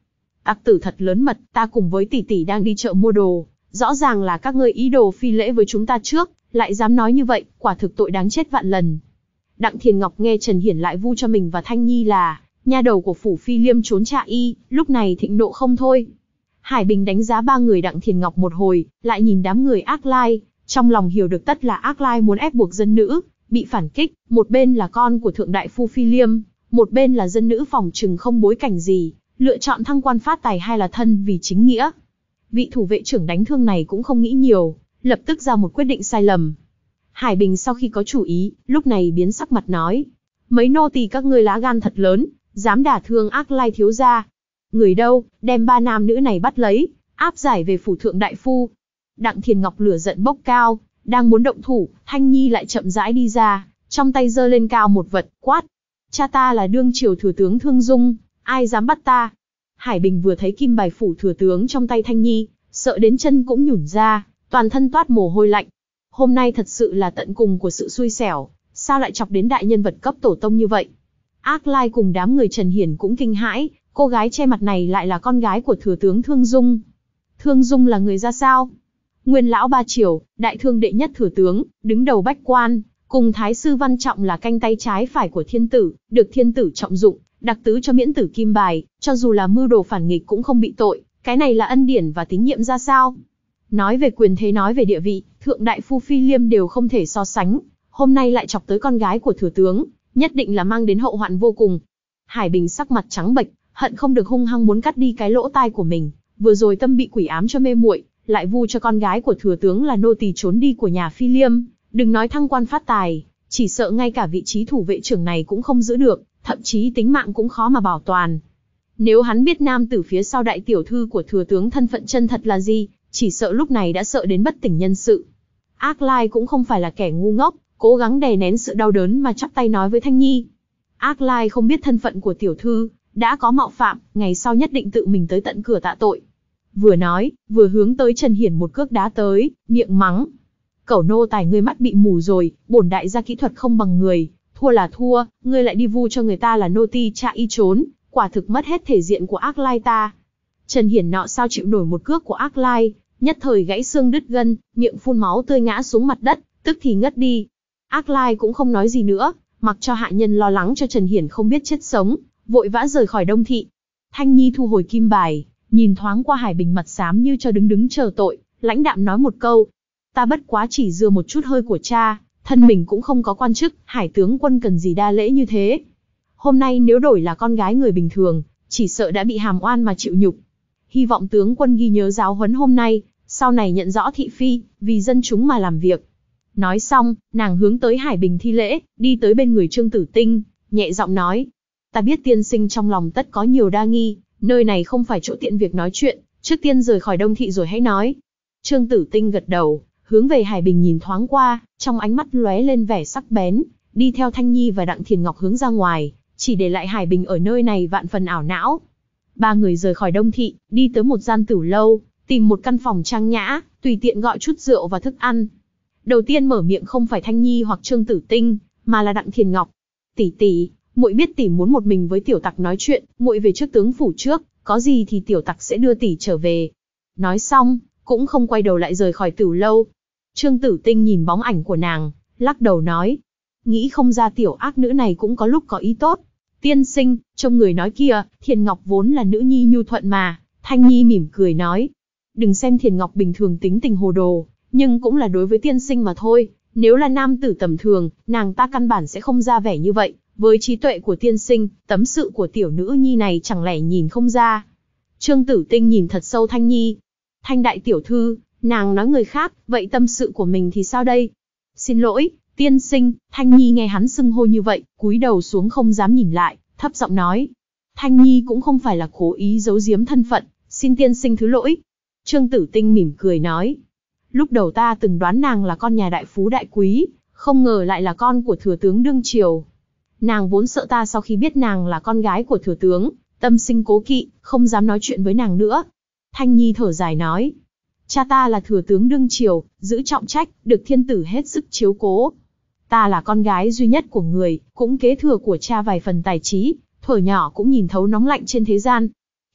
Tặc tử thật lớn mật, ta cùng với tỷ tỷ đang đi chợ mua đồ, rõ ràng là các ngươi ý đồ phi lễ với chúng ta trước, lại dám nói như vậy, quả thực tội đáng chết vạn lần. Đặng Thiền Ngọc nghe Trần Hiển lại vu cho mình và Thanh Nhi là nha đầu của phủ Phi Liêm trốn trạ y, lúc này thịnh nộ không thôi. Hải Bình đánh giá ba người Đặng Thiền Ngọc một hồi, lại nhìn đám người Ác Lai, trong lòng hiểu được tất là Ác Lai muốn ép buộc dân nữ, bị phản kích, một bên là con của thượng đại phu Phi Liêm, một bên là dân nữ phòng trừng không bối cảnh gì, lựa chọn thăng quan phát tài hay là thân vì chính nghĩa. Vị thủ vệ trưởng đánh thương này cũng không nghĩ nhiều, lập tức ra một quyết định sai lầm. Hải Bình sau khi có chủ ý, lúc này biến sắc mặt nói, mấy nô tỳ các ngươi lá gan thật lớn, dám đả thương Ác Lai thiếu gia. Người đâu, đem ba nam nữ này bắt lấy, áp giải về phủ thượng đại phu. Đặng Thiền Ngọc lửa giận bốc cao, đang muốn động thủ, Thanh Nhi lại chậm rãi đi ra, trong tay giơ lên cao một vật, quát. Cha ta là đương triều thừa tướng Thương Dung, ai dám bắt ta? Hải Bình vừa thấy kim bài phủ thừa tướng trong tay Thanh Nhi, sợ đến chân cũng nhũn ra, toàn thân toát mồ hôi lạnh. Hôm nay thật sự là tận cùng của sự xui xẻo, sao lại chọc đến đại nhân vật cấp tổ tông như vậy? Ác Lai cùng đám người Trần Hiển cũng kinh hãi, cô gái che mặt này lại là con gái của thừa tướng Thương Dung. Thương Dung là người ra sao? Nguyên lão ba triều, đại thương đệ nhất thừa tướng, đứng đầu bách quan, cùng thái sư Văn Trọng là canh tay trái phải của thiên tử, được thiên tử trọng dụng, đặc tứ cho miễn tử kim bài, cho dù là mưu đồ phản nghịch cũng không bị tội, cái này là ân điển và tín nhiệm ra sao? Nói về quyền thế nói về địa vị, thượng đại phu Phi Liêm đều không thể so sánh, hôm nay lại chọc tới con gái của thừa tướng, nhất định là mang đến hậu hoạn vô cùng. Hải Bình sắc mặt trắng bệch, hận không được hung hăng muốn cắt đi cái lỗ tai của mình, vừa rồi tâm bị quỷ ám cho mê muội, lại vu cho con gái của thừa tướng là nô tỳ trốn đi của nhà Phi Liêm, đừng nói thăng quan phát tài, chỉ sợ ngay cả vị trí thủ vệ trưởng này cũng không giữ được, thậm chí tính mạng cũng khó mà bảo toàn. Nếu hắn biết nam tử phía sau đại tiểu thư của thừa tướng thân phận chân thật là gì, chỉ sợ lúc này đã sợ đến bất tỉnh nhân sự. Ác Lai cũng không phải là kẻ ngu ngốc, cố gắng đè nén sự đau đớn mà chắp tay nói với Thanh Nhi. Ác Lai không biết thân phận của tiểu thư, đã có mạo phạm, ngày sau nhất định tự mình tới tận cửa tạ tội. Vừa nói, vừa hướng tới Trần Hiển một cước đá tới, miệng mắng. Cẩu nô tài ngươi mắt bị mù rồi, bổn đại gia kỹ thuật không bằng người, thua là thua, ngươi lại đi vu cho người ta là nô ti trạ y trốn, quả thực mất hết thể diện của Ác Lai ta. Trần Hiển nọ sao chịu nổi một cước của Ác Lai, nhất thời gãy xương đứt gân, miệng phun máu tươi ngã xuống mặt đất, tức thì ngất đi. Ác Lai cũng không nói gì nữa, mặc cho hạ nhân lo lắng cho Trần Hiển không biết chết sống, vội vã rời khỏi Đông thị. Thanh Nhi thu hồi kim bài, nhìn thoáng qua Hải Bình mặt xám như cho đứng đứng chờ tội, lãnh đạm nói một câu. Ta bất quá chỉ dừa một chút hơi của cha, thân mình cũng không có quan chức, Hải tướng quân cần gì đa lễ như thế. Hôm nay nếu đổi là con gái người bình thường, chỉ sợ đã bị hàm oan mà chịu nhục. Hy vọng tướng quân ghi nhớ giáo huấn hôm nay, sau này nhận rõ thị phi, vì dân chúng mà làm việc. Nói xong, nàng hướng tới Hải Bình thi lễ, đi tới bên người Trương Tử Tinh, nhẹ giọng nói. Ta biết tiên sinh trong lòng tất có nhiều đa nghi, nơi này không phải chỗ tiện việc nói chuyện, trước tiên rời khỏi Đông thị rồi hãy nói. Trương Tử Tinh gật đầu, hướng về Hải Bình nhìn thoáng qua, trong ánh mắt lóe lên vẻ sắc bén, đi theo Thanh Nhi và Đặng Thiền Ngọc hướng ra ngoài, chỉ để lại Hải Bình ở nơi này vạn phần ảo não. Ba người rời khỏi Đông thị, đi tới một gian tửu lâu, tìm một căn phòng trang nhã, tùy tiện gọi chút rượu và thức ăn. Đầu tiên mở miệng không phải Thanh Nhi hoặc Trương Tử Tinh, mà là Đặng Thiền Ngọc. Tỷ tỷ, muội biết tỷ muốn một mình với tiểu tặc nói chuyện, muội về trước tướng phủ trước, có gì thì tiểu tặc sẽ đưa tỷ trở về. Nói xong, cũng không quay đầu lại rời khỏi tửu lâu. Trương Tử Tinh nhìn bóng ảnh của nàng, lắc đầu nói, nghĩ không ra tiểu ác nữ này cũng có lúc có ý tốt. Tiên sinh, trông người nói kia, Thiền Ngọc vốn là nữ nhi nhu thuận mà. Thanh Nhi mỉm cười nói, đừng xem Thiền Ngọc bình thường tính tình hồ đồ, nhưng cũng là đối với tiên sinh mà thôi. Nếu là nam tử tầm thường, nàng ta căn bản sẽ không ra vẻ như vậy. Với trí tuệ của tiên sinh, tấm sự của tiểu nữ nhi này chẳng lẽ nhìn không ra. Trương Tử Tinh nhìn thật sâu Thanh Nhi. Thanh đại tiểu thư, nàng nói người khác, vậy tâm sự của mình thì sao đây? Xin lỗi, tiên sinh. Thanh Nhi nghe hắn xưng hô như vậy, cúi đầu xuống không dám nhìn lại, thấp giọng nói. Thanh Nhi cũng không phải là cố ý giấu giếm thân phận, xin tiên sinh thứ lỗi. Trương Tử Tinh mỉm cười nói. Lúc đầu ta từng đoán nàng là con nhà đại phú đại quý, không ngờ lại là con của thừa tướng đương triều. Nàng vốn sợ ta sau khi biết nàng là con gái của thừa tướng, tâm sinh cố kỵ, không dám nói chuyện với nàng nữa. Thanh Nhi thở dài nói. Cha ta là thừa tướng đương triều, giữ trọng trách, được thiên tử hết sức chiếu cố. Ta là con gái duy nhất của người, cũng kế thừa của cha vài phần tài trí, thuở nhỏ cũng nhìn thấu nóng lạnh trên thế gian.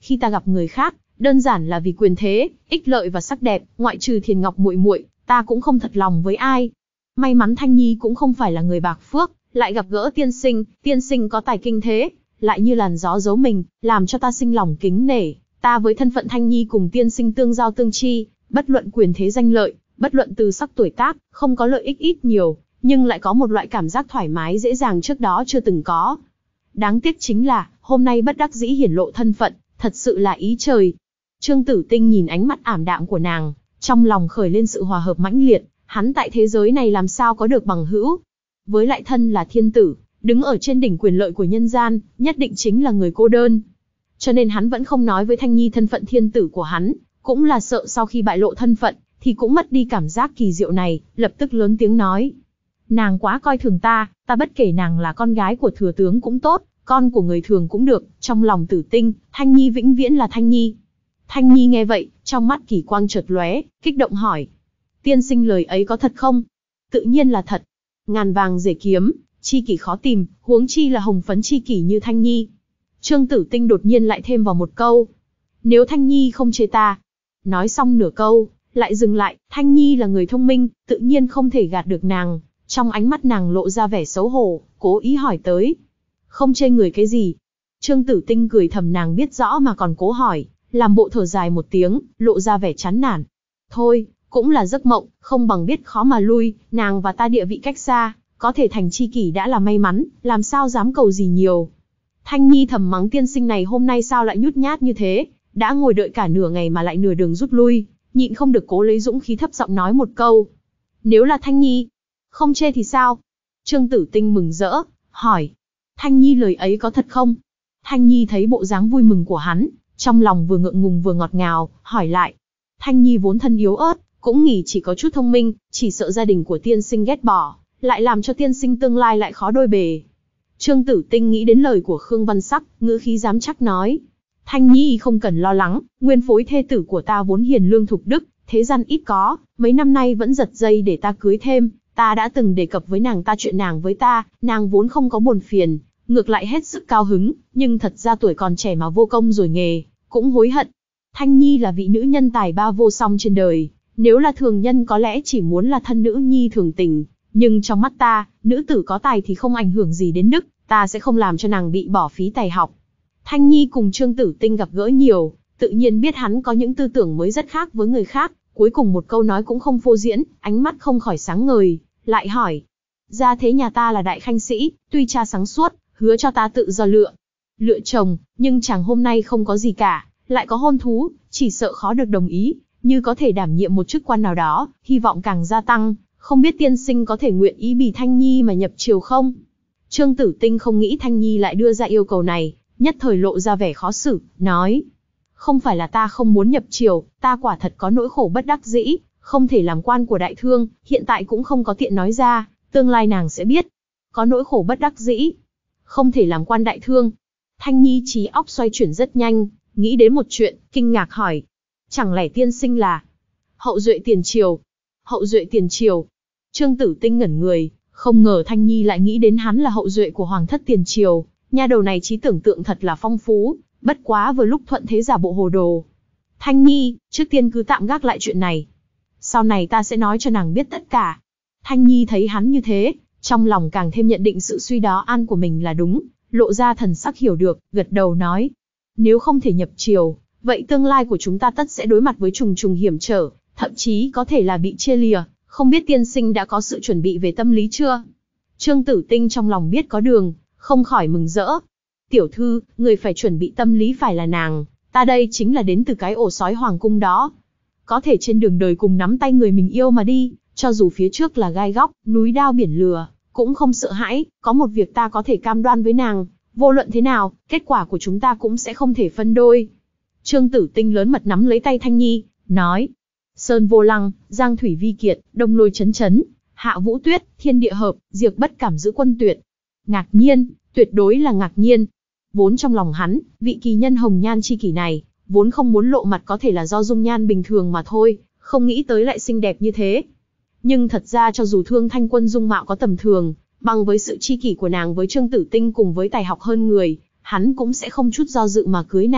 khi ta gặp người khác, đơn giản là vì quyền thế, ích lợi và sắc đẹp, ngoại trừ Thiền Ngọc muội muội, ta cũng không thật lòng với ai. May mắn Thanh Nhi cũng không phải là người bạc phước, lại gặp gỡ tiên sinh, tiên sinh có tài kinh thế, lại như làn gió giấu mình, làm cho ta sinh lòng kính nể. Ta với thân phận Thanh Nhi cùng tiên sinh tương giao tương chi, bất luận quyền thế danh lợi, bất luận từ sắc tuổi tác, không có lợi ích ít nhiều, nhưng lại có một loại cảm giác thoải mái dễ dàng trước đó chưa từng có. Đáng tiếc chính là, hôm nay bất đắc dĩ hiển lộ thân phận, thật sự là ý trời. Trương Tử Tinh nhìn ánh mắt ảm đạm của nàng, trong lòng khởi lên sự hòa hợp mãnh liệt, hắn tại thế giới này làm sao có được bằng hữu. Với lại thân là thiên tử, đứng ở trên đỉnh quyền lợi của nhân gian, nhất định chính là người cô đơn. Cho nên hắn vẫn không nói với Thanh Nhi thân phận thiên tử của hắn, cũng là sợ sau khi bại lộ thân phận, thì cũng mất đi cảm giác kỳ diệu này, lập tức lớn tiếng nói. Nàng quá coi thường ta, ta bất kể nàng là con gái của thừa tướng cũng tốt, con của người thường cũng được, trong lòng Tử Tinh, Thanh Nhi vĩnh viễn là Thanh Nhi. Thanh Nhi nghe vậy, trong mắt kỳ quang chợt lóe, kích động hỏi. Tiên sinh lời ấy có thật không? Tự nhiên là thật. Ngàn vàng rể kiếm, chi kỷ khó tìm, huống chi là hồng phấn chi kỷ như Thanh Nhi. Trương Tử Tinh đột nhiên lại thêm vào một câu. Nếu Thanh Nhi không chê ta. Nói xong nửa câu, lại dừng lại, Thanh Nhi là người thông minh, tự nhiên không thể gạt được nàng. Trong ánh mắt nàng lộ ra vẻ xấu hổ, cố ý hỏi tới. Không chê người cái gì? Trương Tử Tinh cười thầm nàng biết rõ mà còn cố hỏi, làm bộ thở dài một tiếng, lộ ra vẻ chán nản. Thôi, cũng là giấc mộng, không bằng biết khó mà lui, nàng và ta địa vị cách xa, có thể thành tri kỷ đã là may mắn, làm sao dám cầu gì nhiều. Thanh Nhi thầm mắng tiên sinh này hôm nay sao lại nhút nhát như thế, đã ngồi đợi cả nửa ngày mà lại nửa đường rút lui, nhịn không được cố lấy dũng khí thấp giọng nói một câu. Nếu là Thanh Nhi, không chê thì sao? Trương Tử Tinh mừng rỡ, hỏi. Thanh Nhi lời ấy có thật không? Thanh Nhi thấy bộ dáng vui mừng của hắn, trong lòng vừa ngượng ngùng vừa ngọt ngào, hỏi lại. Thanh Nhi vốn thân yếu ớt, cũng nghĩ chỉ có chút thông minh, chỉ sợ gia đình của tiên sinh ghét bỏ, lại làm cho tiên sinh tương lai lại khó đôi bề. Trương Tử Tinh nghĩ đến lời của Khương Văn Sắc, ngữ khí dám chắc nói. Thanh Nhi không cần lo lắng, nguyên phối thê tử của ta vốn hiền lương thục đức, thế gian ít có, mấy năm nay vẫn giật dây để ta cưới thêm, ta đã từng đề cập với nàng ta chuyện nàng với ta, nàng vốn không có buồn phiền, ngược lại hết sức cao hứng, nhưng thật ra tuổi còn trẻ mà vô công rồi nghề, cũng hối hận. Thanh Nhi là vị nữ nhân tài ba vô song trên đời, nếu là thường nhân có lẽ chỉ muốn là thân nữ nhi thường tình, nhưng trong mắt ta, nữ tử có tài thì không ảnh hưởng gì đến đức, ta sẽ không làm cho nàng bị bỏ phí tài học. Thanh Nhi cùng Trương Tử Tinh gặp gỡ nhiều, tự nhiên biết hắn có những tư tưởng mới rất khác với người khác, cuối cùng một câu nói cũng không phô diễn, ánh mắt không khỏi sáng ngời, lại hỏi. Gia thế nhà ta là đại khanh sĩ, tuy cha sáng suốt, hứa cho ta tự do lựa. Lựa chồng, nhưng chàng hôm nay không có gì cả, lại có hôn thú, chỉ sợ khó được đồng ý, như có thể đảm nhiệm một chức quan nào đó, hy vọng càng gia tăng, không biết tiên sinh có thể nguyện ý bì Thanh Nhi mà nhập triều không? Trương Tử Tinh không nghĩ Thanh Nhi lại đưa ra yêu cầu này, nhất thời lộ ra vẻ khó xử, nói. Không phải là ta không muốn nhập triều, ta quả thật có nỗi khổ bất đắc dĩ, không thể làm quan của đại thương, hiện tại cũng không có tiện nói ra, tương lai nàng sẽ biết. Có nỗi khổ bất đắc dĩ, không thể làm quan đại thương. Thanh Nhi trí óc xoay chuyển rất nhanh, nghĩ đến một chuyện, kinh ngạc hỏi. Chẳng lẽ tiên sinh là hậu duệ tiền triều? Hậu duệ tiền triều? Trương Tử Tinh ngẩn người, không ngờ Thanh Nhi lại nghĩ đến hắn là hậu duệ của hoàng thất tiền triều. Nha đầu này trí tưởng tượng thật là phong phú, bất quá vừa lúc thuận thế giả bộ hồ đồ. Thanh Nhi, trước tiên cứ tạm gác lại chuyện này. Sau này ta sẽ nói cho nàng biết tất cả. Thanh Nhi thấy hắn như thế, trong lòng càng thêm nhận định sự suy đoán an của mình là đúng, lộ ra thần sắc hiểu được, gật đầu nói. Nếu không thể nhập triều, vậy tương lai của chúng ta tất sẽ đối mặt với trùng trùng hiểm trở, thậm chí có thể là bị chia lìa, không biết tiên sinh đã có sự chuẩn bị về tâm lý chưa? Trương Tử Tinh trong lòng biết có đường, không khỏi mừng rỡ. Tiểu thư, người phải chuẩn bị tâm lý phải là nàng, ta đây chính là đến từ cái ổ sói hoàng cung đó. Có thể trên đường đời cùng nắm tay người mình yêu mà đi, cho dù phía trước là gai góc, núi đao biển lửa, cũng không sợ hãi, có một việc ta có thể cam đoan với nàng, vô luận thế nào, kết quả của chúng ta cũng sẽ không thể phân đôi. Trương Tử Tinh lớn mật nắm lấy tay Thanh Nhi, nói. Sơn vô lăng, giang thủy vi kiệt, đông lôi chấn chấn, hạ vũ tuyết, thiên địa hợp, diệt bất cảm giữ quân tuyệt. Ngạc nhiên, tuyệt đối là ngạc nhiên. Vốn trong lòng hắn, vị kỳ nhân hồng nhan chi kỷ này, vốn không muốn lộ mặt có thể là do dung nhan bình thường mà thôi, không nghĩ tới lại xinh đẹp như thế. Nhưng thật ra cho dù Thương Thanh Quân dung mạo có tầm thường, bằng với sự chi kỷ của nàng với Trương Tử Tinh cùng với tài học hơn người, hắn cũng sẽ không chút do dự mà cưới nàng,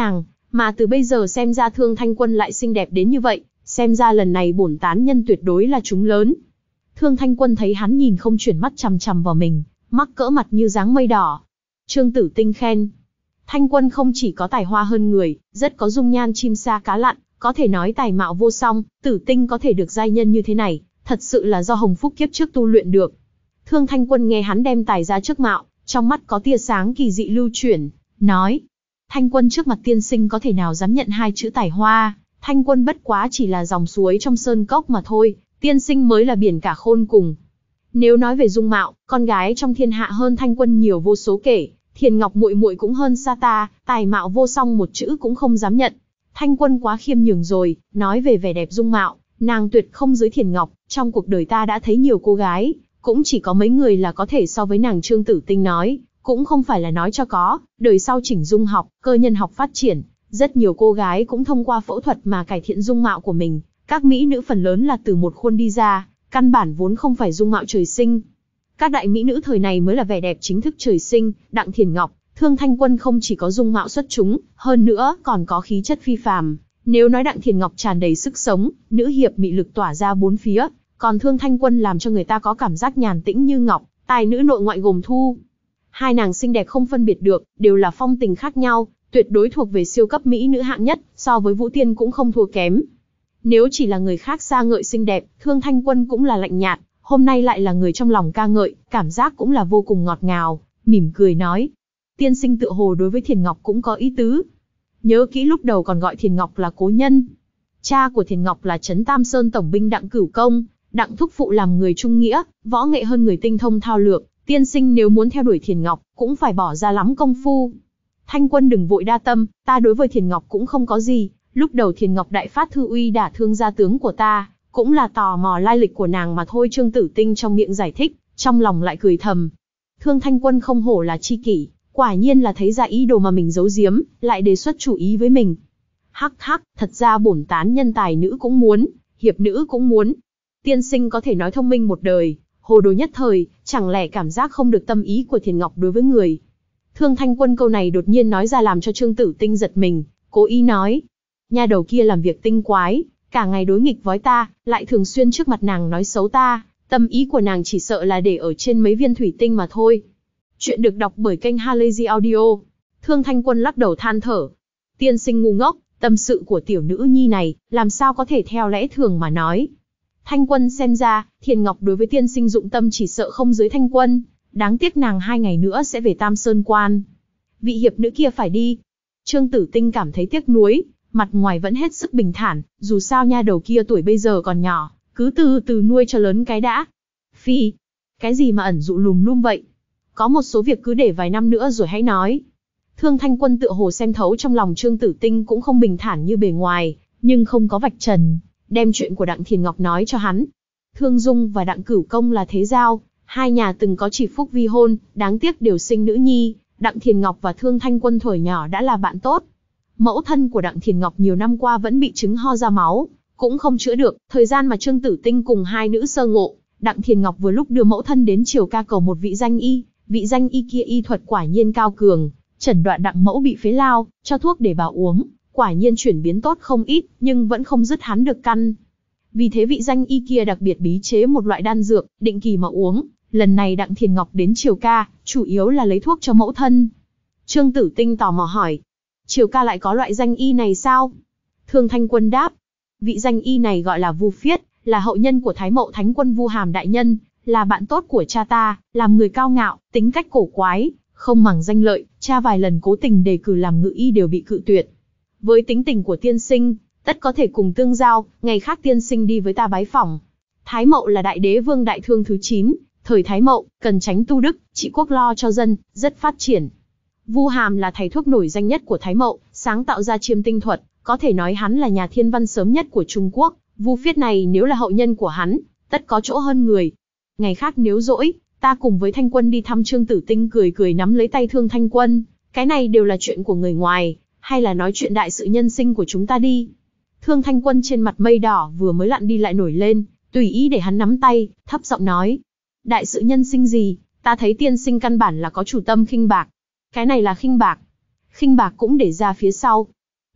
Mà từ bây giờ xem ra Thương Thanh Quân lại xinh đẹp đến như vậy, xem ra lần này bổn tán nhân tuyệt đối là trúng lớn. Thương Thanh Quân thấy hắn nhìn không chuyển mắt chằm chằm vào mình, mắc cỡ mặt như dáng mây đỏ. Trương Tử Tinh khen. Thanh Quân không chỉ có tài hoa hơn người, rất có dung nhan chim sa cá lặn, có thể nói tài mạo vô song, Tử Tinh có thể được giai nhân như thế này, thật sự là do hồng phúc kiếp trước tu luyện được. Thương Thanh Quân nghe hắn đem tài ra trước mạo, trong mắt có tia sáng kỳ dị lưu chuyển, nói. Thanh Quân trước mặt tiên sinh có thể nào dám nhận hai chữ tài hoa, Thanh Quân bất quá chỉ là dòng suối trong sơn cốc mà thôi, tiên sinh mới là biển cả khôn cùng. Nếu nói về dung mạo, con gái trong thiên hạ hơn Thanh Quân nhiều vô số kể, Thiền Ngọc muội muội cũng hơn xa ta, tài mạo vô song một chữ cũng không dám nhận. Thanh Quân quá khiêm nhường rồi, nói về vẻ đẹp dung mạo, nàng tuyệt không dưới Thiền Ngọc, trong cuộc đời ta đã thấy nhiều cô gái, cũng chỉ có mấy người là có thể so với nàng. Trương Tử Tinh nói, cũng không phải là nói cho có, đời sau chỉnh dung học, cơ nhân học phát triển, rất nhiều cô gái cũng thông qua phẫu thuật mà cải thiện dung mạo của mình, các mỹ nữ phần lớn là từ một khuôn đi ra, căn bản vốn không phải dung mạo trời sinh. Các đại mỹ nữ thời này mới là vẻ đẹp chính thức trời sinh. Đặng Thiền Ngọc, Thương Thanh Quân không chỉ có dung mạo xuất chúng, hơn nữa còn có khí chất phi phàm. Nếu nói Đặng Thiền Ngọc tràn đầy sức sống, nữ hiệp mị lực tỏa ra bốn phía, còn Thương Thanh Quân làm cho người ta có cảm giác nhàn tĩnh như ngọc, tài nữ nội ngoại gồm thu. Hai nàng xinh đẹp không phân biệt được, đều là phong tình khác nhau, tuyệt đối thuộc về siêu cấp mỹ nữ hạng nhất, so với Vũ Tiên cũng không thua kém. Nếu chỉ là người khác ca ngợi xinh đẹp, Thương Thanh Quân cũng là lạnh nhạt, hôm nay lại là người trong lòng ca ngợi, cảm giác cũng là vô cùng ngọt ngào, mỉm cười nói. Tiên sinh tựa hồ đối với Thiền Ngọc cũng có ý tứ. Nhớ kỹ lúc đầu còn gọi Thiền Ngọc là cố nhân. Cha của Thiền Ngọc là Trấn Tam Sơn tổng binh Đặng Cửu Công, Đặng thúc phụ làm người trung nghĩa, võ nghệ hơn người tinh thông thao lược, tiên sinh nếu muốn theo đuổi Thiền Ngọc, cũng phải bỏ ra lắm công phu. Thanh Quân đừng vội đa tâm, ta đối với Thiền Ngọc cũng không có gì, lúc đầu Thiền Ngọc đại phát thư uy đả thương gia tướng của ta, cũng là tò mò lai lịch của nàng mà thôi. Trương Tử Tinh trong miệng giải thích, trong lòng lại cười thầm. Thương Thanh Quân không hổ là tri kỷ, quả nhiên là thấy ra ý đồ mà mình giấu giếm, lại đề xuất chủ ý với mình. Hắc hắc, thật ra bổn tán nhân tài nữ cũng muốn, hiệp nữ cũng muốn. Tiên sinh có thể nói thông minh một đời, hồ đồ nhất thời, chẳng lẽ cảm giác không được tâm ý của Thiền Ngọc đối với người. Thương Thanh Quân câu này đột nhiên nói ra làm cho Trương Tử Tinh giật mình, cố ý nói. Nha đầu kia làm việc tinh quái, cả ngày đối nghịch với ta, lại thường xuyên trước mặt nàng nói xấu ta, tâm ý của nàng chỉ sợ là để ở trên mấy viên thủy tinh mà thôi. Chuyện được đọc bởi kênh Halazy Audio. Thương Thanh Quân lắc đầu than thở. Tiên sinh ngu ngốc, tâm sự của tiểu nữ nhi này, làm sao có thể theo lẽ thường mà nói. Thanh Quân xem ra, Thiền Ngọc đối với tiên sinh dụng tâm chỉ sợ không dưới Thanh Quân, đáng tiếc nàng hai ngày nữa sẽ về Tam Sơn Quan. Vị hiệp nữ kia phải đi. Trương Tử Tinh cảm thấy tiếc nuối, mặt ngoài vẫn hết sức bình thản, dù sao nha đầu kia tuổi bây giờ còn nhỏ, cứ từ từ nuôi cho lớn cái đã. Phi, cái gì mà ẩn dụ lùm lum vậy? Có một số việc cứ để vài năm nữa rồi hãy nói. Thương Thanh Quân tựa hồ xem thấu trong lòng Trương Tử Tinh cũng không bình thản như bề ngoài, nhưng không có vạch trần, đem chuyện của Đặng Thiền Ngọc nói cho hắn. Thương Dung và Đặng Cửu Công là thế giao, hai nhà từng có chỉ phúc vi hôn, đáng tiếc đều sinh nữ nhi. Đặng Thiền Ngọc và Thương Thanh Quân thuở nhỏ đã là bạn tốt. Mẫu thân của Đặng Thiền Ngọc nhiều năm qua vẫn bị chứng ho ra máu, cũng không chữa được. Thời gian mà Trương Tử Tinh cùng hai nữ sơ ngộ, Đặng Thiền Ngọc vừa lúc đưa mẫu thân đến triều ca cầu một vị danh y, vị danh y kia y thuật quả nhiên cao cường, chẩn đoạn Đặng mẫu bị phế lao, cho thuốc để bà uống, quả nhiên chuyển biến tốt không ít, nhưng vẫn không dứt hắn được căn. Vì thế vị danh y kia đặc biệt bí chế một loại đan dược, định kỳ mà uống. Lần này Đặng Thiền Ngọc đến triều ca, chủ yếu là lấy thuốc cho mẫu thân. Trương Tử Tinh tò mò hỏi, triều ca lại có loại danh y này sao? Thương Thanh Quân đáp, vị danh y này gọi là Vu Phiết, là hậu nhân của Thái Mậu Thánh Quân Vu Hàm đại nhân, là bạn tốt của cha ta, làm người cao ngạo, tính cách cổ quái, không màng danh lợi, cha vài lần cố tình đề cử làm ngự y đều bị cự tuyệt. Với tính tình của tiên sinh, tất có thể cùng tương giao, ngày khác tiên sinh đi với ta bái phỏng. Thái Mậu là đại đế vương đại thương thứ chín, thời Thái Mậu, cần tránh tu đức, trị quốc lo cho dân, rất phát triển. Vu Hàm là thầy thuốc nổi danh nhất của Thái Mậu, sáng tạo ra chiêm tinh thuật, có thể nói hắn là nhà thiên văn sớm nhất của Trung Quốc. Vu Phiết này nếu là hậu nhân của hắn, tất có chỗ hơn người. Ngày khác nếu rỗi, ta cùng với Thanh Quân đi thăm. Trương Tử Tinh cười cười nắm lấy tay Thương Thanh Quân, cái này đều là chuyện của người ngoài, hay là nói chuyện đại sự nhân sinh của chúng ta đi. Thương Thanh Quân trên mặt mây đỏ vừa mới lặn đi lại nổi lên, tùy ý để hắn nắm tay, thấp giọng nói. Đại sự nhân sinh gì, ta thấy tiên sinh căn bản là có chủ tâm khinh bạc. Cái này là khinh bạc. Khinh bạc cũng để ra phía sau.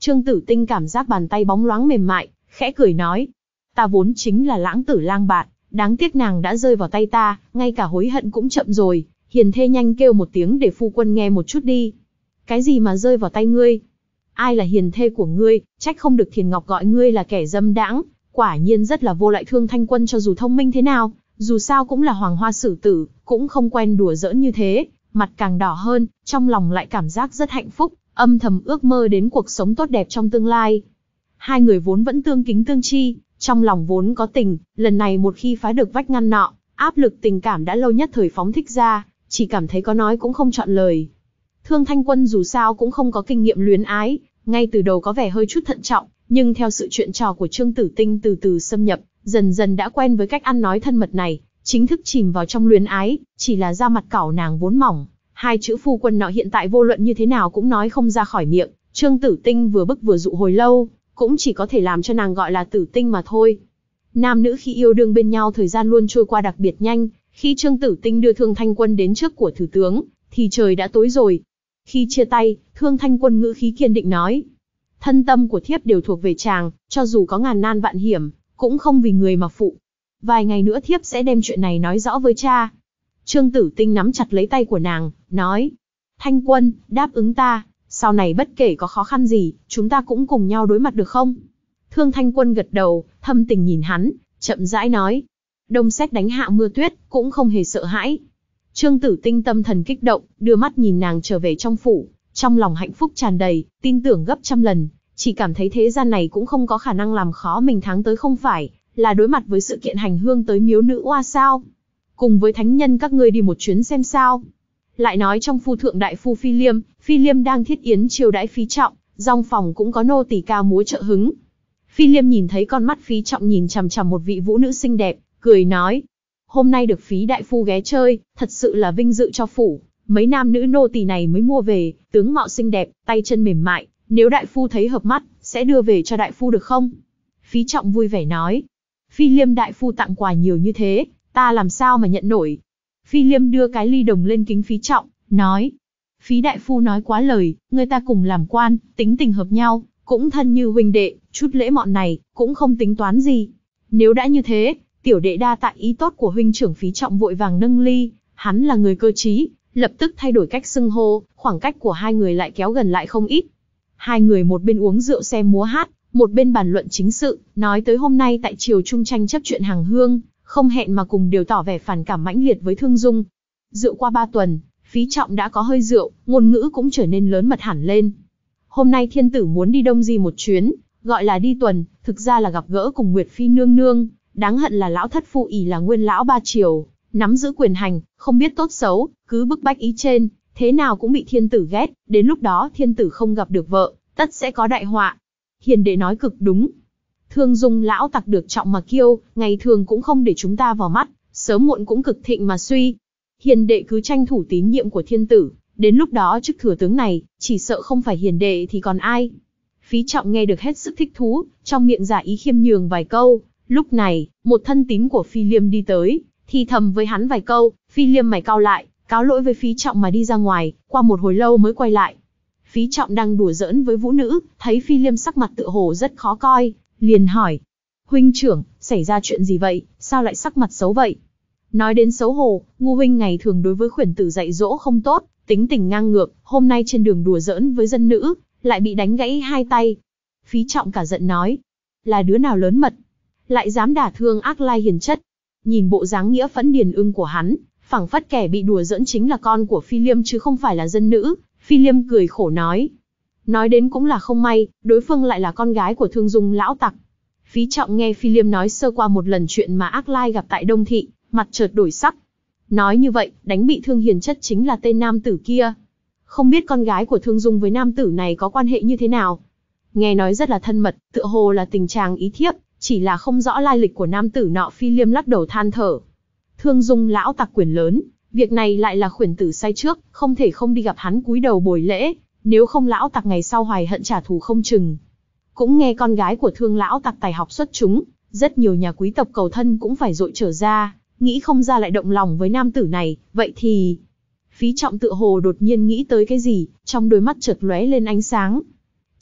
Trương Tử Tinh cảm giác bàn tay bóng loáng mềm mại, khẽ cười nói. Ta vốn chính là lãng tử lang bạt, đáng tiếc nàng đã rơi vào tay ta, ngay cả hối hận cũng chậm rồi. Hiền thê nhanh kêu một tiếng để phu quân nghe một chút đi. Cái gì mà rơi vào tay ngươi? Ai là hiền thê của ngươi, trách không được Thiền Ngọc gọi ngươi là kẻ dâm đãng, quả nhiên rất là vô lại. Thương Thanh Quân cho dù thông minh thế nào, dù sao cũng là hoàng hoa sử tử, cũng không quen đùa giỡn như thế, mặt càng đỏ hơn, trong lòng lại cảm giác rất hạnh phúc, âm thầm ước mơ đến cuộc sống tốt đẹp trong tương lai. Hai người vốn vẫn tương kính tương chi, trong lòng vốn có tình, lần này một khi phá được vách ngăn nọ, áp lực tình cảm đã lâu nhất thời phóng thích ra, chỉ cảm thấy có nói cũng không chọn lời. Thương Thanh Quân dù sao cũng không có kinh nghiệm luyến ái, ngay từ đầu có vẻ hơi chút thận trọng, nhưng theo sự chuyện trò của Trương Tử Tinh từ từ xâm nhập, dần dần đã quen với cách ăn nói thân mật này, chính thức chìm vào trong luyến ái, chỉ là da mặt cảo nàng vốn mỏng, hai chữ phu quân nọ hiện tại vô luận như thế nào cũng nói không ra khỏi miệng. Trương Tử Tinh vừa bức vừa dụ hồi lâu, cũng chỉ có thể làm cho nàng gọi là Tử Tinh mà thôi. Nam nữ khi yêu đương bên nhau thời gian luôn trôi qua đặc biệt nhanh, khi Trương Tử Tinh đưa Thương Thanh Quân đến trước của Thử tướng, thì trời đã tối rồi. Khi chia tay, Thương Thanh Quân ngữ khí kiên định nói. Thân tâm của thiếp đều thuộc về chàng, cho dù có ngàn nan vạn hiểm, cũng không vì người mà phụ. Vài ngày nữa thiếp sẽ đem chuyện này nói rõ với cha. Trương Tử Tinh nắm chặt lấy tay của nàng, nói. Thanh Quân, đáp ứng ta, sau này bất kể có khó khăn gì, chúng ta cũng cùng nhau đối mặt được không? Thương Thanh Quân gật đầu, thâm tình nhìn hắn, chậm rãi nói. Đông sét đánh hạ mưa tuyết, cũng không hề sợ hãi. Trương Tử Tinh tâm thần kích động, đưa mắt nhìn nàng trở về trong phủ, trong lòng hạnh phúc tràn đầy, tin tưởng gấp trăm lần, chỉ cảm thấy thế gian này cũng không có khả năng làm khó mình tháng tới, không phải là đối mặt với sự kiện hành hương tới miếu nữ oa sao? Cùng với thánh nhân các ngươi đi một chuyến xem sao? Lại nói trong phu thượng đại phu Phi Liêm, Phi Liêm đang thiết yến chiêu đãi Phí Trọng, dòng phòng cũng có nô tỳ ca múa trợ hứng. Phi Liêm nhìn thấy con mắt Phí Trọng nhìn chằm chằm một vị vũ nữ xinh đẹp, cười nói. Hôm nay được Phí đại phu ghé chơi, thật sự là vinh dự cho phủ. Mấy nam nữ nô tỳ này mới mua về, tướng mạo xinh đẹp, tay chân mềm mại, nếu đại phu thấy hợp mắt, sẽ đưa về cho đại phu được không? Phí Trọng vui vẻ nói. Phi Liêm đại phu tặng quà nhiều như thế, ta làm sao mà nhận nổi? Phi Liêm đưa cái ly đồng lên kính Phí Trọng, nói. Phí đại phu nói quá lời, người ta cùng làm quan, tính tình hợp nhau, cũng thân như huynh đệ, chút lễ mọn này, cũng không tính toán gì. Nếu đã như thế, tiểu đệ đa tạ ý tốt của huynh trưởng. Phí Trọng vội vàng nâng ly, hắn là người cơ trí, lập tức thay đổi cách xưng hô, khoảng cách của hai người lại kéo gần lại không ít. Hai người một bên uống rượu xem múa hát, một bên bàn luận chính sự, nói tới hôm nay tại triều trung tranh chấp chuyện hàng hương, không hẹn mà cùng đều tỏ vẻ phản cảm mãnh liệt với Thương Dung. Rượu qua ba tuần, Phí Trọng đã có hơi rượu, ngôn ngữ cũng trở nên lớn mật hẳn lên. Hôm nay thiên tử muốn đi Đông Di một chuyến, gọi là đi tuần, thực ra là gặp gỡ cùng Nguyệt Phi nương nương, đáng hận là lão thất phu ỷ là nguyên lão ba triều, nắm giữ quyền hành, không biết tốt xấu, cứ bức bách ý trên, thế nào cũng bị thiên tử ghét, đến lúc đó thiên tử không gặp được vợ, tất sẽ có đại họa. Hiền đệ nói cực đúng. Thương Dung lão tặc được trọng mà kiêu, ngày thường cũng không để chúng ta vào mắt, sớm muộn cũng cực thịnh mà suy. Hiền đệ cứ tranh thủ tín nhiệm của thiên tử, đến lúc đó chức thừa tướng này, chỉ sợ không phải hiền đệ thì còn ai. Phí Trọng nghe được hết sức thích thú, trong miệng giả ý khiêm nhường vài câu. Lúc này, một thân tín của Phi Liêm đi tới, thì thầm với hắn vài câu. Phi Liêm mày cau lại, cáo lỗi với Phí Trọng mà đi ra ngoài, qua một hồi lâu mới quay lại. Phí Trọng đang đùa giỡn với vũ nữ, thấy Phi Liêm sắc mặt tựa hồ rất khó coi, liền hỏi. Huynh trưởng, xảy ra chuyện gì vậy, sao lại sắc mặt xấu vậy? Nói đến xấu hổ, Ngu huynh ngày thường đối với khuyển tử dạy dỗ không tốt, tính tình ngang ngược, hôm nay trên đường đùa giỡn với dân nữ, lại bị đánh gãy hai tay. Phí Trọng cả giận nói. Là đứa nào lớn mật, lại dám đả thương ác lai hiền chất? Nhìn bộ dáng nghĩa phẫn điền ưng của hắn, phảng phất kẻ bị đùa giỡn chính là con của Phi Liêm chứ không phải là dân nữ. Phi Liêm cười khổ nói. Nói đến cũng là không may, đối phương lại là con gái của Thương Dung lão tặc. Phí Trọng nghe Phi Liêm nói sơ qua một lần chuyện mà ác lai gặp tại Đông Thị, mặt chợt đổi sắc. Nói như vậy, đánh bị thương hiền chất chính là tên nam tử kia. Không biết con gái của Thương Dung với nam tử này có quan hệ như thế nào? Nghe nói rất là thân mật, tựa hồ là tình chàng ý thiếp, chỉ là không rõ lai lịch của nam tử nọ. Phi Liêm lắc đầu than thở. Thương Dung lão tặc quyền lớn, việc này lại là khuyển tử sai trước, không thể không đi gặp hắn cúi đầu bồi lễ, nếu không lão tặc ngày sau hoài hận trả thù không chừng. Cũng nghe con gái của Thương lão tặc tài học xuất chúng, rất nhiều nhà quý tộc cầu thân cũng phải dội trở ra, nghĩ không ra lại động lòng với nam tử này, vậy thì... Phí Trọng tựa hồ đột nhiên nghĩ tới cái gì, trong đôi mắt chợt lóe lên ánh sáng.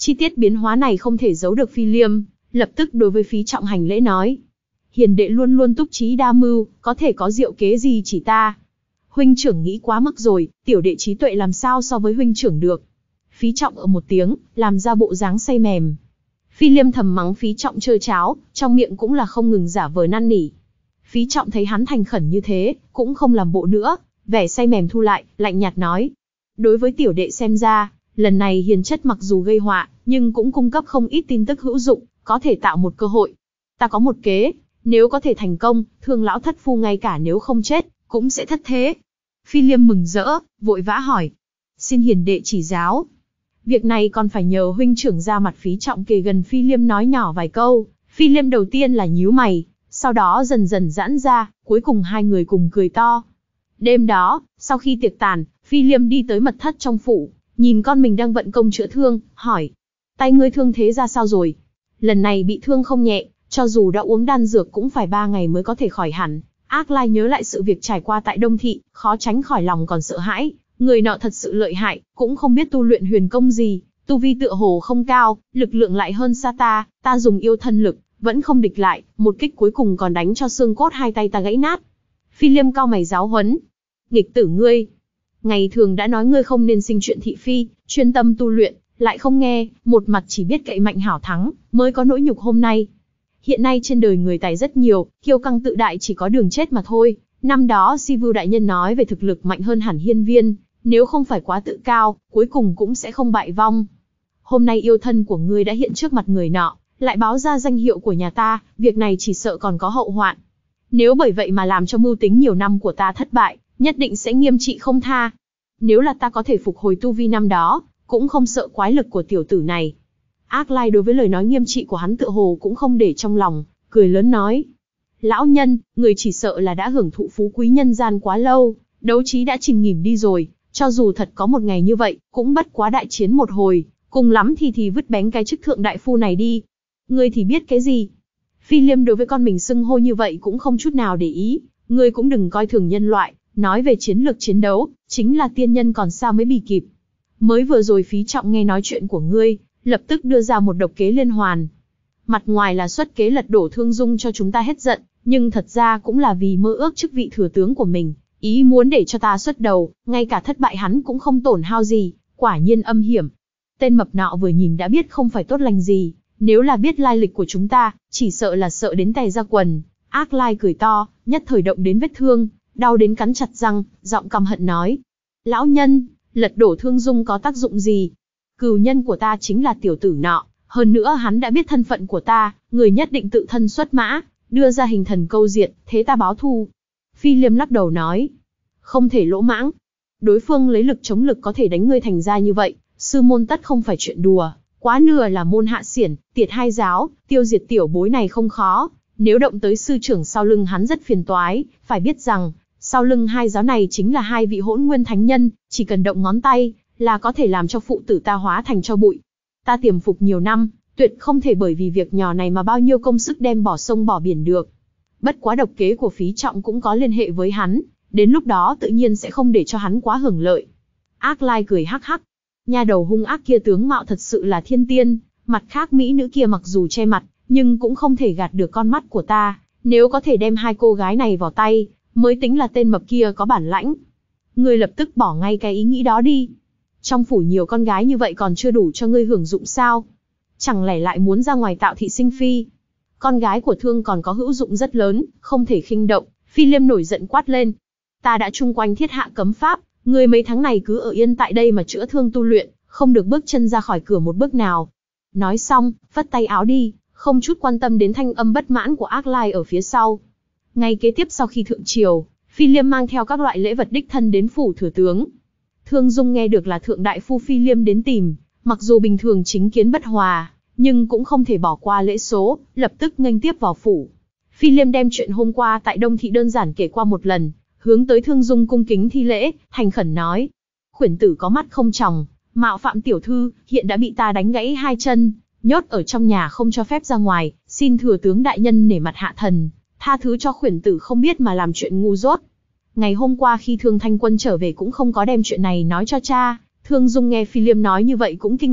Chi tiết biến hóa này không thể giấu được Phi Liêm, lập tức đối với Phí Trọng hành lễ nói. Hiền đệ luôn luôn túc trí đa mưu, có thể có diệu kế gì chỉ ta. Huynh trưởng nghĩ quá mức rồi, tiểu đệ trí tuệ làm sao so với huynh trưởng được. Phí Trọng ở một tiếng, làm ra bộ dáng say mềm. Phi Liêm thầm mắng Phí Trọng trơ cháo, trong miệng cũng là không ngừng giả vờ năn nỉ. Phí Trọng thấy hắn thành khẩn như thế, cũng không làm bộ nữa, vẻ say mềm thu lại, lạnh nhạt nói. Đối với tiểu đệ xem ra, lần này hiền chất mặc dù gây họa, nhưng cũng cung cấp không ít tin tức hữu dụng, có thể tạo một cơ hội. Ta có một kế, nếu có thể thành công, Thương lão thất phu ngay cả nếu không chết, cũng sẽ thất thế. Phi Liêm mừng rỡ, vội vã hỏi. Xin hiền đệ chỉ giáo. Việc này còn phải nhờ huynh trưởng ra mặt. Phí Trọng kề gần Phi Liêm nói nhỏ vài câu. Phi Liêm đầu tiên là nhíu mày, sau đó dần dần giãn ra, cuối cùng hai người cùng cười to. Đêm đó, sau khi tiệc tàn, Phi Liêm đi tới mật thất trong phủ, nhìn con mình đang vận công chữa thương, hỏi. Tay ngươi thương thế ra sao rồi? Lần này bị thương không nhẹ, cho dù đã uống đan dược cũng phải ba ngày mới có thể khỏi hẳn. Ác Lai nhớ lại sự việc trải qua tại Đông Thị, khó tránh khỏi lòng còn sợ hãi. Người nọ thật sự lợi hại, cũng không biết tu luyện huyền công gì, tu vi tựa hồ không cao, lực lượng lại hơn xa ta, ta dùng yêu thân lực, vẫn không địch lại, một kích cuối cùng còn đánh cho xương cốt hai tay ta gãy nát. Phi Liêm cau mày giáo huấn. Nghịch tử ngươi, ngày thường đã nói ngươi không nên sinh chuyện thị phi, chuyên tâm tu luyện, lại không nghe, một mặt chỉ biết cậy mạnh hảo thắng, mới có nỗi nhục hôm nay. Hiện nay trên đời người tài rất nhiều, kiêu căng tự đại chỉ có đường chết mà thôi. Năm đó Si Vưu đại nhân nói về thực lực mạnh hơn hẳn Hiên Viên, nếu không phải quá tự cao, cuối cùng cũng sẽ không bại vong. Hôm nay yêu thân của ngươi đã hiện trước mặt người nọ, lại báo ra danh hiệu của nhà ta, việc này chỉ sợ còn có hậu hoạn. Nếu bởi vậy mà làm cho mưu tính nhiều năm của ta thất bại, nhất định sẽ nghiêm trị không tha. Nếu là ta có thể phục hồi tu vi năm đó, cũng không sợ quái lực của tiểu tử này. Ác Lai đối với lời nói nghiêm trị của hắn tựa hồ cũng không để trong lòng, cười lớn nói. Lão nhân, người chỉ sợ là đã hưởng thụ phú quý nhân gian quá lâu, đấu trí đã chìm nghỉm đi rồi, cho dù thật có một ngày như vậy, cũng bất quá đại chiến một hồi, cùng lắm thì thì vứt bén cái chức thượng đại phu này đi. Ngươi thì biết cái gì? Phi Liêm đối với con mình xưng hô như vậy cũng không chút nào để ý, ngươi cũng đừng coi thường nhân loại, nói về chiến lược chiến đấu, chính là tiên nhân còn sao mới bì kịp. Mới vừa rồi Phí Trọng nghe nói chuyện của ngươi, lập tức đưa ra một độc kế liên hoàn. Mặt ngoài là xuất kế lật đổ Thương Dung cho chúng ta hết giận, nhưng thật ra cũng là vì mơ ước chức vị thừa tướng của mình, ý muốn để cho ta xuất đầu, ngay cả thất bại hắn cũng không tổn hao gì, quả nhiên âm hiểm. Tên mập nọ vừa nhìn đã biết không phải tốt lành gì, nếu là biết lai lịch của chúng ta, chỉ sợ là sợ đến tè ra quần. Ác Lai cười to, nhất thời động đến vết thương, đau đến cắn chặt răng, giọng căm hận nói. Lão nhân, lật đổ Thương Dung có tác dụng gì? Cừu nhân của ta chính là tiểu tử nọ, hơn nữa hắn đã biết thân phận của ta, người nhất định tự thân xuất mã, đưa ra hình thần câu diệt, thế ta báo thù. Phi Liêm lắc đầu nói, không thể lỗ mãng. Đối phương lấy lực chống lực có thể đánh ngươi thành ra như vậy, sư môn tất không phải chuyện đùa, quá nửa là môn hạ xiển, tiệt hai giáo, tiêu diệt tiểu bối này không khó, nếu động tới sư trưởng sau lưng hắn rất phiền toái, phải biết rằng, sau lưng hai giáo này chính là hai vị hỗn nguyên thánh nhân, chỉ cần động ngón tay, là có thể làm cho phụ tử ta hóa thành cho bụi. Ta tiềm phục nhiều năm, tuyệt không thể bởi vì việc nhỏ này mà bao nhiêu công sức đem bỏ sông bỏ biển được. Bất quá độc kế của Phí Trọng cũng có liên hệ với hắn, đến lúc đó tự nhiên sẽ không để cho hắn quá hưởng lợi. Ác Lai cười hắc hắc. Nha đầu hung ác kia tướng mạo thật sự là thiên tiên, mặt khác mỹ nữ kia mặc dù che mặt, nhưng cũng không thể gạt được con mắt của ta, nếu có thể đem hai cô gái này vào tay, mới tính là tên mập kia có bản lãnh. Ngươi lập tức bỏ ngay cái ý nghĩ đó đi. Trong phủ nhiều con gái như vậy còn chưa đủ cho ngươi hưởng dụng sao? Chẳng lẽ lại muốn ra ngoài tạo thị sinh phi? Con gái của Thương còn có hữu dụng rất lớn, không thể khinh động. Phi Liêm nổi giận quát lên. Ta đã chung quanh thiết hạ cấm pháp, ngươi mấy tháng này cứ ở yên tại đây mà chữa thương tu luyện, không được bước chân ra khỏi cửa một bước nào. Nói xong, vất tay áo đi, không chút quan tâm đến thanh âm bất mãn của Ác Lai ở phía sau. Ngay kế tiếp sau khi thượng triều, Phi Liêm mang theo các loại lễ vật đích thân đến phủ thừa tướng. Thương Dung nghe được là thượng đại phu Phi Liêm đến tìm, mặc dù bình thường chính kiến bất hòa, nhưng cũng không thể bỏ qua lễ số, lập tức nghênh tiếp vào phủ. Phi Liêm đem chuyện hôm qua tại Đông Thị đơn giản kể qua một lần, hướng tới Thương Dung cung kính thi lễ, thành khẩn nói: "Khuyển tử có mắt không tròng, mạo phạm tiểu thư, hiện đã bị ta đánh gãy hai chân, nhốt ở trong nhà không cho phép ra ngoài, xin thừa tướng đại nhân nể mặt hạ thần, tha thứ cho khuyển tử không biết mà làm chuyện ngu dốt." Ngày hôm qua khi Thương Thanh Quân trở về cũng không có đem chuyện này nói cho cha. Thương Dung nghe Phi Liêm nói như vậy cũng kinh ngạc,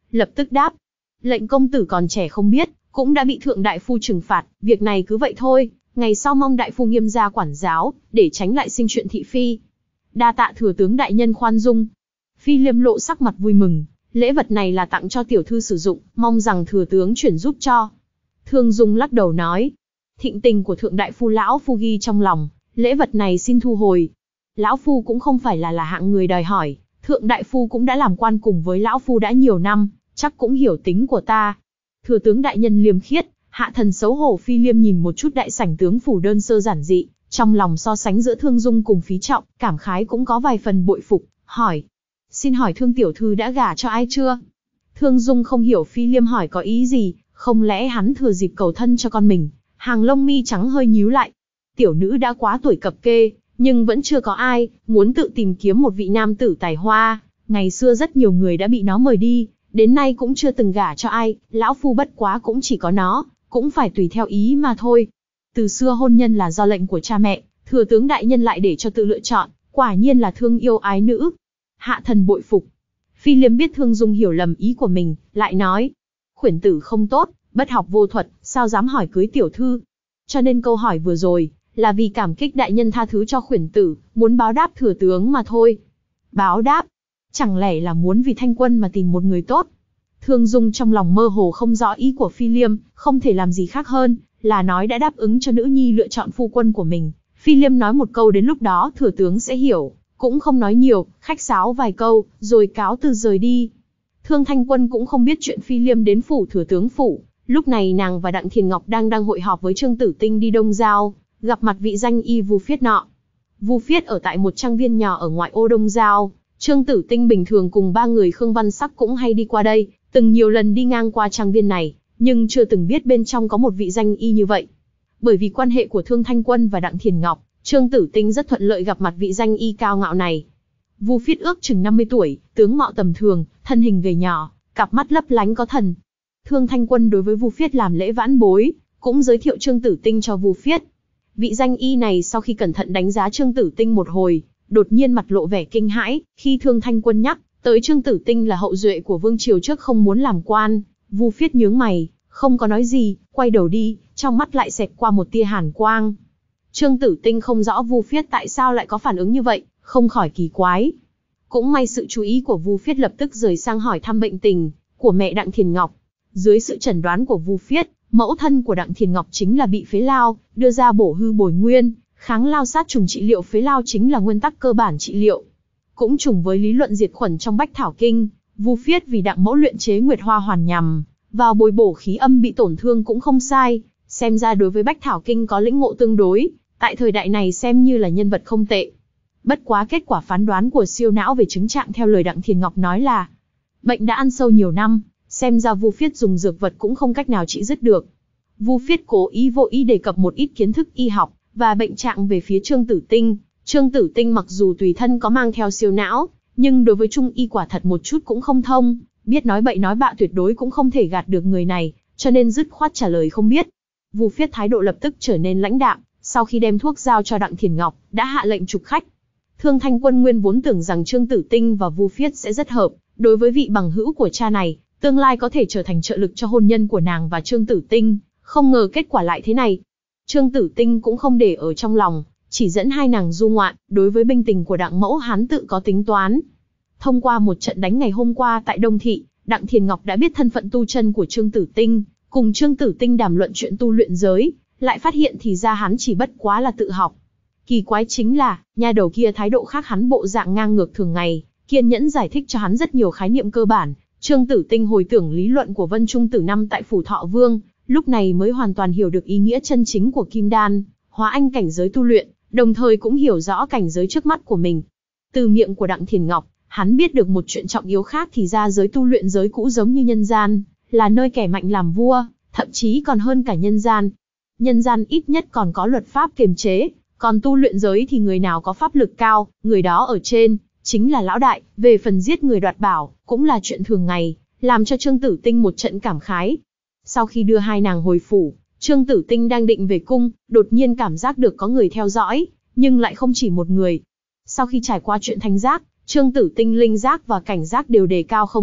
lập tức đáp. Lệnh công tử còn trẻ không biết, cũng đã bị thượng đại phu trừng phạt, việc này cứ vậy thôi, ngày sau mong đại phu nghiêm gia quản giáo, để tránh lại sinh chuyện thị phi. Đa tạ thừa tướng đại nhân khoan dung. Phi Liêm lộ sắc mặt vui mừng, lễ vật này là tặng cho tiểu thư sử dụng, mong rằng thừa tướng chuyển giúp cho. Thương Dung lắc đầu nói, thịnh tình của thượng đại phu lão phu ghi trong lòng, lễ vật này xin thu hồi. Lão phu cũng không phải là là hạng người đòi hỏi, thượng đại phu cũng đã làm quan cùng với lão phu đã nhiều năm, chắc cũng hiểu tính của ta. Thừa tướng đại nhân liêm khiết, hạ thần xấu hổ. Phi Liêm nhìn một chút đại sảnh tướng phủ đơn sơ giản dị, trong lòng so sánh giữa Thương Dung cùng Phí Trọng, cảm khái cũng có vài phần bội phục, hỏi. Xin hỏi Thương tiểu thư đã gả cho ai chưa? Thương Dung không hiểu Phi Liêm hỏi có ý gì, không lẽ hắn thừa dịp cầu thân cho con mình? Hàng lông mi trắng hơi nhíu lại. Tiểu nữ đã quá tuổi cập kê, nhưng vẫn chưa có ai, muốn tự tìm kiếm một vị nam tử tài hoa. Ngày xưa rất nhiều người đã bị nó mời đi, đến nay cũng chưa từng gả cho ai, lão phu bất quá cũng chỉ có nó, cũng phải tùy theo ý mà thôi. Từ xưa hôn nhân là do lệnh của cha mẹ, thừa tướng đại nhân lại để cho tự lựa chọn, quả nhiên là thương yêu ái nữ. Hạ thần bội phục. Phi Liêm biết Thương Dung hiểu lầm ý của mình, lại nói. Khuyển tử không tốt, bất học vô thuật, sao dám hỏi cưới tiểu thư. Cho nên câu hỏi vừa rồi, là vì cảm kích đại nhân tha thứ cho khuyển tử, muốn báo đáp thừa tướng mà thôi. Báo đáp? Chẳng lẽ là muốn vì Thanh Quân mà tìm một người tốt? Thương Dung trong lòng mơ hồ không rõ ý của Phi Liêm, không thể làm gì khác hơn, là nói đã đáp ứng cho nữ nhi lựa chọn phu quân của mình. Phi Liêm nói một câu đến lúc đó thừa tướng sẽ hiểu, cũng không nói nhiều, khách sáo vài câu, rồi cáo từ rời đi. Thương Thanh Quân cũng không biết chuyện Phi Liêm đến phủ thừa tướng phủ, lúc này nàng và Đặng Thiền Ngọc đang đang hội họp với Trương Tử Tinh đi Đông Giao, gặp mặt vị danh y Vu Phiết nọ. Vu Phiết ở tại một trang viên nhỏ ở ngoại ô Đông Giao, Trương Tử Tinh bình thường cùng ba người Khương Văn Sắc cũng hay đi qua đây, từng nhiều lần đi ngang qua trang viên này, nhưng chưa từng biết bên trong có một vị danh y như vậy. Bởi vì quan hệ của Thương Thanh Quân và Đặng Thiền Ngọc, Trương Tử Tinh rất thuận lợi gặp mặt vị danh y cao ngạo này. Vu Phiết ước chừng năm mươi tuổi, tướng mạo tầm thường, thân hình gầy nhỏ, cặp mắt lấp lánh có thần. Thương Thanh Quân đối với Vu Phiết làm lễ vãn bối, cũng giới thiệu Trương Tử Tinh cho Vu Phiết. Vị danh y này sau khi cẩn thận đánh giá Trương Tử Tinh một hồi, đột nhiên mặt lộ vẻ kinh hãi, khi Thương Thanh Quân nhắc tới Trương Tử Tinh là hậu duệ của vương triều trước không muốn làm quan, Vu Phiết nhướng mày, không có nói gì, quay đầu đi, trong mắt lại xẹt qua một tia hàn quang. Trương Tử Tinh không rõ Vu Phiết tại sao lại có phản ứng như vậy, không khỏi kỳ quái. Cũng may sự chú ý của Vu Phiết lập tức rời sang hỏi thăm bệnh tình của mẹ Đặng Thiền Ngọc. Dưới sự chẩn đoán của Vu Phiết, mẫu thân của Đặng Thiền Ngọc chính là bị phế lao, đưa ra bổ hư bồi nguyên, kháng lao sát trùng trị liệu. Phế lao chính là nguyên tắc cơ bản trị liệu. Cũng trùng với lý luận diệt khuẩn trong Bách Thảo Kinh, Vu Phiết vì Đặng mẫu luyện chế Nguyệt Hoa Hoàn nhằm vào bồi bổ khí âm bị tổn thương cũng không sai, xem ra đối với Bách Thảo Kinh có lĩnh ngộ tương đối, tại thời đại này xem như là nhân vật không tệ. Bất quá kết quả phán đoán của siêu não về chứng trạng theo lời Đặng Thiền Ngọc nói là bệnh đã ăn sâu nhiều năm, xem ra Vu Phiết dùng dược vật cũng không cách nào trị dứt được. Vu Phiết cố ý vô ý đề cập một ít kiến thức y học và bệnh trạng về phía Trương Tử Tinh. Trương Tử Tinh mặc dù tùy thân có mang theo siêu não, nhưng đối với trung y quả thật một chút cũng không thông, biết nói bậy nói bạ tuyệt đối cũng không thể gạt được người này, cho nên dứt khoát trả lời không biết. Vu Phiết thái độ lập tức trở nên lãnh đạm, sau khi đem thuốc giao cho Đặng Thiền Ngọc, đã hạ lệnh trục khách. Thương Thanh Quân nguyên vốn tưởng rằng Trương Tử Tinh và Vu Phiết sẽ rất hợp, đối với vị bằng hữu của cha này, tương lai có thể trở thành trợ lực cho hôn nhân của nàng và Trương Tử Tinh, không ngờ kết quả lại thế này. Trương Tử Tinh cũng không để ở trong lòng, chỉ dẫn hai nàng du ngoạn, đối với binh tình của Đặng mẫu hắn tự có tính toán. Thông qua một trận đánh ngày hôm qua tại Đông Thị, Đặng Thiền Ngọc đã biết thân phận tu chân của Trương Tử Tinh, cùng Trương Tử Tinh đàm luận chuyện tu luyện giới, lại phát hiện thì ra hắn chỉ bất quá là tự học. Kỳ quái chính là, nha đầu kia thái độ khác hắn bộ dạng ngang ngược thường ngày, kiên nhẫn giải thích cho hắn rất nhiều khái niệm cơ bản. Trương Tử Tinh hồi tưởng lý luận của Vân Trung Tử năm tại phủ Thọ Vương, lúc này mới hoàn toàn hiểu được ý nghĩa chân chính của kim đan, hóa anh cảnh giới tu luyện, đồng thời cũng hiểu rõ cảnh giới trước mắt của mình. Từ miệng của Đặng Thiền Ngọc, hắn biết được một chuyện trọng yếu khác, thì ra giới tu luyện giới cũ giống như nhân gian, là nơi kẻ mạnh làm vua, thậm chí còn hơn cả nhân gian. Nhân gian ít nhất còn có luật pháp kiềm chế, còn tu luyện giới thì người nào có pháp lực cao, người đó ở trên, chính là lão đại. Về phần giết người đoạt bảo, cũng là chuyện thường ngày, làm cho Trương Tử Tinh một trận cảm khái. Sau khi đưa hai nàng hồi phủ, Trương Tử Tinh đang định về cung, đột nhiên cảm giác được có người theo dõi, nhưng lại không chỉ một người. Sau khi trải qua chuyện thanh giác, Trương Tử Tinh linh giác và cảnh giác đều đề cao không ít,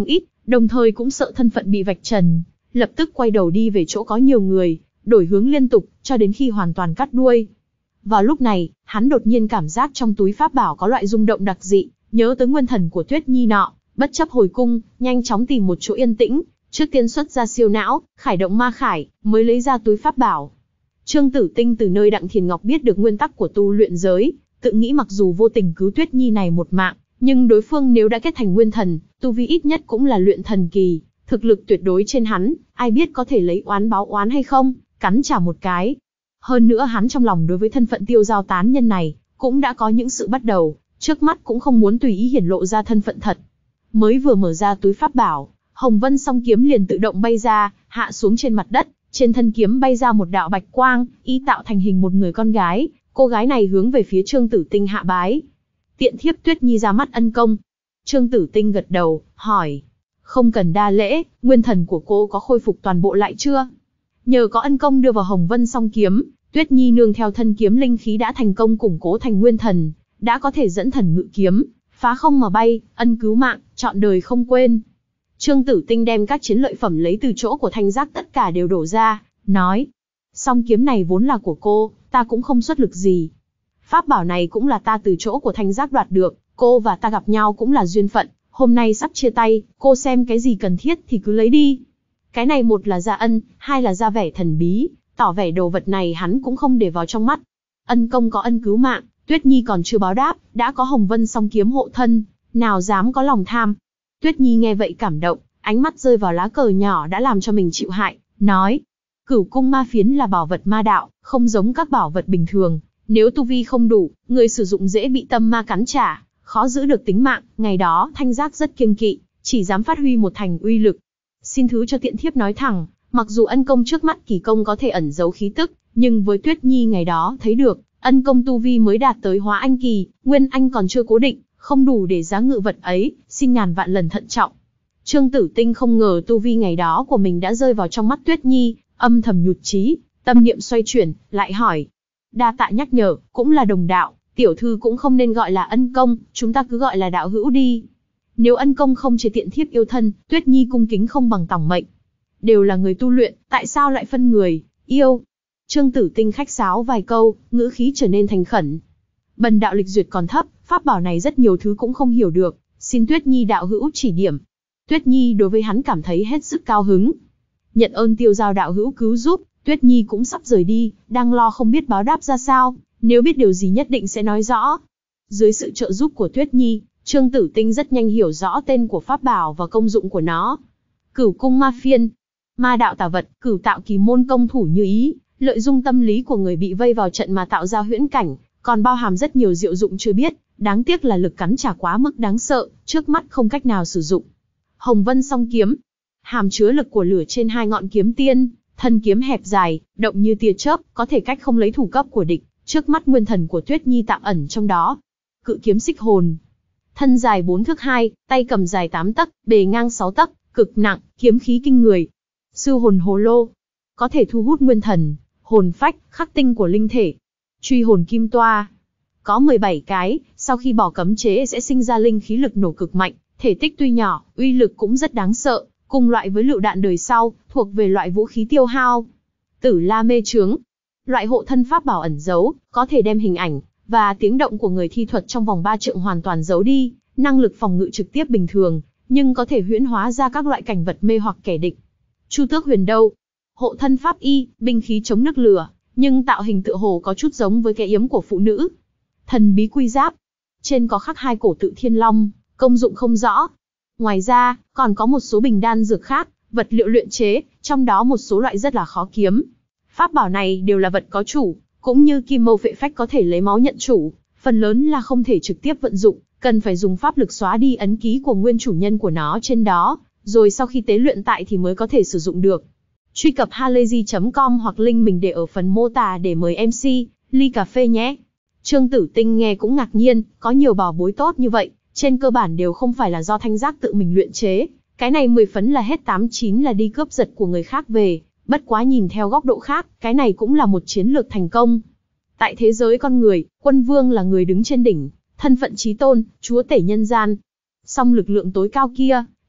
Đồng thời cũng sợ thân phận bị vạch trần, lập tức quay đầu đi về chỗ có nhiều người, đổi hướng liên tục, cho đến khi hoàn toàn cắt đuôi. Vào lúc này, hắn đột nhiên cảm giác trong túi pháp bảo có loại rung động đặc dị, nhớ tới nguyên thần của Tuyết Nhi nọ, bất chấp hồi cung, nhanh chóng tìm một chỗ yên tĩnh, trước tiên xuất ra siêu não, khải động ma khải, mới lấy ra túi pháp bảo. Trương Tử Tinh từ nơi Đặng Thiền Ngọc biết được nguyên tắc của tu luyện giới, tự nghĩ mặc dù vô tình cứu Tuyết Nhi này một mạng, nhưng đối phương nếu đã kết thành nguyên thần, tu vi ít nhất cũng là luyện thần kỳ, thực lực tuyệt đối trên hắn, ai biết có thể lấy oán báo oán hay không, cắn trả một cái. Hơn nữa hắn trong lòng đối với thân phận Tiêu Giao tán nhân này, cũng đã có những sự bắt đầu, trước mắt cũng không muốn tùy ý hiển lộ ra thân phận thật. Mới vừa mở ra túi pháp bảo, Hồng Vân song kiếm liền tự động bay ra, hạ xuống trên mặt đất, trên thân kiếm bay ra một đạo bạch quang, y tạo thành hình một người con gái, cô gái này hướng về phía Trương Tử Tinh hạ bái. Tiện thiếp Tuyết Nhi ra mắt ân công. Trương Tử Tinh gật đầu, hỏi. Không cần đa lễ, nguyên thần của cô có khôi phục toàn bộ lại chưa? Nhờ có ân công đưa vào Hồng Vân song kiếm, Tuyết Nhi nương theo thân kiếm linh khí đã thành công củng cố thành nguyên thần, đã có thể dẫn thần ngự kiếm, phá không mà bay, ân cứu mạng, trọn đời không quên. Trương Tử Tinh đem các chiến lợi phẩm lấy từ chỗ của Thanh Giác tất cả đều đổ ra, nói. Song kiếm này vốn là của cô, ta cũng không xuất lực gì. Pháp bảo này cũng là ta từ chỗ của Thanh Giác đoạt được, cô và ta gặp nhau cũng là duyên phận, hôm nay sắp chia tay, cô xem cái gì cần thiết thì cứ lấy đi. Cái này một là ra ân, hai là ra vẻ thần bí, tỏ vẻ đồ vật này hắn cũng không để vào trong mắt. Ân công có ân cứu mạng, Tuyết Nhi còn chưa báo đáp, đã có Hồng Vân song kiếm hộ thân, nào dám có lòng tham. Tuyết Nhi nghe vậy cảm động, ánh mắt rơi vào lá cờ nhỏ đã làm cho mình chịu hại, nói. Cửu cung ma phiến là bảo vật ma đạo, không giống các bảo vật bình thường. Nếu tu vi không đủ, người sử dụng dễ bị tâm ma cắn trả, khó giữ được tính mạng. Ngày đó Thanh Giác rất kiêng kỵ, chỉ dám phát huy một thành uy lực. Xin thứ cho tiện thiếp nói thẳng, mặc dù ân công trước mắt kỳ công có thể ẩn giấu khí tức, nhưng với Tuyết Nhi ngày đó thấy được, ân công tu vi mới đạt tới hóa anh kỳ, nguyên anh còn chưa cố định, không đủ để giá ngự vật ấy, xin ngàn vạn lần thận trọng. Trương Tử Tinh không ngờ tu vi ngày đó của mình đã rơi vào trong mắt Tuyết Nhi, âm thầm nhụt chí, tâm niệm xoay chuyển, lại hỏi. Đa tạ nhắc nhở, cũng là đồng đạo, tiểu thư cũng không nên gọi là ân công, chúng ta cứ gọi là đạo hữu đi. Nếu ân công không chế tiện thiếp yêu thân, Tuyết Nhi cung kính không bằng tòng mệnh. Đều là người tu luyện, tại sao lại phân người, yêu? Trương Tử Tinh khách sáo vài câu, ngữ khí trở nên thành khẩn. Bần đạo lịch duyệt còn thấp, pháp bảo này rất nhiều thứ cũng không hiểu được, xin Tuyết Nhi đạo hữu chỉ điểm. Tuyết Nhi đối với hắn cảm thấy hết sức cao hứng. Nhận ơn Tiêu Giao đạo hữu cứu giúp, Tuyết Nhi cũng sắp rời đi, đang lo không biết báo đáp ra sao, nếu biết điều gì nhất định sẽ nói rõ. Dưới sự trợ giúp của Tuyết Nhi, Trương Tử Tinh rất nhanh hiểu rõ tên của pháp bảo và công dụng của nó. Cửu cung ma phiên, ma đạo tà vật, cửu tạo kỳ môn công thủ như ý, lợi dụng tâm lý của người bị vây vào trận mà tạo ra huyễn cảnh, còn bao hàm rất nhiều diệu dụng chưa biết, đáng tiếc là lực cắn trả quá mức đáng sợ, trước mắt không cách nào sử dụng. Hồng Vân song kiếm, hàm chứa lực của lửa trên hai ngọn kiếm tiên, thân kiếm hẹp dài, động như tia chớp, có thể cách không lấy thủ cấp của địch, trước mắt nguyên thần của Tuyết Nhi tạm ẩn trong đó. Cự kiếm xích hồn, thân dài bốn thước hai, tay cầm dài tám tấc, bề ngang sáu tấc, cực nặng, kiếm khí kinh người. Sư hồn hồ lô, có thể thu hút nguyên thần, hồn phách, khắc tinh của linh thể. Truy hồn kim toa, có mười bảy cái, sau khi bỏ cấm chế sẽ sinh ra linh khí lực nổ cực mạnh, thể tích tuy nhỏ, uy lực cũng rất đáng sợ, cùng loại với lựu đạn đời sau, thuộc về loại vũ khí tiêu hao. Tử La mê chướng, loại hộ thân pháp bảo ẩn giấu, có thể đem hình ảnh và tiếng động của người thi thuật trong vòng ba trượng hoàn toàn giấu đi, năng lực phòng ngự trực tiếp bình thường, nhưng có thể huyễn hóa ra các loại cảnh vật mê hoặc kẻ địch. Chu tước huyền đâu, hộ thân pháp y, binh khí chống nước lửa, nhưng tạo hình tựa hồ có chút giống với cái yếm của phụ nữ. Thần bí quy giáp, trên có khắc hai cổ tự thiên long, công dụng không rõ. Ngoài ra, còn có một số bình đan dược khác, vật liệu luyện chế, trong đó một số loại rất là khó kiếm. Pháp bảo này đều là vật có chủ, cũng như kim mâu phệ phách có thể lấy máu nhận chủ, phần lớn là không thể trực tiếp vận dụng, cần phải dùng pháp lực xóa đi ấn ký của nguyên chủ nhân của nó trên đó, rồi sau khi tế luyện tại thì mới có thể sử dụng được. Truy cập halayzi chấm com hoặc link mình để ở phần mô tả để mời em xê, ly cà phê nhé. Trương Tử Tinh nghe cũng ngạc nhiên, có nhiều bảo bối tốt như vậy, trên cơ bản đều không phải là do Thanh Giác tự mình luyện chế, cái này mười phấn là hết tám chín là đi cướp giật của người khác về, bất quá nhìn theo góc độ khác, cái này cũng là một chiến lược thành công. Tại thế giới con người, quân vương là người đứng trên đỉnh, thân phận chí tôn, chúa tể nhân gian. Song lực lượng tối cao kia,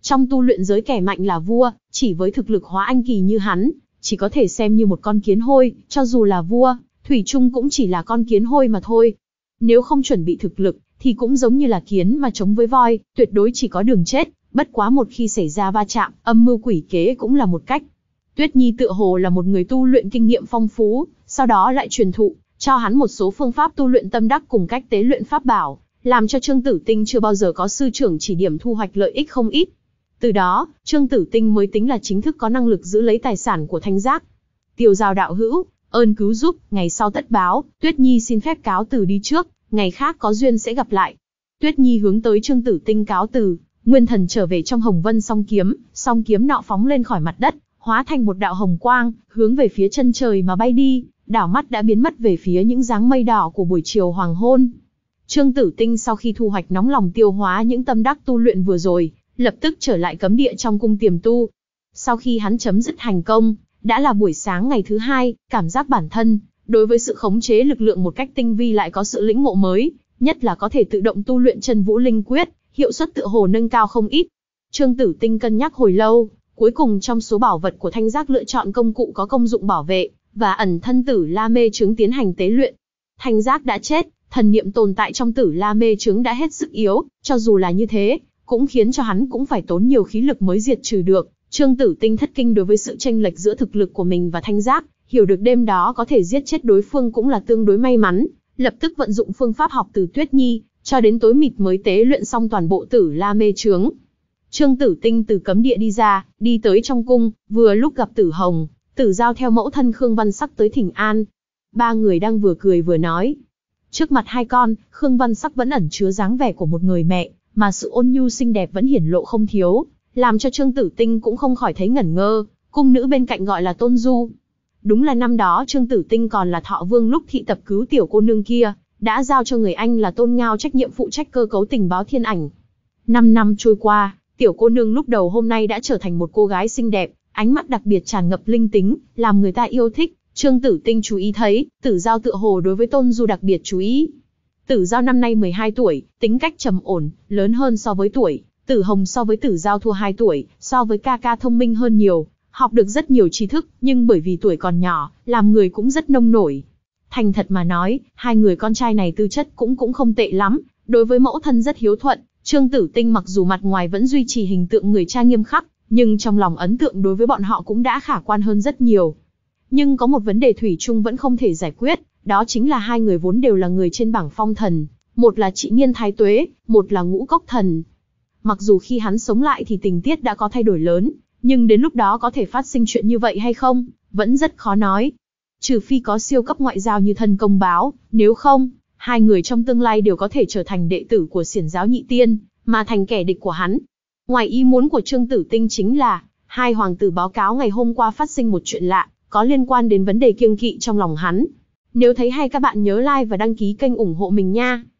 Trong tu luyện giới kẻ mạnh là vua, chỉ với thực lực hóa anh kỳ như hắn, chỉ có thể xem như một con kiến hôi, cho dù là vua, thủy chung cũng chỉ là con kiến hôi mà thôi. Nếu không chuẩn bị thực lực, thì cũng giống như là kiến mà chống với voi, tuyệt đối chỉ có đường chết, bất quá một khi xảy ra va chạm, âm mưu quỷ kế cũng là một cách. Tuyết Nhi tựa hồ là một người tu luyện kinh nghiệm phong phú, sau đó lại truyền thụ cho hắn một số phương pháp tu luyện tâm đắc cùng cách tế luyện pháp bảo, làm cho Trương Tử Tinh chưa bao giờ có sư trưởng chỉ điểm thu hoạch lợi ích không ít. Từ đó, Trương Tử Tinh mới tính là chính thức có năng lực giữ lấy tài sản của Thanh Giác. Tiêu Giao đạo hữu, ơn cứu giúp, ngày sau tất báo, Tuyết Nhi xin phép cáo từ đi trước, ngày khác có duyên sẽ gặp lại. Tuyết Nhi hướng tới Trương Tử Tinh cáo từ, nguyên thần trở về trong Hồng Vân song kiếm, song kiếm nọ phóng lên khỏi mặt đất, hóa thành một đạo hồng quang, hướng về phía chân trời mà bay đi, đảo mắt đã biến mất về phía những dáng mây đỏ của buổi chiều hoàng hôn. Trương Tử Tinh sau khi thu hoạch nóng lòng tiêu hóa những tâm đắc tu luyện vừa rồi, lập tức trở lại cấm địa trong cung tiềm tu. Sau khi hắn chấm dứt hành công, đã là buổi sáng ngày thứ hai, cảm giác bản thân đối với sự khống chế lực lượng một cách tinh vi lại có sự lĩnh ngộ mới, nhất là có thể tự động tu luyện Chân Vũ Linh Quyết, hiệu suất tựa hồ nâng cao không ít. Trương Tử Tinh cân nhắc hồi lâu, cuối cùng trong số bảo vật của Thanh Giác lựa chọn công cụ có công dụng bảo vệ và ẩn thân Tử La Mê Chướng tiến hành tế luyện. Thanh Giác đã chết, thần niệm tồn tại trong Tử La Mê Chướng đã hết sức yếu, cho dù là như thế, cũng khiến cho hắn cũng phải tốn nhiều khí lực mới diệt trừ được. Trương Tử Tinh thất kinh đối với sự chênh lệch giữa thực lực của mình và Thanh Giác, hiểu được đêm đó có thể giết chết đối phương cũng là tương đối may mắn, lập tức vận dụng phương pháp học từ Tuyết Nhi, cho đến tối mịt mới tế luyện xong toàn bộ Tử La Mê Chướng. Trương Tử Tinh từ cấm địa đi ra, đi tới trong cung, vừa lúc gặp Tử Hồng, Tử Giao theo mẫu thân Khương Văn Sắc tới thỉnh an. Ba người đang vừa cười vừa nói. Trước mặt hai con, Khương Văn Sắc vẫn ẩn chứa dáng vẻ của một người mẹ, mà sự ôn nhu xinh đẹp vẫn hiển lộ không thiếu, làm cho Trương Tử Tinh cũng không khỏi thấy ngẩn ngơ. Cung nữ bên cạnh gọi là Tôn Du. Đúng là năm đó Trương Tử Tinh còn là Thọ Vương lúc thị tập cứu tiểu cô nương kia, đã giao cho người anh là Tôn Ngao trách nhiệm phụ trách cơ cấu tình báo thiên ảnh. Năm năm trôi qua, tiểu cô nương lúc đầu hôm nay đã trở thành một cô gái xinh đẹp, ánh mắt đặc biệt tràn ngập linh tính, làm người ta yêu thích. Trương Tử Tinh chú ý thấy, Tử Giao tựa hồ đối với Tôn Du đặc biệt chú ý. Tử Giao năm nay mười hai tuổi, tính cách trầm ổn, lớn hơn so với tuổi. Tử Hồng so với Tử Giao thua hai tuổi, so với ca ca thông minh hơn nhiều, học được rất nhiều tri thức, nhưng bởi vì tuổi còn nhỏ, làm người cũng rất nông nổi. Thành thật mà nói, hai người con trai này tư chất cũng cũng không tệ lắm, đối với mẫu thân rất hiếu thuận. Trương Tử Tinh mặc dù mặt ngoài vẫn duy trì hình tượng người cha nghiêm khắc, nhưng trong lòng ấn tượng đối với bọn họ cũng đã khả quan hơn rất nhiều. Nhưng có một vấn đề thủy chung vẫn không thể giải quyết, đó chính là hai người vốn đều là người trên bảng phong thần, một là Trị Niên Thái Tuế, một là Ngũ Cốc Thần. Mặc dù khi hắn sống lại thì tình tiết đã có thay đổi lớn, nhưng đến lúc đó có thể phát sinh chuyện như vậy hay không, vẫn rất khó nói. Trừ phi có siêu cấp ngoại giao như Thân Công Báo, nếu không, hai người trong tương lai đều có thể trở thành đệ tử của Xiển giáo Nhị Tiên, mà thành kẻ địch của hắn. Ngoài ý muốn của Trương Tử Tinh chính là, hai hoàng tử báo cáo ngày hôm qua phát sinh một chuyện lạ, có liên quan đến vấn đề kiêng kỵ trong lòng hắn. Nếu thấy hay các bạn nhớ like và đăng ký kênh ủng hộ mình nha.